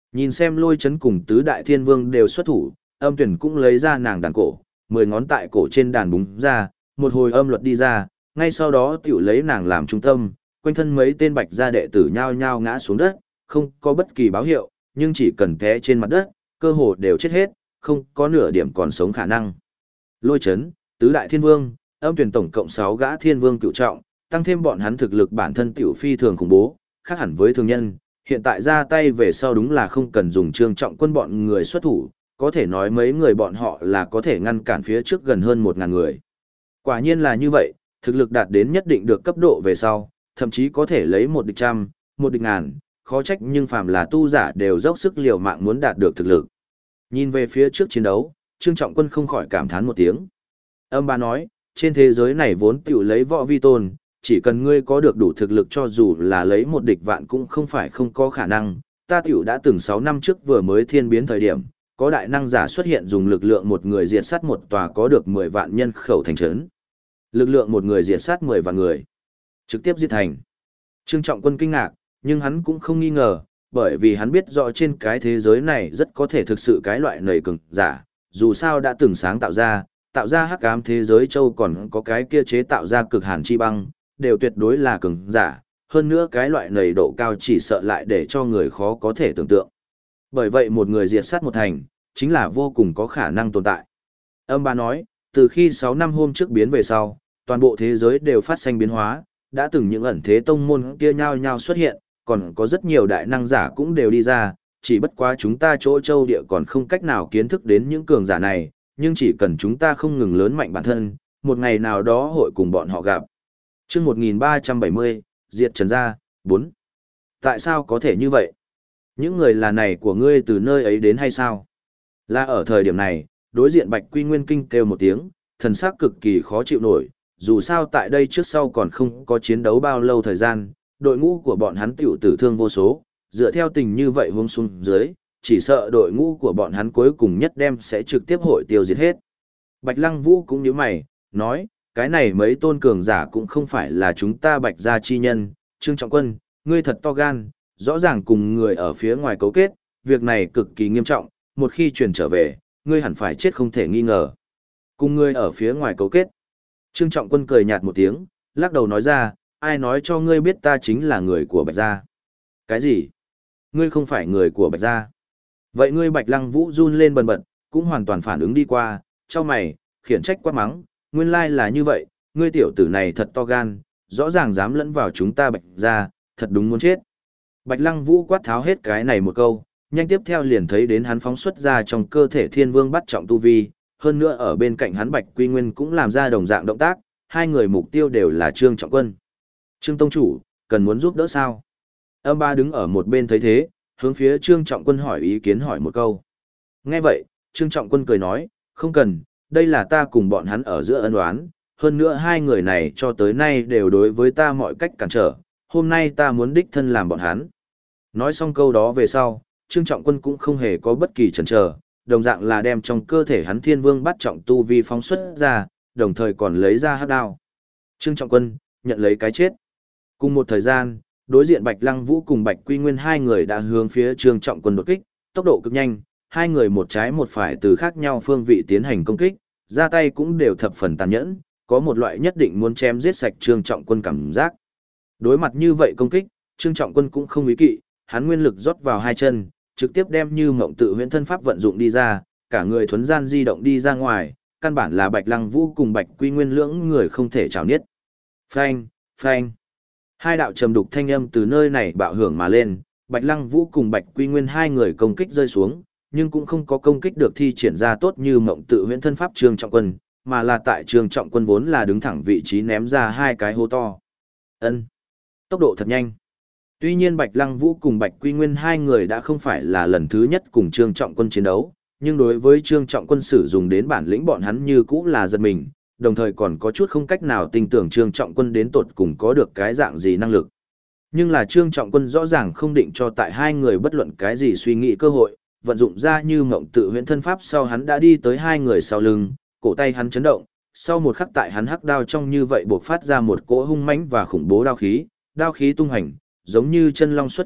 Nhìn xem Lôi Chấn cùng tứ đại thiên vương đều xuất thủ, Âm Tuyển cũng lấy ra nàng đàn cổ, 10 ngón tại cổ trên đàn búng ra, một hồi âm luật đi ra, ngay sau đó tiểu lấy nàng làm trung tâm, quanh thân mấy tên Bạch gia đệ tử nhao nhao ngã xuống đất, không có bất kỳ báo hiệu, nhưng chỉ cần té trên mặt đất, cơ hồ đều chết hết, không có nửa điểm còn sống khả năng. Lôi Chấn, tứ đại thiên vương, Âm Tuyển tổng cộng 6 gã thiên vương cựu trọng, tăng thêm bọn hắn thực lực bản thân tiểu phi thường khủng bố, khác hẳn với thường nhân, hiện tại ra tay về sau đúng là không cần dùng Trương Trọng Quân bọn người xuất thủ, có thể nói mấy người bọn họ là có thể ngăn cản phía trước gần hơn 1.000 người. Quả nhiên là như vậy, thực lực đạt đến nhất định được cấp độ về sau, thậm chí có thể lấy một địch trăm, một địch ngàn, khó trách nhưng phàm là tu giả đều dốc sức liều mạng muốn đạt được thực lực. Nhìn về phía trước chiến đấu, Trương Trọng Quân không khỏi cảm thán một tiếng. Âm Bá nói, trên thế giới này vốn tiểu lấy võ vi tôn, chỉ cần ngươi có được đủ thực lực cho dù là lấy một địch vạn cũng không phải không có khả năng. Ta tiểu đã từng 6 năm trước vừa mới thiên biến thời điểm, có đại năng giả xuất hiện dùng lực lượng một người diệt sát một tòa có được 10 vạn nhân khẩu thành trấn. Lực lượng một người diệt sát 10 vạn người, trực tiếp diệt thành. Trương Trọng Quân kinh ngạc, nhưng hắn cũng không nghi ngờ, bởi vì hắn biết rõ trên cái thế giới này rất có thể thực sự cái loại nầy cường giả, dù sao đã từng sáng tạo ra hắc ám thế giới châu còn có cái kia chế tạo ra cực hàn chi băng, đều tuyệt đối là cường giả, hơn nữa cái loại nầy độ cao chỉ sợ lại để cho người khó có thể tưởng tượng. Bởi vậy một người diệt sát một thành, chính là vô cùng có khả năng tồn tại. Âm Bá nói, từ khi 6 năm hôm trước biến về sau, toàn bộ thế giới đều phát sinh biến hóa, đã từng những ẩn thế tông môn kia nhao nhao xuất hiện, còn có rất nhiều đại năng giả cũng đều đi ra, chỉ bất quá chúng ta chỗ châu địa còn không cách nào kiến thức đến những cường giả này, nhưng chỉ cần chúng ta không ngừng lớn mạnh bản thân, một ngày nào đó hội cùng bọn họ gặp. Chương 1370, Diệt Trần Gia, 4. Tại sao có thể như vậy? Những người là này của ngươi từ nơi ấy đến hay sao? Là ở thời điểm này, đối diện Bạch Quy Nguyên kinh kêu một tiếng, thần sắc cực kỳ khó chịu nổi, dù sao tại đây trước sau còn không có chiến đấu bao lâu thời gian, đội ngũ của bọn hắn tiểu tử thương vô số, dựa theo tình như vậy hướng xuống dưới, chỉ sợ đội ngũ của bọn hắn cuối cùng nhất đem sẽ trực tiếp hội tiêu diệt hết. Bạch Lăng Vũ cũng như mày, nói, cái này mấy tôn cường giả cũng không phải là chúng ta Bạch gia chi nhân, Trương Trọng Quân, ngươi thật to gan, rõ ràng cùng người ở phía ngoài cấu kết, việc này cực kỳ nghiêm trọng, một khi truyền trở về, ngươi hẳn phải chết không thể nghi ngờ. Cùng ngươi ở phía ngoài cấu kết. Trương Trọng Quân cười nhạt một tiếng, lắc đầu nói ra, ai nói cho ngươi biết ta chính là người của Bạch gia? Cái gì? Ngươi không phải người của Bạch gia? Vậy ngươi Bạch Lăng Vũ run lên bần bật, cũng hoàn toàn phản ứng đi qua, cho mày, khiển trách quát mắng, nguyên lai là như vậy, ngươi tiểu tử này thật to gan, rõ ràng dám lẫn vào chúng ta Bạch gia, thật đúng muốn chết. Bạch Lăng Vũ quát tháo hết cái này một câu, nhanh tiếp theo liền thấy đến hắn phóng xuất ra trong cơ thể Thiên Vương bắt trọng tu vi, hơn nữa ở bên cạnh hắn Bạch Quy Nguyên cũng làm ra đồng dạng động tác, hai người mục tiêu đều là Trương Trọng Quân. Trương Tông Chủ, cần muốn giúp đỡ sao? Âm Ba đứng ở một bên thấy thế, hướng phía Trương Trọng Quân hỏi ý kiến hỏi một câu. Nghe vậy, Trương Trọng Quân cười nói, không cần, đây là ta cùng bọn hắn ở giữa ân oán, hơn nữa hai người này cho tới nay đều đối với ta mọi cách cản trở, hôm nay ta muốn đích thân làm bọn hắn. Nói xong câu đó về sau, Trương Trọng Quân cũng không hề có bất kỳ chần chờ, đồng dạng là đem trong cơ thể hắn Thiên Vương bắt trọng tu vi phóng xuất ra, đồng thời còn lấy ra hắc đao. Trương Trọng Quân nhận lấy cái chết. Cùng một thời gian, đối diện Bạch Lăng Vũ cùng Bạch Quy Nguyên hai người đã hướng phía Trương Trọng Quân đột kích, tốc độ cực nhanh, hai người một trái một phải từ khác nhau phương vị tiến hành công kích, ra tay cũng đều thập phần tàn nhẫn, có một loại nhất định muốn chém giết sạch Trương Trọng Quân cảm giác. Đối mặt như vậy công kích, Trương Trọng Quân cũng không ý kỵ, hắn nguyên lực rót vào hai chân, trực tiếp đem Như Mộng Tự Huyễn thân pháp vận dụng đi ra, cả người thuấn gian di động đi ra ngoài, căn bản là Bạch Lăng Vũ cùng Bạch Quy Nguyên lưỡng người không thể chảo niết. Phanh, phanh. Hai đạo trầm đục thanh âm từ nơi này bạo hưởng mà lên, Bạch Lăng Vũ cùng Bạch Quy Nguyên hai người công kích rơi xuống, nhưng cũng không có công kích được thi triển ra tốt Như Mộng Tự Huyễn thân pháp Trương Trọng Quân, mà là tại Trương Trọng Quân vốn là đứng thẳng vị trí ném ra hai cái hố to. Ân, tốc độ thật nhanh. Tuy nhiên Bạch Lăng Vũ cùng Bạch Quy Nguyên hai người đã không phải là lần thứ nhất cùng Trương Trọng Quân chiến đấu, nhưng đối với Trương Trọng Quân sử dụng đến bản lĩnh bọn hắn như cũ là giật mình, đồng thời còn có chút không cách nào tin tưởng Trương Trọng Quân đến tột cùng có được cái dạng gì năng lực. Nhưng là Trương Trọng Quân rõ ràng không định cho tại hai người bất luận cái gì suy nghĩ cơ hội, vận dụng ra Như Mộng Tự Huyễn thân pháp sau hắn đã đi tới hai người sau lưng, cổ tay hắn chấn động, sau một khắc tại hắn hắc đao trong như vậy buộc phát ra một cỗ hung mãnh và khủng bố đao khí tung hành, giống như chân long xuất kích,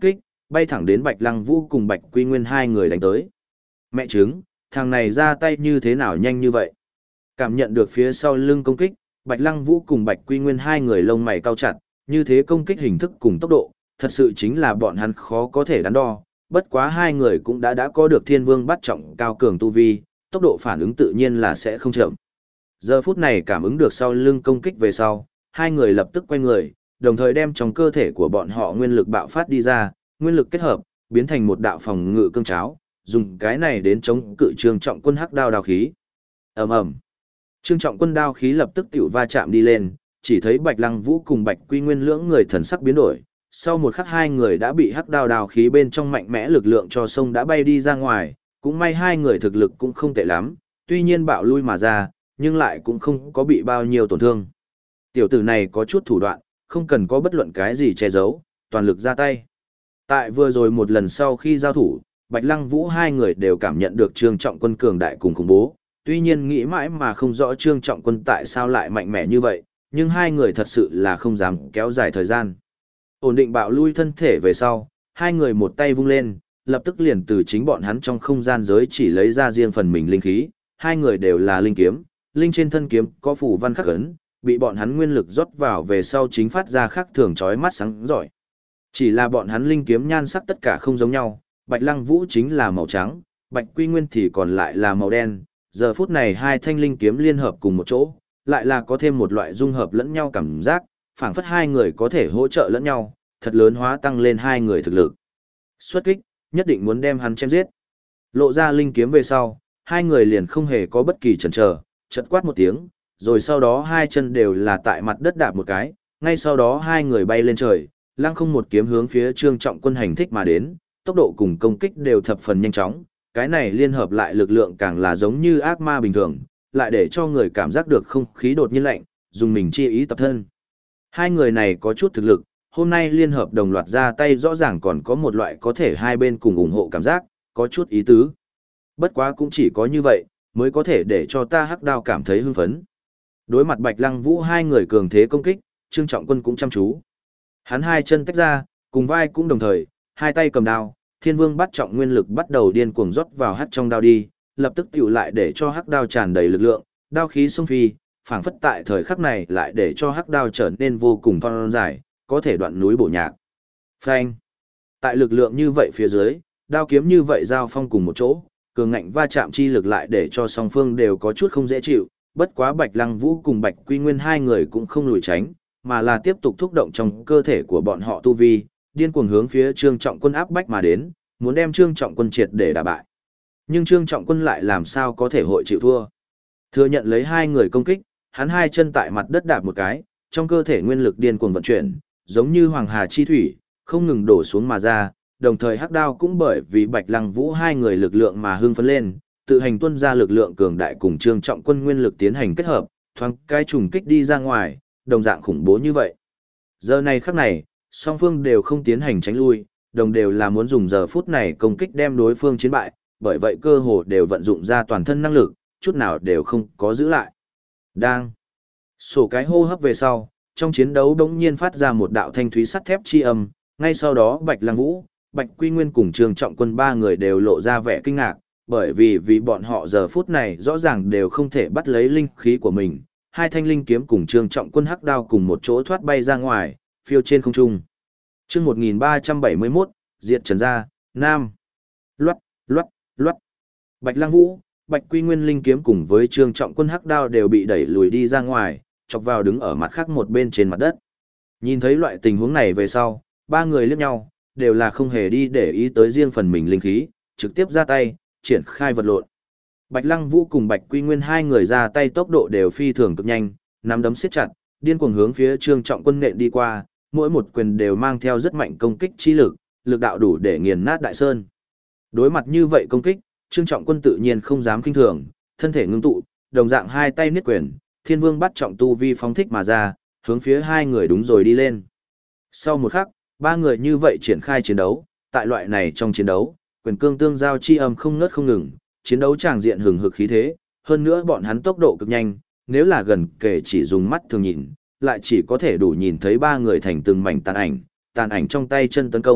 bay thẳng đến Bạch Lăng Vũ cùng Bạch Quy Nguyên hai người đánh tới. Mẹ chứng, thằng này ra tay như thế nào nhanh như vậy? Cảm nhận được phía sau lưng công kích, Bạch Lăng Vũ cùng Bạch Quy Nguyên hai người lông mày cau chặt, như thế công kích hình thức cùng tốc độ, thật sự chính là bọn hắn khó có thể đắn đo, bất quá hai người cũng đã có được Thiên Vương bắt trọng cao cường tu vi, tốc độ phản ứng tự nhiên là sẽ không chậm. Giờ phút này cảm ứng được sau lưng công kích về sau, hai người lập tức quay người, đồng thời đem trong cơ thể của bọn họ nguyên lực bạo phát đi ra, nguyên lực kết hợp, biến thành một đạo phòng ngự cương cháo, dùng cái này đến chống cự Trương Trọng Quân hắc đao khí. Ầm ầm. Trương Trọng Quân đao khí lập tức tiểu va chạm đi lên, chỉ thấy Bạch Lăng Vũ cùng Bạch Quy Nguyên lưỡng người thần sắc biến đổi, sau một khắc hai người đã bị hắc đao khí bên trong mạnh mẽ lực lượng cho sông đã bay đi ra ngoài, cũng may hai người thực lực cũng không tệ lắm, tuy nhiên bạo lui mà ra, nhưng lại cũng không có bị bao nhiêu tổn thương. Tiểu tử này có chút thủ đoạn, không cần có bất luận cái gì che giấu, toàn lực ra tay. Tại vừa rồi một lần sau khi giao thủ, Bạch Lăng Vũ hai người đều cảm nhận được Trương Trọng Quân cường đại cùng khủng bố, tuy nhiên nghĩ mãi mà không rõ Trương Trọng Quân tại sao lại mạnh mẽ như vậy, nhưng hai người thật sự là không dám kéo dài thời gian. Ổn định bạo lui thân thể về sau, hai người một tay vung lên, lập tức liền từ chính bọn hắn trong không gian giới chỉ lấy ra riêng phần mình linh khí, hai người đều là linh kiếm, linh trên thân kiếm có phù văn khắc ấn, bị bọn hắn nguyên lực rót vào về sau chính phát ra khắc thường chói mắt sáng giỏi. Chỉ là bọn hắn linh kiếm nhan sắc tất cả không giống nhau, Bạch Lăng Vũ chính là màu trắng, Bạch Quy Nguyên thì còn lại là màu đen, giờ phút này hai thanh linh kiếm liên hợp cùng một chỗ, lại là có thêm một loại dung hợp lẫn nhau cảm giác, phảng phất hai người có thể hỗ trợ lẫn nhau, thật lớn hóa tăng lên hai người thực lực. Xuất kích, nhất định muốn đem hắn chém giết. Lộ ra linh kiếm về sau, hai người liền không hề có bất kỳ chần chờ, chợt quát một tiếng, rồi sau đó hai chân đều là tại mặt đất đạp một cái, ngay sau đó hai người bay lên trời, lăng không một kiếm hướng phía Trương Trọng Quân hành thích mà đến, tốc độ cùng công kích đều thập phần nhanh chóng, cái này liên hợp lại lực lượng càng là giống như ác ma bình thường, lại để cho người cảm giác được không khí đột nhiên lạnh, dùng mình chi ý tập thân. Hai người này có chút thực lực, hôm nay liên hợp đồng loạt ra tay rõ ràng còn có một loại có thể hai bên cùng ủng hộ cảm giác, có chút ý tứ. Bất quá cũng chỉ có như vậy, mới có thể để cho ta hắc đao cảm thấy hưng phấn. Đối mặt Bạch Lăng Vũ hai người cường thế công kích, Trương Trọng Quân cũng chăm chú. Hắn hai chân tách ra, cùng vai cũng đồng thời, hai tay cầm đao, Thiên Vương bắt trọng nguyên lực bắt đầu điên cuồng rót vào hắc trong đao đi, lập tức tiểu lại để cho hắc đao tràn đầy lực lượng, đao khí xung phi, phảng phất tại thời khắc này lại để cho hắc đao trở nên vô cùng thon dài, có thể đoạn núi bổ nhạc. Phanh. Tại lực lượng như vậy phía dưới, đao kiếm như vậy giao phong cùng một chỗ, cường ngạnh va chạm chi lực lại để cho song phương đều có chút không dễ chịu, bất quá Bạch Lăng Vũ cùng Bạch Quy Nguyên hai người cũng không lùi tránh, mà là tiếp tục thúc động trong cơ thể của bọn họ tu vi, điên cuồng hướng phía Trương Trọng Quân áp bách mà đến, muốn đem Trương Trọng Quân triệt để đả bại. Nhưng Trương Trọng Quân lại làm sao có thể hội chịu thua. Thừa nhận lấy hai người công kích, hắn hai chân tại mặt đất đạp một cái, trong cơ thể nguyên lực điên cuồng vận chuyển, giống như hoàng hà chi thủy, không ngừng đổ xuống mà ra, đồng thời hắc đao cũng bởi vì Bạch Lăng Vũ hai người lực lượng mà hưng phấn lên, tự hành tuân ra lực lượng cường đại cùng Trương Trọng Quân nguyên lực tiến hành kết hợp, thoáng cái trùng kích đi ra ngoài, đồng dạng khủng bố như vậy. Giờ này khắc này, song phương đều không tiến hành tránh lui, đồng đều là muốn dùng giờ phút này công kích đem đối phương chiến bại, bởi vậy cơ hồ đều vận dụng ra toàn thân năng lực, chút nào đều không có giữ lại. Đang sổ cái hô hấp về sau, trong chiến đấu đống nhiên phát ra một đạo thanh thúy sắt thép chi âm, ngay sau đó Bạch Lăng Vũ, Bạch Quy Nguyên cùng Trương Trọng Quân ba người đều lộ ra vẻ kinh ngạc, bởi vì bọn họ giờ phút này rõ ràng đều không thể bắt lấy linh khí của mình, hai thanh linh kiếm cùng Trương Trọng Quân hắc đao cùng một chỗ thoát bay ra ngoài, phiêu trên không trung. Chương 1371, Diệt Trần Gia, Nam. Loát, loát, loát. Bạch Lăng Vũ, Bạch Quy Nguyên linh kiếm cùng với Trương Trọng Quân hắc đao đều bị đẩy lùi đi ra ngoài, chọc vào đứng ở mặt khác một bên trên mặt đất. Nhìn thấy loại tình huống này về sau, ba người liếc nhau, đều là không hề đi để ý tới riêng phần mình linh khí, trực tiếp ra tay, triển khai vật lộn. Bạch Lăng Vũ cùng Bạch Quy Nguyên hai người ra tay tốc độ đều phi thường cực nhanh, nắm đấm siết chặt, điên cuồng hướng phía Trương Trọng Quân nện đi qua, mỗi một quyền đều mang theo rất mạnh công kích chi lực, lực đạo đủ để nghiền nát đại sơn. Đối mặt như vậy công kích, Trương Trọng Quân tự nhiên không dám khinh thường, thân thể ngưng tụ, đồng dạng hai tay niết quyền, Thiên Vương bắt trọng tu vi phóng thích mà ra, hướng phía hai người đúng rồi đi lên. Sau một khắc, ba người như vậy triển khai chiến đấu, tại loại này trong chiến đấu, quyền cương tương giao chi âm không ngớt không ngừng, chiến đấu tràng diện hừng hực khí thế, hơn nữa bọn hắn tốc độ cực nhanh, nếu là gần kể chỉ dùng mắt thường nhìn, lại chỉ có thể đủ nhìn thấy ba người thành từng mảnh tàn ảnh trong tay chân tấn công,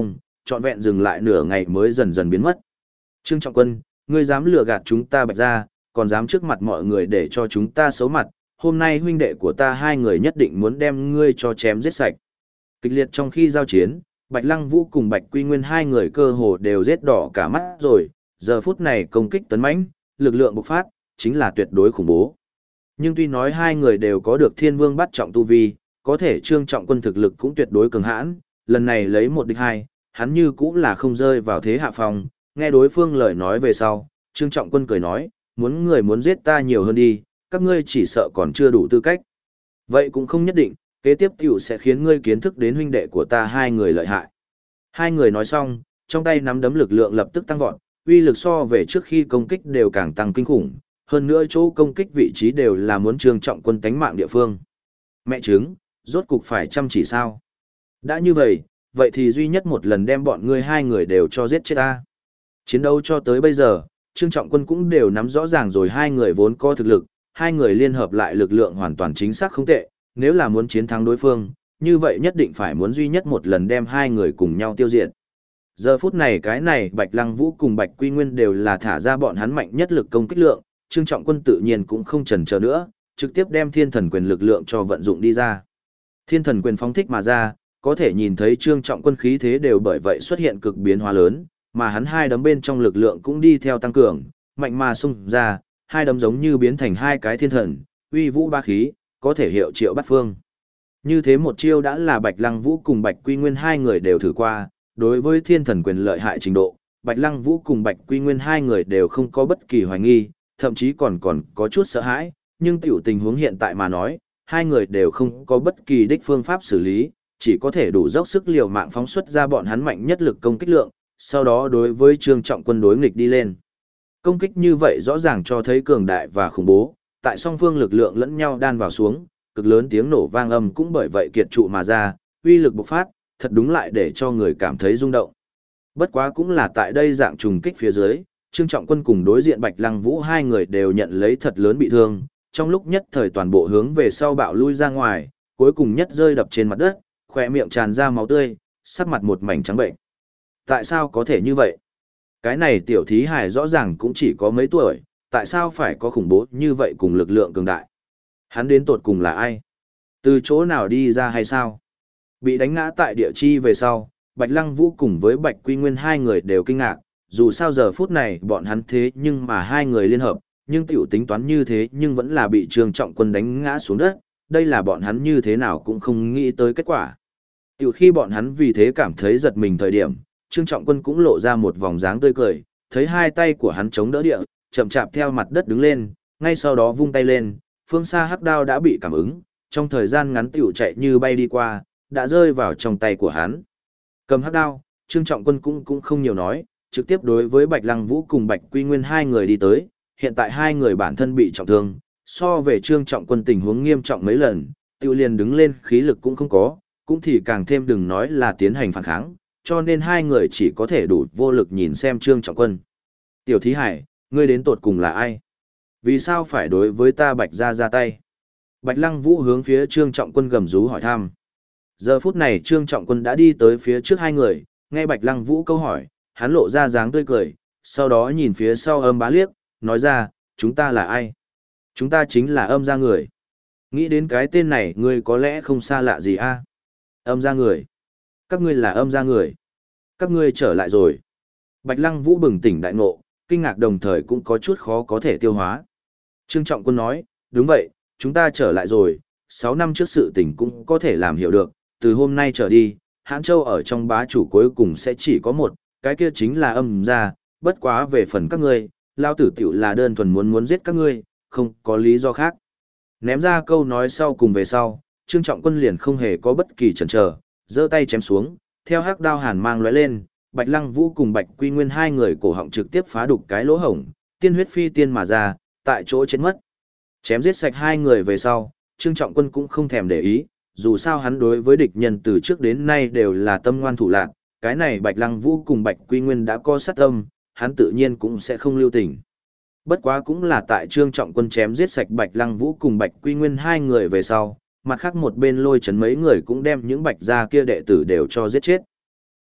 trọn vẹn dừng lại nửa ngày mới dần dần biến mất. Trương Trọng Quân, ngươi dám lừa gạt chúng ta Bạch gia, còn dám trước mặt mọi người để cho chúng ta xấu mặt, hôm nay huynh đệ của ta hai người nhất định muốn đem ngươi cho chém giết sạch. Kịch liệt trong khi giao chiến, Bạch Lăng Vũ cùng Bạch Quy Nguyên hai người cơ hồ đều giết đỏ cả mắt rồi, giờ phút này công kích tấn mãnh, lực lượng bộc phát, chính là tuyệt đối khủng bố. Nhưng tuy nói hai người đều có được Thiên Vương bắt trọng tu vi, có thể Trương Trọng Quân thực lực cũng tuyệt đối cường hãn, lần này lấy một địch hai, hắn như cũng là không rơi vào thế hạ phong, nghe đối phương lời nói về sau, Trương Trọng Quân cười nói, muốn giết ta nhiều hơn đi, các ngươi chỉ sợ còn chưa đủ tư cách. Vậy cũng không nhất định, kế tiếp tiểu sẽ khiến ngươi kiến thức đến huynh đệ của ta hai người lợi hại. Hai người nói xong, trong tay nắm đấm lực lượng lập tức tăng vọt, uy lực so về trước khi công kích đều càng tăng kinh khủng, hơn nữa chỗ công kích vị trí đều là muốn Trương Trọng Quân tánh mạng địa phương. Mẹ chứng, rốt cục phải chăm chỉ sao? Đã như vậy thì duy nhất một lần đem bọn ngươi hai người đều cho giết chết ta. Chiến đấu cho tới bây giờ, Trương Trọng Quân cũng đều nắm rõ ràng rồi hai người vốn có thực lực, hai người liên hợp lại lực lượng hoàn toàn chính xác không tệ, nếu là muốn chiến thắng đối phương, như vậy nhất định phải muốn duy nhất một lần đem hai người cùng nhau tiêu diệt. Giờ phút này cái này Bạch Lăng Vũ cùng Bạch Quy Nguyên đều là thả ra bọn hắn mạnh nhất lực công kích lượng, Trương Trọng Quân tự nhiên cũng không chần chờ nữa, trực tiếp đem Thiên Thần Quyền lực lượng cho vận dụng đi ra. Thiên Thần Quyền phóng thích mà ra, có thể nhìn thấy Trương Trọng Quân khí thế đều bởi vậy xuất hiện cực biến hóa lớn, mà hắn hai đấm bên trong lực lượng cũng đi theo tăng cường, mạnh mà xung ra, hai đấm giống như biến thành hai cái thiên thần, uy vũ ba khí, có thể hiệu triệu bắt phương. Như thế một chiêu đã là Bạch Lăng Vũ cùng Bạch Quy Nguyên hai người đều thử qua, đối với Thiên Thần Quyền lợi hại trình độ, Bạch Lăng Vũ cùng Bạch Quy Nguyên hai người đều không có bất kỳ hoài nghi, thậm chí còn có chút sợ hãi, nhưng tiểu tình huống hiện tại mà nói, hai người đều không có bất kỳ đích phương pháp xử lý, chỉ có thể đủ dốc sức liều mạng phóng xuất ra bọn hắn mạnh nhất lực công kích lượng, sau đó đối với Trương Trọng Quân đối nghịch đi lên. Công kích như vậy rõ ràng cho thấy cường đại và khủng bố, tại song phương lực lượng lẫn nhau đan vào xuống, cực lớn tiếng nổ vang âm cũng bởi vậy kiệt trụ mà ra, uy lực bộc phát, thật đúng lại để cho người cảm thấy rung động. Bất quá cũng là tại đây dạng trùng kích phía dưới, Trương Trọng Quân cùng đối diện Bạch Lăng Vũ hai người đều nhận lấy thật lớn bị thương, trong lúc nhất thời toàn bộ hướng về sau bạo lui ra ngoài, cuối cùng nhất rơi đập trên mặt đất, khỏe miệng tràn ra máu tươi, sắc mặt một mảnh trắng bệnh. Tại sao có thể như vậy? Cái này tiểu thí hài rõ ràng cũng chỉ có mấy tuổi, tại sao phải có khủng bố như vậy cùng lực lượng cường đại? Hắn đến tột cùng là ai? Từ chỗ nào đi ra hay sao? Bị đánh ngã tại địa chi về sau, Bạch Lăng Vũ cùng với Bạch Quy Nguyên hai người đều kinh ngạc, dù sao giờ phút này bọn hắn thế nhưng mà hai người liên hợp, nhưng tiểu tính toán như thế nhưng vẫn là bị Trương Trọng Quân đánh ngã xuống đất, đây là bọn hắn như thế nào cũng không nghĩ tới kết quả. Tiểu khi bọn hắn vì thế cảm thấy giật mình thời điểm, Trương Trọng Quân cũng lộ ra một vòng dáng tươi cười, thấy hai tay của hắn chống đỡ địa, chậm chạp theo mặt đất đứng lên, ngay sau đó vung tay lên, phương xa hắc đao đã bị cảm ứng, trong thời gian ngắn tiểu chạy như bay đi qua, đã rơi vào trong tay của hắn. Cầm hắc đao, Trương Trọng Quân cũng không nhiều nói, trực tiếp đối với Bạch Lăng Vũ cùng Bạch Quy Nguyên hai người đi tới, hiện tại hai người bản thân bị trọng thương, so về Trương Trọng Quân tình huống nghiêm trọng mấy lần, tiêu liền đứng lên khí lực cũng không có, cũng thì càng thêm đừng nói là tiến hành phản kháng, cho nên hai người chỉ có thể đủ vô lực nhìn xem Trương Trọng Quân. Tiểu thí hải, ngươi đến tột cùng là ai? Vì sao phải đối với ta Bạch gia ra tay? Bạch Lăng Vũ hướng phía Trương Trọng Quân gầm rú hỏi thăm. Giờ phút này Trương Trọng Quân đã đi tới phía trước hai người, nghe Bạch Lăng Vũ câu hỏi, hắn lộ ra dáng tươi cười, sau đó nhìn phía sau Âm Bá liếc, nói ra, chúng ta là ai? Chúng ta chính là Âm gia người. Nghĩ đến cái tên này ngươi có lẽ không xa lạ gì a? Âm gia người. Các ngươi là Âm gia người. Các ngươi trở lại rồi. Bạch Lăng Vũ bừng tỉnh đại ngộ, kinh ngạc đồng thời cũng có chút khó có thể tiêu hóa. Trương Trọng Quân nói, đúng vậy, chúng ta trở lại rồi, 6 năm trước sự tình cũng có thể làm hiểu được, từ hôm nay trở đi, Hãn Châu ở trong bá chủ cuối cùng sẽ chỉ có một, cái kia chính là Âm gia, bất quá về phần các ngươi, lao tử tiểu là đơn thuần muốn giết các ngươi, không có lý do khác. Ném ra câu nói sau cùng về sau, Trương Trọng Quân liền không hề có bất kỳ chần chờ, giơ tay chém xuống, theo hắc đao hàn mang lóe lên, Bạch Lăng Vũ cùng Bạch Quy Nguyên hai người cổ họng trực tiếp phá đục cái lỗ hổng, tiên huyết phi tiên mà ra, tại chỗ chết mất. Chém giết sạch hai người về sau, Trương Trọng Quân cũng không thèm để ý, dù sao hắn đối với địch nhân từ trước đến nay đều là tâm ngoan thủ lạn, cái này Bạch Lăng Vũ cùng Bạch Quy Nguyên đã có sát tâm, hắn tự nhiên cũng sẽ không lưu tình. Bất quá cũng là tại Trương Trọng Quân chém giết sạch Bạch Lăng Vũ cùng Bạch Quy Nguyên hai người về sau, mặt khác một bên Lôi Chấn mấy người cũng đem những Bạch gia kia đệ tử đều cho giết chết.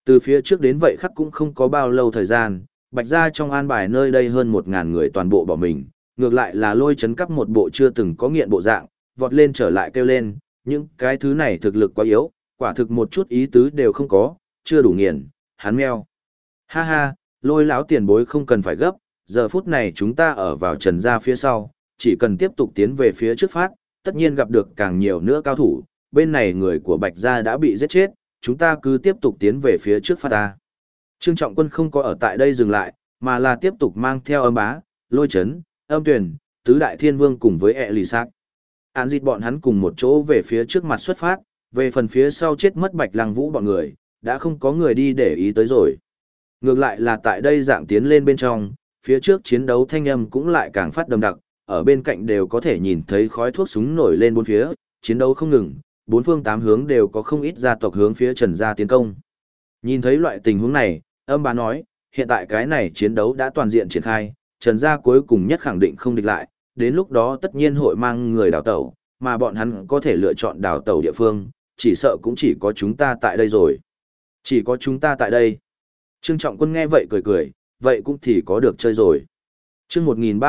Từ phía trước đến vậy khắc cũng không có bao lâu thời gian, Bạch Gia trong an bài nơi đây hơn 1.000 người toàn bộ bỏ mình, ngược lại là Lôi Chấn cắp một bộ chưa từng có nghiện bộ dạng, vọt lên trở lại kêu lên, những cái thứ này thực lực quá yếu, quả thực một chút ý tứ đều không có, chưa đủ nghiền, hắn meo. Ha ha, Lôi lão tiền bối không cần phải gấp, giờ phút này chúng ta ở vào Trần Gia phía sau, chỉ cần tiếp tục tiến về phía trước phát, tất nhiên gặp được càng nhiều nữa cao thủ, bên này người của Bạch Gia đã bị giết chết, chúng ta cứ tiếp tục tiến về phía trước phát ta. Trương Trọng Quân không có ở tại đây dừng lại, mà là tiếp tục mang theo Âm Bá, Lôi Chấn, Âm Tuyền, Tứ Đại Thiên Vương cùng với ẹ lì sạc. Án dịt bọn hắn cùng một chỗ về phía trước mặt xuất phát, về phần phía sau chết mất Bạch Lăng Vũ bọn người, đã không có người đi để ý tới rồi. Ngược lại là tại đây dạng tiến lên bên trong, phía trước chiến đấu thanh âm cũng lại càng phát đậm đặc, ở bên cạnh đều có thể nhìn thấy khói thuốc súng nổi lên bốn phía, chiến đấu không ngừng, bốn phương tám hướng đều có không ít gia tộc hướng phía Trần Gia tiến công. Nhìn thấy loại tình huống này, Âm Bá nói, hiện tại cái này chiến đấu đã toàn diện triển khai, Trần Gia cuối cùng nhất khẳng định không địch lại, đến lúc đó tất nhiên hội mang người đào tẩu, mà bọn hắn có thể lựa chọn đào tẩu địa phương, chỉ sợ cũng chỉ có chúng ta tại đây rồi. Chỉ có chúng ta tại đây. Trương Trọng Quân nghe vậy cười cười, vậy cũng thì có được chơi rồi. Chương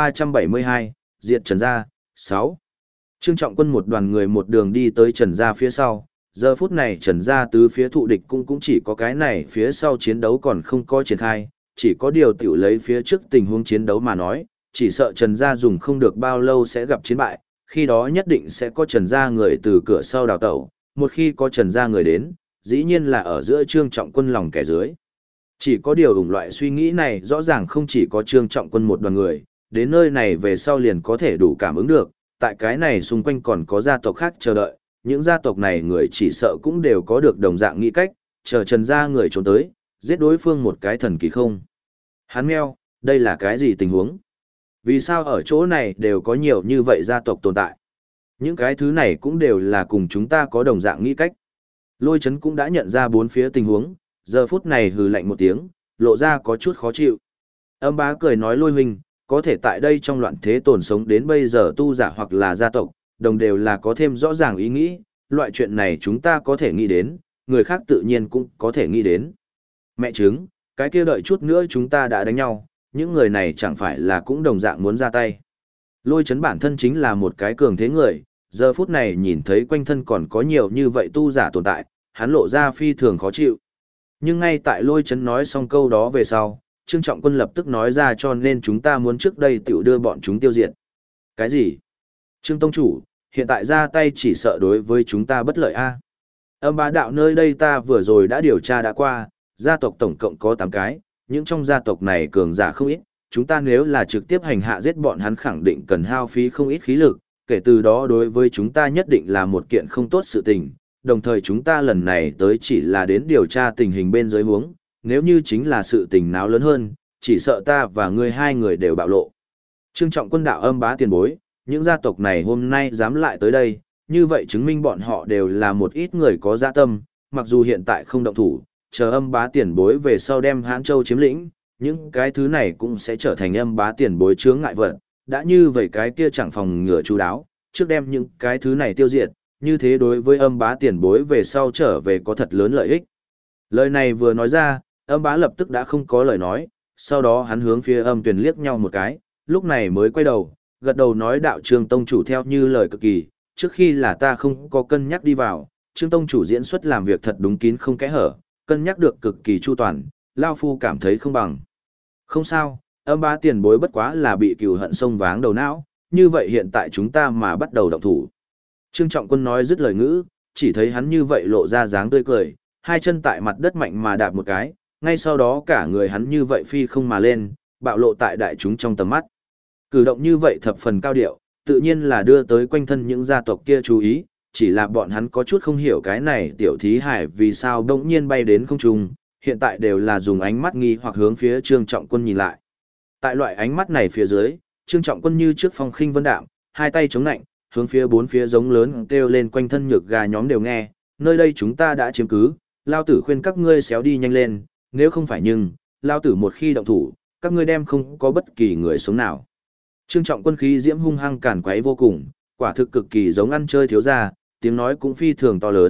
1372, diệt Trần Gia, 6. Trương Trọng Quân một đoàn người một đường đi tới Trần Gia phía sau, giờ phút này Trần Gia tứ phía thụ địch cũng chỉ có cái này phía sau chiến đấu còn không có triển khai, chỉ có điều tiểu lấy phía trước tình huống chiến đấu mà nói, chỉ sợ Trần Gia dùng không được bao lâu sẽ gặp chiến bại, khi đó nhất định sẽ có Trần Gia người từ cửa sau đào tẩu, một khi có Trần Gia người đến, dĩ nhiên là ở giữa Trương Trọng Quân lòng kẻ dưới. Chỉ có điều ủng loại suy nghĩ này rõ ràng không chỉ có Trương Trọng Quân một đoàn người, đến nơi này về sau liền có thể đủ cảm ứng được, tại cái này xung quanh còn có gia tộc khác chờ đợi, những gia tộc này người chỉ sợ cũng đều có được đồng dạng nghĩ cách, chờ Trần Gia người trốn tới, giết đối phương một cái thần kỳ không. Hắn meo, đây là cái gì tình huống? Vì sao ở chỗ này đều có nhiều như vậy gia tộc tồn tại? Những cái thứ này cũng đều là cùng chúng ta có đồng dạng nghĩ cách. Lôi Chấn cũng đã nhận ra bốn phía tình huống, giờ phút này hừ lạnh một tiếng, lộ ra có chút khó chịu. Âm Bá cười nói Lôi huynh, có thể tại đây trong loạn thế tồn sống đến bây giờ tu giả hoặc là gia tộc, đồng đều là có thêm rõ ràng ý nghĩ, loại chuyện này chúng ta có thể nghĩ đến, người khác tự nhiên cũng có thể nghĩ đến. Mẹ chứng, cái kia đợi chút nữa chúng ta đã đánh nhau, những người này chẳng phải là cũng đồng dạng muốn ra tay. Lôi Chấn bản thân chính là một cái cường thế người, giờ phút này nhìn thấy quanh thân còn có nhiều như vậy tu giả tồn tại, hắn lộ ra phi thường khó chịu. Nhưng ngay tại Lôi Chấn nói xong câu đó về sau, Trương Trọng Quân lập tức nói ra cho nên chúng ta muốn trước đây tiểu đưa bọn chúng tiêu diệt. Cái gì? Trương Tông Chủ, hiện tại ra tay chỉ sợ đối với chúng ta bất lợi a. Âm Bá đạo nơi đây ta vừa rồi đã điều tra đã qua, gia tộc tổng cộng có 8 cái, những trong gia tộc này cường giả không ít, chúng ta nếu là trực tiếp hành hạ giết bọn hắn khẳng định cần hao phí không ít khí lực, kể từ đó đối với chúng ta nhất định là một kiện không tốt sự tình, đồng thời chúng ta lần này tới chỉ là đến điều tra tình hình bên dưới huống, nếu như chính là sự tình náo lớn hơn, chỉ sợ ta và ngươi hai người đều bạo lộ. Trương Trọng Quân đạo Âm Bá tiền bối, những gia tộc này hôm nay dám lại tới đây, như vậy chứng minh bọn họ đều là một ít người có dạ tâm, mặc dù hiện tại không động thủ, chờ Âm Bá tiền bối về sau đem Hán Châu chiếm lĩnh, những cái thứ này cũng sẽ trở thành Âm Bá tiền bối chướng ngại vật, đã như vậy cái kia chẳng phòng ngừa chú đáo, trước đem những cái thứ này tiêu diệt, như thế đối với Âm Bá tiền bối về sau trở về có thật lớn lợi ích. Lời này vừa nói ra, Âm Bá lập tức đã không có lời nói, sau đó hắn hướng phía Âm Tuyền liếc nhau một cái, lúc này mới quay đầu, gật đầu nói đạo Trương Tông Chủ theo như lời cực kỳ, trước khi là ta không có cân nhắc đi vào, Trương Tông Chủ diễn xuất làm việc thật đúng kín không kẽ hở, cân nhắc được cực kỳ chu toàn, Lao Phu cảm thấy không bằng. Không sao, Âm Bá tiền bối bất quá là bị cừu hận sông váng đầu não, như vậy hiện tại chúng ta mà bắt đầu động thủ. Trương Trọng Quân nói dứt lời ngữ, chỉ thấy hắn như vậy lộ ra dáng tươi cười, hai chân tại mặt đất mạnh mà đạp một cái, ngay sau đó cả người hắn như vậy phi không mà lên, bạo lộ tại đại chúng trong tầm mắt. Cử động như vậy thập phần cao điệu, tự nhiên là đưa tới quanh thân những gia tộc kia chú ý, chỉ là bọn hắn có chút không hiểu cái này tiểu thí hải vì sao đống nhiên bay đến không trung, hiện tại đều là dùng ánh mắt nghi hoặc hướng phía Trương Trọng Quân nhìn lại. Tại loại ánh mắt này phía dưới, Trương Trọng Quân như trước phong khinh vân đạm, hai tay chống nạnh, hướng phía bốn phía giống lớn kêu lên quanh thân nhược gà nhóm đều nghe, nơi đây chúng ta đã chiếm cứ, lao tử khuyên các ngươi xéo đi nhanh lên, nếu không phải nhưng, lao tử một khi động thủ, các ngươi đem không có bất kỳ người sống nào. Trương Trọng Quân khí diễm hung hăng cản quấy vô cùng, quả thực cực kỳ giống ăn chơi thiếu gia, tiếng nói cũng phi thường to lớn,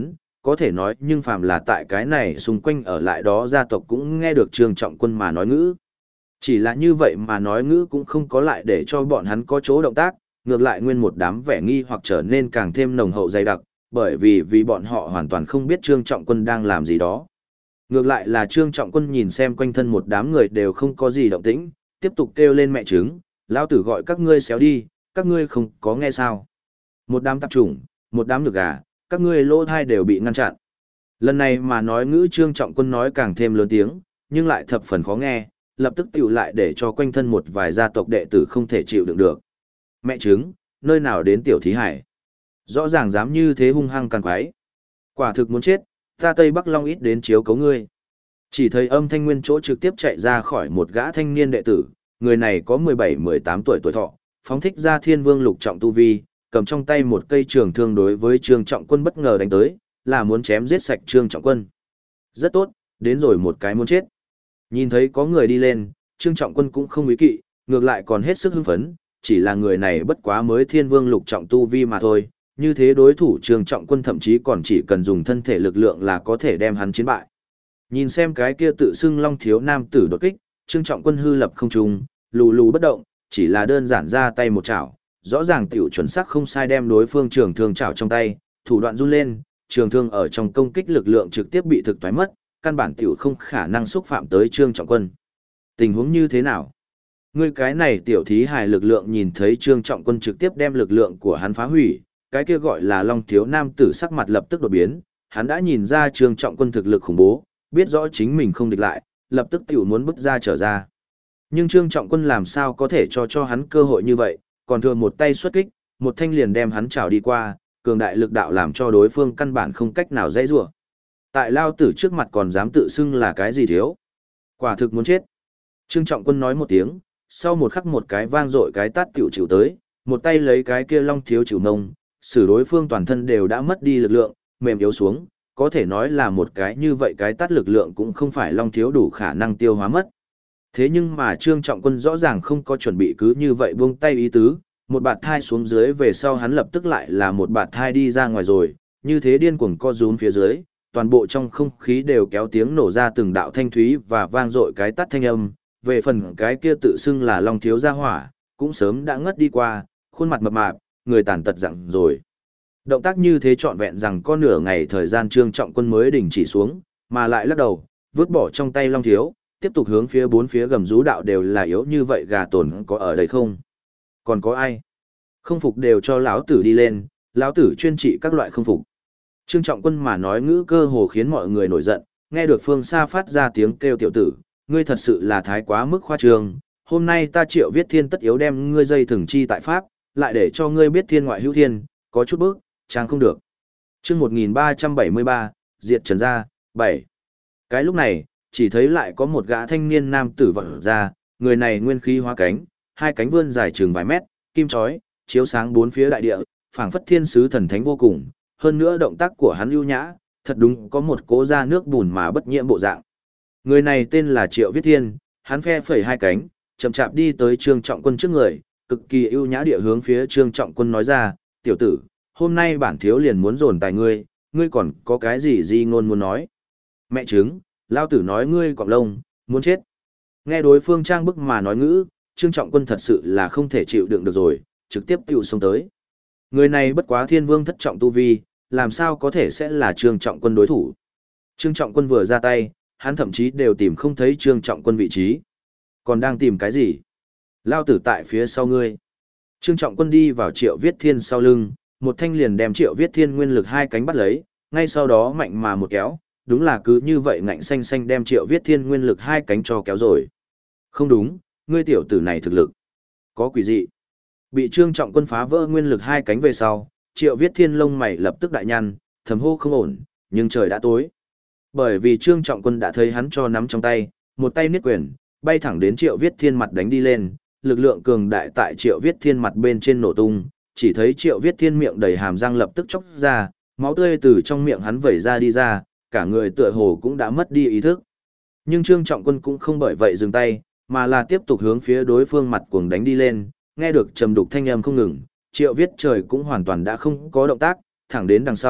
có thể nói nhưng phàm là tại cái này xung quanh ở lại đó gia tộc cũng nghe được Trương Trọng Quân mà nói ngữ. Chỉ là như vậy mà nói ngữ cũng không có lại để cho bọn hắn có chỗ động tác, ngược lại nguyên một đám vẻ nghi hoặc trở nên càng thêm nồng hậu dày đặc, bởi vì bọn họ hoàn toàn không biết Trương Trọng Quân đang làm gì đó. Ngược lại là Trương Trọng Quân nhìn xem quanh thân một đám người đều không có gì động tĩnh, tiếp tục kêu lên mẹ trứng, lão tử gọi các ngươi xéo đi, các ngươi không có nghe sao. Một đám tạp chủng, một đám nhược gà, các ngươi lỗ thai đều bị ngăn chặn. Lần này mà nói ngữ Trương Trọng Quân nói càng thêm lớn tiếng, nhưng lại thập phần khó nghe, lập tức tiểu lại để cho quanh thân một vài gia tộc đệ tử không thể chịu đựng được. Mẹ trứng, nơi nào đến tiểu thí hải? Rõ ràng dám như thế hung hăng càng quái. Quả thực muốn chết, ta Tây Bắc Long ít đến chiếu cấu ngươi. Chỉ thấy âm thanh nguyên chỗ trực tiếp chạy ra khỏi một gã thanh niên đệ tử, người này có 17-18 tuổi tuổi thọ, phóng thích ra thiên vương lục trọng tu vi, cầm trong tay một cây trường thương đối với Trương Trọng Quân bất ngờ đánh tới, là muốn chém giết sạch Trương Trọng Quân. Rất tốt, đến rồi một cái muốn chết. Nhìn thấy có người đi lên, Trương Trọng Quân cũng không ý kỵ, ngược lại còn hết sức hưng phấn, chỉ là người này bất quá mới thiên vương lục trọng tu vi mà thôi, như thế đối thủ Trương Trọng Quân thậm chí còn chỉ cần dùng thân thể lực lượng là có thể đem hắn chiến bại. Nhìn xem cái kia tự xưng Long thiếu nam tử đột kích, Trương Trọng Quân hư lập không trung, lù lù bất động, chỉ là đơn giản ra tay một chảo, rõ ràng tiểu chuẩn xác không sai đem đối phương trường thương chảo trong tay, thủ đoạn run lên, trường thương ở trong công kích lực lượng trực tiếp bị thực toái mất, căn bản tiểu không khả năng xúc phạm tới Trương Trọng Quân. Tình huống như thế nào? Ngươi cái này tiểu thí hài lực lượng nhìn thấy Trương Trọng Quân trực tiếp đem lực lượng của hắn phá hủy, cái kia gọi là Long thiếu nam tử sắc mặt lập tức đột biến, hắn đã nhìn ra Trương Trọng Quân thực lực khủng bố, biết rõ chính mình không địch lại, lập tức tiểu muốn bứt ra trở ra. Nhưng Trương Trọng Quân làm sao có thể cho hắn cơ hội như vậy, còn thừa một tay xuất kích, một thanh liền đem hắn chảo đi qua, cường đại lực đạo làm cho đối phương căn bản không cách nào dãy rủa. Tại lao tử trước mặt còn dám tự xưng là cái gì thiếu? Quả thực muốn chết. Trương Trọng Quân nói một tiếng, sau một khắc một cái vang dội cái tát tiểu chịu tới, một tay lấy cái kia Long thiếu chịu nông, xử đối phương toàn thân đều đã mất đi lực lượng, mềm yếu xuống, có thể nói là một cái như vậy cái tát lực lượng cũng không phải Long thiếu đủ khả năng tiêu hóa mất. Thế nhưng mà Trương Trọng Quân rõ ràng không có chuẩn bị cứ như vậy buông tay ý tứ, một bạt thai xuống dưới về sau hắn lập tức lại là một bạt thai đi ra ngoài rồi, như thế điên cuồng co rúm phía dưới, toàn bộ trong không khí đều kéo tiếng nổ ra từng đạo thanh thúy và vang dội cái tát thanh âm, về phần cái kia tự xưng là Long thiếu gia hỏa, cũng sớm đã ngất đi qua, khuôn mặt mập mạp, người tàn tật dặn rồi. Động tác như thế trọn vẹn rằng có nửa ngày thời gian Trương Trọng Quân mới đình chỉ xuống, mà lại lắc đầu, vứt bỏ trong tay Long thiếu, tiếp tục hướng phía bốn phía gầm rú đạo đều là yếu như vậy gà tồn có ở đây không? Còn có ai? Không phục đều cho lão tử đi lên, lão tử chuyên trị các loại không phục. Trương Trọng Quân mà nói ngữ cơ hồ khiến mọi người nổi giận, nghe được phương xa phát ra tiếng kêu tiểu tử, ngươi thật sự là thái quá mức khoa trương, hôm nay ta Triệu Viết Thiên tất yếu đem ngươi dây thừng chi tại pháp, lại để cho ngươi biết thiên ngoại hữu thiên, có chút bước, trang không được. Chương 1373, Diệt Trần gia, 7. Cái lúc này, chỉ thấy lại có một gã thanh niên nam tử vọt ra, người này nguyên khí hóa cánh, hai cánh vươn dài chừng vài mét, kim chói, chiếu sáng bốn phía đại địa, phảng phất thiên sứ thần thánh vô cùng, hơn nữa động tác của hắn ưu nhã, thật đúng có một cố ra nước bùn mà bất nhiễm bộ dạng. Người này tên là Triệu Viết Thiên, hắn phe phẩy hai cánh, chậm chạp đi tới Trương Trọng Quân trước người, cực kỳ ưu nhã địa hướng phía Trương Trọng Quân nói ra, tiểu tử, hôm nay bản thiếu liền muốn dồn tài ngươi, ngươi còn có cái gì ngôn muốn nói. Mẹ trứng, lao tử nói ngươi cọp lông, muốn chết. Nghe đối phương trang bức mà nói ngữ, Trương Trọng Quân thật sự là không thể chịu đựng được rồi, trực tiếp tiêu xông tới. Người này bất quá thiên vương thất trọng tu vi, làm sao có thể sẽ là Trương Trọng Quân đối thủ. Trương Trọng Quân vừa ra tay, hắn thậm chí đều tìm không thấy Trương Trọng Quân vị trí. Còn đang tìm cái gì? Lao tử tại phía sau ngươi. Trương Trọng Quân đi vào Triệu Viết Thiên sau lưng, một thanh liền đem Triệu Viết Thiên nguyên lực hai cánh bắt lấy, ngay sau đó mạnh mà một kéo, đúng là cứ như vậy ngạnh xanh xanh đem Triệu Viết Thiên nguyên lực hai cánh cho kéo rồi. Không đúng, ngươi tiểu tử này thực lực có quỷ dị. Bị Trương Trọng Quân phá vỡ nguyên lực hai cánh về sau, Triệu Viết Thiên lông mày lập tức đại nhăn, thầm hô không ổn, nhưng trời đã tối. Bởi vì Trương Trọng Quân đã thấy hắn cho nắm trong tay, một tay niết quyền, bay thẳng đến Triệu Viết Thiên mặt đánh đi lên, lực lượng cường đại tại Triệu Viết Thiên mặt bên trên nổ tung, chỉ thấy Triệu Viết Thiên miệng đầy hàm răng lập tức chốc ra, máu tươi từ trong miệng hắn vẩy ra đi ra, cả người tựa hồ cũng đã mất đi ý thức. Nhưng Trương Trọng Quân cũng không bởi vậy dừng tay, mà là tiếp tục hướng phía đối phương mặt cuồng đánh đi lên, nghe được trầm đục thanh âm không ngừng, Triệu Viết Trời cũng hoàn toàn đã không có động tác, thẳng đến đằng sau,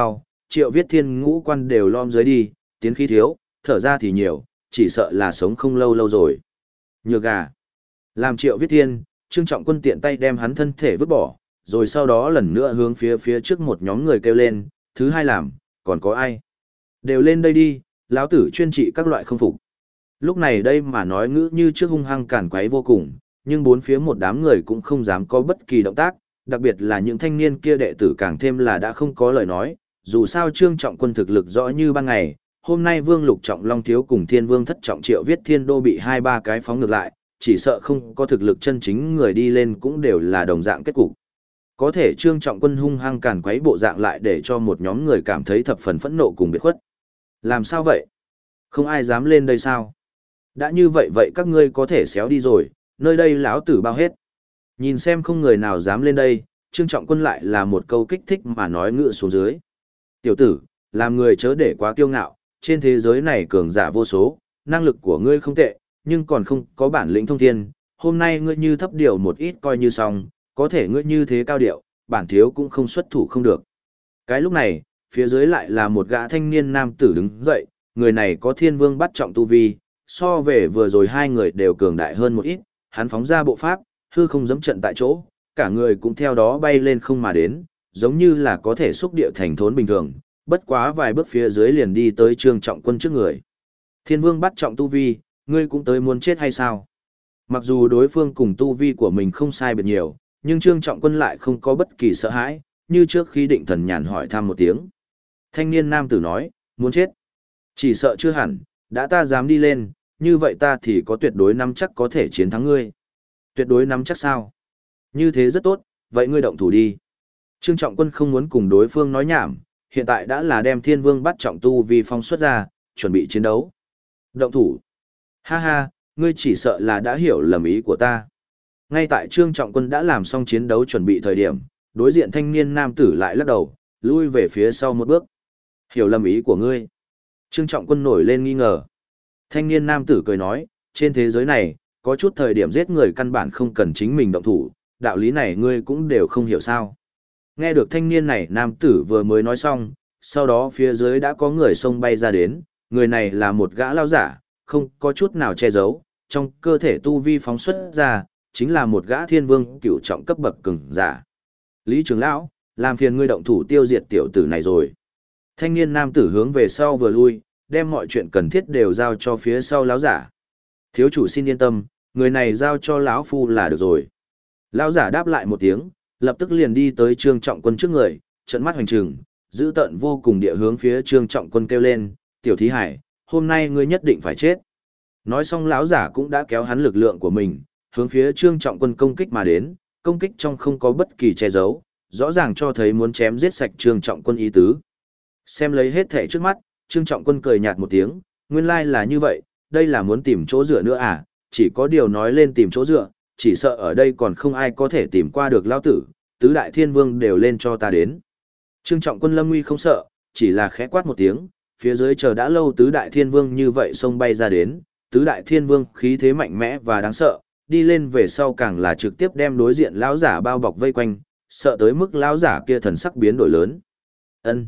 Triệu Viết Thiên ngũ quan đều lom dưới đi, tiến khí thiếu, thở ra thì nhiều, chỉ sợ là sống không lâu lâu rồi. Nhược gà. Làm Triệu Viết Thiên, Trương Trọng Quân tiện tay đem hắn thân thể vứt bỏ, rồi sau đó lần nữa hướng phía trước một nhóm người kêu lên, thứ hai làm, còn có ai? Đều lên đây đi, lão tử chuyên trị các loại không phục. Lúc này đây mà nói ngữ như trước hung hăng cản quấy vô cùng, nhưng bốn phía một đám người cũng không dám có bất kỳ động tác, đặc biệt là những thanh niên kia đệ tử càng thêm là đã không có lời nói, dù sao Trương Trọng Quân thực lực rõ như ban ngày, hôm nay Vương Lục Trọng Long Thiếu cùng Thiên Vương Thất Trọng Triệu Viết Thiên đô bị 2-3 cái phóng ngược lại, chỉ sợ không có thực lực chân chính người đi lên cũng đều là đồng dạng kết cục. Có thể Trương Trọng Quân hung hăng càn quấy bộ dạng lại để cho một nhóm người cảm thấy thập phần phẫn nộ cùng biệt khuất. Làm sao vậy? Không ai dám lên đây sao? Đã như vậy vậy các ngươi có thể xéo đi rồi, nơi đây lão tử bao hết. Nhìn xem không người nào dám lên đây, Trương Trọng Quân lại là một câu kích thích mà nói ngựa xuống dưới. Tiểu tử, làm người chớ để quá kiêu ngạo, trên thế giới này cường giả vô số, năng lực của ngươi không tệ, nhưng còn không có bản lĩnh thông thiên, hôm nay ngươi như thấp điều một ít coi như xong, có thể ngươi như thế cao điệu, bản thiếu cũng không xuất thủ không được. Cái lúc này, phía dưới lại là một gã thanh niên nam tử đứng dậy, người này có Thiên Vương bắt trọng tu vi, so về vừa rồi hai người đều cường đại hơn một ít, hắn phóng ra bộ pháp, hư không dẫm trận tại chỗ, cả người cũng theo đó bay lên không mà đến, giống như là có thể xúc địa thành thốn bình thường, bất quá vài bước phía dưới liền đi tới Trương Trọng Quân trước người. Thiên Vương bắt trọng tu vi, ngươi cũng tới muốn chết hay sao? Mặc dù đối phương cùng tu vi của mình không sai biệt nhiều, nhưng Trương Trọng Quân lại không có bất kỳ sợ hãi, như trước khi định thần nhàn hỏi thăm một tiếng. Thanh niên nam tử nói, muốn chết. Chỉ sợ chưa hẳn, đã ta dám đi lên, như vậy ta thì có tuyệt đối nắm chắc có thể chiến thắng ngươi. Tuyệt đối nắm chắc sao? Như thế rất tốt, vậy ngươi động thủ đi. Trương Trọng Quân không muốn cùng đối phương nói nhảm, hiện tại đã là đem Thiên Vương bắt trọng tu vì phong xuất ra, chuẩn bị chiến đấu. Động thủ. Ha ha, ngươi chỉ sợ là đã hiểu lầm ý của ta. Ngay tại Trương Trọng Quân đã làm xong chiến đấu chuẩn bị thời điểm, đối diện thanh niên nam tử lại lắc đầu, lui về phía sau một bước. Hiểu lầm ý của ngươi. Trương Trọng Quân nổi lên nghi ngờ. Thanh niên nam tử cười nói, trên thế giới này, có chút thời điểm giết người căn bản không cần chính mình động thủ, đạo lý này ngươi cũng đều không hiểu sao. Nghe được thanh niên này nam tử vừa mới nói xong, sau đó phía dưới đã có người xông bay ra đến, người này là một gã lao giả, không có chút nào che giấu, trong cơ thể tu vi phóng xuất ra, chính là một gã thiên vương cửu trọng cấp bậc cường giả. Lý trưởng lão, làm phiền ngươi động thủ tiêu diệt tiểu tử này rồi. Thanh niên nam tử hướng về sau vừa lui, đem mọi chuyện cần thiết đều giao cho phía sau lão giả. Thiếu chủ xin yên tâm, người này giao cho lão phu là được rồi. Lão giả đáp lại một tiếng, lập tức liền đi tới Trương Trọng Quân trước người, trợn mắt hoành trừng, dữ tợn vô cùng địa hướng phía Trương Trọng Quân kêu lên, "Tiểu thí hải, hôm nay ngươi nhất định phải chết." Nói xong lão giả cũng đã kéo hắn lực lượng của mình, hướng phía Trương Trọng Quân công kích mà đến, công kích trong không có bất kỳ che giấu, rõ ràng cho thấy muốn chém giết sạch Trương Trọng Quân ý tứ. Xem lấy hết thảy trước mắt, Trương Trọng Quân cười nhạt một tiếng, nguyên lai là như vậy, đây là muốn tìm chỗ dựa nữa à, chỉ có điều nói lên tìm chỗ dựa, chỉ sợ ở đây còn không ai có thể tìm qua được lão tử, tứ đại thiên vương đều lên cho ta đến. Trương Trọng Quân lâm nguy không sợ, chỉ là khẽ quát một tiếng, phía dưới chờ đã lâu tứ đại thiên vương như vậy xông bay ra đến, tứ đại thiên vương khí thế mạnh mẽ và đáng sợ, đi lên về sau càng là trực tiếp đem đối diện lão giả bao bọc vây quanh, sợ tới mức lão giả kia thần sắc biến đổi lớn. Ân,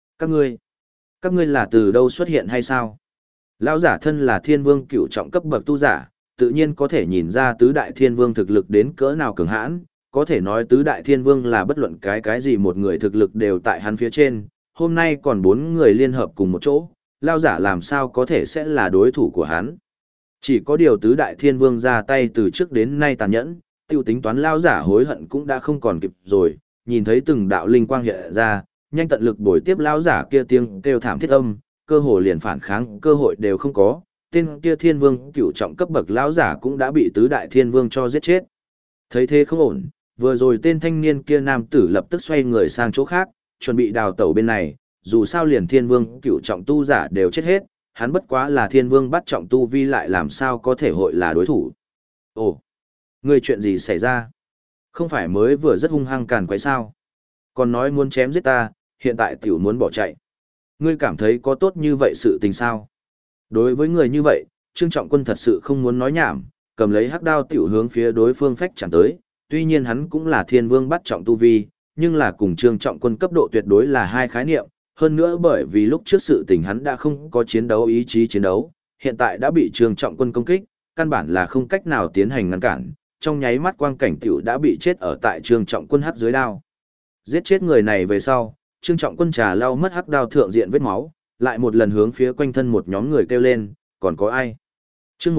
các ngươi là từ đâu xuất hiện hay sao? Lão giả thân là thiên vương cựu trọng cấp bậc tu giả, tự nhiên có thể nhìn ra tứ đại thiên vương thực lực đến cỡ nào cường hãn, có thể nói tứ đại thiên vương là bất luận cái gì một người thực lực đều tại hắn phía trên, hôm nay còn 4 người liên hợp cùng một chỗ, lão giả làm sao có thể sẽ là đối thủ của hắn. Chỉ có điều tứ đại thiên vương ra tay từ trước đến nay tàn nhẫn, tiêu tính toán lão giả hối hận cũng đã không còn kịp rồi, nhìn thấy từng đạo linh quang hiện ra, nhanh tận lực bồi tiếp lão giả kia tiếng kêu thảm thiết âm, cơ hội liền phản kháng cơ hội đều không có, tên kia thiên vương cửu trọng cấp bậc lão giả cũng đã bị tứ đại thiên vương cho giết chết. Thấy thế không ổn, vừa rồi tên thanh niên kia nam tử lập tức xoay người sang chỗ khác, chuẩn bị đào tẩu bên này, dù sao liền thiên vương cửu trọng tu giả đều chết hết, hắn bất quá là thiên vương bắt trọng tu vi lại làm sao có thể hội là đối thủ. Ồ, người chuyện gì xảy ra? Không phải mới vừa rất hung hăng càn quấy sao? Còn nói muốn chém giết ta, hiện tại tiểu muốn bỏ chạy. Ngươi cảm thấy có tốt như vậy sự tình sao? Đối với người như vậy, Trương Trọng Quân thật sự không muốn nói nhảm, cầm lấy hắc đao tiểu hướng phía đối phương phách chẳng tới, tuy nhiên hắn cũng là thiên vương bắt trọng tu vi, nhưng là cùng Trương Trọng Quân cấp độ tuyệt đối là hai khái niệm, hơn nữa bởi vì lúc trước sự tình hắn đã không có chiến đấu ý chí chiến đấu, hiện tại đã bị Trương Trọng Quân công kích, căn bản là không cách nào tiến hành ngăn cản, trong nháy mắt quang cảnh tiểu đã bị chết ở tại Trương Trọng Quân hắc dưới đao. Giết chết người này về sau, Trương Trọng Quân trà lau mất hắc đao thượng diện vết máu, lại một lần hướng phía quanh thân một nhóm người kêu lên, còn có ai? Chương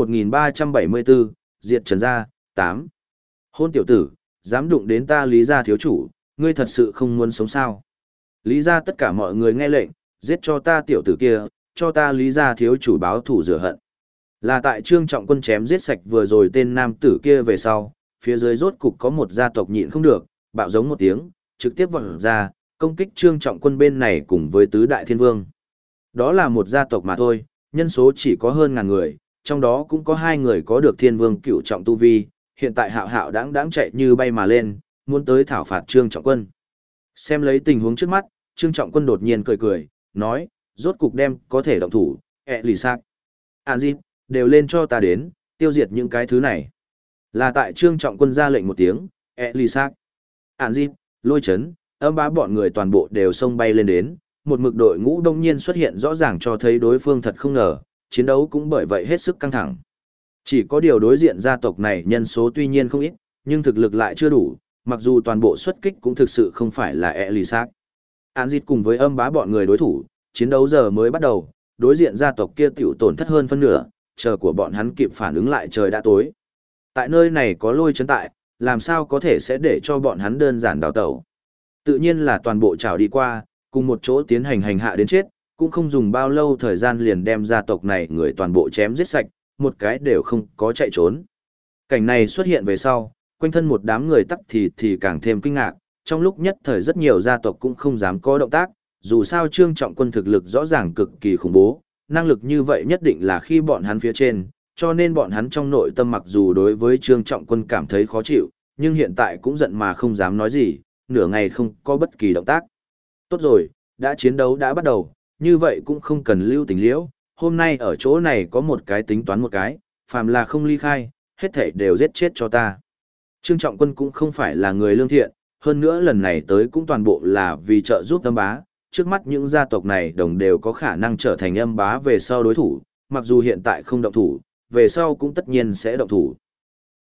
1374, Diệt Trần gia, 8. Hôn tiểu tử, dám đụng đến ta Lý gia thiếu chủ, ngươi thật sự không muốn sống sao? Lý gia tất cả mọi người nghe lệnh, giết cho ta tiểu tử kia, cho ta Lý gia thiếu chủ báo thù rửa hận. Là tại Trương Trọng Quân chém giết sạch vừa rồi tên nam tử kia về sau, phía dưới rốt cục có một gia tộc nhịn không được, bạo giống một tiếng, trực tiếp vọt ra, công kích Trương Trọng Quân bên này cùng với tứ đại thiên vương. Đó là một gia tộc mà thôi, nhân số chỉ có hơn ngàn người, trong đó cũng có 2 người có được thiên vương cửu trọng tu vi, hiện tại hạo hạo đáng chạy như bay mà lên, muốn tới thảo phạt Trương Trọng Quân. Xem lấy tình huống trước mắt, Trương Trọng Quân đột nhiên cười, nói, rốt cục đem có thể động thủ, lì sạc. An dịp, đều lên cho ta đến, tiêu diệt những cái thứ này. Là tại Trương Trọng Quân ra lệnh một tiếng, lì sạc. An dịp, lôi chấn, âm bá bọn người toàn bộ đều xông bay lên đến, một mực đội ngũ đông nhiên xuất hiện rõ ràng cho thấy đối phương thật không ngờ, chiến đấu cũng bởi vậy hết sức căng thẳng. Chỉ có điều đối diện gia tộc này nhân số tuy nhiên không ít, nhưng thực lực lại chưa đủ, mặc dù toàn bộ xuất kích cũng thực sự không phải là Elisak. Án dịch cùng với âm bá bọn người đối thủ, chiến đấu giờ mới bắt đầu, đối diện gia tộc kia tiểu tổn thất hơn phân nửa, chờ của bọn hắn kịp phản ứng lại trời đã tối. Tại nơi này có lôi chấn tại, làm sao có thể sẽ để cho bọn hắn đơn giản đào tẩu. Tự nhiên là toàn bộ trào đi qua, cùng một chỗ tiến hành hành hạ đến chết, cũng không dùng bao lâu thời gian liền đem gia tộc này người toàn bộ chém giết sạch, một cái đều không có chạy trốn. Cảnh này xuất hiện về sau, quanh thân một đám người tắc thì càng thêm kinh ngạc, trong lúc nhất thời rất nhiều gia tộc cũng không dám có động tác, dù sao Trương Trọng Quân thực lực rõ ràng cực kỳ khủng bố, năng lực như vậy nhất định là khi bọn hắn phía trên, cho nên bọn hắn trong nội tâm mặc dù đối với Trương Trọng Quân cảm thấy khó chịu, nhưng hiện tại cũng giận mà không dám nói gì, nửa ngày không có bất kỳ động tác. Tốt rồi, đã chiến đấu đã bắt đầu, như vậy cũng không cần lưu tình liễu, hôm nay ở chỗ này có một cái tính toán một cái, phàm là không ly khai, hết thảy đều giết chết cho ta. Trương Trọng Quân cũng không phải là người lương thiện, hơn nữa lần này tới cũng toàn bộ là vì trợ giúp âm bá, trước mắt những gia tộc này đồng đều có khả năng trở thành âm bá về sau đối thủ, mặc dù hiện tại không động thủ, về sau cũng tất nhiên sẽ động thủ.